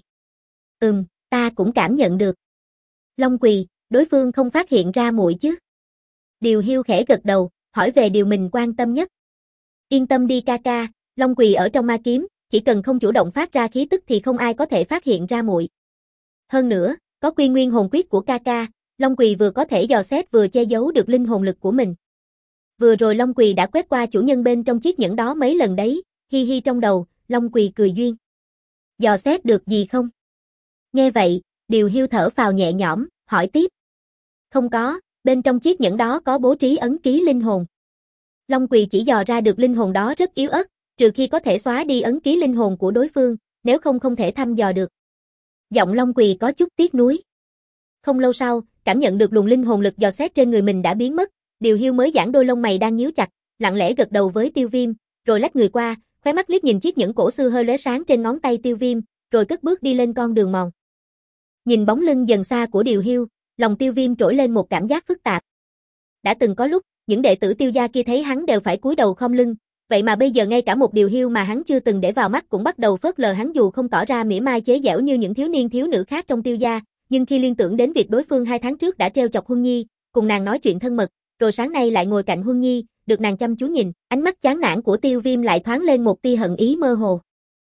Ừm, ta cũng cảm nhận được. Long Quỳ, đối phương không phát hiện ra muội chứ? Điều Hiu khẽ gật đầu, hỏi về điều mình quan tâm nhất. Yên tâm đi ca ca, Long Quỳ ở trong ma kiếm, chỉ cần không chủ động phát ra khí tức thì không ai có thể phát hiện ra muội. Hơn nữa, có Quy Nguyên Hồn Quyết của ca ca, Long Quỳ vừa có thể dò xét vừa che giấu được linh hồn lực của mình. Vừa rồi Long Quỳ đã quét qua chủ nhân bên trong chiếc nhẫn đó mấy lần đấy, hi hi trong đầu, Long Quỳ cười duyên. Dò xét được gì không? Nghe vậy, Điều Hiu thở phào nhẹ nhõm, hỏi tiếp. Không có, bên trong chiếc nhẫn đó có bố trí ấn ký linh hồn. Long Quỳ chỉ dò ra được linh hồn đó rất yếu ớt, trừ khi có thể xóa đi ấn ký linh hồn của đối phương, nếu không không thể thăm dò được. Giọng Long Quỳ có chút tiếc nuối. Không lâu sau, cảm nhận được luồng linh hồn lực dò xét trên người mình đã biến mất, Điều Hiu mới giãn đôi lông mày đang nhíu chặt, lặng lẽ gật đầu với Tiêu Viêm, rồi lách người qua, khóe mắt liếc nhìn chiếc nhẫn cổ xưa hơi lóe sáng trên ngón tay Tiêu Viêm, rồi cất bước đi lên con đường mòn. Nhìn bóng lưng dần xa của Điều Hiu, lòng Tiêu Viêm trỗi lên một cảm giác phức tạp. Đã từng có lúc, những đệ tử Tiêu gia kia thấy hắn đều phải cúi đầu khom lưng, vậy mà bây giờ ngay cả một Điều Hiu mà hắn chưa từng để vào mắt cũng bắt đầu phớt lờ hắn, dù không tỏ ra mỉa mai chế giễu như những thiếu niên thiếu nữ khác trong Tiêu gia, nhưng khi liên tưởng đến việc đối phương hai tháng trước đã trêu chọc Huân Nhi, cùng nàng nói chuyện thân mật, rồi sáng nay lại ngồi cạnh Huân Nhi, được nàng chăm chú nhìn, ánh mắt chán nản của Tiêu Viêm lại thoáng lên một tia hận ý mơ hồ.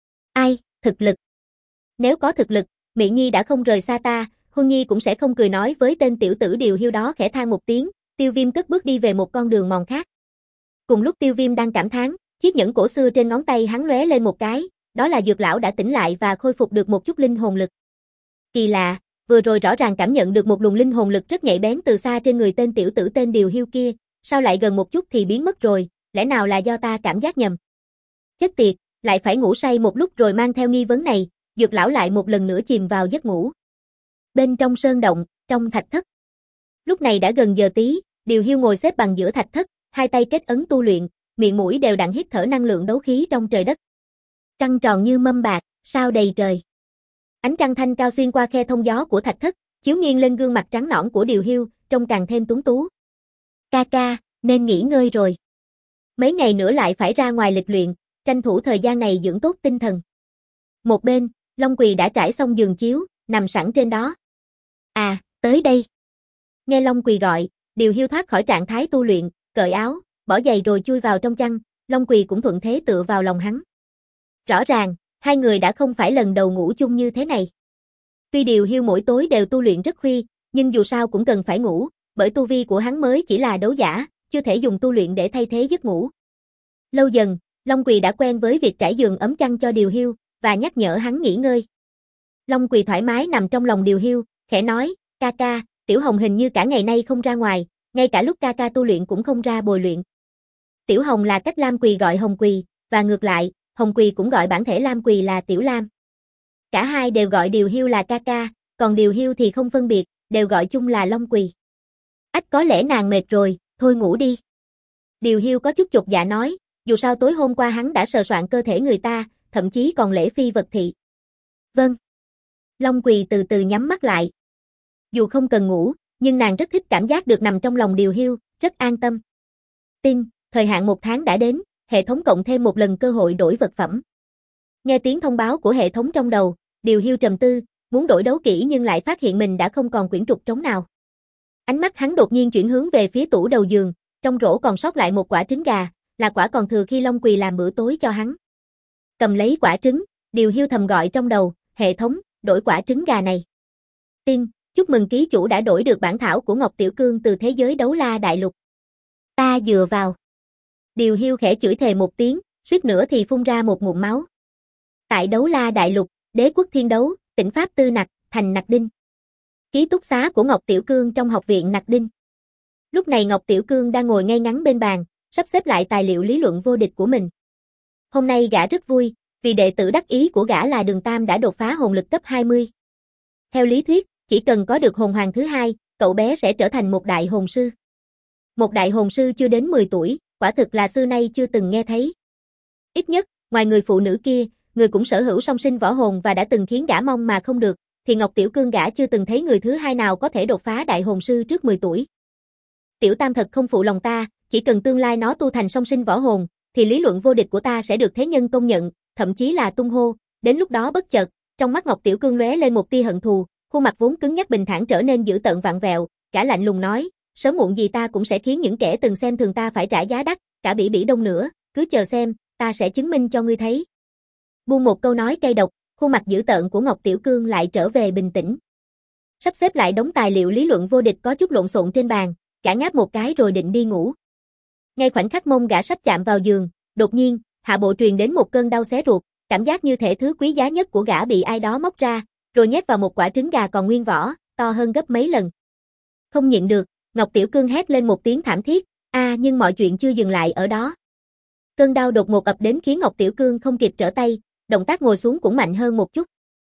Ai, thực lực. Nếu có thực lực, Mị Nhi đã không rời xa ta, Huân Nhi cũng sẽ không cười nói với tên tiểu tử Điều Hiu đó. Khẽ than một tiếng, Tiêu Viêm cất bước đi về một con đường mòn khác. Cùng lúc Tiêu Viêm đang cảm thán, chiếc nhẫn cổ xưa trên ngón tay hắn lóe lên một cái, đó là Dược lão đã tỉnh lại và khôi phục được một chút linh hồn lực. Kỳ lạ, vừa rồi rõ ràng cảm nhận được một luồng linh hồn lực rất nhạy bén từ xa trên người tên tiểu tử tên Điều Hiu kia, sao lại gần một chút thì biến mất rồi, lẽ nào là do ta cảm giác nhầm? Chết tiệt, lại phải ngủ say một lúc rồi mang theo nghi vấn này, Dược lão lại một lần nữa chìm vào giấc ngủ. Bên trong sơn động, trong thạch thất. Lúc này đã gần giờ tí, Điều Hiu ngồi xếp bằng giữa thạch thất, hai tay kết ấn tu luyện, miệng mũi đều đặn hít thở năng lượng đấu khí trong trời đất. Trăng tròn như mâm bạc, sao đầy trời. Ánh trăng thanh cao xuyên qua khe thông gió của thạch thất, chiếu nghiêng lên gương mặt trắng nõn của Điều Hiu, trông càng thêm tuấn tú. Ca ca, nên nghỉ ngơi rồi. Mấy ngày nữa lại phải ra ngoài lịch luyện, tranh thủ thời gian này dưỡng tốt tinh thần. Một bên, Long Quỳ đã trải xong giường chiếu, nằm sẵn trên đó. À, tới đây. Nghe Long Quỳ gọi, Điều Hiu thoát khỏi trạng thái tu luyện, cởi áo, bỏ giày rồi chui vào trong chăn, Long Quỳ cũng thuận thế tựa vào lòng hắn. Rõ ràng, hai người đã không phải lần đầu ngủ chung như thế này. Tuy Điều Hiu mỗi tối đều tu luyện rất khuya, nhưng dù sao cũng cần phải ngủ, bởi tu vi của hắn mới chỉ là đấu giả, chưa thể dùng tu luyện để thay thế giấc ngủ. Lâu dần, Long Quỳ đã quen với việc trải giường ấm chăn cho Điều Hiu và nhắc nhở hắn nghỉ ngơi. Long Quỳ thoải mái nằm trong lòng Điều Hiu, khẽ nói, ca ca, Tiểu Hồng hình như cả ngày nay không ra ngoài, ngay cả lúc ca ca tu luyện cũng không ra bồi luyện. Tiểu Hồng là cách Lam Quỳ gọi Hồng Quỳ, và ngược lại, Hồng Quỳ cũng gọi bản thể Lam Quỳ là Tiểu Lam. Cả hai đều gọi Điều Hiu là ca ca, còn Điều Hiu thì không phân biệt, đều gọi chung là Long Quỳ. Ách, có lẽ nàng mệt rồi, thôi ngủ đi. Điều Hiu có chút chột dạ nói, dù sao tối hôm qua hắn đã sờ soạn cơ thể người ta, thậm chí còn lễ phi vật thị. Vâng. Long Quỳ từ từ nhắm mắt lại. Dù không cần ngủ, nhưng nàng rất thích cảm giác được nằm trong lòng Điều Hiu, rất an tâm. Tin, thời hạn một tháng đã đến, hệ thống cộng thêm một lần cơ hội đổi vật phẩm. Nghe tiếng thông báo của hệ thống trong đầu, Điều Hiu trầm tư, muốn đổi đấu kỹ nhưng lại phát hiện mình đã không còn quyển trục trống nào. Ánh mắt hắn đột nhiên chuyển hướng về phía tủ đầu giường, trong rổ còn sót lại một quả trứng gà, là quả còn thừa khi Long Quỳ làm bữa tối cho hắn. Cầm lấy quả trứng, Điều Hiu thầm gọi trong đầu, hệ thống, đổi quả trứng gà này. Tin, chúc mừng ký chủ đã đổi được bản thảo của Ngọc Tiểu Cương từ thế giới Đấu La Đại Lục. Ta dựa vào. Điều Hiu khẽ chửi thề một tiếng, suýt nữa thì phun ra một ngụm máu. Tại Đấu La Đại Lục, Đế quốc Thiên Đấu, tỉnh Pháp Tư Nặc, thành Nặc Đinh. Ký túc xá của Ngọc Tiểu Cương trong học viện Nặc Đinh. Lúc này Ngọc Tiểu Cương đang ngồi ngay ngắn bên bàn, sắp xếp lại tài liệu lý luận vô địch của mình. Hôm nay gã rất vui, vì đệ tử đắc ý của gã là Đường Tam đã đột phá hồn lực cấp hai mươi. Theo lý thuyết, chỉ cần có được hồn hoàng thứ hai, cậu bé sẽ trở thành một đại hồn sư. Một đại hồn sư chưa đến mười tuổi, quả thực là xưa nay chưa từng nghe thấy. Ít nhất, ngoài người phụ nữ kia, người cũng sở hữu song sinh võ hồn và đã từng khiến gã mong mà không được, thì Ngọc Tiểu Cương gã chưa từng thấy người thứ hai nào có thể đột phá đại hồn sư trước mười tuổi. Tiểu Tam thật không phụ lòng ta, chỉ cần tương lai nó tu thành song sinh võ hồn, thì lý luận vô địch của ta sẽ được thế nhân công nhận, thậm chí là tung hô. Đến lúc đó bất chợt, trong mắt Ngọc Tiểu Cương lóe lên một tia hận thù, khuôn mặt vốn cứng nhắc bình thản trở nên dữ tợn vặn vẹo, gã lạnh lùng nói, sớm muộn gì ta cũng sẽ khiến những kẻ từng xem thường ta phải trả giá đắt, cả Bỉ Bỉ Đông nữa, cứ chờ xem, ta sẽ chứng minh cho ngươi thấy. Buông một câu nói cay độc, khuôn mặt dữ tợn của Ngọc Tiểu Cương lại trở về bình tĩnh. Sắp xếp lại đống tài liệu lý luận vô địch có chút lộn xộn trên bàn, gã ngáp một cái rồi định đi ngủ. Ngay khoảnh khắc mông gã sắp chạm vào giường, đột nhiên, hạ bộ truyền đến một cơn đau xé ruột, cảm giác như thể thứ quý giá nhất của gã bị ai đó móc ra, rồi nhét vào một quả trứng gà còn nguyên vỏ, to hơn gấp mấy lần. Không nhịn được, Ngọc Tiểu Cương hét lên một tiếng thảm thiết, a à, nhưng mọi chuyện chưa dừng lại ở đó. Cơn đau đột ngột ập đến khiến Ngọc Tiểu Cương không kịp trở tay, động tác ngồi xuống cũng mạnh hơn một chút.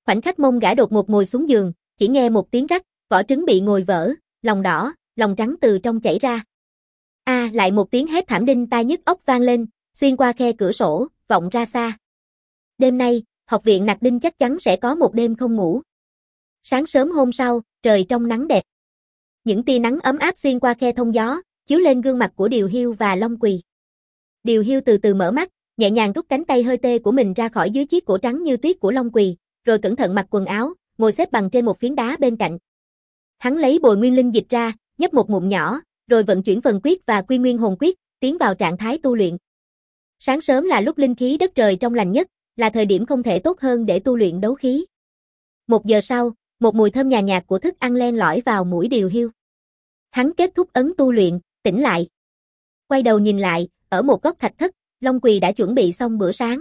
Khoảnh khắc mông gã đột ngột ngồi xuống giường, chỉ nghe một tiếng rắc, vỏ trứng bị ngồi vỡ, lòng đỏ, lòng trắng từ trong chảy ra. A, à, lại một tiếng hét thảm đinh tai nhức óc vang lên, xuyên qua khe cửa sổ, vọng ra xa. Đêm nay, học viện Nặc Đinh chắc chắn sẽ có một đêm không ngủ. Sáng sớm hôm sau, trời trong nắng đẹp. Những tia nắng ấm áp xuyên qua khe thông gió, chiếu lên gương mặt của Điều Hiu và Long Quỳ. Điều Hiu từ từ mở mắt, nhẹ nhàng rút cánh tay hơi tê của mình ra khỏi dưới chiếc cổ trắng như tuyết của Long Quỳ, rồi cẩn thận mặc quần áo, ngồi xếp bằng trên một phiến đá bên cạnh. Hắn lấy bồi nguyên linh dịch ra, nhấp một ngụm nhỏ, rồi vận chuyển phần quyết và quy nguyên hồn quyết, tiến vào trạng thái tu luyện. Sáng sớm là lúc linh khí đất trời trong lành nhất, là thời điểm không thể tốt hơn để tu luyện đấu khí. Một giờ sau, một mùi thơm nhàn nhạt của thức ăn len lỏi vào mũi Điều Hiu. Hắn kết thúc ấn tu luyện, tỉnh lại. Quay đầu nhìn lại, ở một góc thạch thất, Long Quỳ đã chuẩn bị xong bữa sáng.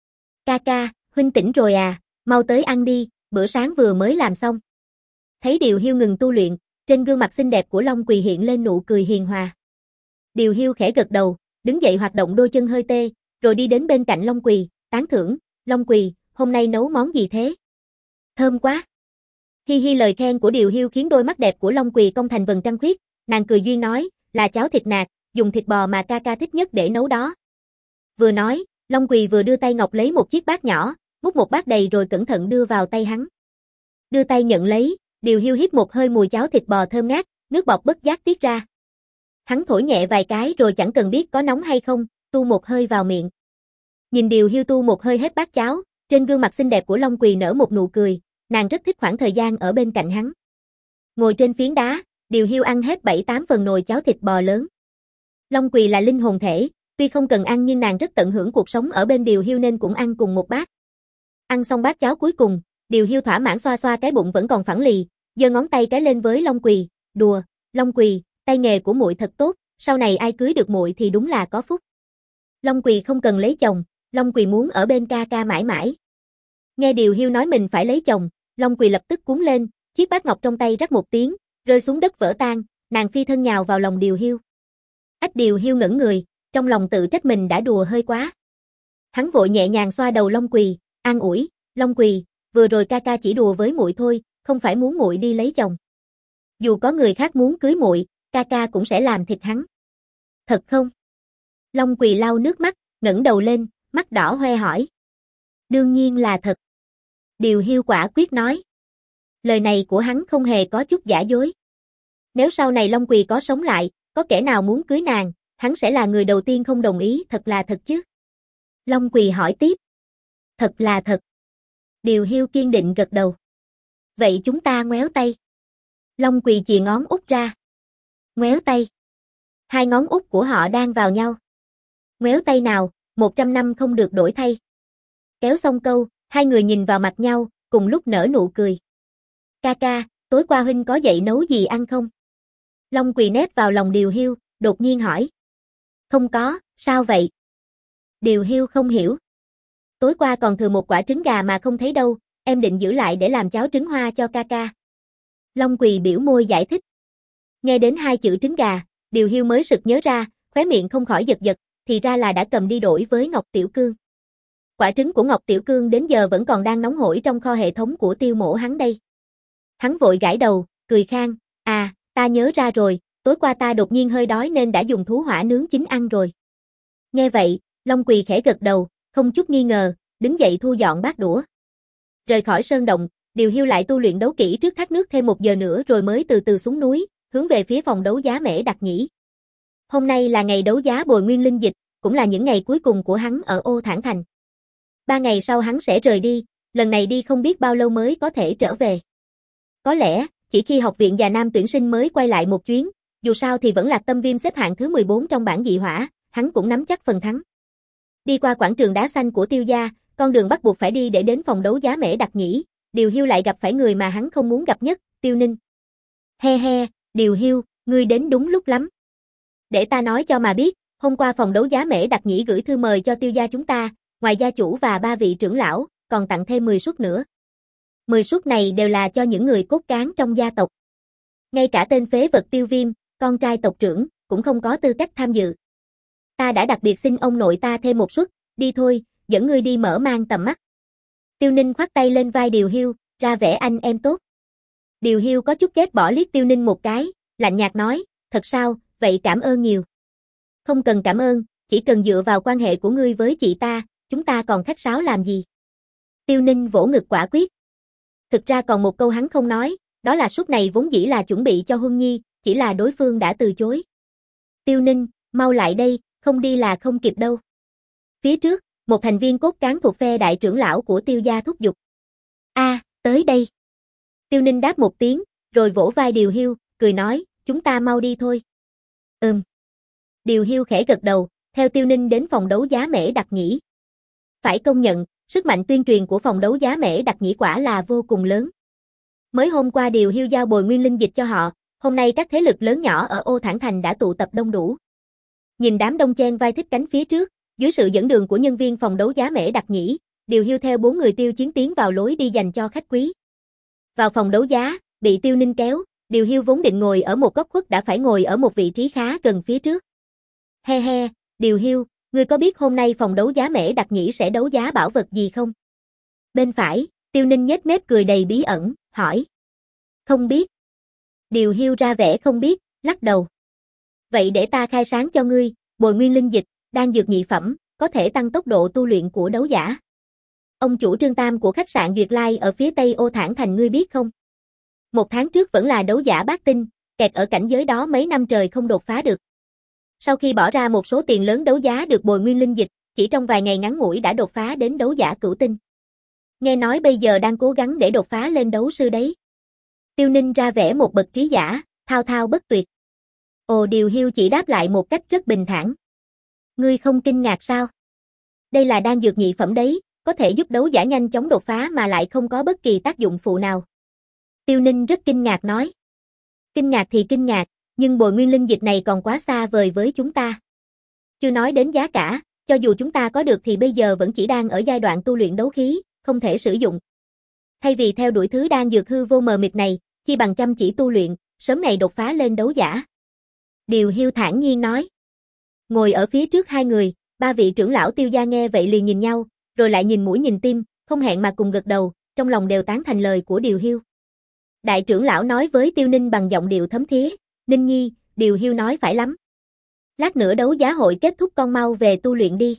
Ca ca, huynh tỉnh rồi à, mau tới ăn đi, bữa sáng vừa mới làm xong. Thấy Điều Hiu ngừng tu luyện, trên gương mặt xinh đẹp của Long Quỳ hiện lên nụ cười hiền hòa. Điều Hiu khẽ gật đầu, đứng dậy hoạt động đôi chân hơi tê, rồi đi đến bên cạnh Long Quỳ, tán thưởng, Long Quỳ, hôm nay nấu món gì thế? Thơm quá. Hi hi, lời khen của Điều Hiu khiến đôi mắt đẹp của Long Quỳ cong thành vầng trăng khuyết, nàng cười duyên nói, là cháo thịt nạc, dùng thịt bò mà ca ca thích nhất để nấu đó. Vừa nói, Long Quỳ vừa đưa tay ngọc lấy một chiếc bát nhỏ, múc một bát đầy rồi cẩn thận đưa vào tay hắn. Đưa tay nhận lấy, Điều Hiu hít một hơi mùi cháo thịt bò thơm ngát, nước bọt bất giác tiết ra. Hắn thổi nhẹ vài cái rồi chẳng cần biết có nóng hay không, tu một hơi vào miệng. Nhìn Điều Hiu tu một hơi hết bát cháo, trên gương mặt xinh đẹp của Long Quỳ nở một nụ cười, nàng rất thích khoảng thời gian ở bên cạnh hắn. Ngồi trên phiến đá, Điều Hiu ăn hết bảy tám phần nồi cháo thịt bò lớn. Long Quỳ là linh hồn thể, tuy không cần ăn nhưng nàng rất tận hưởng cuộc sống ở bên Điều Hiu nên cũng ăn cùng một bát. Ăn xong bát cháo cuối cùng, Điều Hiu thỏa mãn xoa xoa cái bụng vẫn còn phẳng lì, giơ ngón tay cái lên với Long Quỳ, đùa, Long Quỳ, tay nghề của muội thật tốt, sau này ai cưới được muội thì đúng là có phúc. Long Quỳ không cần lấy chồng, Long Quỳ muốn ở bên ca ca mãi mãi. Nghe Điều Hiu nói mình phải lấy chồng, Long Quỳ lập tức cuống lên, chiếc bát ngọc trong tay rắc một tiếng, rơi xuống đất vỡ tan, nàng phi thân nhào vào lòng Điều Hiu. Ách, Điều Hiu ngẩn người, trong lòng tự trách mình đã đùa hơi quá. Hắn vội nhẹ nhàng xoa đầu Long Quỳ, an ủi, Long Quỳ, vừa rồi ca ca chỉ đùa với muội thôi, không phải muốn muội đi lấy chồng. Dù có người khác muốn cưới muội, ca ca cũng sẽ làm thịt hắn. Thật không? Long Quỳ lau nước mắt, ngẩng đầu lên, mắt đỏ hoe hỏi. Đương nhiên là thật. Điều Hiu quả quyết nói. Lời này của hắn không hề có chút giả dối. Nếu sau này Long Quỳ có sống lại, có kẻ nào muốn cưới nàng, hắn sẽ là người đầu tiên không đồng ý, thật là thật chứ? Long Quỳ hỏi tiếp. Thật là thật. Điều Hiu kiên định gật đầu. Vậy chúng ta ngoéo tay. Long Quỳ chìa ngón út ra. Ngoéo tay. Hai ngón út của họ đang vào nhau. Ngoéo tay nào, một trăm năm không được đổi thay. Kéo xong câu, hai người nhìn vào mặt nhau, cùng lúc nở nụ cười. Ca ca, tối qua huynh có dậy nấu gì ăn không? Long Quỳ nép vào lòng Điều Hiu, đột nhiên hỏi. Không có, sao vậy? Điều Hiu không hiểu. Tối qua còn thừa một quả trứng gà mà không thấy đâu, em định giữ lại để làm cháo trứng hoa cho ca ca. Long Quỳ biểu môi giải thích. Nghe đến hai chữ trứng gà, Điều Hiu mới sực nhớ ra, khóe miệng không khỏi giật giật, thì ra là đã cầm đi đổi với Ngọc Tiểu Cương. Quả trứng của Ngọc Tiểu Cương đến giờ vẫn còn đang nóng hổi trong kho hệ thống của Tiêu Mỗ hắn đây. Hắn vội gãi đầu, cười khang, à, ta nhớ ra rồi, tối qua ta đột nhiên hơi đói nên đã dùng thú hỏa nướng chín ăn rồi. Nghe vậy, Long Quỳ khẽ gật đầu, không chút nghi ngờ, đứng dậy thu dọn bát đũa. Rời khỏi sơn động, Điều Hiu lại tu luyện đấu kỹ trước thác nước thêm một giờ nữa rồi mới từ từ xuống núi, hướng về phía phòng đấu giá Mễ Đặc Nhĩ. Hôm nay là ngày đấu giá bồi nguyên linh dịch, cũng là những ngày cuối cùng của hắn ở Ô Thản Thành. Ba ngày sau hắn sẽ rời đi, lần này đi không biết bao lâu mới có thể trở về. Có lẽ, chỉ khi học viện Già Nam tuyển sinh mới quay lại một chuyến, dù sao thì vẫn Lạc Tâm Viêm xếp hạng thứ mười bốn trong bảng dị hỏa, hắn cũng nắm chắc phần thắng. Đi qua quảng trường đá xanh của Tiêu gia, con đường bắt buộc phải đi để đến phòng đấu giá Mễ Đặc Nhĩ, Điều Hiu lại gặp phải người mà hắn không muốn gặp nhất, Tiêu Ninh. He he, Điều Hiu, ngươi đến đúng lúc lắm. Để ta nói cho mà biết, hôm qua phòng đấu giá Mễ Đặc Nhĩ gửi thư mời cho Tiêu gia chúng ta, ngoài gia chủ và ba vị trưởng lão, còn tặng thêm mười suất nữa. mười suất này đều là cho những người cốt cán trong gia tộc. Ngay cả tên phế vật Tiêu Viêm, con trai tộc trưởng, cũng không có tư cách tham dự. Ta đã đặc biệt xin ông nội ta thêm một suất, đi thôi, dẫn ngươi đi mở mang tầm mắt. Tiêu Ninh khoát tay lên vai Điều Hiu, ra vẻ anh em tốt. Điều Hiu có chút ghét bỏ liếc Tiêu Ninh một cái, lạnh nhạt nói, thật sao, vậy cảm ơn nhiều. Không cần cảm ơn, chỉ cần dựa vào quan hệ của ngươi với chị ta, chúng ta còn khách sáo làm gì. Tiêu Ninh vỗ ngực quả quyết. Thực ra còn một câu hắn không nói, đó là suốt này vốn dĩ là chuẩn bị cho Huân Nhi, chỉ là đối phương đã từ chối. Tiêu Ninh, mau lại đây, không đi là không kịp đâu. Phía trước, một thành viên cốt cán thuộc phe đại trưởng lão của Tiêu gia thúc giục. A, à, tới đây. Tiêu Ninh đáp một tiếng, rồi vỗ vai Điều Hiu, cười nói, chúng ta mau đi thôi. Ừm. Điều Hiu khẽ gật đầu, theo Tiêu Ninh đến phòng đấu giá Mễ Đặc Nhĩ. Phải công nhận, sức mạnh tuyên truyền của phòng đấu giá Mễ Đặc Nhĩ quả là vô cùng lớn. Mới hôm qua Điều Hiu giao bồi nguyên linh dịch cho họ, hôm nay các thế lực lớn nhỏ ở Ô Thản Thành đã tụ tập đông đủ. Nhìn đám đông chen vai thích cánh phía trước, dưới sự dẫn đường của nhân viên phòng đấu giá Mễ Đặc Nhĩ, Điều Hiu theo bốn người Tiêu Chiến tiến vào lối đi dành cho khách quý. Vào phòng đấu giá, bị Tiêu Ninh kéo, Điều Hiu vốn định ngồi ở một góc khuất đã phải ngồi ở một vị trí khá gần phía trước. He he, Điều Hiu, ngươi có biết hôm nay phòng đấu giá Mễ Đặc Nhĩ sẽ đấu giá bảo vật gì không? Bên phải, Tiêu Ninh nhếch mép cười đầy bí ẩn, hỏi. Không biết. Điều Hiu ra vẻ không biết, lắc đầu. Vậy để ta khai sáng cho ngươi, bồi nguyên linh dịch, đan dược nhị phẩm, có thể tăng tốc độ tu luyện của đấu giả. Ông chủ Trương Tam của khách sạn Duyệt Lai ở phía tây Ô Thản Thành ngươi biết không? Một tháng trước vẫn là đấu giả bát tinh, kẹt ở cảnh giới đó mấy năm trời không đột phá được. Sau khi bỏ ra một số tiền lớn đấu giá được bồi nguyên linh dịch, chỉ trong vài ngày ngắn ngủi đã đột phá đến đấu giả cửu tinh. Nghe nói bây giờ đang cố gắng để đột phá lên đấu sư đấy. Tiêu Ninh ra vẻ một bậc trí giả, thao thao bất tuyệt. Ồ, Điều Hiu chỉ đáp lại một cách rất bình thản. Ngươi không kinh ngạc sao? Đây là đan dược nhị phẩm đấy, có thể giúp đấu giả nhanh chóng đột phá mà lại không có bất kỳ tác dụng phụ nào. Tiêu Ninh rất kinh ngạc nói. Kinh ngạc thì kinh ngạc, nhưng bồi nguyên linh dịch này còn quá xa vời với chúng ta. Chưa nói đến giá cả, cho dù chúng ta có được thì bây giờ vẫn chỉ đang ở giai đoạn tu luyện đấu khí, không thể sử dụng. Thay vì theo đuổi thứ đan dược hư vô mờ mịt này, chi bằng chăm chỉ tu luyện, sớm ngày đột phá lên đấu giả. Điều Hiu thản nhiên nói. Ngồi ở phía trước hai người, ba vị trưởng lão Tiêu gia nghe vậy liền nhìn nhau, rồi lại nhìn mũi nhìn tim, không hẹn mà cùng gật đầu, trong lòng đều tán thành lời của Điều Hiu. Đại trưởng lão nói với Tiêu Ninh bằng giọng điệu thấm thía, Ninh Nhi, Điều Hiu nói phải lắm. Lát nữa đấu giá hội kết thúc con mau về tu luyện đi.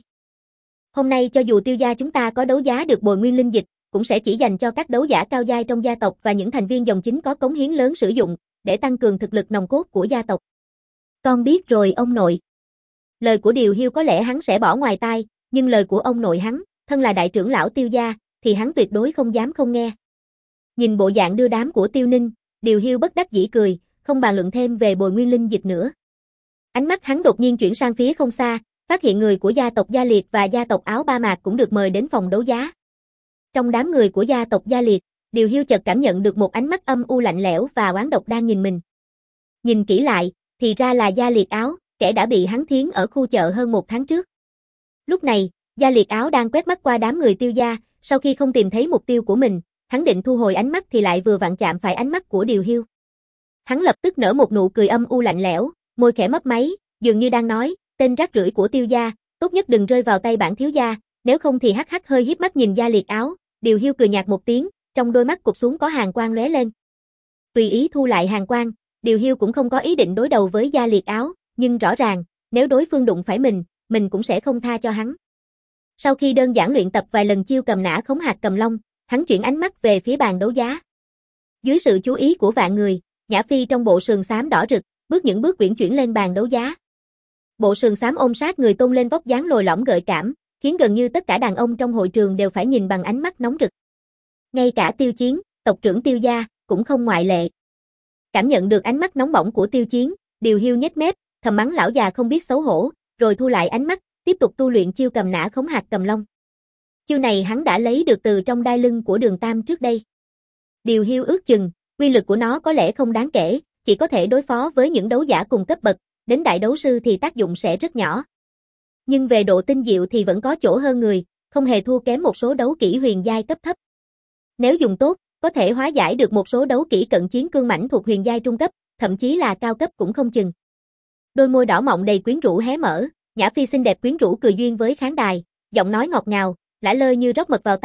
Hôm nay cho dù Tiêu gia chúng ta có đấu giá được bồi nguyên linh dịch, cũng sẽ chỉ dành cho các đấu giả cao giai trong gia tộc và những thành viên dòng chính có cống hiến lớn sử dụng, để tăng cường thực lực nòng cốt của gia tộc. Con biết rồi ông nội. Lời của Điều Hiu có lẽ hắn sẽ bỏ ngoài tai, nhưng lời của ông nội hắn, thân là đại trưởng lão Tiêu gia, thì hắn tuyệt đối không dám không nghe. Nhìn bộ dạng đưa đám của Tiêu Ninh, Điều Hiu bất đắc dĩ cười, không bàn luận thêm về bồi nguyên linh dịch nữa. Ánh mắt hắn đột nhiên chuyển sang phía không xa, phát hiện người của gia tộc Gia Liệt và gia tộc Áo Ba Mạc cũng được mời đến phòng đấu giá. Trong đám người của gia tộc Gia Liệt, Điều Hiu chợt cảm nhận được một ánh mắt âm u lạnh lẽo và oán độc đang nhìn mình. Nhìn kỹ lại, thì ra là Gia Liệt Áo, kẻ đã bị hắn thiến ở khu chợ hơn một tháng trước. Lúc này, Gia Liệt Áo đang quét mắt qua đám người Tiêu gia, sau khi không tìm thấy mục tiêu của mình, hắn định thu hồi ánh mắt thì lại vừa vặn chạm phải ánh mắt của Điều Hiu. Hắn lập tức nở một nụ cười âm u lạnh lẽo, môi khẽ mấp máy, dường như đang nói, tên rác rưởi của Tiêu gia, tốt nhất đừng rơi vào tay bản thiếu gia, nếu không thì hắc hắc hơi hiếp mắt nhìn Gia Liệt Áo. Điều Hiu cười nhạt một tiếng, trong đôi mắt cụp xuống có hàn quang lóe lên. Tùy ý thu lại hàn quang, Điều Hiu cũng không có ý định đối đầu với Gia Liệt Áo, nhưng rõ ràng, nếu đối phương đụng phải mình, mình cũng sẽ không tha cho hắn. Sau khi đơn giản luyện tập vài lần chiêu cầm nã khống hạt cầm long, hắn chuyển ánh mắt về phía bàn đấu giá. Dưới sự chú ý của vạn người, Nhã Phi trong bộ sườn xám đỏ rực, bước những bước uyển chuyển lên bàn đấu giá. Bộ sườn xám ôm sát người tôn lên vóc dáng lồi lõm gợi cảm, khiến gần như tất cả đàn ông trong hội trường đều phải nhìn bằng ánh mắt nóng rực. Ngay cả Tiêu Chiến, tộc trưởng Tiêu gia, cũng không ngoại lệ. Cảm nhận được ánh mắt nóng bỏng của Tiêu Chiến, Điều Hiu nhếch mép, thầm mắng lão già không biết xấu hổ, rồi thu lại ánh mắt, tiếp tục tu luyện chiêu cầm nã khống hạt cầm long. Chiêu này hắn đã lấy được từ trong đai lưng của Đường Tam trước đây. Điều Hiu ước chừng, uy lực của nó có lẽ không đáng kể, chỉ có thể đối phó với những đấu giả cùng cấp bậc, đến đại đấu sư thì tác dụng sẽ rất nhỏ. Nhưng về độ tinh diệu thì vẫn có chỗ hơn người, không hề thua kém một số đấu kỹ huyền giai cấp thấp. Nếu dùng tốt, có thể hóa giải được một số đấu kỹ cận chiến cương mãnh thuộc huyền giai trung cấp, thậm chí là cao cấp cũng không chừng. Đôi môi đỏ mọng đầy quyến rũ hé mở, Nhã Phi xinh đẹp quyến rũ cười duyên với khán đài, giọng nói ngọt ngào, lả lơi như rót mật vào tai,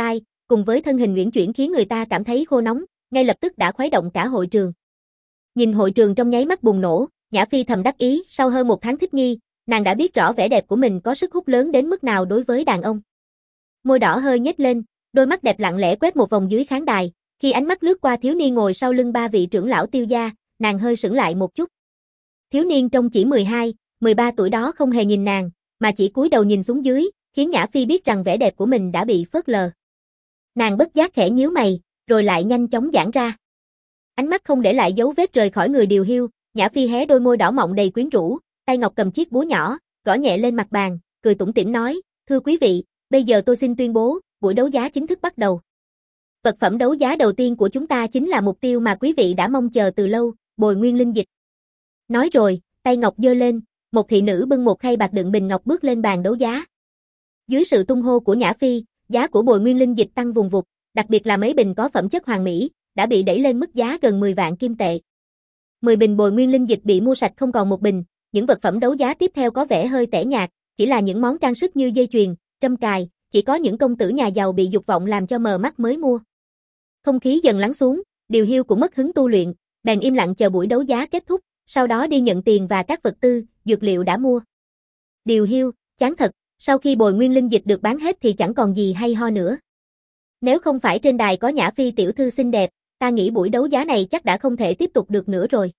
cùng với thân hình uyển chuyển khiến người ta cảm thấy khô nóng, ngay lập tức đã khuấy động cả hội trường. Nhìn hội trường trong nháy mắt bùng nổ, Nhã Phi thầm đắc ý, sau hơn một tháng thích nghi, nàng đã biết rõ vẻ đẹp của mình có sức hút lớn đến mức nào đối với đàn ông. Môi đỏ hơi nhếch lên, đôi mắt đẹp lặng lẽ quét một vòng dưới khán đài, khi ánh mắt lướt qua thiếu niên ngồi sau lưng ba vị trưởng lão Tiêu gia, nàng hơi sững lại một chút. Thiếu niên trông chỉ mười hai, mười ba tuổi đó không hề nhìn nàng, mà chỉ cúi đầu nhìn xuống dưới, khiến Nhã Phi biết rằng vẻ đẹp của mình đã bị phớt lờ. Nàng bất giác khẽ nhíu mày, rồi lại nhanh chóng giãn ra. Ánh mắt không để lại dấu vết rời khỏi người Điều Hiu, Nhã Phi hé đôi môi đỏ mọng đầy quyến rũ, tay ngọc cầm chiếc búa nhỏ, gõ nhẹ lên mặt bàn, cười tủm tỉm nói, thưa quý vị, bây giờ tôi xin tuyên bố, buổi đấu giá chính thức bắt đầu. Vật phẩm đấu giá đầu tiên của chúng ta chính là mục tiêu mà quý vị đã mong chờ từ lâu, bồi nguyên linh dịch. Nói rồi, tay ngọc giơ lên, một thị nữ bưng một khay bạc đựng bình ngọc bước lên bàn đấu giá. Dưới sự tung hô của Nhã Phi, giá của bồi nguyên linh dịch tăng vùng vụt, đặc biệt là mấy bình có phẩm chất hoàn mỹ, đã bị đẩy lên mức giá gần mười vạn kim tệ. mười bình bồi nguyên linh dịch bị mua sạch không còn một bình, những vật phẩm đấu giá tiếp theo có vẻ hơi tẻ nhạt, chỉ là những món trang sức như dây chuyền, trâm cài, chỉ có những công tử nhà giàu bị dục vọng làm cho mờ mắt mới mua. Không khí dần lắng xuống, Điều Hiu cũng mất hứng tu luyện, bèn im lặng chờ buổi đấu giá kết thúc, sau đó đi nhận tiền và các vật tư, dược liệu đã mua. Điều Hiu, chán thật, sau khi bồi nguyên linh dịch được bán hết thì chẳng còn gì hay ho nữa. Nếu không phải trên đài có Nhã Phi tiểu thư xinh đẹp, ta nghĩ buổi đấu giá này chắc đã không thể tiếp tục được nữa rồi.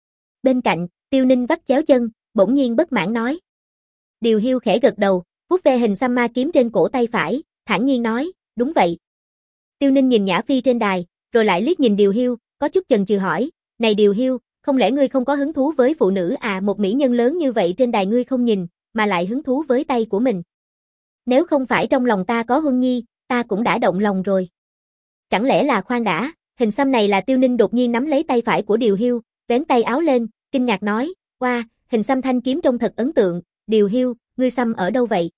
Bên cạnh, Tiêu Ninh vắt chéo chân, bỗng nhiên bất mãn nói. Điều Hiu khẽ gật đầu, vuốt ve hình xăm ma kiếm trên cổ tay phải, thản nhiên nói, đúng vậy. Tiêu Ninh nhìn Nhã Phi trên đài, rồi lại liếc nhìn Điều Hiu, có chút chần chừ hỏi, này Điều Hiu, không lẽ ngươi không có hứng thú với phụ nữ à, một mỹ nhân lớn như vậy trên đài ngươi không nhìn, mà lại hứng thú với tay của mình. Nếu không phải trong lòng ta có Huân Nhi, ta cũng đã động lòng rồi. Chẳng lẽ là khoan đã, hình xăm này là Tiêu Ninh đột nhiên nắm lấy tay phải của Điều Hiu, vén tay áo lên, kinh ngạc nói, wow, hình xăm thanh kiếm trông thật ấn tượng, Điều Hiu, ngươi xăm ở đâu vậy?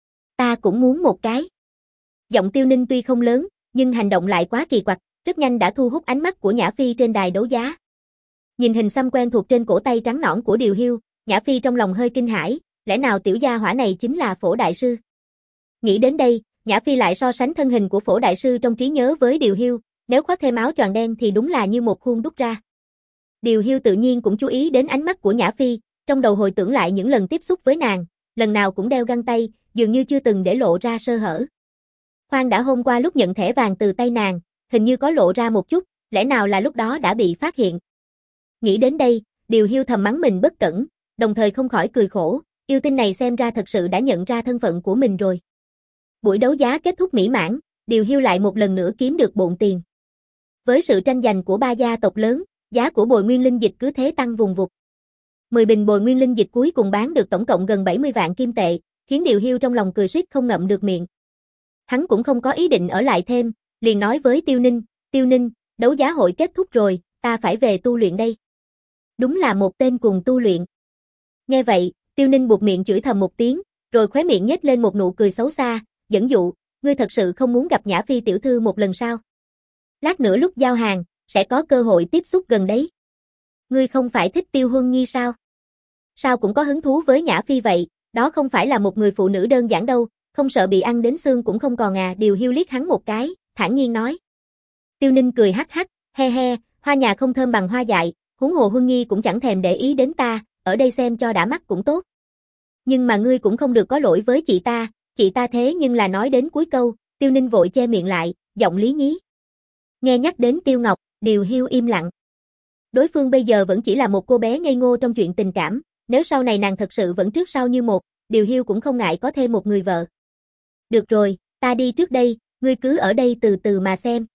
Ta cũng muốn một cái. Giọng Tiêu Ninh tuy không lớn, nhưng hành động lại quá kỳ quặc, rất nhanh đã thu hút ánh mắt của Nhã Phi trên đài đấu giá. Nhìn hình xăm quen thuộc trên cổ tay trắng nõn của Điều Hiu, Nhã Phi trong lòng hơi kinh hãi, lẽ nào tiểu gia hỏa này chính là Phổ đại sư? Nghĩ đến đây, Nhã Phi lại so sánh thân hình của Phổ đại sư trong trí nhớ với Điều Hiu, nếu khoác thêm áo choàng đen thì đúng là như một khuôn đúc ra. Điều Hiu tự nhiên cũng chú ý đến ánh mắt của Nhã Phi, trong đầu hồi tưởng lại những lần tiếp xúc với nàng, lần nào cũng đeo găng tay, dường như chưa từng để lộ ra sơ hở. Khoan đã hôm qua lúc nhận thẻ vàng từ tay nàng, hình như có lộ ra một chút, lẽ nào là lúc đó đã bị phát hiện. Nghĩ đến đây, Điều Hiu thầm mắng mình bất cẩn, đồng thời không khỏi cười khổ, yêu tinh này xem ra thật sự đã nhận ra thân phận của mình rồi. Buổi đấu giá kết thúc mỹ mãn, Điều Hiu lại một lần nữa kiếm được bộn tiền. Với sự tranh giành của ba gia tộc lớn, giá của bồi nguyên linh dịch cứ thế tăng vùng vụt. mười bình bồi nguyên linh dịch cuối cùng bán được tổng cộng gần bảy mươi vạn kim tệ, khiến Điều Hiu trong lòng cười suýt không ngậm được miệng. Hắn cũng không có ý định ở lại thêm, liền nói với Tiêu Ninh, Tiêu Ninh, đấu giá hội kết thúc rồi, ta phải về tu luyện đây. Đúng là một tên cùng tu luyện. Nghe vậy, Tiêu Ninh buột miệng chửi thầm một tiếng, rồi khóe miệng nhếch lên một nụ cười xấu xa, dẫn dụ, ngươi thật sự không muốn gặp Nhã Phi tiểu thư một lần sao? Lát nữa lúc giao hàng, sẽ có cơ hội tiếp xúc gần đấy. Ngươi không phải thích Tiêu Huân Nhi sao? Sao cũng có hứng thú với Nhã Phi vậy, đó không phải là một người phụ nữ đơn giản đâu, không sợ bị ăn đến xương cũng không còn à. Điều Hiu liếc hắn một cái, thản nhiên nói. Tiêu Ninh cười hắc hắc, he he, hoa nhà không thơm bằng hoa dại, huống hồ Huân Nhi cũng chẳng thèm để ý đến ta, ở đây xem cho đã mắt cũng tốt. Nhưng mà ngươi cũng không được có lỗi với chị ta, chị ta thế nhưng là nói đến cuối câu, Tiêu Ninh vội che miệng lại, giọng lý nhí. Nghe nhắc đến Tiêu Ngọc, Điều Hiu im lặng. Đối phương bây giờ vẫn chỉ là một cô bé ngây ngô trong chuyện tình cảm, nếu sau này nàng thật sự vẫn trước sau như một, Điều Hiu cũng không ngại có thêm một người vợ. Được rồi, ta đi trước đây, ngươi cứ ở đây từ từ mà xem.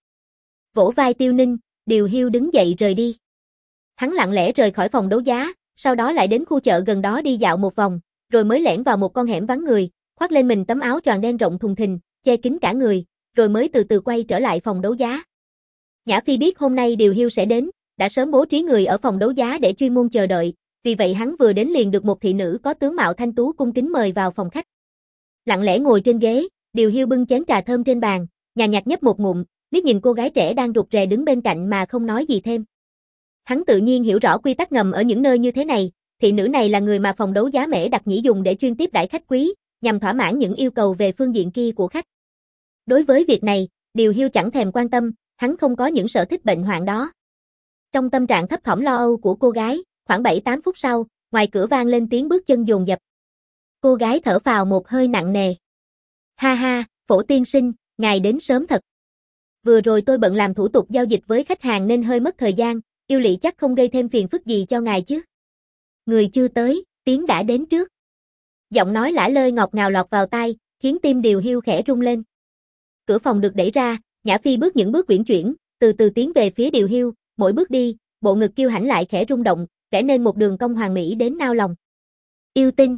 Vỗ vai Tiêu Ninh, Điều Hiu đứng dậy rời đi. Hắn lặng lẽ rời khỏi phòng đấu giá, sau đó lại đến khu chợ gần đó đi dạo một vòng, rồi mới lẻn vào một con hẻm vắng người, khoác lên mình tấm áo choàng đen rộng thùng thình, che kín cả người, rồi mới từ từ quay trở lại phòng đấu giá. Nhã Phi biết hôm nay Điều Hiu sẽ đến, đã sớm bố trí người ở phòng đấu giá để chuyên môn chờ đợi, vì vậy hắn vừa đến liền được một thị nữ có tướng mạo thanh tú cung kính mời vào phòng khách. Lặng lẽ ngồi trên ghế, Điều Hiu bưng chén trà thơm trên bàn, nhàn nhạt nhấp một ngụm, liếc nhìn cô gái trẻ đang rụt rè đứng bên cạnh mà không nói gì thêm. Hắn tự nhiên hiểu rõ quy tắc ngầm ở những nơi như thế này, thị nữ này là người mà phòng đấu giá Mễ Đặc Nhĩ dùng để chuyên tiếp đãi khách quý, nhằm thỏa mãn những yêu cầu về phương diện kia của khách. Đối với việc này, Điều Hiu chẳng thèm quan tâm, hắn không có những sở thích bệnh hoạn đó. Trong tâm trạng thấp thỏm lo âu của cô gái, khoảng bảy tám phút sau, ngoài cửa vang lên tiếng bước chân dồn dập. Cô gái thở phào một hơi nặng nề. Ha ha, Phổ tiên sinh, ngài đến sớm thật. Vừa rồi tôi bận làm thủ tục giao dịch với khách hàng nên hơi mất thời gian, yêu lỵ chắc không gây thêm phiền phức gì cho ngài chứ. Người chưa tới, tiếng đã đến trước. Giọng nói lả lơi ngọt ngào lọt vào tai, khiến tim Điều Hiu khẽ rung lên. Cửa phòng được đẩy ra, Nhã Phi bước những bước uyển chuyển, từ từ tiến về phía Điều Hiu, mỗi bước đi, bộ ngực kiêu hãnh lại khẽ rung động, vẽ nên một đường cong hoàn mỹ đến nao lòng. Yêu tinh.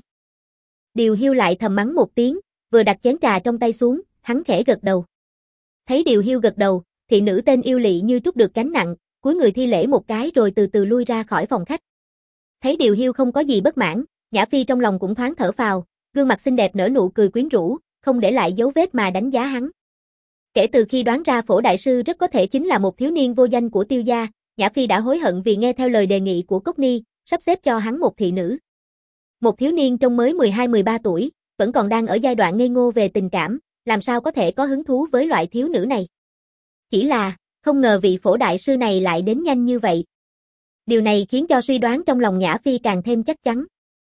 Điều Hiu lại thầm mắng một tiếng, vừa đặt chén trà trong tay xuống, hắn khẽ gật đầu. Thấy Điều Hiu gật đầu, thị nữ tên Yêu Lỵ như trút được gánh nặng, cúi người thi lễ một cái rồi từ từ lui ra khỏi phòng khách. Thấy Điều Hiu không có gì bất mãn, Nhã Phi trong lòng cũng thoáng thở phào, gương mặt xinh đẹp nở nụ cười quyến rũ, không để lại dấu vết mà đánh giá hắn. Kể từ khi đoán ra Phổ đại sư rất có thể chính là một thiếu niên vô danh của Tiêu gia, Nhã Phi đã hối hận vì nghe theo lời đề nghị của Cốc Ni, sắp xếp cho hắn một thị nữ. Một thiếu niên trông mới mười hai mười ba tuổi, vẫn còn đang ở giai đoạn ngây ngô về tình cảm, làm sao có thể có hứng thú với loại thiếu nữ này. Chỉ là, không ngờ vị Phổ đại sư này lại đến nhanh như vậy. Điều này khiến cho suy đoán trong lòng Nhã Phi càng thêm chắc chắn.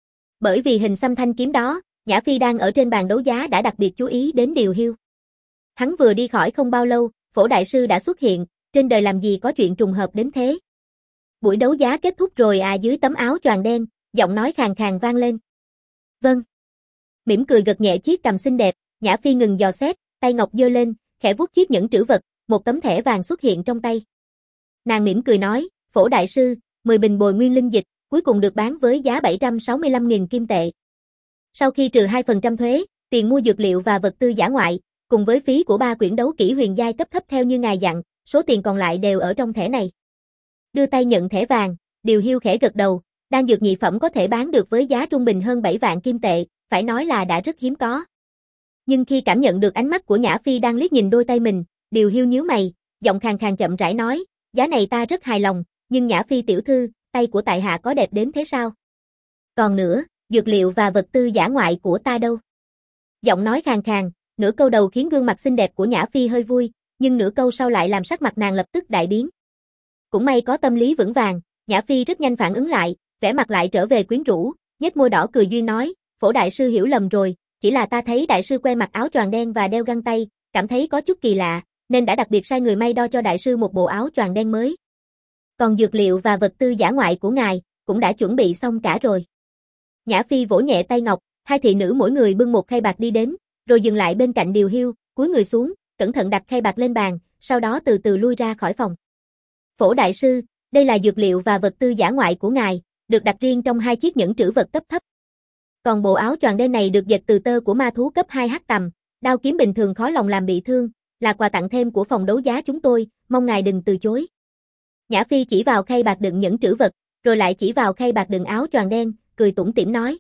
Bởi vì hình xăm thanh kiếm đó, Nhã Phi đang ở trên bàn đấu giá đã đặc biệt chú ý đến Điều Hiu. Hắn vừa đi khỏi không bao lâu, Phổ đại sư đã xuất hiện, trên đời làm gì có chuyện trùng hợp đến thế. Buổi đấu giá kết thúc rồi à, dưới tấm áo choàng đen, giọng nói khàn khàn vang lên. Vâng. Mỉm cười gật nhẹ chiếc cằm xinh đẹp, Nhã Phi ngừng dò xét, tay ngọc giơ lên, khẽ vuốt chiếc nhẫn trữ vật, một tấm thẻ vàng xuất hiện trong tay. Nàng mỉm cười nói, Phổ đại sư, mười bình bồi nguyên linh dịch, cuối cùng được bán với giá bảy trăm sáu mươi lăm nghìn kim tệ. Sau khi trừ hai phần trăm thuế, tiền mua dược liệu và vật tư giả ngoại, cùng với phí của ba quyển đấu kỹ huyền giai cấp thấp theo như ngài dặn, số tiền còn lại đều ở trong thẻ này. Đưa tay nhận thẻ vàng, Điều Hiu khẽ gật đầu, đan dược nhị phẩm có thể bán được với giá trung bình hơn bảy vạn kim tệ, phải nói là đã rất hiếm có. Nhưng khi cảm nhận được ánh mắt của Nhã Phi đang liếc nhìn đôi tay mình, Điều Hiu nhíu mày, giọng khàn khàn chậm rãi nói, giá này ta rất hài lòng, nhưng Nhã Phi tiểu thư, tay của tại hạ có đẹp đến thế sao? Còn nữa, dược liệu và vật tư giả ngoại của ta đâu? Giọng nói khàn khàn, nửa câu đầu khiến gương mặt xinh đẹp của Nhã Phi hơi vui, nhưng nửa câu sau lại làm sắc mặt nàng lập tức đại biến. Cũng may có tâm lý vững vàng, Nhã Phi rất nhanh phản ứng lại, vẻ mặt lại trở về quyến rũ, nhếch môi đỏ cười duyên nói, Phổ đại sư hiểu lầm rồi, chỉ là ta thấy đại sư quen mặc áo choàng đen và đeo găng tay, cảm thấy có chút kỳ lạ, nên đã đặc biệt sai người may đo cho đại sư một bộ áo choàng đen mới. Còn dược liệu và vật tư giả ngoại của ngài, cũng đã chuẩn bị xong cả rồi. Nhã Phi vỗ nhẹ tay ngọc, hai thị nữ mỗi người bưng một khay bạc đi đến, rồi dừng lại bên cạnh Điều Hiu, cúi người xuống, cẩn thận đặt khay bạc lên bàn, sau đó từ từ lui ra khỏi phòng. Phổ đại sư, đây là dược liệu và vật tư giả ngoại của ngài, được đặt riêng trong hai chiếc nhẫn trữ vật cấp thấp. Còn bộ áo choàng đen này được dệt từ tơ của ma thú cấp hai H tầm, đao kiếm bình thường khó lòng làm bị thương, là quà tặng thêm của phòng đấu giá chúng tôi, mong ngài đừng từ chối. Nhã Phi chỉ vào khay bạc đựng nhẫn trữ vật, rồi lại chỉ vào khay bạc đựng áo choàng đen, cười tủm tỉm nói.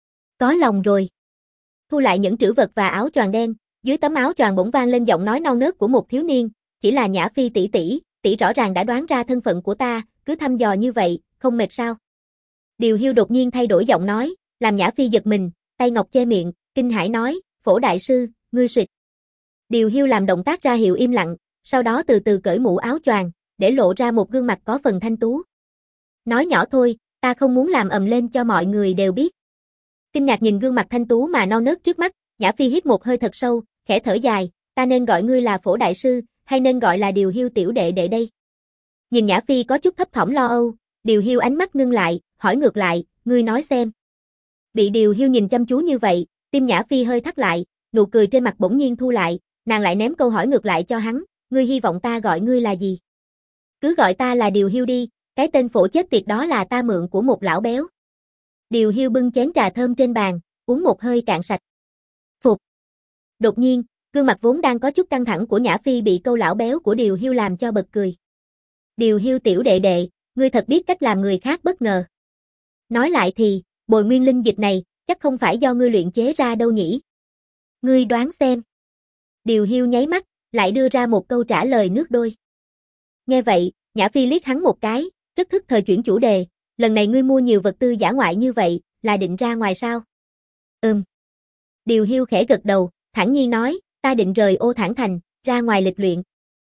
Có lòng rồi. Thu lại nhẫn trữ vật và áo choàng đen, dưới tấm áo choàng bỗng vang lên giọng nói non nớt của một thiếu niên, chỉ là Nhã Phi tỷ tỷ, tỷ rõ ràng đã đoán ra thân phận của ta, cứ thăm dò như vậy, không mệt sao? Điều Hiu đột nhiên thay đổi giọng nói, làm Nhã Phi giật mình, tay ngọc che miệng, kinh hãi nói, Phổ đại sư, ngươi suyệt. Điều Hiu làm động tác ra hiệu im lặng, sau đó từ từ cởi mũ áo choàng, để lộ ra một gương mặt có phần thanh tú. Nói nhỏ thôi, ta không muốn làm ầm lên cho mọi người đều biết. Kinh ngạc nhìn gương mặt thanh tú mà non nớt trước mắt, Nhã Phi hít một hơi thật sâu, khẽ thở dài, ta nên gọi ngươi là Phổ đại sư, hay nên gọi là Điều Hiu tiểu đệ đệ đây? Nhìn Nhã Phi có chút thấp thỏm lo âu, Điều Hiu ánh mắt ngưng lại, hỏi ngược lại, ngươi nói xem. Bị Điều Hiu nhìn chăm chú như vậy, tim Nhã Phi hơi thắt lại, nụ cười trên mặt bỗng nhiên thu lại, nàng lại ném câu hỏi ngược lại cho hắn, ngươi hy vọng ta gọi ngươi là gì? Cứ gọi ta là Điều Hiu đi, cái tên Phổ chết tiệt đó là ta mượn của một lão béo. Điều Hiu bưng chén trà thơm trên bàn, uống một hơi cạn sạch. Phục. Đột nhiên, gương mặt vốn đang có chút căng thẳng của Nhã Phi bị câu lão béo của Điều Hiu làm cho bật cười. Điều Hiu tiểu đệ đệ, ngươi thật biết cách làm người khác bất ngờ. Nói lại thì, bồi nguyên linh dịch này, chắc không phải do ngươi luyện chế ra đâu nhỉ? Ngươi đoán xem. Điều Hiu nháy mắt, lại đưa ra một câu trả lời nước đôi. Nghe vậy, Nhã Phi liếc hắn một cái, rất thức thời chuyển chủ đề, lần này ngươi mua nhiều vật tư giả ngoại như vậy, là định ra ngoài sao? Ừm. Điều Hiu khẽ gật đầu, thản nhiên nói, ta định rời Ô Thản Thành, Ra ngoài lịch luyện.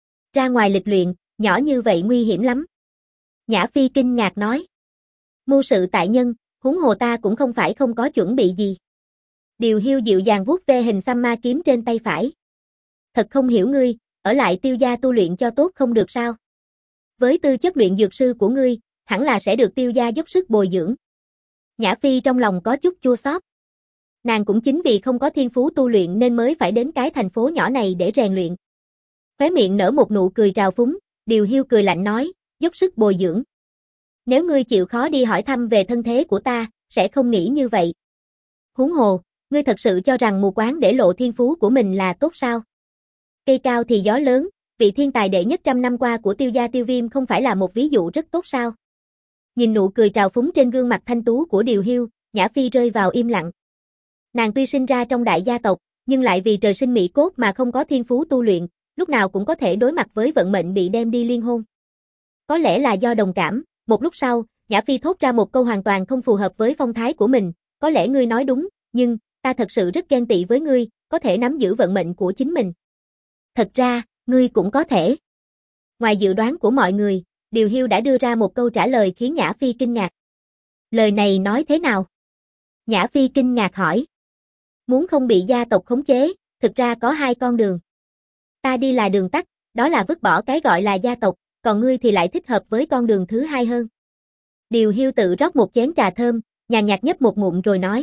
Ra ngoài lịch luyện, nhỏ như vậy nguy hiểm lắm. Nhã Phi kinh ngạc nói. Mưu sự tại nhân, huống hồ ta cũng không phải không có chuẩn bị gì. Điều Hiu dịu dàng vuốt ve hình xăm ma kiếm trên tay phải. Thật không hiểu ngươi, ở lại Tiêu gia tu luyện cho tốt không được sao? Với tư chất luyện dược sư của ngươi, hẳn là sẽ được Tiêu gia dốc sức bồi dưỡng. Nhã Phi trong lòng có chút chua xót. Nàng cũng chính vì không có thiên phú tu luyện nên mới phải đến cái thành phố nhỏ này để rèn luyện. Khóe miệng nở một nụ cười trào phúng, Điều Hiu cười lạnh nói, dốc sức bồi dưỡng. Nếu ngươi chịu khó đi hỏi thăm về thân thế của ta, sẽ không nghĩ như vậy. Huống hồ, ngươi thật sự cho rằng mù quáng để lộ thiên phú của mình là tốt sao? Cây cao thì gió lớn, vị thiên tài đệ nhất trăm năm qua của Tiêu gia Tiêu Viêm không phải là một ví dụ rất tốt sao? Nhìn nụ cười trào phúng trên gương mặt thanh tú của Điều Hiu, Nhã Phi rơi vào im lặng. Nàng tuy sinh ra trong đại gia tộc, nhưng lại vì trời sinh mỹ cốt mà không có thiên phú tu luyện, lúc nào cũng có thể đối mặt với vận mệnh bị đem đi liên hôn. Có lẽ là do đồng cảm, một lúc sau, Nhã Phi thốt ra một câu hoàn toàn không phù hợp với phong thái của mình, có lẽ ngươi nói đúng, nhưng, ta thật sự rất ghen tị với ngươi, có thể nắm giữ vận mệnh của chính mình. Thật ra, ngươi cũng có thể. Ngoài dự đoán của mọi người, Điều Hiu đã đưa ra một câu trả lời khiến Nhã Phi kinh ngạc. Lời này nói thế nào? Nhã Phi kinh ngạc hỏi. Muốn không bị gia tộc khống chế, thực ra có hai con đường. Ta đi là đường tắt, đó là vứt bỏ cái gọi là gia tộc, còn ngươi thì lại thích hợp với con đường thứ hai hơn. Điều Hiu tự rót một chén trà thơm, nhàn nhạt nhấp một ngụm rồi nói.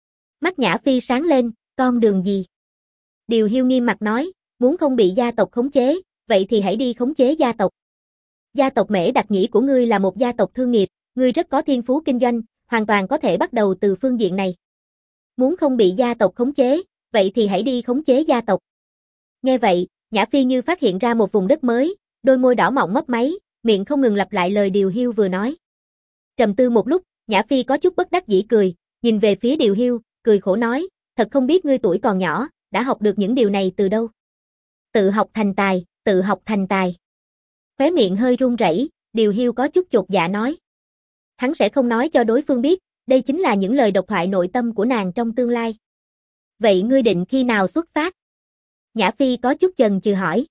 Mắt Nhã Phi sáng lên, con đường gì? Điều Hiu nghiêm mặt nói, muốn không bị gia tộc khống chế, vậy thì hãy đi khống chế gia tộc. Gia tộc Mễ Đặc Nhĩ của ngươi là một gia tộc thương nghiệp, ngươi rất có thiên phú kinh doanh, hoàn toàn có thể bắt đầu từ phương diện này. Muốn không bị gia tộc khống chế, vậy thì hãy đi khống chế gia tộc. Nghe vậy, Nhã Phi như phát hiện ra một vùng đất mới, đôi môi đỏ mọng mấp máy, miệng không ngừng lặp lại lời Điều Hiu vừa nói. Trầm tư một lúc, Nhã Phi có chút bất đắc dĩ cười, nhìn về phía Điều Hiu, cười khổ nói, thật không biết ngươi tuổi còn nhỏ, đã học được những điều này từ đâu. Tự học thành tài, tự học thành tài. Khóe miệng hơi run rẩy, Điều Hiu có chút chột dạ nói. Hắn sẽ không nói cho đối phương biết, đây chính là những lời độc thoại nội tâm của nàng trong tương lai. Vậy ngươi định khi nào xuất phát? Nhã Phi có chút chần chừ hỏi.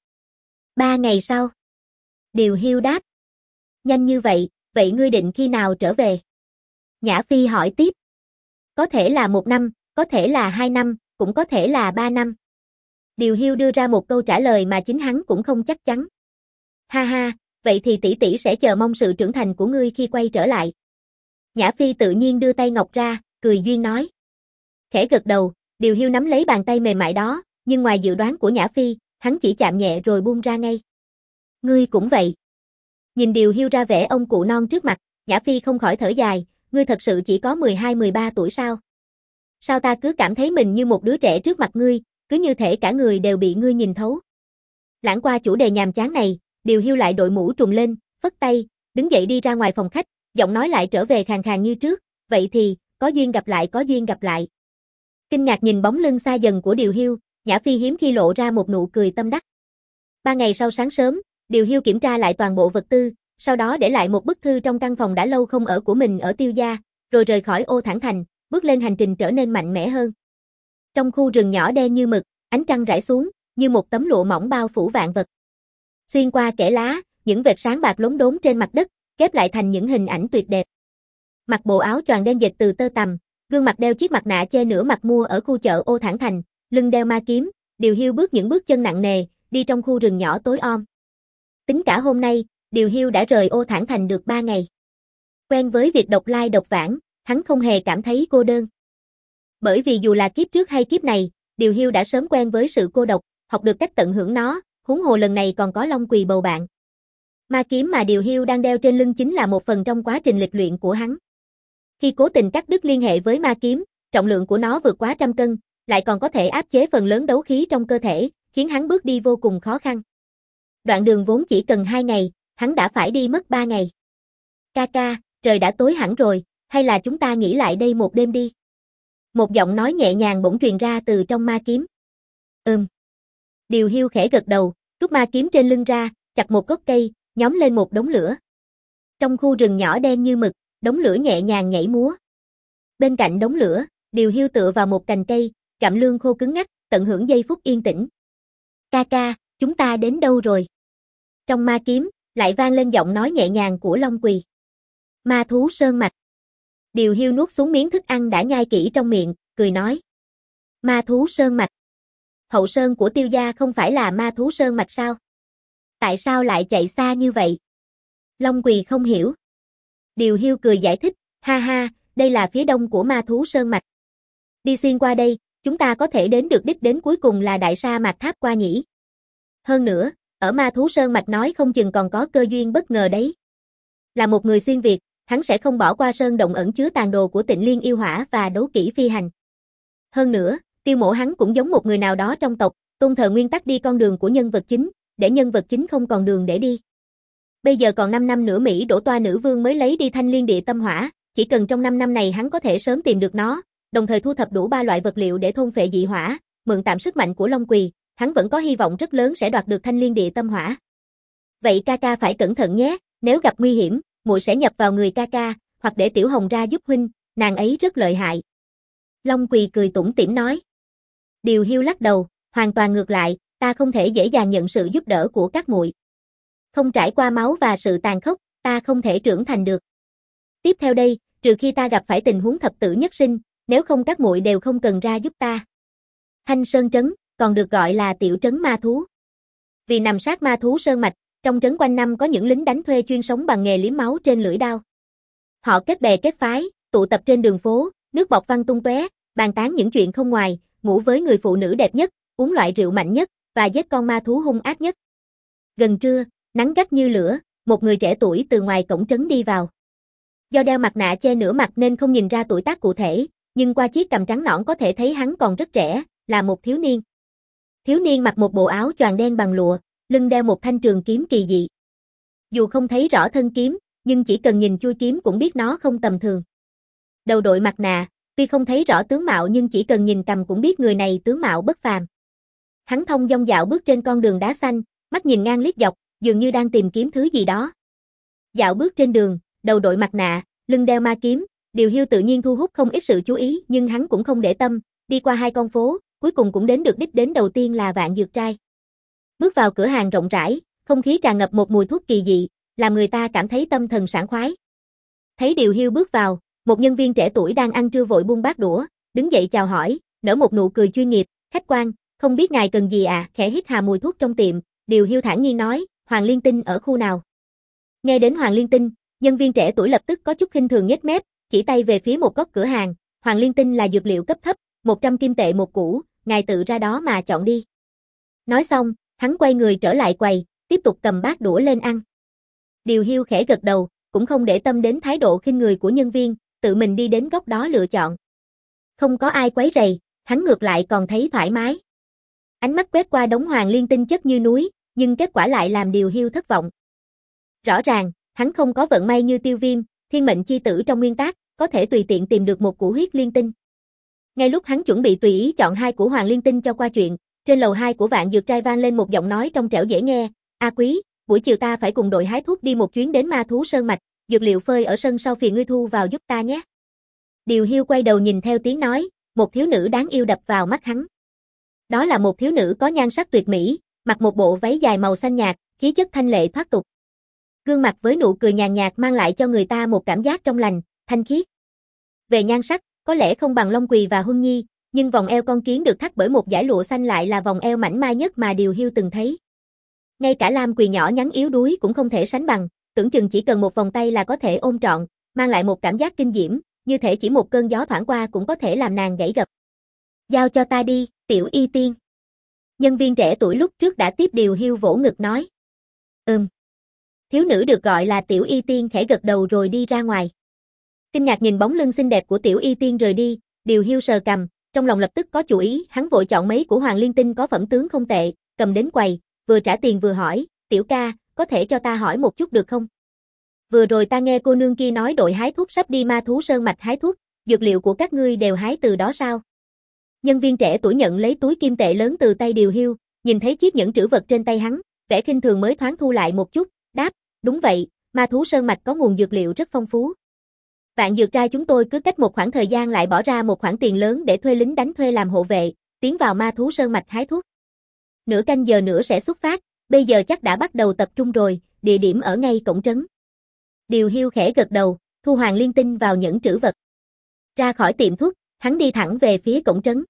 Ba ngày sau. Điều Hiu đáp. Nhanh như vậy, vậy ngươi định khi nào trở về? Nhã Phi hỏi tiếp. Có thể là một năm, có thể là hai năm, cũng có thể là ba năm. Điều Hiu đưa ra một câu trả lời mà chính hắn cũng không chắc chắn. Ha ha, vậy thì tỷ tỷ sẽ chờ mong sự trưởng thành của ngươi khi quay trở lại. Nhã Phi tự nhiên đưa tay ngọc ra, cười duyên nói. Khẽ gật đầu, Điều Hiu nắm lấy bàn tay mềm mại đó, nhưng ngoài dự đoán của Nhã Phi, hắn chỉ chạm nhẹ rồi buông ra ngay. Ngươi cũng vậy. Nhìn Điều Hiu ra vẻ ông cụ non trước mặt, Nhã Phi không khỏi thở dài, ngươi thật sự chỉ có mười hai mười ba tuổi sao? Sao ta cứ cảm thấy mình như một đứa trẻ trước mặt ngươi, cứ như thể cả người đều bị ngươi nhìn thấu. Lãng qua chủ đề nhàm chán này, Điều Hiu lại đội mũ trùm lên, phất tay, đứng dậy đi ra ngoài phòng khách, giọng nói lại trở về khàn khàn như trước, vậy thì, có duyên gặp lại có duyên gặp lại. Kinh ngạc nhìn bóng lưng xa dần của Điều Hiu, Nhã Phi hiếm khi lộ ra một nụ cười tâm đắc. Ba ngày sau sáng sớm, Điều Hiu kiểm tra lại toàn bộ vật tư, sau đó để lại một bức thư trong căn phòng đã lâu không ở của mình ở Tiêu gia, rồi rời khỏi Ô Thản Thành, bước lên hành trình trở nên mạnh mẽ hơn. Trong khu rừng nhỏ đen như mực, ánh trăng rải xuống, như một tấm lụa mỏng bao phủ vạn vật. Xuyên qua kẽ lá, những vệt sáng bạc lốm đốm trên mặt đất, ghép lại thành những hình ảnh tuyệt đẹp. Mặc bộ áo choàng đen dệt từ tơ tằm, gương mặt đeo chiếc mặt nạ che nửa mặt mua ở khu chợ Ô Thản Thành, lưng đeo ma kiếm, Điều Hiu bước những bước chân nặng nề, đi trong khu rừng nhỏ tối om. Tính cả hôm nay, Điều Hiu đã rời Ô Thản Thành được ba ngày. Quen với việc độc lai độc vãng, hắn không hề cảm thấy cô đơn. Bởi vì dù là kiếp trước hay kiếp này, Điều Hiu đã sớm quen với sự cô độc, học được cách tận hưởng nó, huống hồ lần này còn có Long Quỳ bầu bạn. Ma kiếm mà Điều Hiu đang đeo trên lưng chính là một phần trong quá trình lịch luyện của hắn. Khi cố tình cắt đứt liên hệ với ma kiếm, trọng lượng của nó vượt quá trăm cân, lại còn có thể áp chế phần lớn đấu khí trong cơ thể, khiến hắn bước đi vô cùng khó khăn. Đoạn đường vốn chỉ cần hai ngày, hắn đã phải đi mất ba ngày. Ca ca, trời đã tối hẳn rồi, hay là chúng ta nghỉ lại đây một đêm đi? Một giọng nói nhẹ nhàng bỗng truyền ra từ trong ma kiếm. Ừm. Điều Hiu khẽ gật đầu, rút ma kiếm trên lưng ra, chặt một gốc cây, nhóm lên một đống lửa. Trong khu rừng nhỏ đen như mực, đống lửa nhẹ nhàng nhảy múa. Bên cạnh đống lửa, Điều Hiu tựa vào một cành cây, gặm lương khô cứng ngắc, tận hưởng giây phút yên tĩnh. Ca ca, Chúng ta đến đâu rồi? Trong ma kiếm, lại vang lên giọng nói nhẹ nhàng của Long Quỳ. Ma thú sơn mạch. Điều Hiu nuốt xuống miếng thức ăn đã nhai kỹ trong miệng, cười nói. Ma thú sơn mạch. Hậu sơn của Tiêu gia không phải là ma thú sơn mạch sao? Tại sao lại chạy xa như vậy? Long Quỳ không hiểu. Điều Hiu cười giải thích, ha ha, đây là phía đông của ma thú sơn mạch. Đi xuyên qua đây, chúng ta có thể đến được đích đến cuối cùng là đại sa mạc tháp qua nhỉ. Hơn nữa, ở ma thú sơn mạch nói không chừng còn có cơ duyên bất ngờ đấy. Là một người xuyên Việt, hắn sẽ không bỏ qua sơn động ẩn chứa tàn đồ của Tịnh Liên yêu hỏa và đấu kỹ phi hành. Hơn nữa, Tiêu Mộ hắn cũng giống một người nào đó trong tộc, tôn thờ nguyên tắc đi con đường của nhân vật chính, để nhân vật chính không còn đường để đi. Bây giờ còn năm năm nữa Mỹ đổ toa nữ vương mới lấy đi Thanh Liên Địa Tâm Hỏa, chỉ cần trong năm năm này hắn có thể sớm tìm được nó, đồng thời thu thập đủ ba loại vật liệu để thôn phệ dị hỏa, mượn tạm sức mạnh của Long Quỳ, hắn vẫn có hy vọng rất lớn sẽ đoạt được Thanh Liên Địa Tâm Hỏa. Vậy ca ca phải cẩn thận nhé, nếu gặp nguy hiểm, muội sẽ nhập vào người ca ca, hoặc để Tiểu Hồng ra giúp huynh, nàng ấy rất lợi hại. Long Quỳ cười tủm tỉm nói. Điều Hiu lắc đầu, hoàn toàn ngược lại, ta không thể dễ dàng nhận sự giúp đỡ của các muội. Không trải qua máu và sự tàn khốc, ta không thể trưởng thành được. Tiếp theo đây, trừ khi ta gặp phải tình huống thập tử nhất sinh, nếu không các muội đều không cần ra giúp ta. Thanh Sơn Trấn, còn được gọi là tiểu trấn ma thú. Vì nằm sát ma thú sơn mạch, trong trấn quanh năm có những lính đánh thuê chuyên sống bằng nghề liếm máu trên lưỡi đao. Họ kết bè kết phái, tụ tập trên đường phố, nước bọt văng tung tóe, bàn tán những chuyện không ngoài, ngủ với người phụ nữ đẹp nhất, uống loại rượu mạnh nhất và giết con ma thú hung ác nhất. Gần trưa, nắng gắt như lửa, một người trẻ tuổi từ ngoài cổng trấn đi vào. Do đeo mặt nạ che nửa mặt nên không nhìn ra tuổi tác cụ thể, nhưng qua chiếc cằm trắng nõn có thể thấy hắn còn rất trẻ, là một thiếu niên. Thiếu niên mặc một bộ áo choàng đen bằng lụa, lưng đeo một thanh trường kiếm kỳ dị. Dù không thấy rõ thân kiếm, nhưng chỉ cần nhìn chuôi kiếm cũng biết nó không tầm thường. Đầu đội mặt nạ, tuy không thấy rõ tướng mạo nhưng chỉ cần nhìn cằm cũng biết người này tướng mạo bất phàm. Hắn thông dong dạo bước trên con đường đá xanh, mắt nhìn ngang liếc dọc, dường như đang tìm kiếm thứ gì đó. Dạo bước trên đường, đầu đội mặt nạ, lưng đeo ma kiếm, Điều Hiu tự nhiên thu hút không ít sự chú ý, nhưng hắn cũng không để tâm, đi qua hai con phố, cuối cùng cũng đến được đích đến đầu tiên là Vạn Dược Trai. Bước vào cửa hàng rộng rãi, không khí tràn ngập một mùi thuốc kỳ dị, làm người ta cảm thấy tâm thần sảng khoái. Thấy Điều Hiu bước vào, một nhân viên trẻ tuổi đang ăn trưa vội buông bát đũa, đứng dậy chào hỏi, nở một nụ cười chuyên nghiệp, khách quan, không biết ngài cần gì à, khẽ hít hà mùi thuốc trong tiệm, Điều Hiu thản nhiên nói, Hoàng Liên Tinh ở khu nào? Nghe đến Hoàng Liên Tinh, nhân viên trẻ tuổi lập tức có chút khinh thường nhếch mép, chỉ tay về phía một góc cửa hàng, Hoàng Liên Tinh là dược liệu cấp thấp, một trăm kim tệ một củ, ngài tự ra đó mà chọn đi. Nói xong, hắn quay người trở lại quầy, tiếp tục cầm bát đũa lên ăn. Điều Hiu khẽ gật đầu, cũng không để tâm đến thái độ khinh người của nhân viên, tự mình đi đến góc đó lựa chọn. Không có ai quấy rầy, hắn ngược lại còn thấy thoải mái. Ánh mắt quét qua đống Hoàng Liên Tinh chất như núi, nhưng kết quả lại làm Điều Hiu thất vọng. Rõ ràng, hắn không có vận may như Tiêu Viêm, thiên mệnh chi tử trong nguyên tác, có thể tùy tiện tìm được một củ huyết liên tinh. Ngay lúc hắn chuẩn bị tùy ý chọn hai củ Hoàng Liên Tinh cho qua chuyện, trên lầu hai của Vạn Dược Trai vang lên một giọng nói trong trẻo dễ nghe, "A Quý, buổi chiều ta phải cùng đội hái thuốc đi một chuyến đến ma thú sơn mạch, dược liệu phơi ở sân sau phiền ngươi thu vào giúp ta nhé." Điều Hiu quay đầu nhìn theo tiếng nói, một thiếu nữ đáng yêu đập vào mắt hắn. Đó là một thiếu nữ có nhan sắc tuyệt mỹ, mặc một bộ váy dài màu xanh nhạt, khí chất thanh lệ thoát tục. Gương mặt với nụ cười nhàn nhạt mang lại cho người ta một cảm giác trong lành, thanh khiết. Về nhan sắc, có lẽ không bằng Long Quỳ và Huân Nhi, nhưng vòng eo con kiến được thắt bởi một dải lụa xanh lại là vòng eo mảnh mai nhất mà Điều Hiu từng thấy. Ngay cả Lam Quỳ nhỏ nhắn yếu đuối cũng không thể sánh bằng, tưởng chừng chỉ cần một vòng tay là có thể ôm trọn, mang lại một cảm giác kinh diễm, như thể chỉ một cơn gió thoảng qua cũng có thể làm nàng gãy gập. "Giao cho ta đi, Tiểu Y Tiên." Nhân viên trẻ tuổi lúc trước đã tiếp Điều Hiu vỗ ngực nói. "Ừm." Thiếu nữ được gọi là Tiểu Y Tiên khẽ gật đầu rồi đi ra ngoài. Kinh ngạc nhìn bóng lưng xinh đẹp của Tiểu Y Tiên rời đi, Điều Hiu sờ cằm, trong lòng lập tức có chủ ý, hắn vội chọn mấy của Hoàng Liên Tinh có phẩm tướng không tệ, cầm đến quầy, vừa trả tiền vừa hỏi, "Tiểu ca, có thể cho ta hỏi một chút được không? Vừa rồi ta nghe cô nương kia nói đội hái thuốc sắp đi ma thú sơn mạch hái thuốc, dược liệu của các ngươi đều hái từ đó sao?" Nhân viên trẻ tuổi nhận lấy túi kim tệ lớn từ tay Điều Hiu, nhìn thấy chiếc nhẫn trữ vật trên tay hắn, vẻ khinh thường mới thoáng thu lại một chút, đáp, "Đúng vậy, ma thú sơn mạch có nguồn dược liệu rất phong phú. Vạn Dược Trai chúng tôi cứ cách một khoảng thời gian lại bỏ ra một khoản tiền lớn để thuê lính đánh thuê làm hộ vệ, tiến vào ma thú sơn mạch hái thuốc. Nửa canh giờ nữa sẽ xuất phát, bây giờ chắc đã bắt đầu tập trung rồi, địa điểm ở ngay cổng trấn. Điều Hiu khẽ gật đầu, thu Hoàng Liên Tinh vào nhẫn trữ vật. Ra khỏi tiệm thuốc, hắn đi thẳng về phía cổng trấn.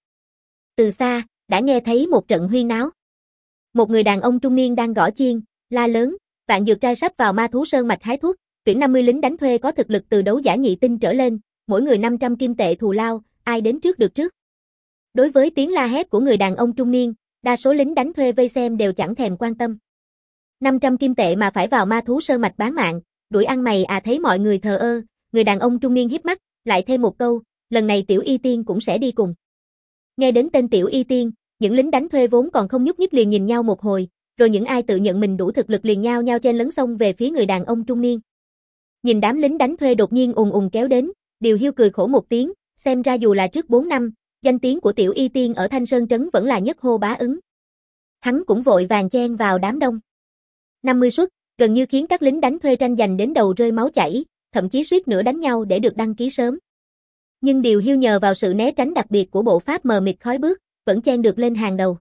Từ xa, đã nghe thấy một trận huyên náo. Một người đàn ông trung niên đang gõ chiên, la lớn, Vạn Dược trai sắp vào Ma Thú Sơn mạch hái thuốc, tuyển năm mươi lính đánh thuê có thực lực từ đấu giả nhị tinh trở lên, mỗi người năm trăm kim tệ thù lao, ai đến trước được trước. Đối với tiếng la hét của người đàn ông trung niên, đa số lính đánh thuê vây xem đều chẳng thèm quan tâm. năm trăm kim tệ mà phải vào Ma Thú Sơn mạch bán mạng, đuổi ăn mày à. Thấy mọi người thờ ơ, người đàn ông trung niên híp mắt, lại thêm một câu, lần này Tiểu Y Tiên cũng sẽ đi cùng. Nghe đến tên Tiểu Y Tiên, những lính đánh thuê vốn còn không nhúc nhích liền nhìn nhau một hồi, rồi những ai tự nhận mình đủ thực lực liền nhao nhao chen lấn xông về phía người đàn ông trung niên. Nhìn đám lính đánh thuê đột nhiên ùn ùn kéo đến, Điều Hiu cười khổ một tiếng, xem ra dù là trước bốn năm, danh tiếng của Tiểu Y Tiên ở Thanh Sơn trấn vẫn là nhất hô bá ứng. Hắn cũng vội vàng chen vào đám đông. năm mươi suất, gần như khiến các lính đánh thuê tranh giành đến đầu rơi máu chảy, thậm chí suýt nữa đánh nhau để được đăng ký sớm. Nhưng Điều Hiu nhờ vào sự né tránh đặc biệt của bộ pháp mờ mịt khói bước, vẫn chen được lên hàng đầu.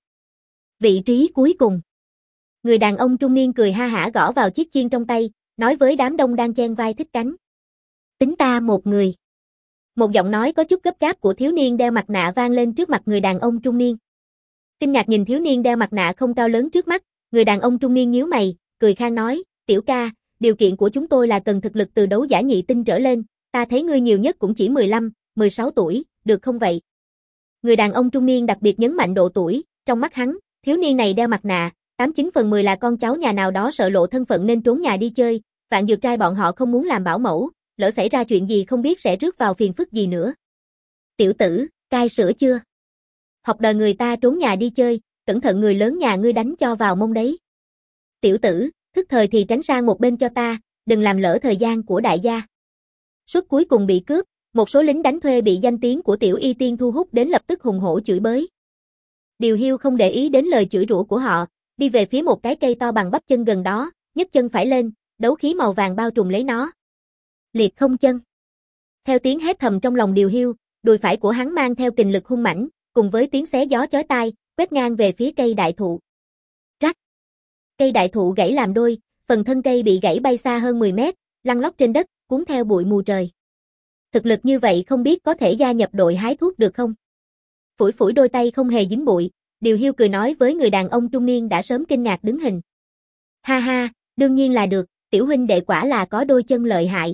Vị trí cuối cùng. Người đàn ông trung niên cười ha hả gõ vào chiếc chiên trong tay, nói với đám đông đang chen vai thích cánh. Tính ta một người. Một giọng nói có chút gấp gáp của thiếu niên đeo mặt nạ vang lên trước mặt người đàn ông trung niên. Kinh ngạc nhìn thiếu niên đeo mặt nạ không cao lớn trước mắt, người đàn ông trung niên nhíu mày, cười khang nói, tiểu ca, điều kiện của chúng tôi là cần thực lực từ đấu giả nhị tinh trở lên, ta thấy ngươi nhiều nhất cũng chỉ mười lăm, mười sáu tuổi, được không vậy? Người đàn ông trung niên đặc biệt nhấn mạnh độ tuổi, trong mắt hắn, thiếu niên này đeo mặt nạ, tám chín phần mười là con cháu nhà nào đó sợ lộ thân phận nên trốn nhà đi chơi, Vạn Dược trai bọn họ không muốn làm bảo mẫu, lỡ xảy ra chuyện gì không biết sẽ rước vào phiền phức gì nữa. Tiểu tử, cai sữa chưa? Học đời người ta trốn nhà đi chơi, cẩn thận người lớn nhà ngươi đánh cho vào mông đấy. Tiểu tử, thức thời thì tránh sang một bên cho ta, đừng làm lỡ thời gian của đại gia. Suất cuối cùng bị cướp, một số lính đánh thuê bị danh tiếng của Tiểu Y Tiên thu hút đến lập tức hùng hổ chửi bới. Điều Hiu không để ý đến lời chửi rủa của họ, đi về phía một cái cây to bằng bắp chân gần đó, nhấc chân phải lên, đấu khí màu vàng bao trùm lấy nó. Liệt không chân. Theo tiếng hét thầm trong lòng Điều Hiu, đùi phải của hắn mang theo kình lực hung mãnh, cùng với tiếng xé gió chói tai, quét ngang về phía cây đại thụ. Rắc. Cây đại thụ gãy làm đôi, phần thân cây bị gãy bay xa hơn mười mét, lăn lóc trên đất, cuốn theo bụi mù trời. Thực lực như vậy không biết có thể gia nhập đội hái thuốc được không? Phủi phủi đôi tay không hề dính bụi, Điều Hiu cười nói với người đàn ông trung niên đã sớm kinh ngạc đứng hình. Ha ha, đương nhiên là được, tiểu huynh đệ quả là có đôi chân lợi hại.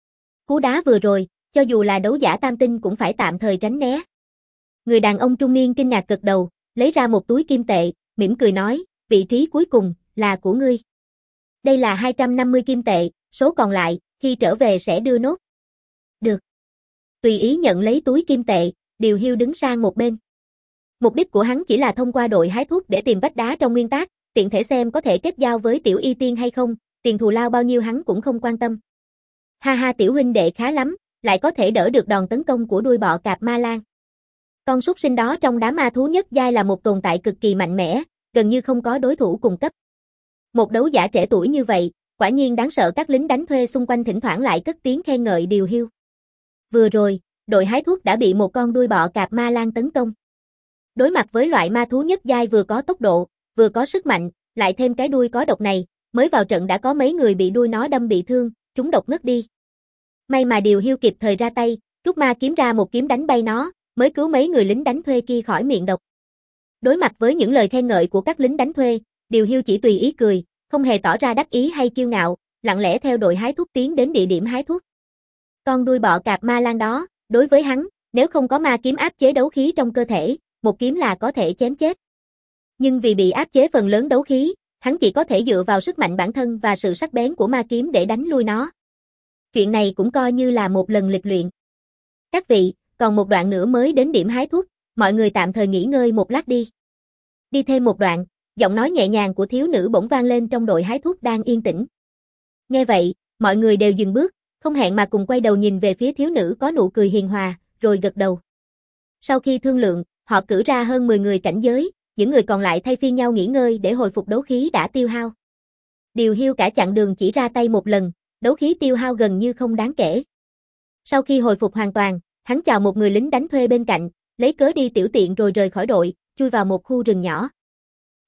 Cú đá vừa rồi, cho dù là đấu giả tam tinh cũng phải tạm thời tránh né. Người đàn ông trung niên kinh ngạc gật đầu, lấy ra một túi kim tệ, mỉm cười nói, vị trí cuối cùng, là của ngươi. Đây là hai trăm năm mươi kim tệ, số còn lại, khi trở về sẽ đưa nốt. Được. Tùy ý nhận lấy túi kim tệ, Điều Hiu đứng sang một bên. Mục đích của hắn chỉ là thông qua đội hái thuốc để tìm vách đá trong nguyên tác, tiện thể xem có thể kết giao với Tiểu Y Tiên hay không, tiền thù lao bao nhiêu hắn cũng không quan tâm. Ha ha, tiểu huynh đệ khá lắm, lại có thể đỡ được đòn tấn công của đuôi bọ cạp ma lang. Con súc sinh đó trong đám ma thú nhất giai là một tồn tại cực kỳ mạnh mẽ, gần như không có đối thủ cùng cấp. Một đấu giả trẻ tuổi như vậy, quả nhiên đáng sợ. Các lính đánh thuê xung quanh thỉnh thoảng lại cất tiếng khen ngợi Điều Hiu. Vừa rồi, đội hái thuốc đã bị một con đuôi bọ cạp ma lang tấn công. Đối mặt với loại ma thú nhất giai vừa có tốc độ, vừa có sức mạnh, lại thêm cái đuôi có độc này, mới vào trận đã có mấy người bị đuôi nó đâm bị thương, trúng độc ngất đi. May mà Điều Hiu kịp thời ra tay, rút ma kiếm ra một kiếm đánh bay nó, mới cứu mấy người lính đánh thuê kia khỏi miệng độc. Đối mặt với những lời khen ngợi của các lính đánh thuê, Điều Hiu chỉ tùy ý cười, không hề tỏ ra đắc ý hay kiêu ngạo, lặng lẽ theo đội hái thuốc tiến đến địa điểm hái thuốc. Con đuôi bọ cạp ma lang đó, đối với hắn, nếu không có ma kiếm áp chế đấu khí trong cơ thể, một kiếm là có thể chém chết. Nhưng vì bị áp chế phần lớn đấu khí, hắn chỉ có thể dựa vào sức mạnh bản thân và sự sắc bén của ma kiếm để đánh lui nó. Chuyện này cũng coi như là một lần lịch luyện. Các vị, còn một đoạn nữa mới đến điểm hái thuốc, mọi người tạm thời nghỉ ngơi một lát đi. Đi thêm một đoạn, giọng nói nhẹ nhàng của thiếu nữ bỗng vang lên trong đội hái thuốc đang yên tĩnh. Nghe vậy, mọi người đều dừng bước, không hẹn mà cùng quay đầu nhìn về phía thiếu nữ có nụ cười hiền hòa, rồi gật đầu. Sau khi thương lượng, họ cử ra hơn mười người cảnh giới, những người còn lại thay phiên nhau nghỉ ngơi để hồi phục đấu khí đã tiêu hao. Điều Hiu cả chặng đường chỉ ra tay một lần, đấu khí tiêu hao gần như không đáng kể. Sau khi hồi phục hoàn toàn, hắn chào một người lính đánh thuê bên cạnh, lấy cớ đi tiểu tiện rồi rời khỏi đội, chui vào một khu rừng nhỏ.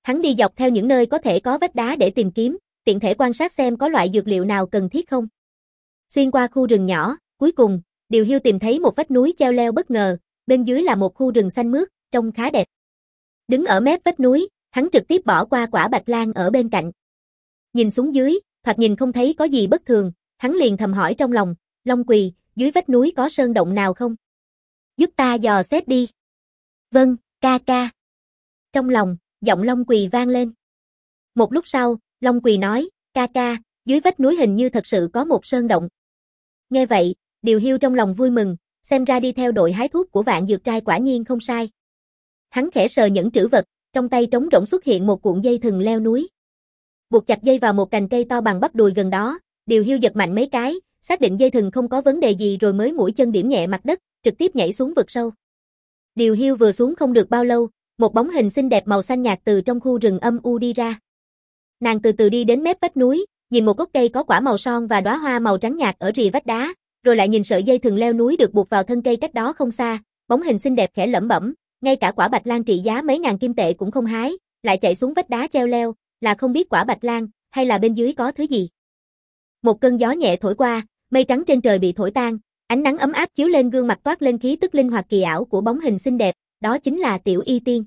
Hắn đi dọc theo những nơi có thể có vách đá để tìm kiếm, tiện thể quan sát xem có loại dược liệu nào cần thiết không. Xuyên qua khu rừng nhỏ, cuối cùng, Điều Hiu tìm thấy một vách núi treo leo bất ngờ, bên dưới là một khu rừng xanh mướt, trông khá đẹp. Đứng ở mép vách núi, hắn trực tiếp bỏ qua quả bạch lan ở bên cạnh. Nhìn xuống dưới, thoạt nhìn không thấy có gì bất thường, hắn liền thầm hỏi trong lòng, Long Quỳ, dưới vách núi có sơn động nào không? Giúp ta dò xét đi. Vâng, ca ca. Trong lòng, giọng Long Quỳ vang lên. Một lúc sau, Long Quỳ nói, ca ca, dưới vách núi hình như thật sự có một sơn động. Nghe vậy, Điều Hiu trong lòng vui mừng, xem ra đi theo đội hái thuốc của Vạn Dược Trai quả nhiên không sai. Hắn khẽ sờ nhẫn trữ vật, trong tay trống rỗng xuất hiện một cuộn dây thừng leo núi. Buộc chặt dây vào một cành cây to bằng bắp đùi gần đó, Điều Hiu giật mạnh mấy cái, xác định dây thừng không có vấn đề gì rồi mới mũi chân điểm nhẹ mặt đất, trực tiếp nhảy xuống vực sâu. Điều Hiu vừa xuống không được bao lâu, một bóng hình xinh đẹp màu xanh nhạt từ trong khu rừng âm u đi ra. Nàng từ từ đi đến mép vách núi, nhìn một gốc cây có quả màu son và đóa hoa màu trắng nhạt ở rìa vách đá, rồi lại nhìn sợi dây thừng leo núi được buộc vào thân cây cách đó không xa, bóng hình xinh đẹp khẽ lẩm bẩm, ngay cả quả bạch lan trị giá mấy ngàn kim tệ cũng không hái, lại chạy xuống vách đá treo leo, là không biết quả bạch lan, hay là bên dưới có thứ gì. Một cơn gió nhẹ thổi qua, mây trắng trên trời bị thổi tan, ánh nắng ấm áp chiếu lên gương mặt toát lên khí tức linh hoạt kỳ ảo của bóng hình xinh đẹp, đó chính là Tiểu Y Tiên.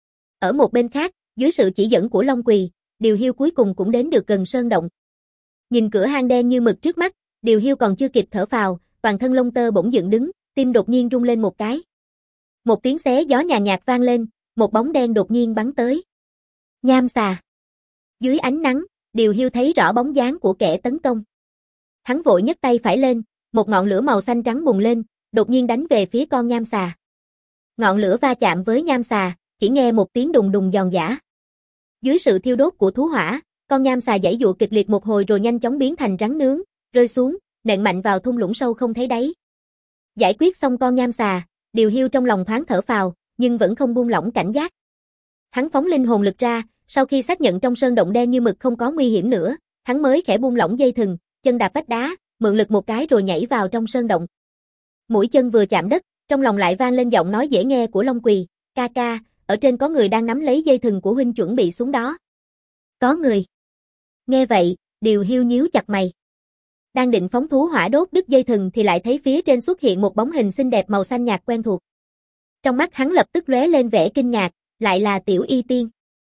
Ở một bên khác, dưới sự chỉ dẫn của Long Quỳ, Điều Hiu cuối cùng cũng đến được gần sơn động. Nhìn cửa hang đen như mực trước mắt, Điều Hiu còn chưa kịp thở phào, toàn thân lông tơ bỗng dựng đứng, tim đột nhiên rung lên một cái. Một tiếng xé gió nhàn nhạt vang lên, một bóng đen đột nhiên bắn tới. Nham xà. Dưới ánh nắng, Điều Hiu thấy rõ bóng dáng của kẻ tấn công. Hắn vội nhấc tay phải lên, một ngọn lửa màu xanh trắng bùng lên, đột nhiên đánh về phía con nham xà. Ngọn lửa va chạm với nham xà, chỉ nghe một tiếng đùng đùng giòn giã. Dưới sự thiêu đốt của thú hỏa, con nham xà giãy giụa kịch liệt một hồi rồi nhanh chóng biến thành rắn nướng, rơi xuống, nện mạnh vào thung lũng sâu không thấy đáy. Giải quyết xong con nham xà, Điều Hiu trong lòng thoáng thở phào, nhưng vẫn không buông lỏng cảnh giác. Hắn phóng linh hồn lực ra, sau khi xác nhận trong sơn động đen như mực không có nguy hiểm nữa, hắn mới khẽ buông lỏng dây thừng, chân đạp vách đá, mượn lực một cái rồi nhảy vào trong sơn động. Mũi chân vừa chạm đất, trong lòng lại vang lên giọng nói dễ nghe của Long Quỳ, ca ca, ở trên có người đang nắm lấy dây thừng của huynh chuẩn bị xuống đó. Có người. Nghe vậy, Điều Hiu nhíu chặt mày. Đang định phóng thú hỏa đốt đứt dây thừng thì lại thấy phía trên xuất hiện một bóng hình xinh đẹp màu xanh nhạt quen thuộc. Trong mắt hắn lập tức lóe lên vẻ kinh ngạc, lại là Tiểu Y Tiên.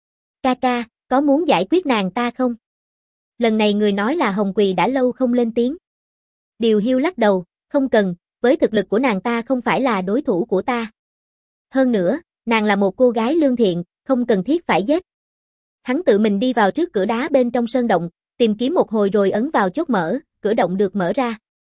Ca ca, có muốn giải quyết nàng ta không? Lần này người nói là Hồng Quỳ đã lâu không lên tiếng. Điều Hiu lắc đầu, không cần, với thực lực của nàng ta không phải là đối thủ của ta. Hơn nữa, nàng là một cô gái lương thiện, không cần thiết phải giết. Hắn tự mình đi vào trước cửa đá bên trong sơn động, tìm kiếm một hồi rồi ấn vào chốt mở, cửa động được mở ra.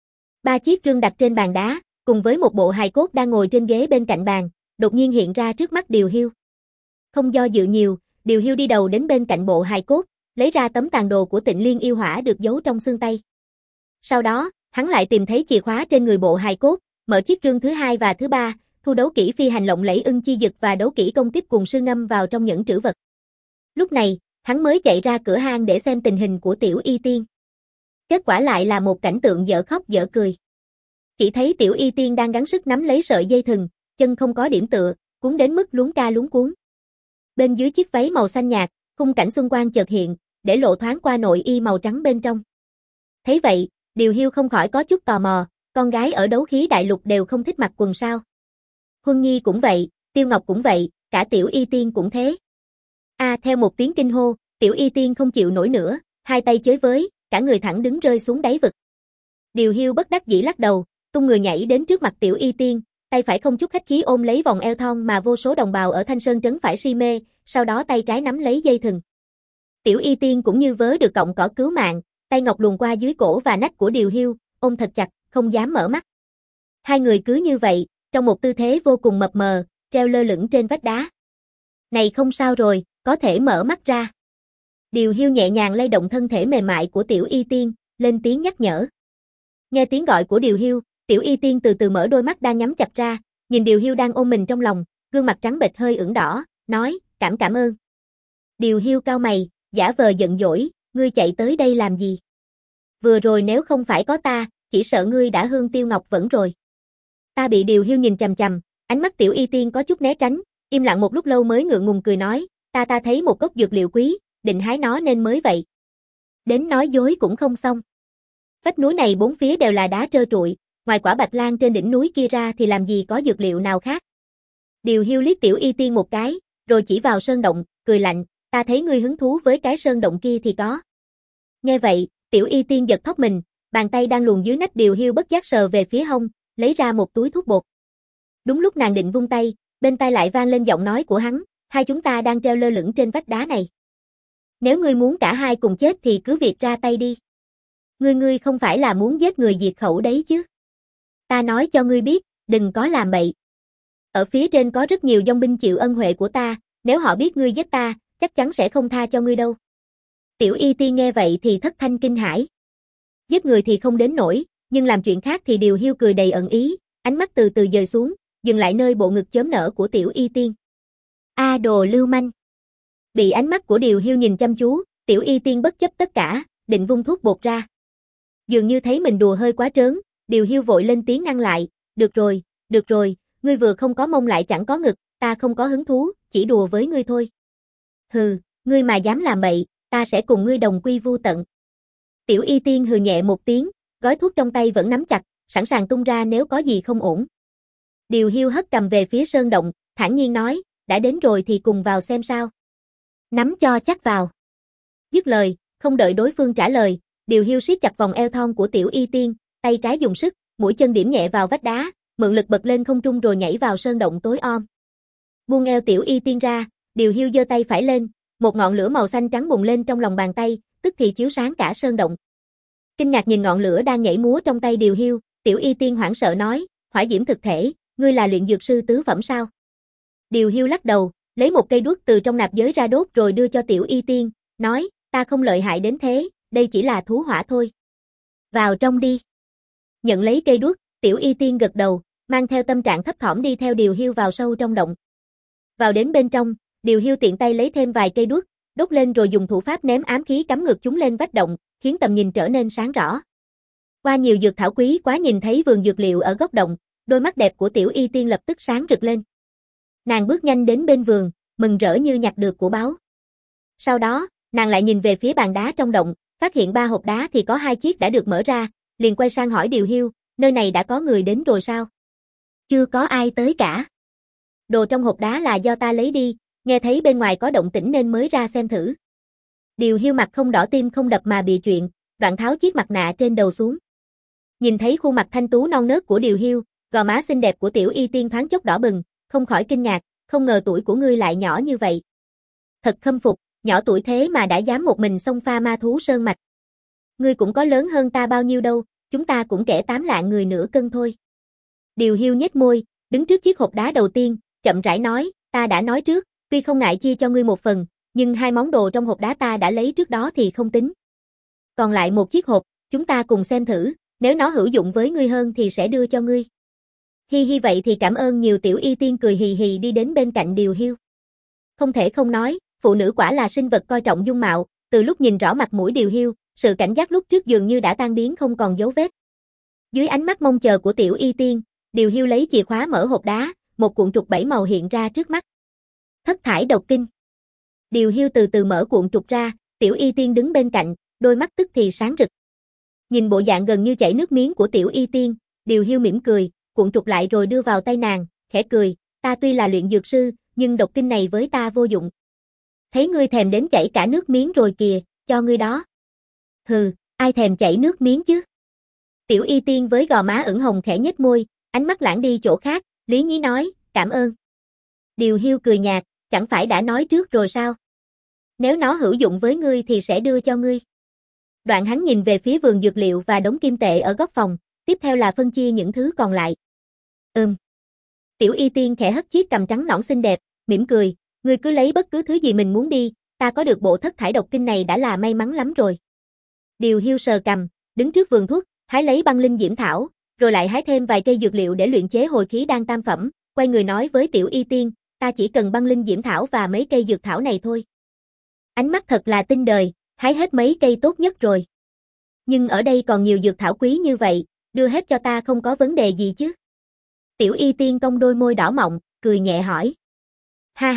Ba chiếc rương đặt trên bàn đá, cùng với một bộ hài cốt đang ngồi trên ghế bên cạnh bàn, đột nhiên hiện ra trước mắt Điều Hiu. Không do dự nhiều, Điều Hiu đi đầu đến bên cạnh bộ hài cốt, lấy ra tấm tàn đồ của Tịnh Liên yêu hỏa được giấu trong xương tay. Sau đó, hắn lại tìm thấy chìa khóa trên người bộ hài cốt, mở chiếc rương thứ hai và thứ ba, thu đấu kỹ phi hành lộng lẫy ưng chi dực và đấu kỹ công kích cùng sư ngâm vào trong nhẫn trữ vật. Lúc này, hắn mới chạy ra cửa hang để xem tình hình của Tiểu Y Tiên. Kết quả lại là một cảnh tượng dở khóc dở cười. Chỉ thấy Tiểu Y Tiên đang gắng sức nắm lấy sợi dây thừng, chân không có điểm tựa, cuốn đến mức luống ca luống cuống. Bên dưới chiếc váy màu xanh nhạt, khung cảnh xuân quang chợt hiện, để lộ thoáng qua nội y màu trắng bên trong. Thấy vậy, Điều Hiu không khỏi có chút tò mò, con gái ở đấu khí đại lục đều không thích mặc quần sao? Huân Nhi cũng vậy, Tiêu Ngọc cũng vậy, cả Tiểu Y Tiên cũng thế. A à, theo một tiếng kinh hô, Tiểu Y Tiên không chịu nổi nữa, hai tay chới với, cả người thẳng đứng rơi xuống đáy vực. Điều Hiu bất đắc dĩ lắc đầu, tung người nhảy đến trước mặt Tiểu Y Tiên, tay phải không chút khách khí ôm lấy vòng eo thon mà vô số đồng bào ở Thanh Sơn trấn phải si mê, sau đó tay trái nắm lấy dây thừng. Tiểu Y Tiên cũng như vớ được cọng cỏ cứu mạng, tay ngọc luồn qua dưới cổ và nách của Điều Hiu, ôm thật chặt, không dám mở mắt. Hai người cứ như vậy, trong một tư thế vô cùng mập mờ, treo lơ lửng trên vách đá. Này không sao rồi, có thể mở mắt ra. Điều Hiu nhẹ nhàng lay động thân thể mềm mại của Tiểu Y Tiên, lên tiếng nhắc nhở. Nghe tiếng gọi của Điều Hiu, Tiểu Y Tiên từ từ mở đôi mắt đang nhắm chặt ra, nhìn Điều Hiu đang ôm mình trong lòng, gương mặt trắng bệch hơi ửng đỏ, nói, cảm cảm ơn. Điều Hiu cau mày, giả vờ giận dỗi, ngươi chạy tới đây làm gì? Vừa rồi nếu không phải có ta, chỉ sợ ngươi đã hương Tiêu Ngọc vẫn rồi. Ta bị Điều Hiu nhìn chằm chằm, ánh mắt Tiểu Y Tiên có chút né tránh, im lặng một lúc lâu mới ngượng ngùng cười nói, ta ta thấy một gốc dược liệu quý, định hái nó nên mới vậy. Đến nói dối cũng không xong. Vách núi này bốn phía đều là đá trơ trụi, ngoài quả bạch lan trên đỉnh núi kia ra thì làm gì có dược liệu nào khác. Điều Hiu liếc Tiểu Y Tiên một cái, rồi chỉ vào sơn động, cười lạnh, ta thấy ngươi hứng thú với cái sơn động kia thì có. Nghe vậy, Tiểu Y Tiên giật thót mình, bàn tay đang luồn dưới nách Điều Hiu bất giác sờ về phía hông, lấy ra một túi thuốc bột. Đúng lúc nàng định vung tay, bên tai lại vang lên giọng nói của hắn, hai chúng ta đang treo lơ lửng trên vách đá này. Nếu ngươi muốn cả hai cùng chết thì cứ việc ra tay đi. Ngươi ngươi không phải là muốn giết người diệt khẩu đấy chứ. Ta nói cho ngươi biết, đừng có làm bậy. Ở phía trên có rất nhiều dòng binh chịu ân huệ của ta, nếu họ biết ngươi giết ta, chắc chắn sẽ không tha cho ngươi đâu. Tiểu Y Tiên nghe vậy thì thất thanh kinh hãi. Giết người thì không đến nỗi, nhưng làm chuyện khác thì Điều Hiu cười đầy ẩn ý, ánh mắt từ từ dời xuống, dừng lại nơi bộ ngực chớm nở của Tiểu Y Tiên. A đồ lưu manh. Bị ánh mắt của Điều Hiu nhìn chăm chú, Tiểu Y Tiên bất chấp tất cả, định vung thuốc bột ra. Dường như thấy mình đùa hơi quá trớn, Điều Hiu vội lên tiếng ngăn lại, được rồi, được rồi, ngươi vừa không có mông lại chẳng có ngực, ta không có hứng thú, chỉ đùa với ngươi thôi. Hừ, ngươi mà dám làm bậy, ta sẽ cùng ngươi đồng quy vu tận. Tiểu Y Tiên hừ nhẹ một tiếng, gói thuốc trong tay vẫn nắm chặt, sẵn sàng tung ra nếu có gì không ổn. Điều Hiu hất cầm về phía sơn động, thản nhiên nói, đã đến rồi thì cùng vào xem sao. Nắm cho chắc vào. Dứt lời, không đợi đối phương trả lời, Điều Hiu siết chặt vòng eo thon của Tiểu Y Tiên, tay trái dùng sức, mũi chân điểm nhẹ vào vách đá, mượn lực bật lên không trung rồi nhảy vào sơn động tối om. Buông eo Tiểu Y Tiên ra, Điều Hiu giơ tay phải lên, một ngọn lửa màu xanh trắng bùng lên trong lòng bàn tay, tức thì chiếu sáng cả sơn động. Kinh ngạc nhìn ngọn lửa đang nhảy múa trong tay Điều Hiu, Tiểu Y Tiên hoảng sợ nói, hỏa diễm thực thể, ngươi là luyện dược sư tứ phẩm sao? Điều Hiu lắc đầu, lấy một cây đuốc từ trong nạp giới ra đốt rồi đưa cho Tiểu Y Tiên, nói, ta không lợi hại đến thế, đây chỉ là thú hỏa thôi. Vào trong đi. Nhận lấy cây đuốc, Tiểu Y Tiên gật đầu, mang theo tâm trạng thấp thỏm đi theo Điều Hiu vào sâu trong động. Vào đến bên trong, Điều Hiu tiện tay lấy thêm vài cây đuốc, đốt lên rồi dùng thủ pháp ném ám khí cắm ngược chúng lên vách động, khiến tầm nhìn trở nên sáng rõ. Qua nhiều dược thảo quý quá nhìn thấy vườn dược liệu ở góc động, đôi mắt đẹp của Tiểu Y Tiên lập tức sáng rực lên. Nàng bước nhanh đến bên vườn, mừng rỡ như nhặt được của báu. Sau đó, nàng lại nhìn về phía bàn đá trong động, phát hiện ba hộp đá thì có hai chiếc đã được mở ra, liền quay sang hỏi Điều Hiu, nơi này đã có người đến rồi sao? Chưa có ai tới cả. Đồ trong hộp đá là do ta lấy đi, nghe thấy bên ngoài có động tĩnh nên mới ra xem thử. Điều Hiu mặt không đỏ tim không đập mà bịa chuyện, đoạn tháo chiếc mặt nạ trên đầu xuống. Nhìn thấy khuôn mặt thanh tú non nớt của Điều Hiu, gò má xinh đẹp của Tiểu Y Tiên thoáng chốc đỏ bừng, không khỏi kinh ngạc, không ngờ tuổi của ngươi lại nhỏ như vậy. Thật khâm phục, nhỏ tuổi thế mà đã dám một mình xông pha ma thú sơn mạch. Ngươi cũng có lớn hơn ta bao nhiêu đâu, chúng ta cũng kẻ tám lạng người nửa cân thôi. Điều Hiu nhếch môi, đứng trước chiếc hộp đá đầu tiên, chậm rãi nói, ta đã nói trước, tuy không ngại chia cho ngươi một phần, nhưng hai món đồ trong hộp đá ta đã lấy trước đó thì không tính. Còn lại một chiếc hộp, chúng ta cùng xem thử, nếu nó hữu dụng với ngươi hơn thì sẽ đưa cho ngươi. Hi hi vậy thì cảm ơn nhiều. Tiểu Y Tiên cười hì hì đi đến bên cạnh Điều Hiu. Không thể không nói, phụ nữ quả là sinh vật coi trọng dung mạo, từ lúc nhìn rõ mặt mũi Điều Hiu, sự cảnh giác lúc trước dường như đã tan biến không còn dấu vết. Dưới ánh mắt mong chờ của Tiểu Y Tiên, Điều Hiu lấy chìa khóa mở hộp đá, một cuộn trục bảy màu hiện ra trước mắt. Thất thải độc kinh. Điều Hiu từ từ mở cuộn trục ra, Tiểu Y Tiên đứng bên cạnh, đôi mắt tức thì sáng rực. Nhìn bộ dạng gần như chảy nước miếng của Tiểu Y Tiên, Điều Hiu mỉm cười, cuộn trục lại rồi đưa vào tay nàng, khẽ cười, ta tuy là luyện dược sư, nhưng độc kinh này với ta vô dụng. Thấy ngươi thèm đến chảy cả nước miếng rồi kìa, cho ngươi đó. Hừ, ai thèm chảy nước miếng chứ? Tiểu Y Tiên với gò má ửng hồng khẽ nhếch môi, ánh mắt lãng đi chỗ khác, lý nhí nói, cảm ơn. Điều Hiu cười nhạt, chẳng phải đã nói trước rồi sao? Nếu nó hữu dụng với ngươi thì sẽ đưa cho ngươi. Đoạn hắn nhìn về phía vườn dược liệu và đống kim tệ ở góc phòng, tiếp theo là phân chia những thứ còn lại. Ừm. Tiểu Y Tiên khẽ hất chiếc cằm trắng nõn xinh đẹp, mỉm cười, ngươi cứ lấy bất cứ thứ gì mình muốn đi, ta có được bộ thất thải độc kinh này đã là may mắn lắm rồi. Điều Hiu sờ cằm, đứng trước vườn thuốc, hái lấy băng linh diễm thảo, rồi lại hái thêm vài cây dược liệu để luyện chế hồi khí đan tam phẩm, quay người nói với Tiểu Y Tiên, ta chỉ cần băng linh diễm thảo và mấy cây dược thảo này thôi. Ánh mắt thật là tinh đời, hái hết mấy cây tốt nhất rồi. Nhưng ở đây còn nhiều dược thảo quý như vậy, đưa hết cho ta không có vấn đề gì chứ? Tiểu Y Tiên cong đôi môi đỏ mọng, cười nhẹ hỏi. Ha ha,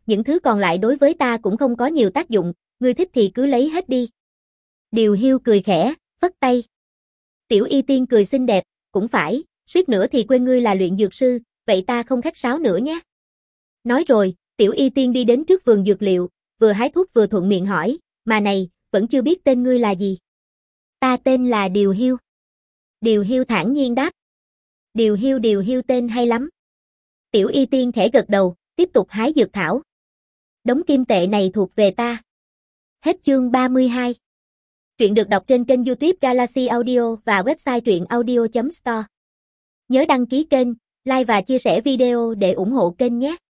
những thứ còn lại đối với ta cũng không có nhiều tác dụng, ngươi thích thì cứ lấy hết đi. Điều Hiu cười khẽ, phất tay. Tiểu Y Tiên cười xinh đẹp, cũng phải, suýt nữa thì quên ngươi là luyện dược sư, vậy ta không khách sáo nữa nhé. Nói rồi, Tiểu Y Tiên đi đến trước vườn dược liệu, vừa hái thuốc vừa thuận miệng hỏi, mà này, vẫn chưa biết tên ngươi là gì. Ta tên là Điều Hiu. Điều Hiu thản nhiên đáp. Điều Hiu Điều Hiu tên hay lắm. Tiểu Y Tiên khẽ gật đầu, tiếp tục hái dược thảo. Đống kim tệ này thuộc về ta. Hết chương ba mươi hai. Truyện được đọc trên kênh YouTube Galaxy Audio và website truyện audio chấm store. Nhớ đăng ký kênh, like và chia sẻ video để ủng hộ kênh nhé.